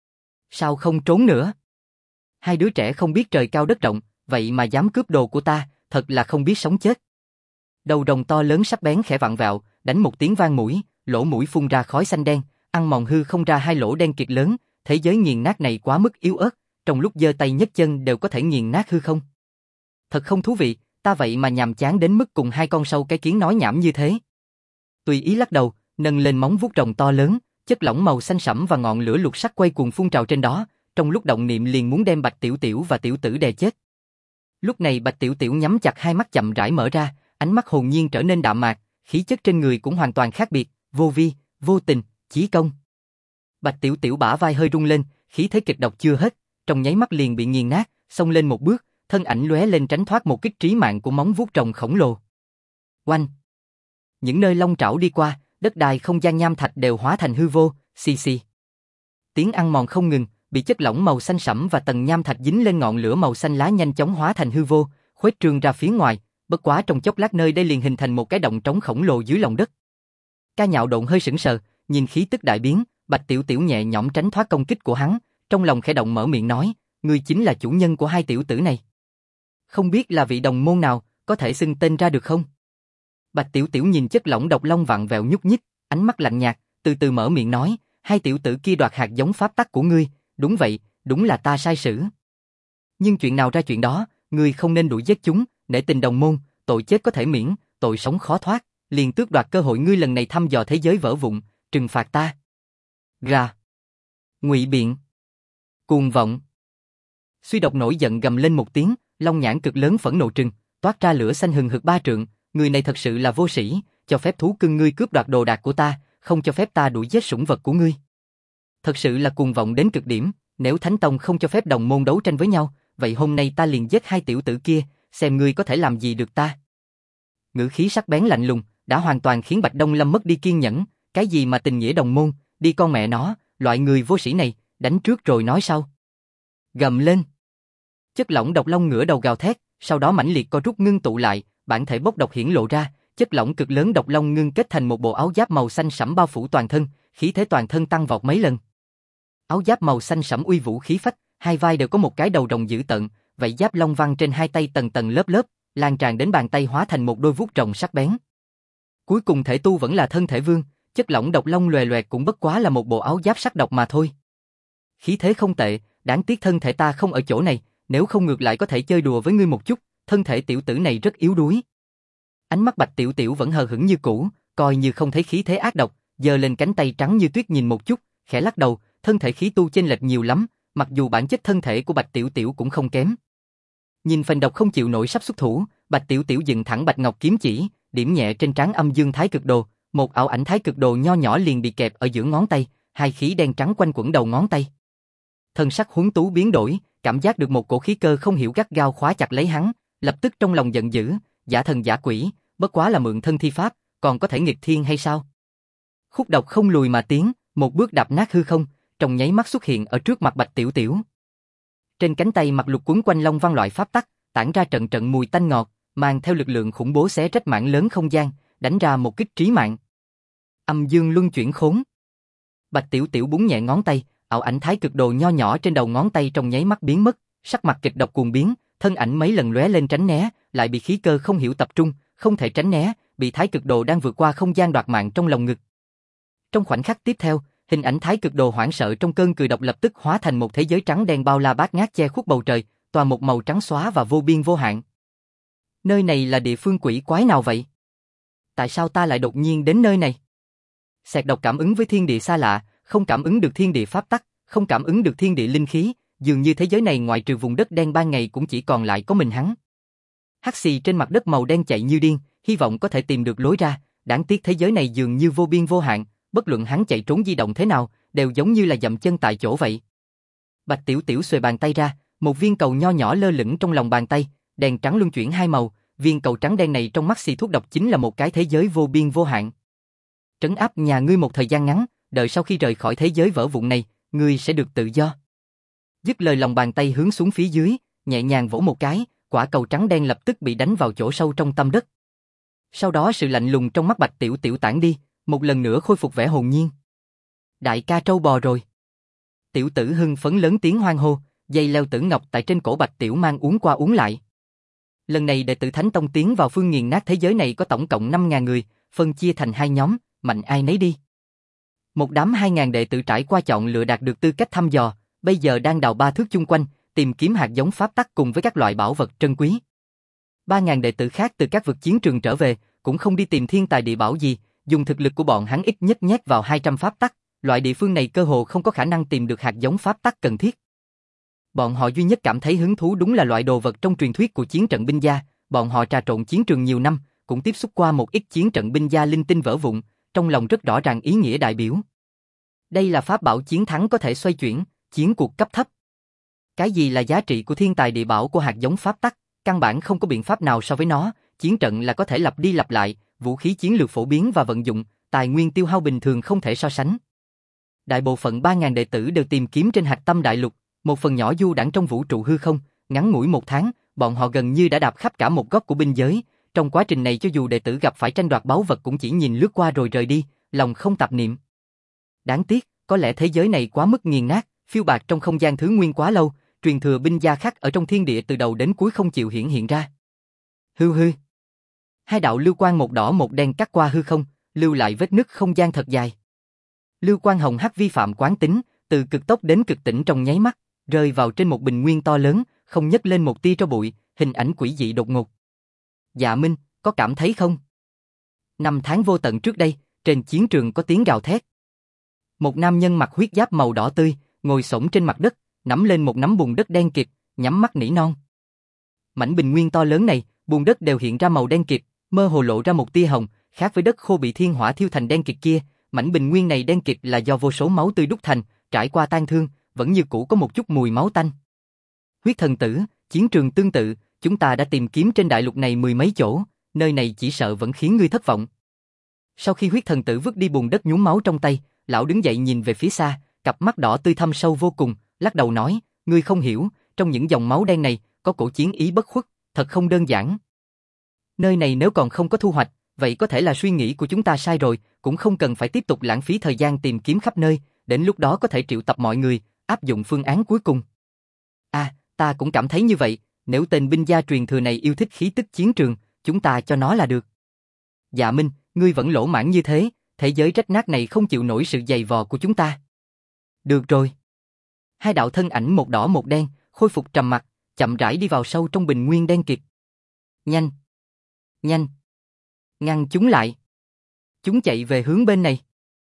Sao không trốn nữa? Hai đứa trẻ không biết trời cao đất rộng, vậy mà dám cướp đồ của ta, thật là không biết sống chết. Đầu rồng to lớn sắc bén khẽ vặn vẹo, đánh một tiếng vang mũi, lỗ mũi phun ra khói xanh đen, ăn mòn hư không ra hai lỗ đen kiệt lớn, thế giới nghiền nát này quá mức yếu ớt, trong lúc giơ tay nhấc chân đều có thể nghiền nát hư không. Thật không thú vị, ta vậy mà nhàm chán đến mức cùng hai con sâu cái kiến nói nhảm như thế. Tùy ý lắc đầu, nâng lên móng vuốt rồng to lớn, chất lỏng màu xanh sẫm và ngọn lửa lục sắc quay cuồng phun trào trên đó, trong lúc động niệm liền muốn đem Bạch Tiểu Tiểu và Tiểu Tử đè chết. Lúc này Bạch Tiểu Tiểu nhắm chặt hai mắt chậm rãi mở ra, ánh mắt hồn nhiên trở nên đạm mạc, khí chất trên người cũng hoàn toàn khác biệt, vô vi, vô tình, chí công. Bạch Tiểu Tiểu bả vai hơi rung lên, khí thế kịch độc chưa hết, trong nháy mắt liền bị nghiền nát, xông lên một bước, thân ảnh lóe lên tránh thoát một kích trí mạng của móng vuốt rồng khổng lồ. Oanh! Những nơi long trảo đi qua, đất đai không gian nham thạch đều hóa thành hư vô, xì xì. Tiếng ăn mòn không ngừng, bị chất lỏng màu xanh sẫm và tầng nham thạch dính lên ngọn lửa màu xanh lá nhanh chóng hóa thành hư vô, khuếch trương ra phía ngoài, bất quá trong chốc lát nơi đây liền hình thành một cái động trống khổng lồ dưới lòng đất. Ca Nhạo Độn hơi sững sờ, nhìn khí tức đại biến, Bạch Tiểu Tiểu nhẹ nhõm tránh thoát công kích của hắn, trong lòng khẽ động mở miệng nói, ngươi chính là chủ nhân của hai tiểu tử này. Không biết là vị đồng môn nào, có thể xưng tên ra được không? Bạch Tiểu Tiểu nhìn chất lỏng độc long vặn vẹo nhúc nhích, ánh mắt lạnh nhạt, từ từ mở miệng nói, hai tiểu tử kia đoạt hạt giống pháp tắc của ngươi, đúng vậy, đúng là ta sai sử. Nhưng chuyện nào ra chuyện đó, ngươi không nên đuổi giết chúng, nể tình đồng môn, tội chết có thể miễn, tội sống khó thoát, liền tước đoạt cơ hội ngươi lần này thăm dò thế giới vỡ vụn, trừng phạt ta. Ra. Ngụy biện. Cuồng vọng. Suy độc nổi giận gầm lên một tiếng, long nhãn cực lớn phẫn nộ trừng, toát ra lửa xanh hừng hực 3 trượng, người này thật sự là vô sĩ, cho phép thú cưng ngươi cướp đoạt đồ đạc của ta, không cho phép ta đuổi giết sủng vật của ngươi. Thật sự là cuồng vọng đến cực điểm, nếu Thánh Tông không cho phép đồng môn đấu tranh với nhau, vậy hôm nay ta liền giết hai tiểu tử kia, xem ngươi có thể làm gì được ta. Ngữ khí sắc bén lạnh lùng, đã hoàn toàn khiến Bạch Đông Lâm mất đi kiên nhẫn, cái gì mà tình nghĩa đồng môn, đi con mẹ nó, loại người vô sĩ này, đánh trước rồi nói sau. Gầm lên. Chất lỏng độc long ngửa đầu gào thét, sau đó mãnh liệt co rút ngưng tụ lại, bản thể bốc độc hiển lộ ra, chất lỏng cực lớn độc long ngưng kết thành một bộ áo giáp màu xanh sẫm bao phủ toàn thân, khí thế toàn thân tăng vọt mấy lần. Áo giáp màu xanh sẫm uy vũ khí phách, hai vai đều có một cái đầu rồng dữ tợn, vậy giáp long văn trên hai tay tầng tầng lớp lớp, lan tràn đến bàn tay hóa thành một đôi vuốt rồng sắc bén. Cuối cùng thể tu vẫn là thân thể vương, chất lỏng độc long loè loẹt cũng bất quá là một bộ áo giáp sắc độc mà thôi. Khí thế không tệ, đáng tiếc thân thể ta không ở chỗ này, nếu không ngược lại có thể chơi đùa với ngươi một chút, thân thể tiểu tử này rất yếu đuối. Ánh mắt Bạch Tiểu Tiểu vẫn hờ hững như cũ, coi như không thấy khí thế ác độc, giơ lên cánh tay trắng như tuyết nhìn một chút, khẽ lắc đầu, thân thể khí tu chênh lệch nhiều lắm, mặc dù bản chất thân thể của Bạch Tiểu Tiểu cũng không kém. Nhìn phành độc không chịu nổi sắp xuất thủ, Bạch Tiểu Tiểu dựng thẳng bạch ngọc kiếm chỉ, điểm nhẹ trên trán âm dương thái cực đồ, một ảo ảnh thái cực đồ nho nhỏ liền bị kẹp ở giữa ngón tay, hai khí đen trắng quanh quẩn đầu ngón tay. Thân sắc Huấn Tú biến đổi, cảm giác được một cổ khí cơ không hiểu gắt gao khóa chặt lấy hắn, lập tức trong lòng giận dữ, giả thần giả quỷ, bất quá là mượn thân thi pháp, còn có thể nghịch thiên hay sao? Khúc độc không lùi mà tiến, một bước đạp nát hư không, trong nháy mắt xuất hiện ở trước mặt Bạch Tiểu Tiểu. Trên cánh tay mặt lục quấn quanh long văn loại pháp tắc, tản ra trận trận mùi tanh ngọt, mang theo lực lượng khủng bố xé rách mảng lớn không gian, đánh ra một kích trí mạng. Âm dương luân chuyển khốn. Bạch Tiểu Tiểu búng nhẹ ngón tay, ảo ảnh thái cực đồ nho nhỏ trên đầu ngón tay trong nháy mắt biến mất, sắc mặt kịch độc cuồng biến, thân ảnh mấy lần lóe lên tránh né, lại bị khí cơ không hiểu tập trung, không thể tránh né, bị thái cực đồ đang vượt qua không gian đoạt mạng trong lòng ngực. Trong khoảnh khắc tiếp theo, hình ảnh thái cực đồ hoảng sợ trong cơn cười độc lập tức hóa thành một thế giới trắng đen bao la bát ngát che khuất bầu trời, toàn một màu trắng xóa và vô biên vô hạn. Nơi này là địa phương quỷ quái nào vậy? Tại sao ta lại đột nhiên đến nơi này? Sẹt độc cảm ứng với thiên địa xa lạ, không cảm ứng được thiên địa pháp tắc, không cảm ứng được thiên địa linh khí, dường như thế giới này ngoại trừ vùng đất đen ban ngày cũng chỉ còn lại có mình hắn. Hắc xì trên mặt đất màu đen chạy như điên, hy vọng có thể tìm được lối ra, đáng tiếc thế giới này dường như vô biên vô hạn, bất luận hắn chạy trốn di động thế nào, đều giống như là dậm chân tại chỗ vậy. Bạch Tiểu Tiểu xuề bàn tay ra, một viên cầu nho nhỏ lơ lửng trong lòng bàn tay, đèn trắng luân chuyển hai màu, viên cầu trắng đen này trong mắt xì thuốc độc chính là một cái thế giới vô biên vô hạn. Trấn áp nhà ngươi một thời gian ngắn, đợi sau khi rời khỏi thế giới vỡ vụn này, ngươi sẽ được tự do. Dứt lời lòng bàn tay hướng xuống phía dưới, nhẹ nhàng vỗ một cái, quả cầu trắng đen lập tức bị đánh vào chỗ sâu trong tâm đất. Sau đó sự lạnh lùng trong mắt Bạch Tiểu Tiểu tản đi, một lần nữa khôi phục vẻ hồn nhiên. Đại ca trâu bò rồi. Tiểu tử hưng phấn lớn tiếng hoan hô, dây leo tử ngọc tại trên cổ Bạch Tiểu Mang uốn qua uốn lại. Lần này đệ tử Thánh Tông tiến vào phương nghiền nát thế giới này có tổng cộng 5.000 người, phân chia thành hai nhóm, mạnh ai nấy đi. Một đám 2.000 đệ tử trải qua chọn lựa đạt được tư cách thăm dò, bây giờ đang đào ba thước chung quanh, tìm kiếm hạt giống pháp tắc cùng với các loại bảo vật trân quý. 3.000 đệ tử khác từ các vực chiến trường trở về, cũng không đi tìm thiên tài địa bảo gì, dùng thực lực của bọn hắn ít nhất nhét vào 200 pháp tắc, loại địa phương này cơ hồ không có khả năng tìm được hạt giống pháp tắc cần thiết. Bọn họ duy nhất cảm thấy hứng thú đúng là loại đồ vật trong truyền thuyết của chiến trận binh gia, bọn họ trà trộn chiến trường nhiều năm, cũng tiếp xúc qua một ít chiến trận binh gia linh tinh vỡ vụn, trong lòng rất rõ ràng ý nghĩa đại biểu. Đây là pháp bảo chiến thắng có thể xoay chuyển, chiến cuộc cấp thấp. Cái gì là giá trị của thiên tài địa bảo của hạt giống pháp tắc, căn bản không có biện pháp nào so với nó, chiến trận là có thể lặp đi lặp lại, vũ khí chiến lược phổ biến và vận dụng, tài nguyên tiêu hao bình thường không thể so sánh. Đại bộ phận 3.000 đệ tử đều tìm kiếm trên hạch tâm đại lục, một phần nhỏ du đãng trong vũ trụ hư không, ngắn ngủi một tháng, bọn họ gần như đã đạp khắp cả một góc của binh giới, trong quá trình này cho dù đệ tử gặp phải tranh đoạt báu vật cũng chỉ nhìn lướt qua rồi rời đi, lòng không tạp niệm. Đáng tiếc, có lẽ thế giới này quá mức nghiền nát, phiêu bạt trong không gian thứ nguyên quá lâu, truyền thừa binh gia khắc ở trong thiên địa từ đầu đến cuối không chịu hiển hiện ra. Hư hư. Hai đạo lưu quang một đỏ một đen cắt qua hư không, lưu lại vết nứt không gian thật dài. Lưu quang hồng hắc vi phạm quán tính, từ cực tốc đến cực tĩnh trong nháy mắt, rơi vào trên một bình nguyên to lớn, không nhấc lên một tia tro bụi, hình ảnh quỷ dị đột ngột. Dạ Minh, có cảm thấy không? 5 tháng vô tận trước đây, trên chiến trường có tiếng gào thét. Một nam nhân mặc huyết giáp màu đỏ tươi, ngồi xổm trên mặt đất, nắm lên một nắm bùn đất đen kịt, nhắm mắt nỉ non. Mảnh bình nguyên to lớn này, bùn đất đều hiện ra màu đen kịt, mơ hồ lộ ra một tia hồng, khác với đất khô bị thiên hỏa thiêu thành đen kịt kia, mảnh bình nguyên này đen kịt là do vô số máu tươi đúc thành, trải qua tang thương, vẫn như cũ có một chút mùi máu tanh. Huyết thần tử, chiến trường tương tự, chúng ta đã tìm kiếm trên đại lục này 10 mấy chỗ, nơi này chỉ sợ vẫn khiến ngươi thất vọng. Sau khi huyết thần tử vứt đi bùn đất nhuốm máu trong tay, lão đứng dậy nhìn về phía xa, cặp mắt đỏ tươi thâm sâu vô cùng, lắc đầu nói, ngươi không hiểu, trong những dòng máu đen này, có cổ chiến ý bất khuất, thật không đơn giản. Nơi này nếu còn không có thu hoạch, vậy có thể là suy nghĩ của chúng ta sai rồi, cũng không cần phải tiếp tục lãng phí thời gian tìm kiếm khắp nơi, đến lúc đó có thể triệu tập mọi người, áp dụng phương án cuối cùng. À, ta cũng cảm thấy như vậy, nếu tên binh gia truyền thừa này yêu thích khí tức chiến trường, chúng ta cho nó là được. Dạ Minh, ngươi vẫn lỗ mãng như thế, thế giới rách nát này không chịu nổi sự dày vò của chúng ta. Được rồi. Hai đạo thân ảnh một đỏ một đen, khôi phục trầm mặc, chậm rãi đi vào sâu trong bình nguyên đen kịt. Nhanh! Nhanh! Ngăn chúng lại! Chúng chạy về hướng bên này.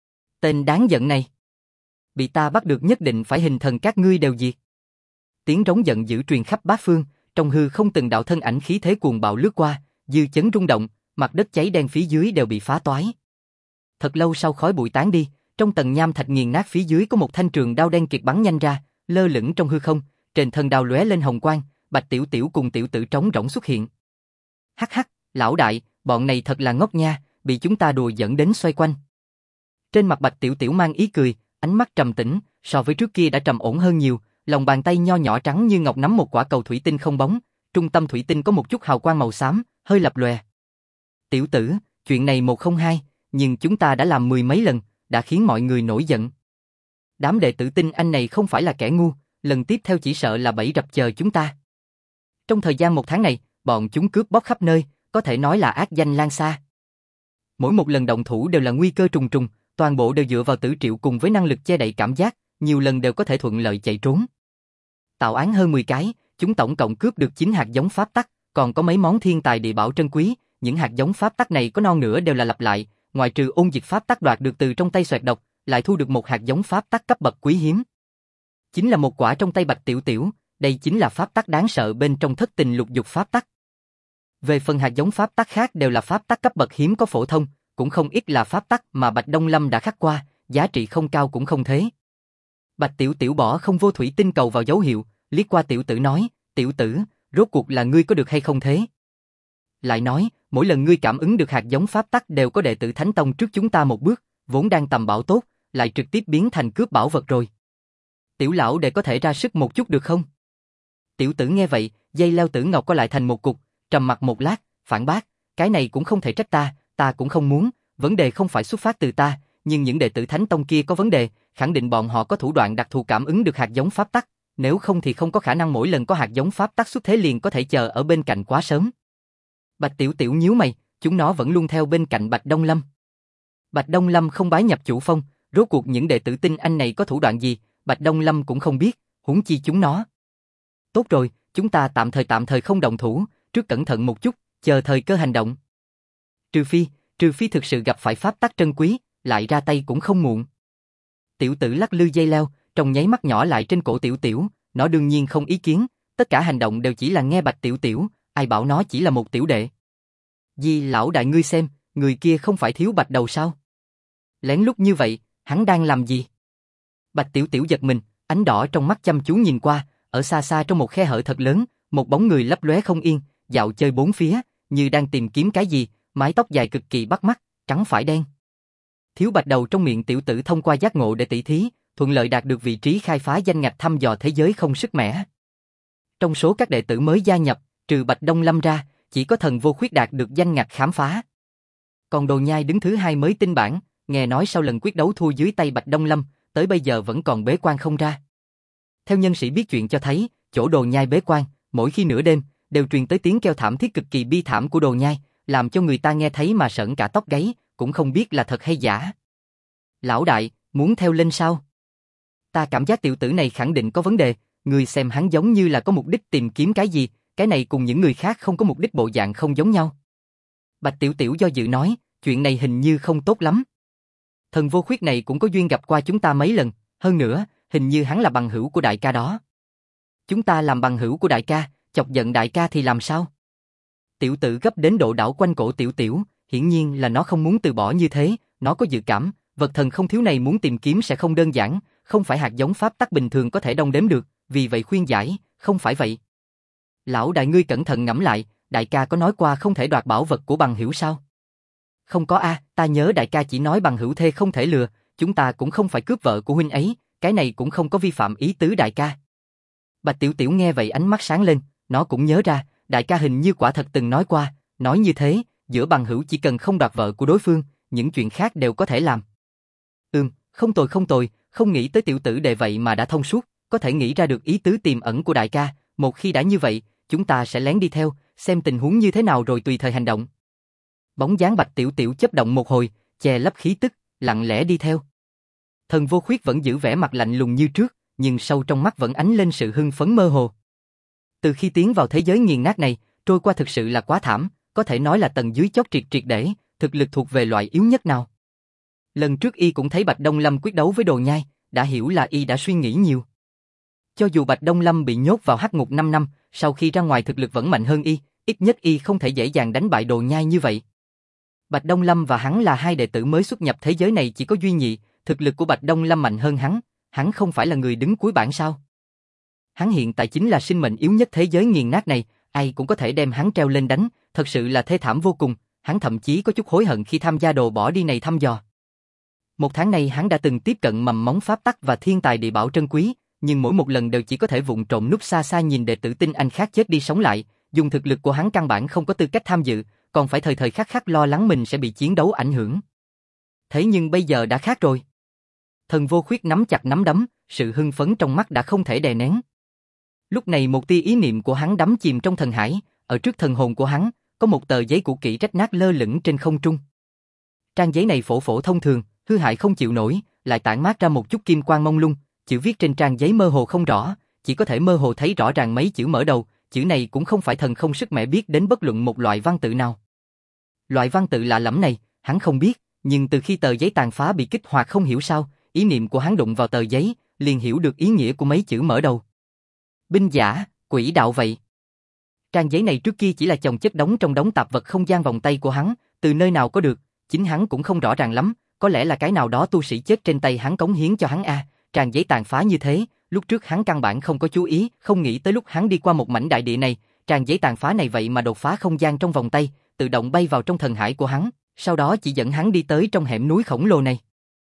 Tên đáng giận này! Bị ta bắt được nhất định phải hình thần các ngươi đều diệt. Tiếng rống giận dữ truyền khắp bát phương, trong hư không từng đạo thân ảnh khí thế cuồng bạo lướt qua, dư chấn rung động, mặt đất cháy đen phía dưới đều bị phá toái. Thật lâu sau khói bụi tán đi, trong tầng nham thạch nghiền nát phía dưới có một thanh trường đao đen kịt bắn nhanh ra, lơ lửng trong hư không, trên thân đao lóe lên hồng quang, Bạch Tiểu Tiểu cùng tiểu tử trống rỗng xuất hiện. Hắc hắc, lão đại, bọn này thật là ngốc nha, bị chúng ta đùa dẫn đến xoay quanh. Trên mặt Bạch Tiểu Tiểu mang ý cười, ánh mắt trầm tĩnh, so với trước kia đã trầm ổn hơn nhiều, lòng bàn tay nho nhỏ trắng như ngọc nắm một quả cầu thủy tinh không bóng, trung tâm thủy tinh có một chút hào quang màu xám, hơi lập lòe. Tiểu tử, chuyện này 102, nhưng chúng ta đã làm 10 mấy lần, đã khiến mọi người nổi giận. Đám đệ tử Tinh Anh này không phải là kẻ ngu, lần tiếp theo chỉ sợ là bẫy rập chờ chúng ta. Trong thời gian 1 tháng này, bọn chúng cướp bóc khắp nơi, có thể nói là ác danh lan xa. Mỗi một lần động thủ đều là nguy cơ trùng trùng, toàn bộ đều dựa vào Tử Triệu cùng với năng lực che đậy cảm giác, nhiều lần đều có thể thuận lợi chạy trốn. Tạo án hơn 10 cái, chúng tổng cộng cướp được 9 hạt giống pháp tắc, còn có mấy món thiên tài địa bảo trân quý, những hạt giống pháp tắc này có non nữa đều là lặp lại, ngoại trừ ôn dịch pháp tắc đoạt được từ trong tay Xoẹt Độc, lại thu được một hạt giống pháp tắc cấp bậc quý hiếm. Chính là một quả trong tay Bạch Tiểu Tiểu, đây chính là pháp tắc đáng sợ bên trong thất tình lục dục pháp tắc. Về phần hạt giống pháp tắc khác đều là pháp tắc cấp bậc hiếm có phổ thông, cũng không ít là pháp tắc mà Bạch Đông Lâm đã khắc qua, giá trị không cao cũng không thế. Bạch Tiểu Tiểu bỏ không vô thủy tinh cầu vào dấu hiệu, liếc qua tiểu tử nói, tiểu tử, rốt cuộc là ngươi có được hay không thế? Lại nói, mỗi lần ngươi cảm ứng được hạt giống pháp tắc đều có đệ tử Thánh Tông trước chúng ta một bước, vốn đang tầm bảo tốt, lại trực tiếp biến thành cướp bảo vật rồi. Tiểu lão đệ có thể ra sức một chút được không? Tiểu tử nghe vậy, dây leo tử ngọc co lại thành một cục, trầm mặc một lát, phản bác, cái này cũng không thể trách ta cũng không muốn, vấn đề không phải xuất phát từ ta, nhưng những đệ tử Thánh Tông kia có vấn đề, khẳng định bọn họ có thủ đoạn đặc thù cảm ứng được hạt giống pháp tắc, nếu không thì không có khả năng mỗi lần có hạt giống pháp tắc xuất thế liền có thể chờ ở bên cạnh quá sớm. Bạch Tiểu Tiểu nhíu mày, chúng nó vẫn luôn theo bên cạnh Bạch Đông Lâm. Bạch Đông Lâm không bái nhập chủ phong, rốt cuộc những đệ tử tinh anh này có thủ đoạn gì, Bạch Đông Lâm cũng không biết, huống chi chúng nó. Tốt rồi, chúng ta tạm thời không động thủ, trước cẩn thận một chút, chờ thời cơ hành động. Trừ phi thực sự gặp phải pháp tắc trân quý, lại ra tay cũng không muộn. Tiểu tử lắc lư dây leo, trong nháy mắt nhỏ lại trên cổ Tiểu Tiểu, nó đương nhiên không ý kiến, tất cả hành động đều chỉ là nghe Bạch Tiểu Tiểu, ai bảo nó chỉ là một tiểu đệ. Di lão đại ngươi xem, người kia không phải thiếu bạch đầu sao? Lén lút như vậy, hắn đang làm gì? Bạch Tiểu Tiểu giật mình, ánh đỏ trong mắt chăm chú nhìn qua, ở xa xa trong một khe hở thật lớn, một bóng người lấp lóe không yên, dạo chơi bốn phía, như đang tìm kiếm cái gì, mái tóc dài cực kỳ bắt mắt, trắng phải đen. Thiếu bạch đầu trong miệng tiểu tử thông qua giác ngộ để tỷ thí, thuận lợi đạt được vị trí khai phá danh ngạch thăm dò thế giới không sức mẻ. Trong số các đệ tử mới gia nhập, trừ Bạch Đông Lâm ra, chỉ có Thần Vô Khuyết đạt được danh ngạch khám phá. Còn Đồ Nhai đứng thứ hai mới tinh bản, nghe nói sau lần quyết đấu thua dưới tay Bạch Đông Lâm, tới bây giờ vẫn còn bế quan không ra. Theo nhân sĩ biết chuyện cho thấy, chỗ Đồ Nhai bế quan, mỗi khi nửa đêm, đều truyền tới tiếng kêu thảm thiết cực kỳ bi thảm của Đồ Nhai, làm cho người ta nghe thấy mà sởn cả tóc gáy, cũng không biết là thật hay giả. Lão đại, muốn theo lên sao? Ta cảm giác tiểu tử này khẳng định có vấn đề, người xem hắn giống như là có mục đích tìm kiếm cái gì, cái này cùng những người khác không có mục đích bộ dạng không giống nhau. Bạch Tiểu Tiểu do dự nói, chuyện này hình như không tốt lắm. Thần Vô Khuyết này cũng có duyên gặp qua chúng ta mấy lần, hơn nữa, hình như hắn là bằng hữu của đại ca đó. Chúng ta làm bằng hữu của đại ca, chọc giận đại ca thì làm sao? Tiểu tử gấp đến độ đảo quanh cổ Tiểu Tiểu, hiển nhiên là nó không muốn từ bỏ như thế, nó có dự cảm, vật thần không thiếu này muốn tìm kiếm sẽ không đơn giản, không phải hạt giống pháp tắc bình thường có thể đong đếm được, vì vậy khuyên giải, không phải vậy. Lão đại ngươi cẩn thận ngẫm lại, đại ca có nói qua không thể đoạt bảo vật của bằng hữu sao? Không có a, ta nhớ đại ca chỉ nói bằng hữu thê không thể lừa, chúng ta cũng không phải cướp vợ của huynh ấy, cái này cũng không có vi phạm ý tứ đại ca. Bạch Tiểu Tiểu nghe vậy ánh mắt sáng lên, nó cũng nhớ ra, đại ca hình như quả thật từng nói qua, nói như thế, giữa bằng hữu chỉ cần không đoạt vợ của đối phương, những chuyện khác đều có thể làm. Không tồi, không nghĩ tới tiểu tử đệ vậy mà đã thông suốt, có thể nghĩ ra được ý tứ tiềm ẩn của đại ca, một khi đã như vậy, chúng ta sẽ lén đi theo, xem tình huống như thế nào rồi tùy thời hành động. Bóng dáng Bạch Tiểu Tiểu chớp động một hồi, che lấp khí tức, lặng lẽ đi theo. Thần Vô Khuyết vẫn giữ vẻ mặt lạnh lùng như trước, nhưng sâu trong mắt vẫn ánh lên sự hưng phấn mơ hồ. Từ khi tiến vào thế giới nghiền nát này, trôi qua thực sự là quá thảm, có thể nói là tầng dưới chót triệt để, thực lực thuộc về loại yếu nhất nào. Lần trước y cũng thấy Bạch Đông Lâm quyết đấu với Đồ Nhai, đã hiểu là y đã suy nghĩ nhiều. Cho dù Bạch Đông Lâm bị nhốt vào hắc ngục 5 năm, sau khi ra ngoài thực lực vẫn mạnh hơn y, ít nhất y không thể dễ dàng đánh bại Đồ Nhai như vậy. Bạch Đông Lâm và hắn là hai đệ tử mới xuất nhập thế giới này chỉ có duy nhị, thực lực của Bạch Đông Lâm mạnh hơn hắn không phải là người đứng cuối bảng sao? Hắn hiện tại chính là sinh mệnh yếu nhất thế giới nghiền nát này, ai cũng có thể đem hắn treo lên đánh, thật sự là thê thảm vô cùng, hắn thậm chí có chút hối hận khi tham gia đồ bỏ đi này thăm dò. Một tháng này hắn đã từng tiếp cận mầm móng pháp tắc và thiên tài địa bảo trân quý, nhưng mỗi một lần đều chỉ có thể vụng trộm núp xa xa nhìn đệ tử tinh anh khác chết đi sống lại, dùng thực lực của hắn căn bản không có tư cách tham dự, còn phải thời thời khắc khắc lo lắng mình sẽ bị chiến đấu ảnh hưởng. Thế nhưng bây giờ đã khác rồi. Thần Vô Khuyết nắm chặt nắm đấm, sự hưng phấn trong mắt đã không thể đè nén. Lúc này một tia ý niệm của hắn đắm chìm trong thần hải, ở trước thần hồn của hắn, có một tờ giấy cũ kỹ rách nát lơ lửng trên không trung. Trang giấy này phổ phổ thông thường, hư hại không chịu nổi, lại tản mát ra một chút kim quang mông lung, chữ viết trên trang giấy mơ hồ không rõ, chỉ có thể mơ hồ thấy rõ ràng mấy chữ mở đầu, chữ này cũng không phải thần không sức mẻ biết đến bất luận một loại văn tự nào. Loại văn tự lạ lẫm này, hắn không biết, nhưng từ khi tờ giấy tàn phá bị kích hoạt không hiểu sao, ý niệm của hắn đụng vào tờ giấy, liền hiểu được ý nghĩa của mấy chữ mở đầu. Binh giả, quỷ đạo vậy. Trang giấy này trước kia chỉ là chồng chất đống trong đống tạp vật không gian vòng tay của hắn, từ nơi nào có được, chính hắn cũng không rõ ràng lắm, có lẽ là cái nào đó tu sĩ chết trên tay hắn cống hiến cho hắn a. Trang giấy tàn phá như thế, lúc trước hắn căn bản không có chú ý, không nghĩ tới lúc hắn đi qua một mảnh đại địa này, trang giấy tàn phá này vậy mà đột phá không gian trong vòng tay, tự động bay vào trong thần hải của hắn, sau đó chỉ dẫn hắn đi tới trong hẻm núi khổng lồ này.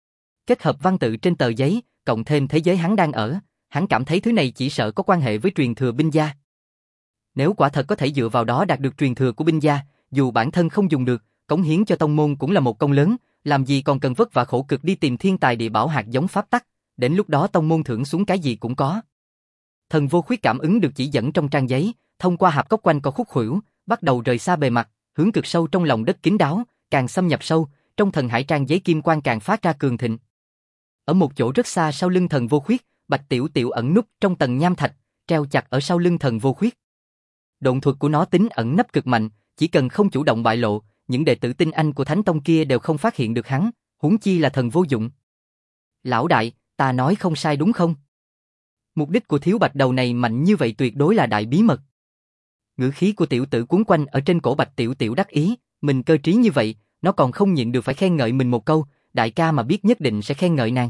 Kết hợp văn tự trên tờ giấy, cộng thêm thế giới hắn đang ở, hắn cảm thấy thứ này chỉ sợ có quan hệ với truyền thừa binh gia. Nếu quả thật có thể dựa vào đó đạt được truyền thừa của binh gia, dù bản thân không dùng được, cống hiến cho tông môn cũng là một công lớn, làm gì còn cần vất vả khổ cực đi tìm thiên tài địa bảo hạt giống pháp tắc, đến lúc đó tông môn thưởng xuống cái gì cũng có. Thần Vô Khuyết cảm ứng được chỉ dẫn trong trang giấy, thông qua hạp cốc quanh co khúc khuỷu, bắt đầu rời xa bề mặt, hướng cực sâu trong lòng đất kín đáo, càng xâm nhập sâu, trong thần hải trang giấy kim quang càng phát ra cường thịnh. Ở một chỗ rất xa sau lưng Thần Vô Khuyết, Bạch Tiểu Tiểu ẩn núp trong tầng nham thạch, treo chặt ở sau lưng Thần Vô Khuyết. Độn thuật của nó tính ẩn nấp cực mạnh, chỉ cần không chủ động bại lộ, những đệ tử tinh anh của Thánh Tông kia đều không phát hiện được hắn, huống chi là thần vô dụng. Lão đại, ta nói không sai đúng không? Mục đích của thiếu bạch đầu này mạnh như vậy tuyệt đối là đại bí mật. Ngữ khí của tiểu tử cuốn quanh ở trên cổ Bạch Tiểu Tiểu đắc ý, mình cơ trí như vậy, nó còn không nhịn được phải khen ngợi mình một câu, đại ca mà biết nhất định sẽ khen ngợi nàng.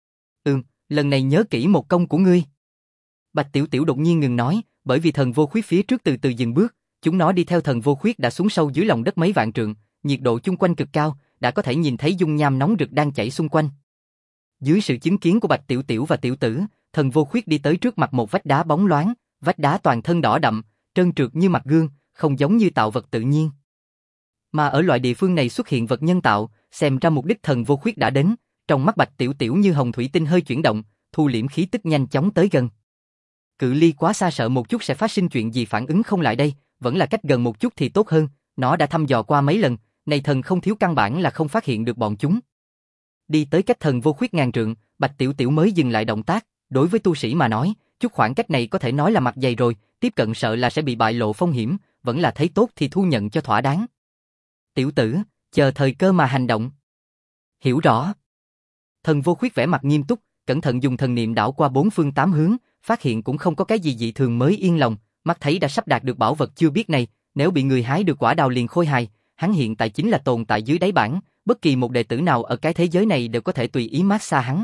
Lần này nhớ kỹ một công của ngươi. Bạch Tiểu Tiểu đột nhiên ngừng nói, bởi vì Thần Vô Khuyết phía trước từ từ dừng bước, chúng nó đi theo Thần Vô Khuyết đã xuống sâu dưới lòng đất mấy vạn trượng, nhiệt độ chung quanh cực cao, đã có thể nhìn thấy dung nham nóng rực đang chảy xung quanh. Dưới sự chứng kiến của Bạch Tiểu Tiểu và tiểu tử, Thần Vô Khuyết đi tới trước mặt một vách đá bóng loáng, vách đá toàn thân đỏ đậm, trơn trượt như mặt gương, không giống như tạo vật tự nhiên. Mà ở loại địa phương này xuất hiện vật nhân tạo, xem ra mục đích Thần Vô Khuyết đã đến, trong mắt Bạch Tiểu Tiểu như hồng thủy tinh hơi chuyển động, thu liễm khí tức nhanh chóng tới gần. Cự ly quá xa sợ một chút sẽ phát sinh chuyện gì phản ứng không lại đây, vẫn là cách gần một chút thì tốt hơn, nó đã thăm dò qua mấy lần, này thần không thiếu căn bản là không phát hiện được bọn chúng. Đi tới cách Thần Vô Khuyết ngàn trượng, Bạch Tiểu Tiểu mới dừng lại động tác, đối với tu sĩ mà nói, chút khoảng cách này có thể nói là mặt dày rồi, tiếp cận sợ là sẽ bị bại lộ phong hiểm, vẫn là thấy tốt thì thu nhận cho thỏa đáng. Tiểu tử, chờ thời cơ mà hành động. Hiểu rõ. Thần Vô Khuyết vẻ mặt nghiêm túc, cẩn thận dùng thần niệm đảo qua bốn phương tám hướng, phát hiện cũng không có cái gì dị thường mới yên lòng, mắt thấy đã sắp đạt được bảo vật chưa biết này, nếu bị người hái được quả đào liền khôi hài, hắn hiện tại chính là tồn tại dưới đáy bảng, bất kỳ một đệ tử nào ở cái thế giới này đều có thể tùy ý mát xa hắn.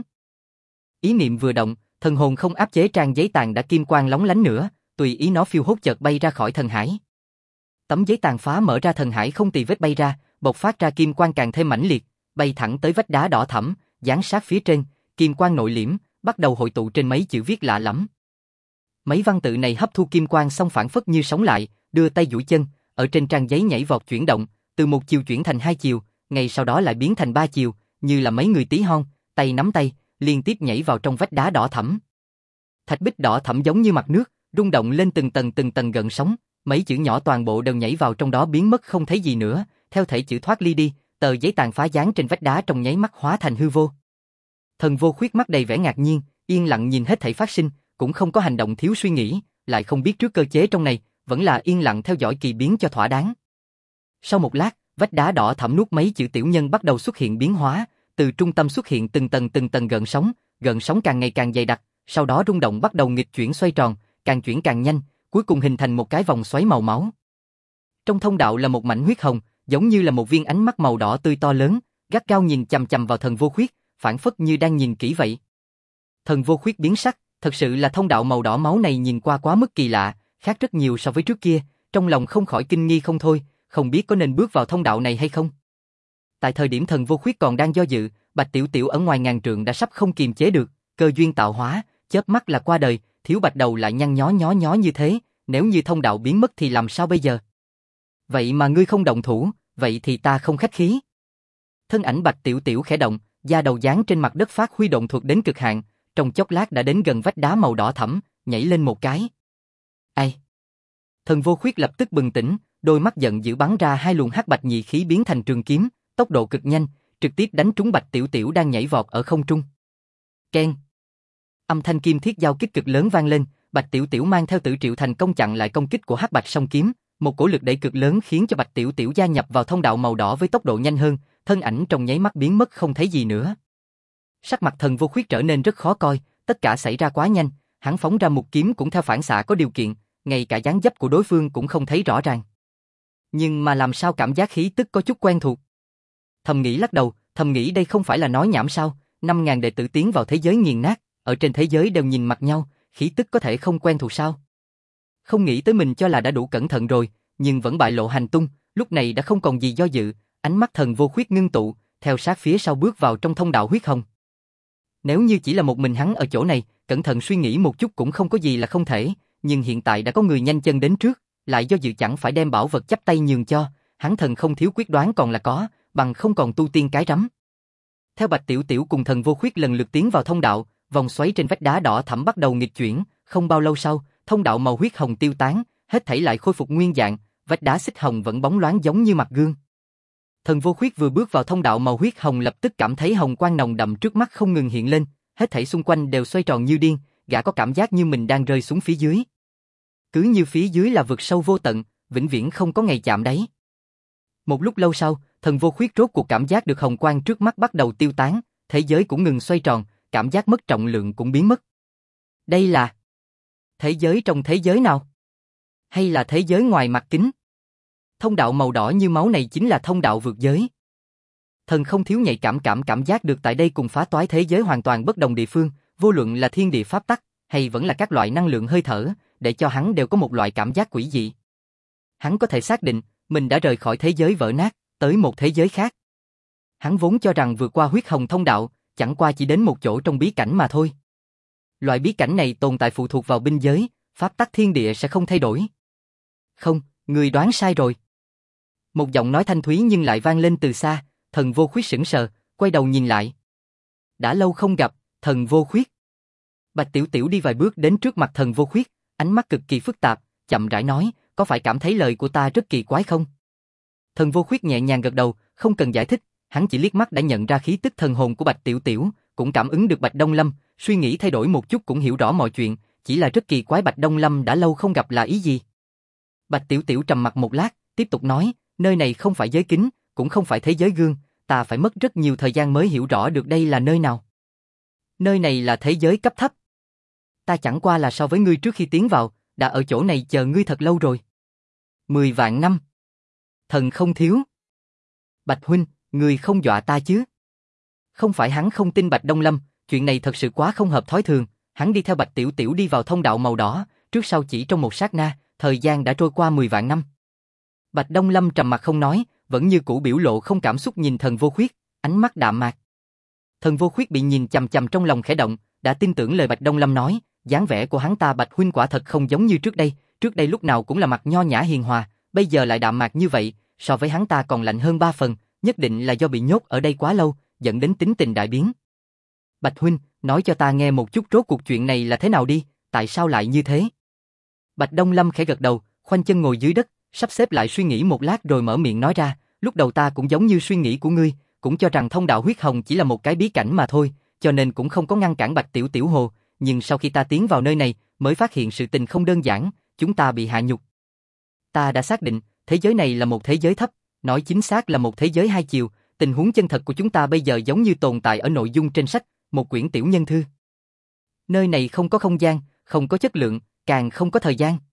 Ý niệm vừa động, thần hồn không áp chế trang giấy tàn đã kim quang lóng lánh nữa, tùy ý nó phiêu hốt chợt bay ra khỏi thần hải. Tấm giấy tàn phá mở ra thần hải không tì vết bay ra, bộc phát ra kim quang càng thêm mãnh liệt, bay thẳng tới vách đá đỏ thẫm, dán sát phía trên, kim quang nội liễm, bắt đầu hội tụ trên mấy chữ viết lạ lẫm. Mấy văn tự này hấp thu kim quang xong phản phất như sống lại, đưa tay duỗi chân, ở trên trang giấy nhảy vọt chuyển động, từ một chiều chuyển thành hai chiều, ngay sau đó lại biến thành ba chiều, như là mấy người tí hon, tay nắm tay, liên tiếp nhảy vào trong vách đá đỏ thẫm. Thạch bích đỏ thẫm giống như mặt nước, rung động lên từng tầng gợn sóng, mấy chữ nhỏ toàn bộ đều nhảy vào trong đó biến mất không thấy gì nữa, theo thể chữ thoát ly đi, tờ giấy tàn phá dán trên vách đá trong nháy mắt hóa thành hư vô. Thần Vô Khuyết mắt đầy vẻ ngạc nhiên, yên lặng nhìn hết thảy phát sinh, cũng không có hành động thiếu suy nghĩ, lại không biết trước cơ chế trong này, vẫn là yên lặng theo dõi kỳ biến cho thỏa đáng. Sau một lát, vách đá đỏ thẫm nuốt mấy chữ tiểu nhân bắt đầu xuất hiện biến hóa, từ trung tâm xuất hiện từng tầng gợn sóng càng ngày càng dày đặc, sau đó rung động bắt đầu nghịch chuyển xoay tròn, càng chuyển càng nhanh, cuối cùng hình thành một cái vòng xoáy màu máu. Trong thông đạo là một mảnh huyết hồng, giống như là một viên ánh mắt màu đỏ tươi to lớn, gắt gao nhìn chằm chằm vào Thần Vô Khuyết, phảng phất như đang nhìn kỹ vậy. Thần Vô Khuyết biến sắc, thật sự là thông đạo màu đỏ máu này nhìn qua quá mức kỳ lạ, khác rất nhiều so với trước kia, trong lòng không khỏi kinh nghi không thôi, không biết có nên bước vào thông đạo này hay không. Tại thời điểm Thần Vô Khuyết còn đang do dự, Bạch Tiểu Tiểu ở ngoài ngàn trượng đã sắp không kiềm chế được, cơ duyên tạo hóa, chớp mắt là qua đời, thiếu bạch đầu lại nhăn nhó như thế, nếu như thông đạo biến mất thì làm sao bây giờ? Vậy mà ngươi không động thủ, vậy thì ta không khách khí. Thân ảnh Bạch Tiểu Tiểu khẽ động, da đầu dán trên mặt đất phát huy động thuật đến cực hạn, trong chốc lát đã đến gần vách đá màu đỏ thẫm, nhảy lên một cái. Ai? Thần Vô Khuyết lập tức bừng tỉnh, đôi mắt giận dữ bắn ra hai luồng hắc bạch nhị khí biến thành trường kiếm, tốc độ cực nhanh, trực tiếp đánh trúng Bạch Tiểu Tiểu đang nhảy vọt ở không trung. Keng. Âm thanh kim thiết giao kích cực lớn vang lên, Bạch Tiểu Tiểu mang theo Tử Triệu thành công chặn lại công kích của hắc bạch song kiếm, một cổ lực đẩy cực lớn khiến cho Bạch Tiểu Tiểu gia nhập vào thông đạo màu đỏ với tốc độ nhanh hơn, thân ảnh trong nháy mắt biến mất không thấy gì nữa. Sắc mặt Thần Vô Khuyết trở nên rất khó coi, tất cả xảy ra quá nhanh, hắn phóng ra một kiếm cũng theo phản xạ có điều kiện, ngay cả dáng dấp của đối phương cũng không thấy rõ ràng. Nhưng mà làm sao cảm giác khí tức có chút quen thuộc. Thầm nghĩ lắc đầu, thầm nghĩ đây không phải là nói nhảm sao, 5.000 đệ tử tiến vào thế giới nghiền nát, ở trên thế giới đều nhìn mặt nhau, khí tức có thể không quen thuộc sao? Không nghĩ tới mình cho là đã đủ cẩn thận rồi, nhưng vẫn bại lộ hành tung, lúc này đã không còn gì do dự, ánh mắt Thần Vô Khuyết ngưng tụ, theo sát phía sau bước vào trong thông đạo huyết hồng. Nếu như chỉ là một mình hắn ở chỗ này, cẩn thận suy nghĩ một chút cũng không có gì là không thể, nhưng hiện tại đã có người nhanh chân đến trước, lại do dự chẳng phải đem bảo vật chắp tay nhường cho, hắn thần không thiếu quyết đoán còn là có, bằng không còn tu tiên cái rắm. Theo Bạch Tiểu Tiểu cùng Thần Vô Khuyết lần lượt tiến vào thông đạo, vòng xoáy trên vách đá đỏ thẫm bắt đầu nghịch chuyển, không bao lâu sau, thông đạo màu huyết hồng tiêu tán, hết thảy lại khôi phục nguyên dạng, vách đá xích hồng vẫn bóng loáng giống như mặt gương. Thần Vô Khuyết vừa bước vào thông đạo màu huyết hồng lập tức cảm thấy hồng quang nồng đậm trước mắt không ngừng hiện lên, hết thảy xung quanh đều xoay tròn như điên, gã có cảm giác như mình đang rơi xuống phía dưới. Cứ như phía dưới là vực sâu vô tận, vĩnh viễn không có ngày chạm đáy. Một lúc lâu sau, Thần Vô Khuyết rốt cuộc cảm giác được hồng quang trước mắt bắt đầu tiêu tán, thế giới cũng ngừng xoay tròn, cảm giác mất trọng lượng cũng biến mất. Đây là thế giới trong thế giới nào? Hay là thế giới ngoài mặt kính? Thông đạo màu đỏ như máu này chính là thông đạo vượt giới. Thần không thiếu nhạy cảm giác được tại đây cùng phá toái thế giới hoàn toàn bất đồng địa phương, vô luận là thiên địa pháp tắc, hay vẫn là các loại năng lượng hơi thở, để cho hắn đều có một loại cảm giác quỷ dị. Hắn có thể xác định, mình đã rời khỏi thế giới vỡ nát, tới một thế giới khác. Hắn vốn cho rằng vượt qua huyết hồng thông đạo, chẳng qua chỉ đến một chỗ trong bí cảnh mà thôi. Loại bí cảnh này tồn tại phụ thuộc vào binh giới, pháp tắc thiên địa sẽ không thay đổi. Không, người đoán sai rồi. Một giọng nói thanh thúy nhưng lại vang lên từ xa, Thần Vô Khuyết sững sờ, quay đầu nhìn lại. Đã lâu không gặp, Thần Vô Khuyết. Bạch Tiểu Tiểu đi vài bước đến trước mặt Thần Vô Khuyết, ánh mắt cực kỳ phức tạp, chậm rãi nói, có phải cảm thấy lời của ta rất kỳ quái không? Thần Vô Khuyết nhẹ nhàng gật đầu, không cần giải thích, hắn chỉ liếc mắt đã nhận ra khí tức thần hồn của Bạch Tiểu Tiểu, cũng cảm ứng được Bạch Đông Lâm, suy nghĩ thay đổi một chút cũng hiểu rõ mọi chuyện, chỉ là rất kỳ quái Bạch Đông Lâm đã lâu không gặp là ý gì. Bạch Tiểu Tiểu trầm mặc một lát, tiếp tục nói, nơi này không phải giới kính, cũng không phải thế giới gương, ta phải mất rất nhiều thời gian mới hiểu rõ được đây là nơi nào. Nơi này là thế giới cấp thấp. Ta chẳng qua là so với ngươi trước khi tiến vào, đã ở chỗ này chờ ngươi thật lâu rồi. 10 vạn năm. Thần không thiếu. Bạch huynh, ngươi không dọa ta chứ? Không phải hắn không tin Bạch Đông Lâm, chuyện này thật sự quá không hợp thói thường, hắn đi theo Bạch Tiểu Tiểu đi vào thông đạo màu đỏ, trước sau chỉ trong một sát na, thời gian đã trôi qua 10 vạn năm. Bạch Đông Lâm trầm mặc không nói, vẫn như cũ biểu lộ không cảm xúc nhìn Thần Vô Khuyết, ánh mắt đạm mạc. Thần Vô Khuyết bị nhìn chằm chằm trong lòng khẽ động, đã tin tưởng lời Bạch Đông Lâm nói, dáng vẻ của hắn ta Bạch huynh quả thật không giống như trước đây lúc nào cũng là mặt nho nhã hiền hòa, bây giờ lại đạm mạc như vậy, so với hắn ta còn lạnh hơn 3 phần, nhất định là do bị nhốt ở đây quá lâu, dẫn đến tính tình đại biến. Bạch huynh, nói cho ta nghe một chút rốt cuộc chuyện này là thế nào đi, tại sao lại như thế? Bạch Đông Lâm khẽ gật đầu, khoanh chân ngồi dưới đất, sắp xếp lại suy nghĩ một lát rồi mở miệng nói ra, lúc đầu ta cũng giống như suy nghĩ của ngươi, cũng cho rằng thông đạo huyết hồng chỉ là một cái bí cảnh mà thôi, cho nên cũng không có ngăn cản Bạch Tiểu Tiểu Hồ, nhưng sau khi ta tiến vào nơi này, mới phát hiện sự tình không đơn giản, chúng ta bị hạ nhục. Ta đã xác định, thế giới này là một thế giới thấp, nói chính xác là một thế giới hai chiều, tình huống chân thật của chúng ta bây giờ giống như tồn tại ở nội dung trên sách, một quyển tiểu nhân thư. Nơi này không có không gian, không có chất lượng, càng không có thời gian.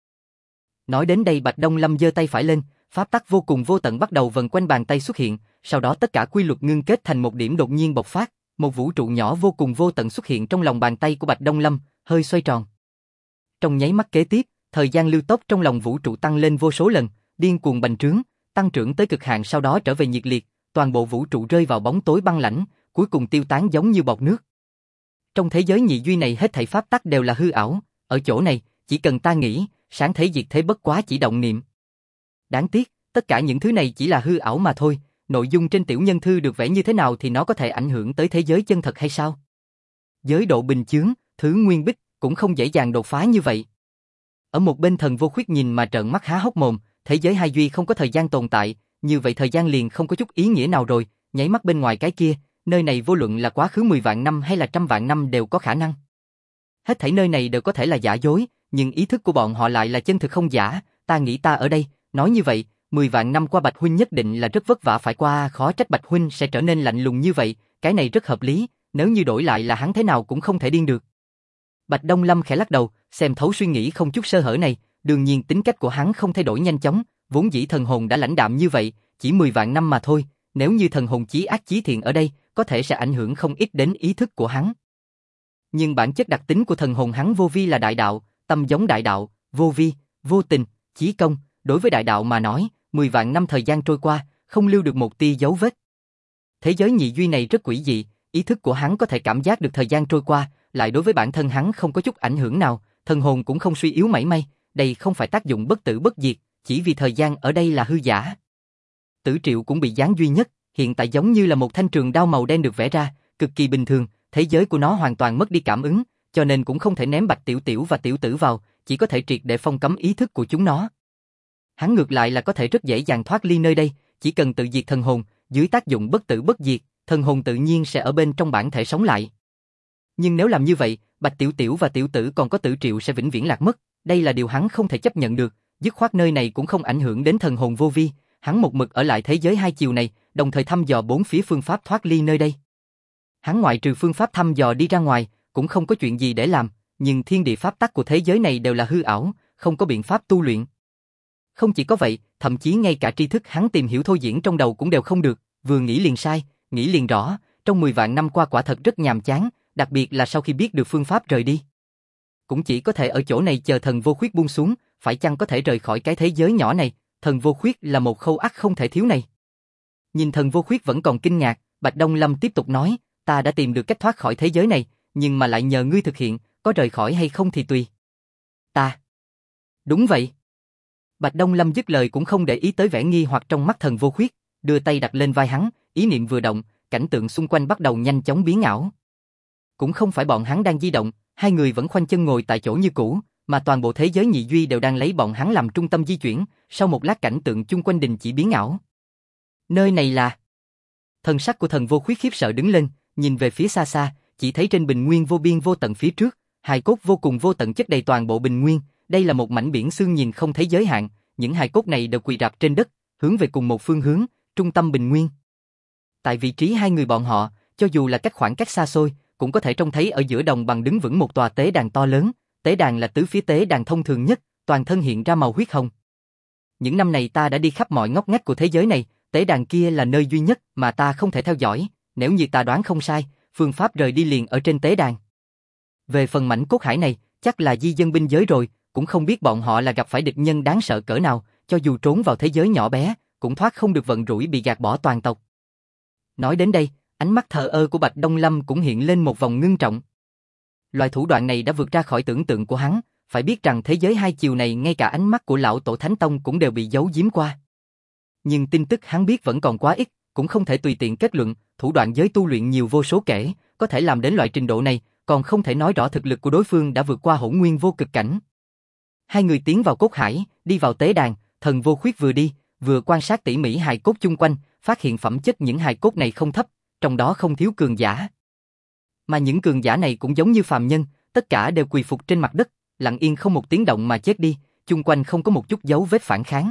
Nói đến đây Bạch Đông Lâm giơ tay phải lên, pháp tắc vô cùng vô tận bắt đầu vần quanh bàn tay xuất hiện, sau đó tất cả quy luật ngưng kết thành một điểm đột nhiên bộc phát, một vũ trụ nhỏ vô cùng vô tận xuất hiện trong lòng bàn tay của Bạch Đông Lâm, hơi xoay tròn. Trong nháy mắt kế tiếp, thời gian lưu tốc trong lòng vũ trụ tăng lên vô số lần, điên cuồng bành trướng, tăng trưởng tới cực hạn sau đó trở về nhiệt liệt, toàn bộ vũ trụ rơi vào bóng tối băng lãnh, cuối cùng tiêu tán giống như bọt nước. Trong thế giới nhị duy này hết thảy pháp tắc đều là hư ảo, ở chỗ này, chỉ cần ta nghĩ, sáng thế diệt thế bất quá chỉ động niệm. Đáng tiếc, tất cả những thứ này chỉ là hư ảo mà thôi, nội dung trên tiểu nhân thư được vẽ như thế nào thì nó có thể ảnh hưởng tới thế giới chân thật hay sao? Giới độ bình chướng, thứ nguyên bích, cũng không dễ dàng đột phá như vậy. Ở một bên Thần Vô Khuyết nhìn mà trợn mắt há hốc mồm, thế giới hai duy không có thời gian tồn tại, như vậy thời gian liền không có chút ý nghĩa nào rồi, nháy mắt bên ngoài cái kia, nơi này vô luận là quá khứ 10 vạn năm hay là trăm vạn năm đều có khả năng. Hết thảy nơi này đều có thể là giả dối, nhưng ý thức của bọn họ lại là chân thực không giả, ta nghĩ ta ở đây, nói như vậy, 10 vạn năm qua Bạch huynh nhất định là rất vất vả phải qua, khó trách Bạch huynh sẽ trở nên lạnh lùng như vậy, cái này rất hợp lý, nếu như đổi lại là hắn thế nào cũng không thể điên được. Bạch Đông Lâm khẽ lắc đầu, xem thấu suy nghĩ không chút sơ hở này, đương nhiên tính cách của hắn không thay đổi nhanh chóng, vốn dĩ thần hồn đã lãnh đạm như vậy, chỉ 10 vạn năm mà thôi, nếu như thần hồn chí ác chí thiện ở đây, có thể sẽ ảnh hưởng không ít đến ý thức của hắn. Nhưng bản chất đặc tính của thần hồn hắn vô vi là đại đạo, tâm giống đại đạo, vô vi, vô tình, chí công, đối với đại đạo mà nói, 10 vạn năm thời gian trôi qua, không lưu được một tia dấu vết. Thế giới nhị duy này rất quỷ dị, ý thức của hắn có thể cảm giác được thời gian trôi qua, lại đối với bản thân hắn không có chút ảnh hưởng nào, thần hồn cũng không suy yếu mảy may, đây không phải tác dụng bất tử bất diệt, chỉ vì thời gian ở đây là hư giả. Tử Triệu cũng bị giáng duy nhất, hiện tại giống như là một thanh trường đao màu đen được vẽ ra, cực kỳ bình thường, thế giới của nó hoàn toàn mất đi cảm ứng, cho nên cũng không thể ném Bạch Tiểu Tiểu và Tiểu Tử vào, chỉ có thể triệt để phong cấm ý thức của chúng nó. Hắn ngược lại là có thể rất dễ dàng thoát ly nơi đây, chỉ cần tự diệt thần hồn, dưới tác dụng bất tử bất diệt, thần hồn tự nhiên sẽ ở bên trong bản thể sống lại. Nhưng nếu làm như vậy, Bạch Tiểu Tiểu và Tiểu Tử còn có Tử Triệu sẽ vĩnh viễn lạc mất, đây là điều hắn không thể chấp nhận được, dứt khoát nơi này cũng không ảnh hưởng đến thần hồn vô vi, hắn một mực ở lại thế giới hai chiều này, đồng thời thăm dò bốn phía phương pháp thoát ly nơi đây. Hắn ngoại trừ phương pháp thăm dò đi ra ngoài, cũng không có chuyện gì để làm, nhưng thiên địa pháp tắc của thế giới này đều là hư ảo, không có biện pháp tu luyện. Không chỉ có vậy, thậm chí ngay cả tri thức hắn tìm hiểu thôi diễn trong đầu cũng đều không được, vừa nghĩ liền sai, nghĩ liền rõ, trong 10 vạn năm qua quả thật rất nhàm chán, đặc biệt là sau khi biết được phương pháp rời đi. Cũng chỉ có thể ở chỗ này chờ thần vô khuyết buông xuống, phải chăng có thể rời khỏi cái thế giới nhỏ này, thần vô khuyết là một khâu ắt không thể thiếu này. Nhìn thần vô khuyết vẫn còn kinh ngạc, Bạch Đông Lâm tiếp tục nói, ta đã tìm được cách thoát khỏi thế giới này, nhưng mà lại nhờ ngươi thực hiện, có rời khỏi hay không thì tùy. Ta. Đúng vậy. Bạch Đông Lâm dứt lời cũng không để ý tới vẻ nghi hoặc trong mắt thần vô khuyết, đưa tay đặt lên vai hắn, ý niệm vừa động, cảnh tượng xung quanh bắt đầu nhanh chóng biến ảo. Cũng không phải bọn hắn đang di động, hai người vẫn khoanh chân ngồi tại chỗ như cũ, mà toàn bộ thế giới nhị duy đều đang lấy bọn hắn làm trung tâm di chuyển, sau một lát cảnh tượng chung quanh đình chỉ biến ảo. Nơi này là... Thần sắc của thần vô khuyết khiếp sợ đứng lên, nhìn về phía xa xa, chỉ thấy trên bình nguyên vô biên vô tận phía trước, hài cốt vô cùng vô tận chất đầy toàn bộ bình nguyên, đây là một mảnh biển xương nhìn không thấy giới hạn, những hài cốt này đều quỳ rạp trên đất, hướng về cùng một phương hướng, trung tâm bình nguyên. Tại vị trí hai người bọn họ, cho dù là cách khoảng cách xa xôi, cũng có thể trông thấy ở giữa đồng bằng đứng vững một tòa tế đàn to lớn, tế đàn là tứ phía tế đàn thông thường nhất, toàn thân hiện ra màu huyết hồng. Những năm này ta đã đi khắp mọi ngóc ngách của thế giới này, tế đàn kia là nơi duy nhất mà ta không thể theo dõi, nếu như ta đoán không sai, phương pháp rời đi liền ở trên tế đàn. Về phần mảnh cốt hải này, chắc là di dân binh giới rồi, cũng không biết bọn họ là gặp phải địch nhân đáng sợ cỡ nào, cho dù trốn vào thế giới nhỏ bé, cũng thoát không được vận rủi bị gạt bỏ toàn tộc. Nói đến đây, ánh mắt thờ ơ của Bạch Đông Lâm cũng hiện lên một vòng ngưng trọng. Loại thủ đoạn này đã vượt ra khỏi tưởng tượng của hắn, phải biết rằng thế giới hai chiều này ngay cả ánh mắt của lão tổ Thánh Tông cũng đều bị giấu giếm qua. Nhưng tin tức hắn biết vẫn còn quá ít, cũng không thể tùy tiện kết luận, thủ đoạn giới tu luyện nhiều vô số kể, có thể làm đến loại trình độ này, còn không thể nói rõ thực lực của đối phương đã vượt qua hỗn nguyên vô cực cảnh. Hai người tiến vào cốt hải, đi vào tế đàn, thần vô khuyết vừa đi, vừa quan sát tỉ mỉ hài cốt chung quanh, phát hiện phẩm chất những hài cốt này không thấp, trong đó không thiếu cường giả. Mà những cường giả này cũng giống như phàm nhân, tất cả đều quỳ phục trên mặt đất, lặng yên không một tiếng động mà chết đi, chung quanh không có một chút dấu vết phản kháng.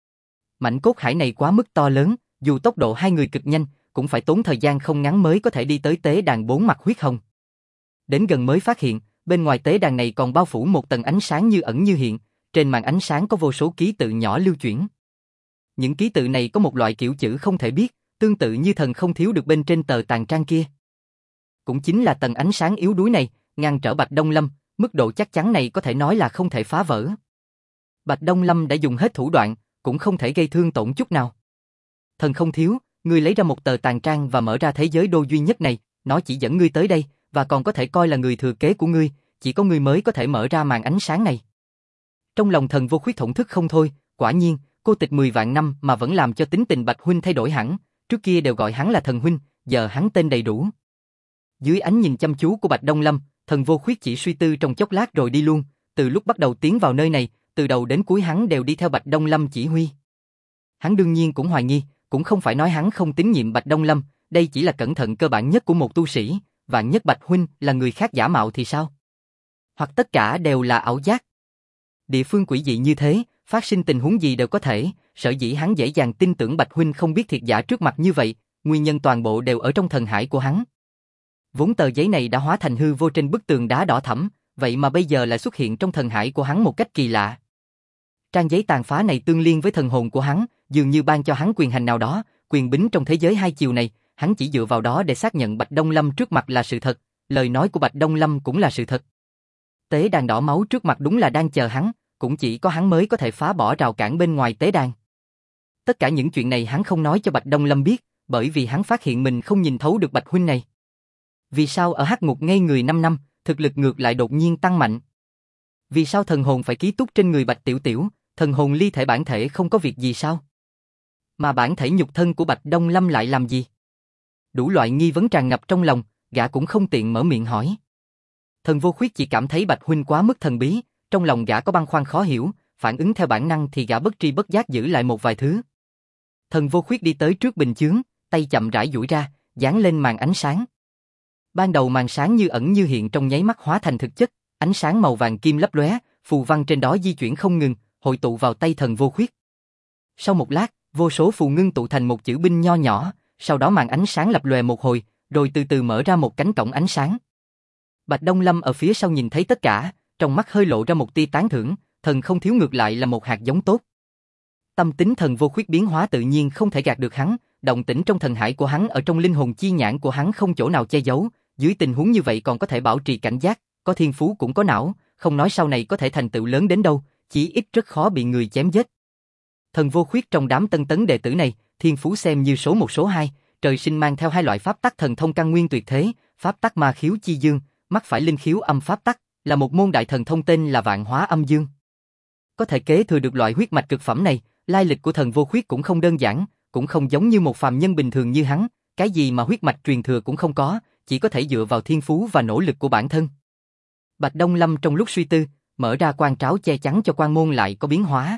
Mảnh cốt hải này quá mức to lớn, dù tốc độ hai người cực nhanh, cũng phải tốn thời gian không ngắn mới có thể đi tới tế đàn bốn mặt huyết hồng. Đến gần mới phát hiện, bên ngoài tế đàn này còn bao phủ một tầng ánh sáng như ẩn như hiện, trên màn ánh sáng có vô số ký tự nhỏ lưu chuyển. Những ký tự này có một loại kiểu chữ không thể biết, tương tự như thần không thiếu được bên trên tờ tàn trang kia. Cũng chính là tầng ánh sáng yếu đuối này, ngăn trở Bạch Đông Lâm, mức độ chắc chắn này có thể nói là không thể phá vỡ. Bạch Đông Lâm đã dùng hết thủ đoạn, cũng không thể gây thương tổn chút nào. Thần không thiếu, ngươi lấy ra một tờ tàn trang và mở ra thế giới đô duy nhất này, nó chỉ dẫn ngươi tới đây, và còn có thể coi là người thừa kế của ngươi, chỉ có ngươi mới có thể mở ra màn ánh sáng này. Trong lòng thần vô khuyết thổn thức không thôi, quả nhiên, cô tịch 10 vạn năm mà vẫn làm cho tính tình Bạch huynh thay đổi hẳn, trước kia đều gọi hắn là thần huynh, giờ hắn tên đầy đủ. Dưới ánh nhìn chăm chú của Bạch Đông Lâm, thần vô khuyết chỉ suy tư trong chốc lát rồi đi luôn, từ lúc bắt đầu tiến vào nơi này, từ đầu đến cuối hắn đều đi theo Bạch Đông Lâm chỉ huy. Hắn đương nhiên cũng hoài nghi, cũng không phải nói hắn không tín nhiệm Bạch Đông Lâm, đây chỉ là cẩn thận cơ bản nhất của một tu sĩ, vạn nhất Bạch huynh là người khác giả mạo thì sao? Hoặc tất cả đều là ảo giác. Địa phương quỷ dị như thế, phát sinh tình huống gì đều có thể, sở dĩ hắn dễ dàng tin tưởng Bạch huynh không biết thiệt giả trước mặt như vậy, nguyên nhân toàn bộ đều ở trong thần hải của hắn. Vốn tờ giấy này đã hóa thành hư vô trên bức tường đá đỏ thẫm, vậy mà bây giờ lại xuất hiện trong thần hải của hắn một cách kỳ lạ. Trang giấy tàn phá này tương liên với thần hồn của hắn, dường như ban cho hắn quyền hành nào đó, quyền bính trong thế giới hai chiều này, hắn chỉ dựa vào đó để xác nhận Bạch Đông Lâm trước mặt là sự thật, lời nói của Bạch Đông Lâm cũng là sự thật. Tế đàn đỏ máu trước mặt đúng là đang chờ hắn, cũng chỉ có hắn mới có thể phá bỏ rào cản bên ngoài tế đàn. Tất cả những chuyện này hắn không nói cho Bạch Đông Lâm biết, bởi vì hắn phát hiện mình không nhìn thấu được Bạch huynh này. Vì sao ở hắc ngục ngây người 5 năm, thực lực ngược lại đột nhiên tăng mạnh? Vì sao thần hồn phải ký túc trên người Bạch Tiểu Tiểu, thần hồn ly thể bản thể không có việc gì sao? Mà bản thể nhục thân của Bạch Đông Lâm lại làm gì? Đủ loại nghi vấn tràn ngập trong lòng, gã cũng không tiện mở miệng hỏi. Thần Vô Khuyết chỉ cảm thấy Bạch huynh quá mức thần bí, trong lòng gã có băn khoăn khó hiểu, phản ứng theo bản năng thì gã bất tri bất giác giữ lại một vài thứ. Thần Vô Khuyết đi tới trước bình chướng, tay chậm rãi duỗi ra, dán lên màn ánh sáng. Ban đầu màn sáng như ẩn như hiện trong nháy mắt hóa thành thực chất, ánh sáng màu vàng kim lấp lóe, phù văn trên đó di chuyển không ngừng, hội tụ vào tay Thần Vô Khuyết. Sau một lát, vô số phù ngưng tụ thành một chữ binh nho nhỏ, sau đó màn ánh sáng lập lòe một hồi, rồi từ từ mở ra một cánh cổng ánh sáng. Bạch Đông Lâm ở phía sau nhìn thấy tất cả, trong mắt hơi lộ ra một tia tán thưởng, thần không thiếu ngược lại là một hạt giống tốt. Tâm tính Thần Vô Khuyết biến hóa tự nhiên không thể gạt được hắn, động tĩnh trong thần hải của hắn ở trong linh hồn chi nhãn của hắn không chỗ nào che giấu, dưới tình huống như vậy còn có thể bảo trì cảnh giác, có thiên phú cũng có não, không nói sau này có thể thành tựu lớn đến đâu, chỉ ít rất khó bị người chém giết. Thần Vô Khuyết trong đám tân tấn đệ tử này, thiên phú xem như số 1 số 2, trời sinh mang theo hai loại pháp tắc thần thông căn nguyên tuyệt thế, pháp tắc ma khiếu chi dương, mắt phải linh khiếu âm pháp tắc, là một môn đại thần thông tên là Vạn Hóa Âm Dương. Có thể kế thừa được loại huyết mạch cực phẩm này, lai lịch của Thần Vô Khuyết cũng không đơn giản, cũng không giống như một phàm nhân bình thường như hắn, cái gì mà huyết mạch truyền thừa cũng không có, chỉ có thể dựa vào thiên phú và nỗ lực của bản thân. Bạch Đông Lâm trong lúc suy tư, mở ra quan tráo che chắn cho quan môn lại có biến hóa.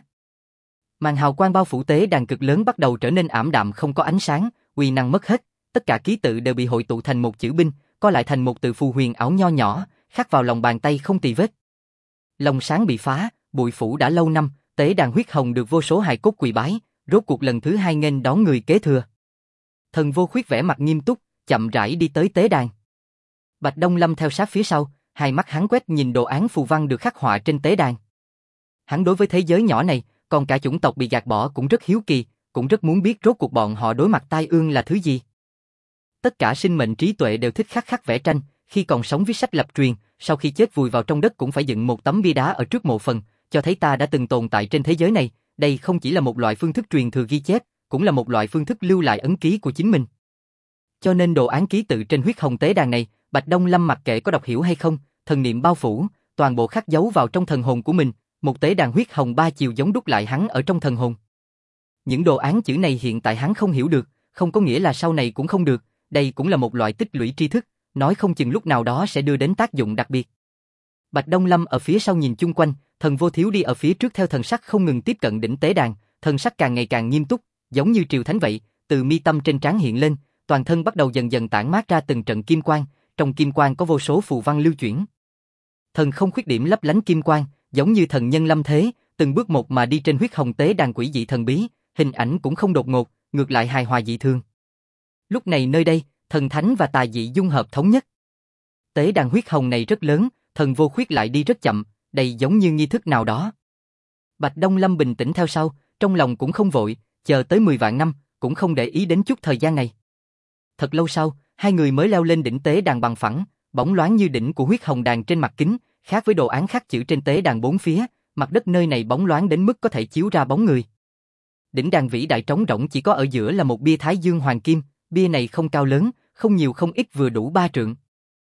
Màn hào quang bao phủ tế đàn cực lớn bắt đầu trở nên ảm đạm không có ánh sáng, uy năng mất hết, tất cả ký tự đều bị hội tụ thành một chữ binh, co lại thành một từ phù huyền ảo nho nhỏ, khắc vào lòng bàn tay không tì vết. Lồng sáng bị phá, bụi phủ đã lâu năm, tế đàn huyết hồng được vô số hài cốt quỳ bái, rốt cuộc lần thứ 2 nghênh đón người kế thừa. Thần Vô Khuyết vẻ mặt nghiêm túc, chậm rãi đi tới tế đàn. Bạch Đông Lâm theo sát phía sau, hai mắt hắn quét nhìn đồ án phù văn được khắc họa trên tế đàn. Hắn đối với thế giới nhỏ này, còn cả chủng tộc bị gạt bỏ cũng rất hiếu kỳ, cũng rất muốn biết rốt cuộc bọn họ đối mặt tai ương là thứ gì. Tất cả sinh mệnh trí tuệ đều thích khắc vẽ tranh, khi còn sống viết sách lập truyền, sau khi chết vùi vào trong đất cũng phải dựng một tấm bia đá ở trước mộ phần, cho thấy ta đã từng tồn tại trên thế giới này. Đây không chỉ là một loại phương thức truyền thừa ghi chép, cũng là một loại phương thức lưu lại ấn ký của chính mình. Cho nên đồ án ký tự trên huyết hồng tế đàn này, Bạch Đông Lâm mặc kệ có đọc hiểu hay không, thần niệm bao phủ, toàn bộ khắc dấu vào trong thần hồn của mình, một tế đàn huyết hồng 3 chiều giống đúc lại hắn ở trong thần hồn. Những đồ án chữ này hiện tại hắn không hiểu được, không có nghĩa là sau này cũng không được, đây cũng là một loại tích lũy tri thức, nói không chừng lúc nào đó sẽ đưa đến tác dụng đặc biệt. Bạch Đông Lâm ở phía sau nhìn chung quanh, Thần Vô Thiếu đi ở phía trước theo thần sắc không ngừng tiếp cận đỉnh tế đàn, thần sắc càng ngày càng nghiêm túc, giống như triều thánh vậy, từ mi tâm trên trán hiện lên, toàn thân bắt đầu dần dần tản mát ra từng trận kim quang, trong kim quang có vô số phù văn lưu chuyển. Thần không khuyết điểm lấp lánh kim quang, giống như thần nhân lâm thế, từng bước một mà đi trên huyết hồng tế đàn quỷ dị thần bí, hình ảnh cũng không đột ngột, ngược lại hài hòa dị thường. Lúc này nơi đây, thần thánh và tà dị dung hợp thống nhất. Tế đàn huyết hồng này rất lớn, Thần Vô Khuyết lại đi rất chậm, đây giống như nghi thức nào đó. Bạch Đông Lâm bình tĩnh theo sau, trong lòng cũng không vội, chờ tới 10 vạn năm, cũng không để ý đến chút thời gian này. Thật lâu sau, hai người mới leo lên đỉnh tế đàn bằng phẳng, bóng loáng như đỉnh của huyết hồng đàn trên mặt kính, khác với đồ án khắc chữ trên tế đàn bốn phía, mặt đất nơi này bóng loáng đến mức có thể chiếu ra bóng người. Đỉnh đàn vĩ đại trống rỗng chỉ có ở giữa là một bia Thái Dương hoàng kim, bia này không cao lớn, không nhiều không ít vừa đủ 3 trượng.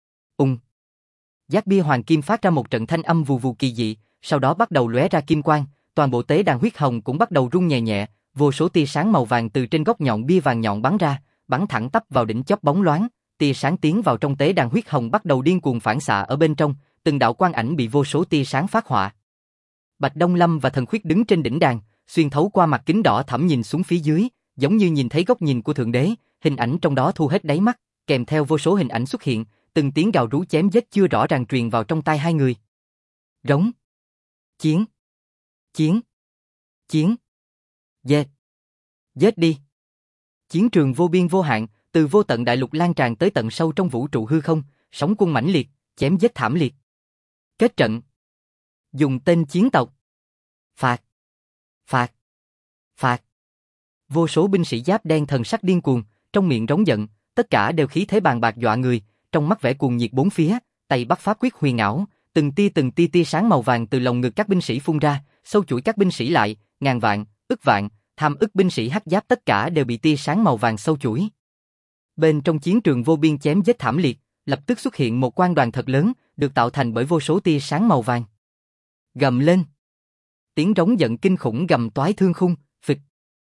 Giác bia hoàng kim phát ra một trận thanh âm vù vù kỳ dị, sau đó bắt đầu lóe ra kim quang, toàn bộ tế đàn huyết hồng cũng bắt đầu rung nhẹ nhẹ, vô số tia sáng màu vàng từ trên góc nhọn bia vàng nhọn bắn ra, bắn thẳng tắp vào đỉnh chóp bóng loáng, tia sáng tiến vào trong tế đàn huyết hồng bắt đầu điên cuồng phản xạ ở bên trong, từng đạo quang ảnh bị vô số tia sáng phát họa. Bạch Đông Lâm và Thần Khuyết đứng trên đỉnh đàn, xuyên thấu qua mặt kính đỏ thẫm nhìn xuống phía dưới, giống như nhìn thấy góc nhìn của thượng đế, hình ảnh trong đó thu hết đáy mắt, kèm theo vô số hình ảnh xuất hiện, từng tiếng gào rú chém giết chưa rõ ràng truyền vào trong tai hai người. Rống, chiến, chiến, chiến, giết, giết đi. Chiến trường vô biên vô hạn, từ vô tận đại lục lan tràn tới tận sâu trong vũ trụ hư không, sóng quân mãnh liệt, chém giết thảm liệt. Kết trận. Dùng tên chiến tộc. Phạt, phạt, phạt. Vô số binh sĩ giáp đen thần sắc điên cuồng, trong miệng rống giận, tất cả đều khí thế bàn bạc dọa người, trong mắt vẻ cuồng nhiệt bốn phía, tay bắt pháp quyết huyền ảo, từng tia tia sáng màu vàng từ lồng ngực các binh sĩ phun ra, sâu chuỗi các binh sĩ lại, ngàn vạn, ức vạn, tham ức binh sĩ hắc giáp tất cả đều bị tia sáng màu vàng sâu chuỗi. Bên trong chiến trường vô biên chém giết thảm liệt, lập tức xuất hiện một quang đoàn thật lớn, được tạo thành bởi vô số tia sáng màu vàng. Gầm lên. Tiếng rống giận kinh khủng gầm toái thương khung, phịch.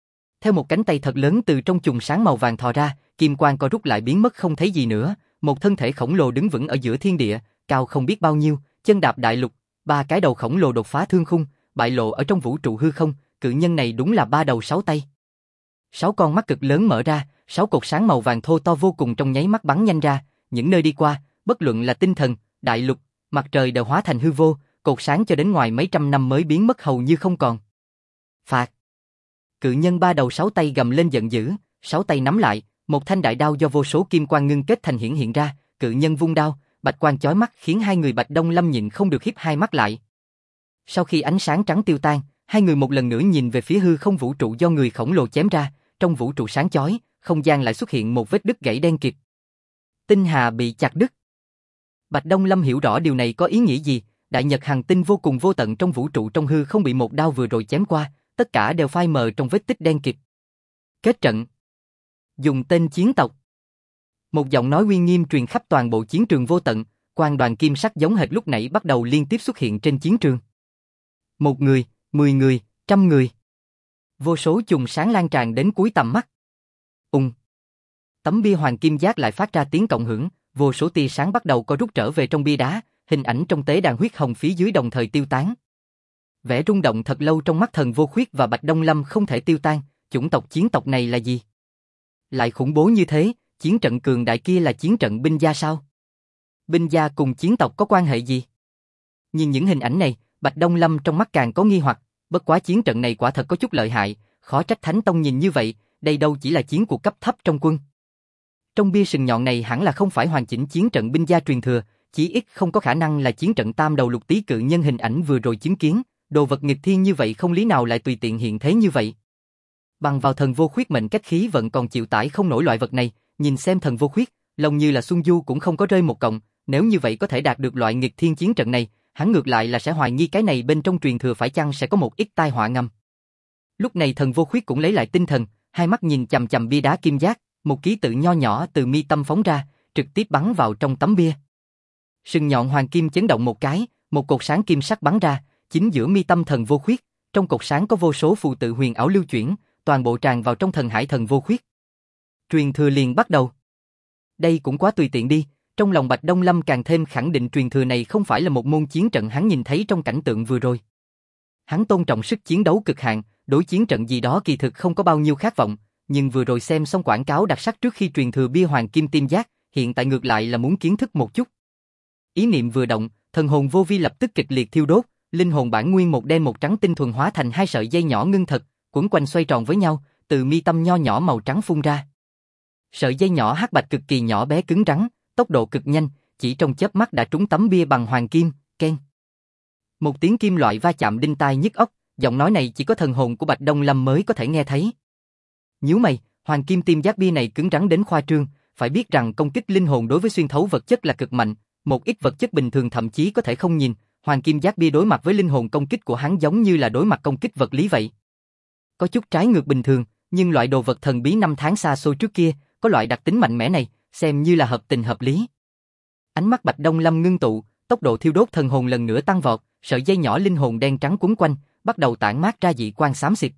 Theo một cánh tay thật lớn từ trong chùm sáng màu vàng thò ra, kim quang co rút lại biến mất không thấy gì nữa, một thân thể khổng lồ đứng vững ở giữa thiên địa, cao không biết bao nhiêu, chân đạp đại lục, ba cái đầu khổng lồ đột phá thương khung, bại lộ ở trong vũ trụ hư không, cự nhân này đúng là ba đầu sáu tay. Sáu con mắt cực lớn mở ra, sáu cột sáng màu vàng thô to vô cùng trong nháy mắt bắn nhanh ra, những nơi đi qua, bất luận là tinh thần, đại lục, mặt trời đều hóa thành hư vô, cột sáng cho đến ngoài mấy trăm năm mới biến mất hầu như không còn. Phạt. Cự nhân ba đầu sáu tay gầm lên giận dữ, sáu tay nắm lại, một thanh đại đao do vô số kim quang ngưng kết thành hiện ra, cự nhân vung đao, bạch quang chói mắt khiến hai người Bạch Đông Lâm nhịn không được híp hai mắt lại. Sau khi ánh sáng trắng tiêu tan, hai người một lần nữa nhìn về phía hư không vũ trụ do người khổng lồ chém ra, trong vũ trụ sáng chói, không gian lại xuất hiện một vết đứt gãy đen kịt. Tinh hà bị chặt đứt. Bạch Đông Lâm hiểu rõ điều này có ý nghĩa gì, đại nhật hành tinh vô cùng vô tận trong vũ trụ trong hư không bị một đao vừa rồi chém qua, tất cả đều phai mờ trong vết tích đen kịt. Kết trận. Dùng tên chiến tộc. Một giọng nói uy nghiêm truyền khắp toàn bộ chiến trường vô tận, quang đoàn kim sắc giống hệt lúc nãy bắt đầu liên tiếp xuất hiện trên chiến trường. Một người, 10 người, 100 người. Vô số chùm sáng lan tràn đến cuối tầm mắt. Tấm bia hoàng kim giác lại phát ra tiếng cộng hưởng, vô số tia sáng bắt đầu co rút trở về trong bia đá, hình ảnh trong tế đàn huyết hồng phía dưới đồng thời tiêu tán. Vẻ rung động thật lâu trong mắt Thần Vô Khuyết và Bạch Đông Lâm không thể tiêu tan, chủng tộc chiến tộc này là gì? Lại khủng bố như thế, chiến trận cường đại kia là chiến trận binh gia sao? Binh gia cùng chiến tộc có quan hệ gì? Nhìn những hình ảnh này, Bạch Đông Lâm trong mắt càng có nghi hoặc, bất quá chiến trận này quả thật có chút lợi hại, khó trách Thánh Tông nhìn như vậy, đây đâu chỉ là chiến cuộc cấp thấp trong quân. Trong bia sừng nhọn này hẳn là không phải hoàn chỉnh chiến trận binh gia truyền thừa, chỉ ít không có khả năng là chiến trận tam đầu lục tý cự nhân hình ảnh vừa rồi chứng kiến, đồ vật nghịch thiên như vậy không lý nào lại tùy tiện hiện thế như vậy. Bằng vào Thần Vô Khuyết mệnh cách khí vận còn chịu tải không nổi loại vật này, nhìn xem Thần Vô Khuyết, lòng như là Xuân Du cũng không có rơi một cọng, nếu như vậy có thể đạt được loại nghịch thiên chiến trận này, hắn ngược lại là sẽ hoài nghi cái này bên trong truyền thừa phải chăng sẽ có một ít tai họa ngầm. Lúc này Thần Vô Khuyết cũng lấy lại tinh thần, hai mắt nhìn chằm chằm bia đá kim giác, một ký tự nho nhỏ từ mi tâm phóng ra, trực tiếp bắn vào trong tấm bia. Sừng nhọn hoàng kim chấn động một cái, một cột sáng kim sắc bắn ra, chính giữa mi tâm Thần Vô Khuyết, trong cột sáng có vô số phù tự huyền ảo lưu chuyển, toàn bộ tràn vào trong thần hải Thần Vô Khuyết. Truyền thừa liền bắt đầu. Đây cũng quá tùy tiện đi, trong lòng Bạch Đông Lâm càng thêm khẳng định truyền thừa này không phải là một môn chiến trận hắn nhìn thấy trong cảnh tượng vừa rồi. Hắn tôn trọng sức chiến đấu cực hạn, đối chiến trận gì đó kỳ thực không có bao nhiêu khát vọng, nhưng vừa rồi xem xong quảng cáo đặc sắc trước khi truyền thừa bia hoàng kim tim giác, hiện tại ngược lại là muốn kiến thức một chút. Ý niệm vừa động, thần hồn vô vi lập tức kịch liệt thiêu đốt, linh hồn bản nguyên một đen một trắng tinh thuần hóa thành hai sợi dây nhỏ ngưng thật, quấn quanh xoay tròn với nhau, từ mi tâm nho nhỏ màu trắng phun ra. Sợi dây nhỏ hắc bạch cực kỳ nhỏ bé cứng rắn, tốc độ cực nhanh, chỉ trong chớp mắt đã trúng tấm bia bằng hoàng kim, keng. Một tiếng kim loại va chạm đinh tai nhức óc, giọng nói này chỉ có thần hồn của Bạch Đông Lâm mới có thể nghe thấy. Nhíu mày, hoàng kim tim giác bia này cứng rắn đến khoa trương, phải biết rằng công kích linh hồn đối với xuyên thấu vật chất là cực mạnh, một ít vật chất bình thường thậm chí có thể không nhìn, hoàng kim giác bia đối mặt với linh hồn công kích của hắn giống như là đối mặt công kích vật lý vậy. Có chút trái ngược bình thường, nhưng loại đồ vật thần bí năm tháng xa xôi trước kia, có loại đặc tính mạnh mẽ này, xem như là hợp tình hợp lý. Ánh mắt Bạch Đông Lâm ngưng tụ, tốc độ thiêu đốt thần hồn lần nữa tăng vọt, sợi dây nhỏ linh hồn đen trắng quấn quanh, bắt đầu tản mát ra dị quang xám xịt.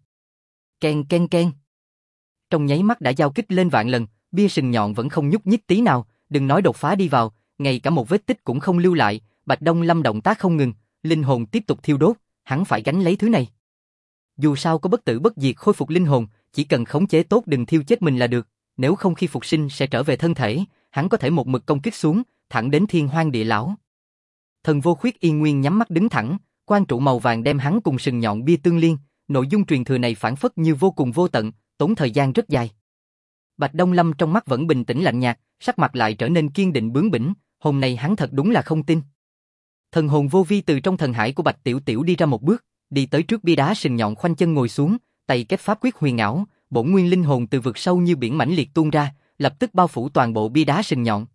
Ken ken ken. Trong nháy mắt đã giao kích lên vạn lần, bia sừng nhọn vẫn không nhúc nhích tí nào, đừng nói đột phá đi vào, ngay cả một vết tích cũng không lưu lại, Bạch Đông Lâm động tác không ngừng, linh hồn tiếp tục thiêu đốt, hắn phải gánh lấy thứ này. Dù sao có bất tử bất diệt khôi phục linh hồn, chỉ cần khống chế tốt đừng thiêu chết mình là được, nếu không khi phục sinh sẽ trở về thân thể, hắn có thể một mực công kích xuống, thẳng đến thiên hoang địa lão. Thần Vô Khuyết yên nguyên nhắm mắt đứng thẳng, quang trụ màu vàng đem hắn cùng sừng nhọn bia tương liên, nội dung truyền thừa này phản phất như vô cùng vô tận, tốn thời gian rất dài. Bạch Đông Lâm trong mắt vẫn bình tĩnh lạnh nhạt, sắc mặt lại trở nên kiên định bướng bỉnh, hôm nay hắn thật đúng là không tin. Thần hồn vô vi từ trong thần hải của Bạch Tiểu Tiểu đi ra một bước, đi tới trước bia đá sừng nhọn khoanh chân ngồi xuống, tay kết pháp quyết huyền ảo, bổn nguyên linh hồn từ vực sâu như biển mãnh liệt tuôn ra, lập tức bao phủ toàn bộ bia đá sừng nhọn.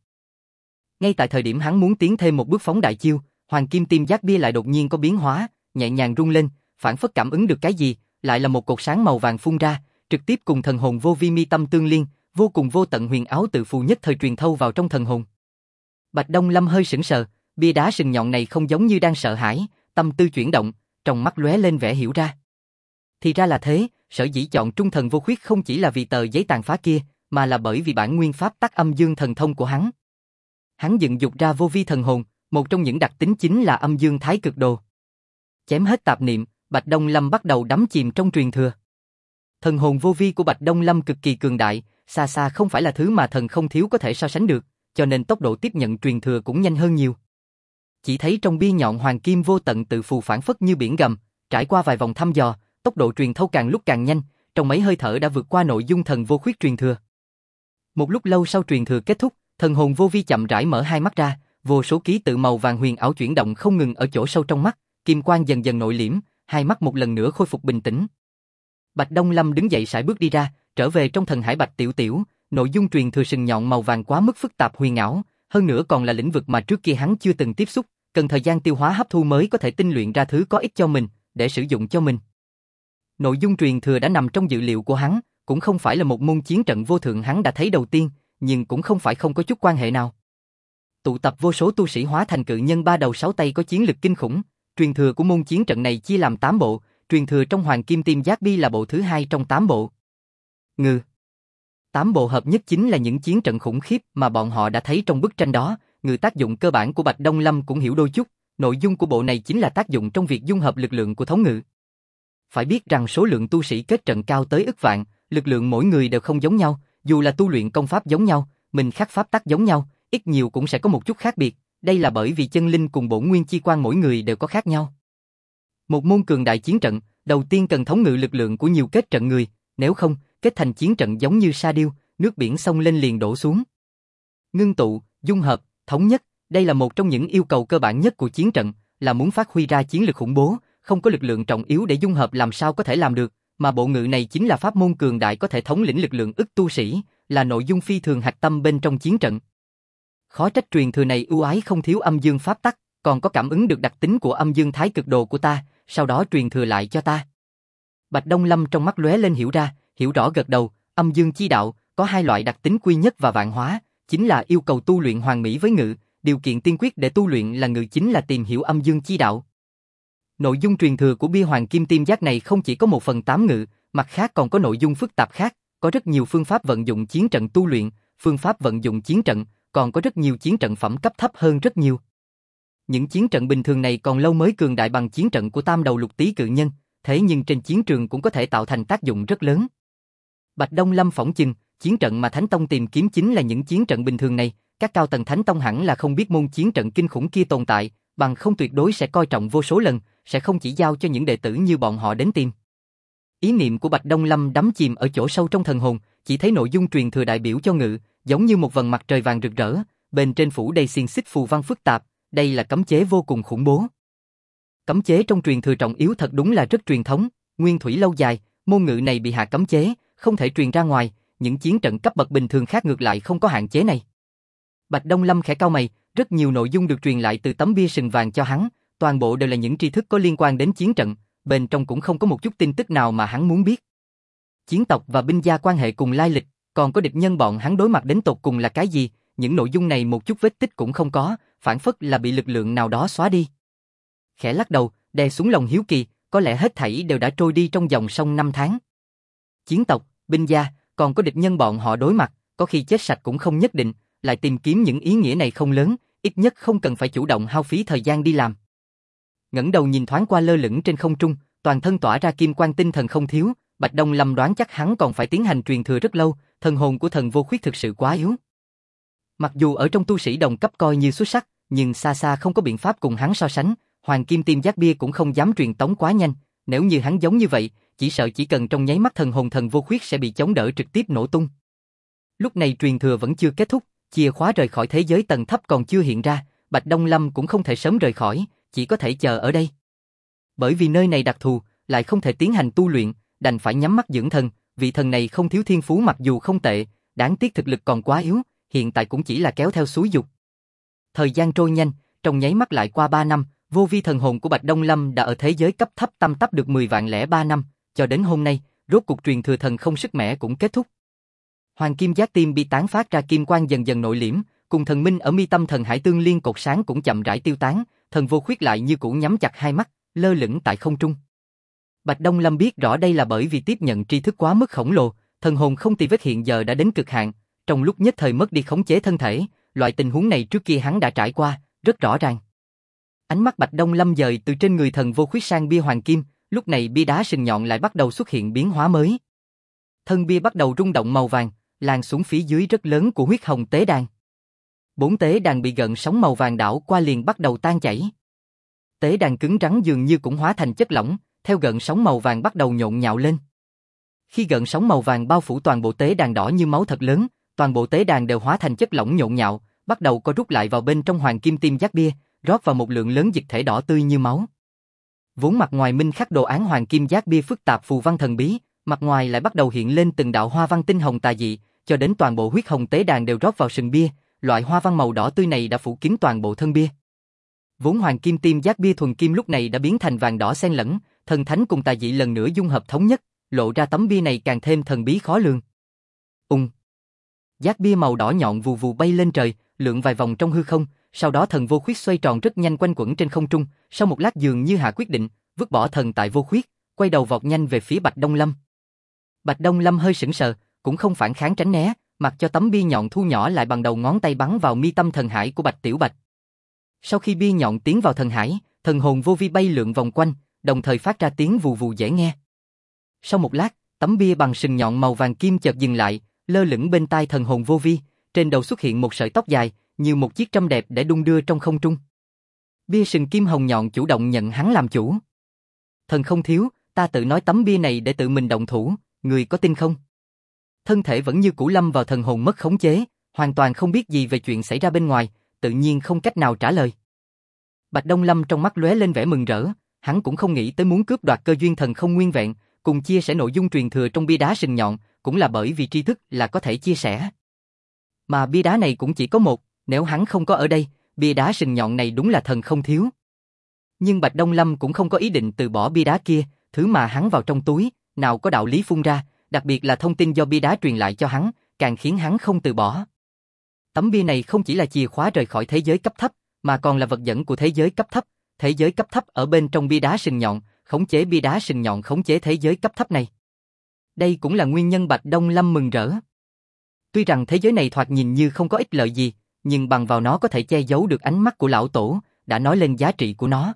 Ngay tại thời điểm hắn muốn tiến thêm một bước phóng đại chiêu, hoàng kim tim giác bia lại đột nhiên có biến hóa, nhẹ nhàng rung lên, phản phất cảm ứng được cái gì, lại là một cột sáng màu vàng phun ra, trực tiếp cùng thần hồn vô vi mi tâm tương liên, vô cùng vô tận huyền ảo tự phù nhất thời truyền thâu vào trong thần hồn. Bạch Đông Lâm hơi sững sờ, bia đá sừng nhọn này không giống như đang sợ hãi, tâm tư chuyển động, trong mắt lóe lên vẻ hiểu ra. Thì ra là thế, sở dĩ chọn Trung Thần Vô Khuyết không chỉ là vì tờ giấy tàn phá kia, mà là bởi vì bản nguyên pháp tắc âm dương thần thông của hắn. Hắn dựng dục ra vô vi thần hồn, một trong những đặc tính chính là âm dương thái cực đồ. Chém hết tạp niệm, Bạch Đông Lâm bắt đầu đắm chìm trong truyền thừa. Thần hồn vô vi của Bạch Đông Lâm cực kỳ cường đại, xa xa không phải là thứ mà thần không thiếu có thể so sánh được, cho nên tốc độ tiếp nhận truyền thừa cũng nhanh hơn nhiều. Chỉ thấy trong bia nhọn hoàng kim vô tận tự phù phản phất như biển gầm, trải qua vài vòng thăm dò, tốc độ truyền thâu càng lúc càng nhanh, trong mấy hơi thở đã vượt qua nội dung thần vô khuyết truyền thừa. Một lúc lâu sau truyền thừa kết thúc, thần hồn vô vi chậm rãi mở hai mắt ra, vô số ký tự màu vàng huyền ảo chuyển động không ngừng ở chỗ sâu trong mắt, kim quang dần dần nội liễm, hai mắt một lần nữa khôi phục bình tĩnh. Bạch Đông Lâm đứng dậy sải bước đi ra, trở về trong thần hải Bạch Tiểu Tiểu, nội dung truyền thừa sừng nhọn màu vàng quá mức phức tạp huyền ảo, hơn nữa còn là lĩnh vực mà trước kia hắn chưa từng tiếp xúc, cần thời gian tiêu hóa hấp thu mới có thể tinh luyện ra thứ có ích cho mình, để sử dụng cho mình. Nội dung truyền thừa đã nằm trong dự liệu của hắn, cũng không phải là một môn chiến trận vô thượng hắn đã thấy đầu tiên, nhưng cũng không phải không có chút quan hệ nào. Tụ tập vô số tu sĩ hóa thành cự nhân ba đầu sáu tay có chiến lực kinh khủng, truyền thừa của môn chiến trận này chia làm 8 bộ, truyền thừa trong Hoàng Kim Tim Giác Bi là bộ thứ 2 trong 8 bộ. 8 bộ hợp nhất chính là những chiến trận khủng khiếp mà bọn họ đã thấy trong bức tranh đó, tác dụng cơ bản của Bạch Đông Lâm cũng hiểu đôi chút, nội dung của bộ này chính là tác dụng trong việc dung hợp lực lượng của thống ngự. Phải biết rằng số lượng tu sĩ kết trận cao tới ức vạn, lực lượng mỗi người đều không giống nhau, dù là tu luyện công pháp giống nhau, mình khắc pháp tắc giống nhau, ít nhiều cũng sẽ có một chút khác biệt, đây là bởi vì chân linh cùng bổn nguyên chi quan mỗi người đều có khác nhau. Một môn cường đại chiến trận, đầu tiên cần thống ngự lực lượng của nhiều kết trận người, nếu không, kết thành chiến trận giống như sa điêu, nước biển sông lên liền đổ xuống. Ngưng tụ, dung hợp, thống nhất, đây là một trong những yêu cầu cơ bản nhất của chiến trận, là muốn phát huy ra chiến lực khủng bố, không có lực lượng trọng yếu để dung hợp làm sao có thể làm được, mà bộ ngự này chính là pháp môn cường đại có thể thống lĩnh lực lượng ức tu sĩ, là nội dung phi thường hạch tâm bên trong chiến trận. Khó trách truyền thừa này ưu ái không thiếu âm dương pháp tắc, còn có cảm ứng được đặc tính của âm dương thái cực đồ của ta, sau đó truyền thừa lại cho ta. Bạch Đông Lâm trong mắt lóe lên hiểu ra, hiểu rõ gật đầu, âm dương chi đạo có hai loại đặc tính quy nhất và vạn hóa, chính là yêu cầu tu luyện hoàn mỹ với ngự, điều kiện tiên quyết để tu luyện là ngự chính là tìm hiểu âm dương chi đạo. Nội dung truyền thừa của bia Hoàng Kim Tim Giác này không chỉ có 1/8 ngự, mặt khác còn có nội dung phức tạp khác, có rất nhiều phương pháp vận dụng chiến trận tu luyện, phương pháp vận dụng chiến trận, còn có rất nhiều chiến trận phẩm cấp thấp hơn rất nhiều. Những chiến trận bình thường này còn lâu mới cường đại bằng chiến trận của Tam Đầu Lục Tý cự nhân, thế nhưng trên chiến trường cũng có thể tạo thành tác dụng rất lớn. Bạch Đông Lâm phỏng chừng, chiến trận mà Thánh Tông tìm kiếm chính là những chiến trận bình thường này, các cao tầng Thánh Tông hẳn là không biết môn chiến trận kinh khủng kia tồn tại, bằng không tuyệt đối sẽ coi trọng vô số lần, sẽ không chỉ giao cho những đệ tử như bọn họ đến tìm. Ý niệm của Bạch Đông Lâm đắm chìm ở chỗ sâu trong thần hồn, chỉ thấy nội dung truyền thừa đại biểu cho ngự, giống như một vầng mặt trời vàng rực rỡ, bên trên phủ đầy xiềng xích phù văn phức tạp, đây là cấm chế vô cùng khủng bố. Cấm chế trong truyền thừa trọng yếu thật đúng là rất truyền thống, nguyên thủy lâu dài, môn ngự này bị hạ cấm chế, không thể truyền ra ngoài, những chiến trận cấp bậc bình thường khác ngược lại không có hạn chế này. Bạch Đông Lâm khẽ cau mày, rất nhiều nội dung được truyền lại từ tấm bia sừng vàng cho hắn, toàn bộ đều là những tri thức có liên quan đến chiến trận, bên trong cũng không có một chút tin tức nào mà hắn muốn biết. Chiến tộc và binh gia quan hệ cùng lai lịch, còn có địch nhân bọn hắn đối mặt đến tột cùng là cái gì, những nội dung này một chút vết tích cũng không có, phản phất là bị lực lượng nào đó xóa đi. Khẽ lắc đầu, đè xuống lòng hiếu kỳ, có lẽ hết thảy đều đã trôi đi trong dòng sông 5 tháng. Chiến tộc, binh gia, còn có địch nhân bọn họ đối mặt, có khi chết sạch cũng không nhất định, lại tìm kiếm những ý nghĩa này không lớn, ít nhất không cần phải chủ động hao phí thời gian đi làm. Ngẩng đầu nhìn thoáng qua lơ lửng trên không trung, toàn thân tỏa ra kim quang tinh thần không thiếu, Bạch Đông Lâm đoán chắc hắn còn phải tiến hành truyền thừa rất lâu, thần hồn của thần vô khuyết thực sự quá yếu. Mặc dù ở trong tu sĩ đồng cấp coi như xuất sắc, nhưng xa xa không có biện pháp cùng hắn so sánh, Hoàng Kim Tim Giác Bia cũng không dám truyền tống quá nhanh, nếu như hắn giống như vậy, chỉ sợ chỉ cần trong nháy mắt thần hồn thần vô khuyết sẽ bị chống đỡ trực tiếp nổ tung. Lúc này truyền thừa vẫn chưa kết thúc, chìa khóa rời khỏi thế giới tầng thấp còn chưa hiện ra, Bạch Đông Lâm cũng không thể sớm rời khỏi, chỉ có thể chờ ở đây. Bởi vì nơi này đặc thù, lại không thể tiến hành tu luyện, đành phải nhắm mắt dưỡng thần, vị thần này không thiếu thiên phú mặc dù không tệ, đáng tiếc thực lực còn quá yếu, hiện tại cũng chỉ là kéo theo xúi dục. Thời gian trôi nhanh, trong nháy mắt lại qua 3 năm, vô vi thần hồn của Bạch Đông Lâm đã ở thế giới cấp thấp tăm tắp được 10.003 năm, cho đến hôm nay, rốt cuộc truyền thừa thần không sức mẻ cũng kết thúc. Hoàng Kim Giác Tim bị tán phát ra kim quang dần dần nội liễm, cùng thần minh ở mi tâm thần hải tương liên cột sáng cũng chậm rãi tiêu tán, thần vô khuyết lại như cũ nhắm chặt hai mắt, lơ lửng tại không trung. Bạch Đông Lâm biết rõ đây là bởi vì tiếp nhận tri thức quá mức khổng lồ, thần hồn không tì vết hiện giờ đã đến cực hạn, trong lúc nhất thời mất đi khống chế thân thể, loại tình huống này trước kia hắn đã trải qua, rất rõ ràng. Ánh mắt Bạch Đông Lâm dời từ trên người thần vô khuyết sang bia hoàng kim, lúc này bia đá sừng nhọn lại bắt đầu xuất hiện biến hóa mới. Thân bia bắt đầu rung động màu vàng, lan xuống phía dưới rất lớn của huyết hồng tế đàn. 4 tế đàn bị gợn sóng màu vàng đảo qua liền bắt đầu tan chảy. Tế đàn cứng rắn dường như cũng hóa thành chất lỏng, theo gợn sóng màu vàng bắt đầu nhộn nhạo lên. Khi gợn sóng màu vàng bao phủ toàn bộ tế đàn đỏ như máu thật lớn, toàn bộ tế đàn đều hóa thành chất lỏng nhộn nhạo, bắt đầu co rút lại vào bên trong hoàng kim tim giác bia, rót vào một lượng lớn dịch thể đỏ tươi như máu. Vốn mặt ngoài minh khắc đồ án hoàng kim giác bia phức tạp phù văn thần bí, mặt ngoài lại bắt đầu hiện lên từng đạo hoa văn tinh hồng tà dị, cho đến toàn bộ huyết hồng tế đàn đều rót vào sừng bia, loại hoa văn màu đỏ tươi này đã phủ kín toàn bộ thân bia. Vốn hoàng kim tim giác bia thuần kim lúc này đã biến thành vàng đỏ xen lẫn, thần thánh cùng tà dị lần nữa dung hợp thống nhất, lộ ra tấm bia này càng thêm thần bí khó lường. Giác bia màu đỏ nhọn vù vù bay lên trời, lượn vài vòng trong hư không, sau đó thần vô khuyết xoay tròn rất nhanh quanh quẩn trên không trung, sau một lát dường như hạ quyết định, vứt bỏ thần tại vô khuyết, quay đầu vọt nhanh về phía Bạch Đông Lâm. Bạch Đông Lâm hơi sững sờ, cũng không phản kháng tránh né, mặc cho tấm bia nhọn thu nhỏ lại bằng đầu ngón tay bắn vào mi tâm thần hải của Bạch Tiểu Bạch. Sau khi bia nhọn tiến vào thần hải, thần hồn vô vi bay lượn vòng quanh, đồng thời phát ra tiếng vù vù dễ nghe. Sau một lát, tấm bia bằng sừng nhọn màu vàng kim chợt dừng lại, lơ lửng bên tai thần hồn vô vi, trên đầu xuất hiện một sợi tóc dài, như một chiếc trâm đẹp để đung đưa trong không trung. Bia sừng kim hồng nhọn chủ động nhận hắn làm chủ. Thần không thiếu, ta tự nói tấm bia này để tự mình động thủ, người có tin không? Thân thể vẫn như cũ lâm vào thần hồn mất khống chế, hoàn toàn không biết gì về chuyện xảy ra bên ngoài, tự nhiên không cách nào trả lời. Bạch Đông Lâm trong mắt lóe lên vẻ mừng rỡ, hắn cũng không nghĩ tới muốn cướp đoạt cơ duyên thần không nguyên vẹn, cùng chia sẻ nội dung truyền thừa trong bia đá sừng nhọn, cũng là bởi vì tri thức là có thể chia sẻ. Mà bia đá này cũng chỉ có một, nếu hắn không có ở đây, bia đá sừng nhọn này đúng là thần không thiếu. Nhưng Bạch Đông Lâm cũng không có ý định từ bỏ bia đá kia, thứ mà hắn vào trong túi, nào có đạo lý phun ra, đặc biệt là thông tin do bia đá truyền lại cho hắn, càng khiến hắn không từ bỏ. Tấm bia này không chỉ là chìa khóa rời khỏi thế giới cấp thấp, mà còn là vật dẫn của thế giới cấp thấp. Thế giới cấp thấp ở bên trong bia đá sừng nhọn, khống chế bia đá sừng nhọn khống chế thế giới cấp thấp này. Đây cũng là nguyên nhân Bạch Đông Lâm mừng rỡ. Tuy rằng thế giới này thoạt nhìn như không có ích lợi gì, nhưng bằng vào nó có thể che giấu được ánh mắt của lão tổ, đã nói lên giá trị của nó.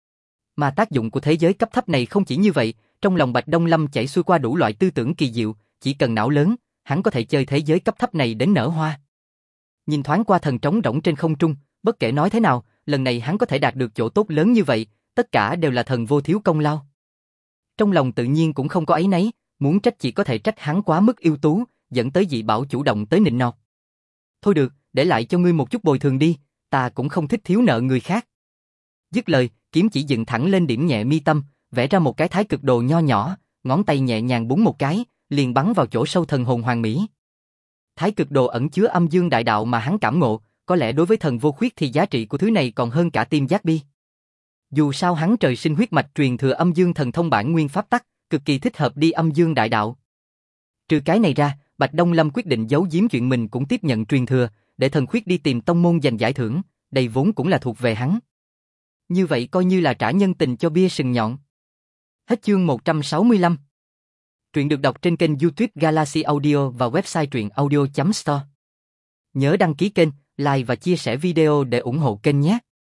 Mà tác dụng của thế giới cấp thấp này không chỉ như vậy, trong lòng Bạch Đông Lâm chảy xuôi qua đủ loại tư tưởng kỳ diệu, chỉ cần não lớn, hắn có thể chơi thế giới cấp thấp này đến nở hoa. Nhìn thoáng qua thần trống rỗng trên không trung, bất kể nói thế nào, lần này hắn có thể đạt được chỗ tốt lớn như vậy, tất cả đều là thần vô thiếu công lao. Trong lòng tự nhiên cũng không có áy náy, muốn trách chỉ có thể trách hắn quá mức ưu tú, dẫn tới dị bảo chủ động tới nịnh nọt. Thôi được, để lại cho ngươi một chút bồi thường đi, ta cũng không thích thiếu nợ người khác. Dứt lời, kiếm chỉ dựng thẳng lên điểm nhẹ mi tâm, vẽ ra một cái thái cực đồ nho nhỏ, ngón tay nhẹ nhàng búng một cái, liền bắn vào chỗ sâu thần hồn hoàng mỹ. Thái cực đồ ẩn chứa âm dương đại đạo mà hắn cảm ngộ, có lẽ đối với thần vô khuyết thì giá trị của thứ này còn hơn cả tim giác bi. Dù sao hắn trời sinh huyết mạch truyền thừa âm dương thần thông bản nguyên pháp tắc, cực kỳ thích hợp đi âm dương đại đạo. Trừ cái này ra, Bạch Đông Lâm quyết định giấu giếm chuyện mình cũng tiếp nhận truyền thừa, để thần khuyết đi tìm tông môn giành giải thưởng, đây vốn cũng là thuộc về hắn. Như vậy coi như là trả nhân tình cho bia sừng nhọn. Hết chương 165. Truyện được đọc trên kênh YouTube Galaxy Audio và website truyệnaudio.store. Nhớ đăng ký kênh, like và chia sẻ video để ủng hộ kênh nhé.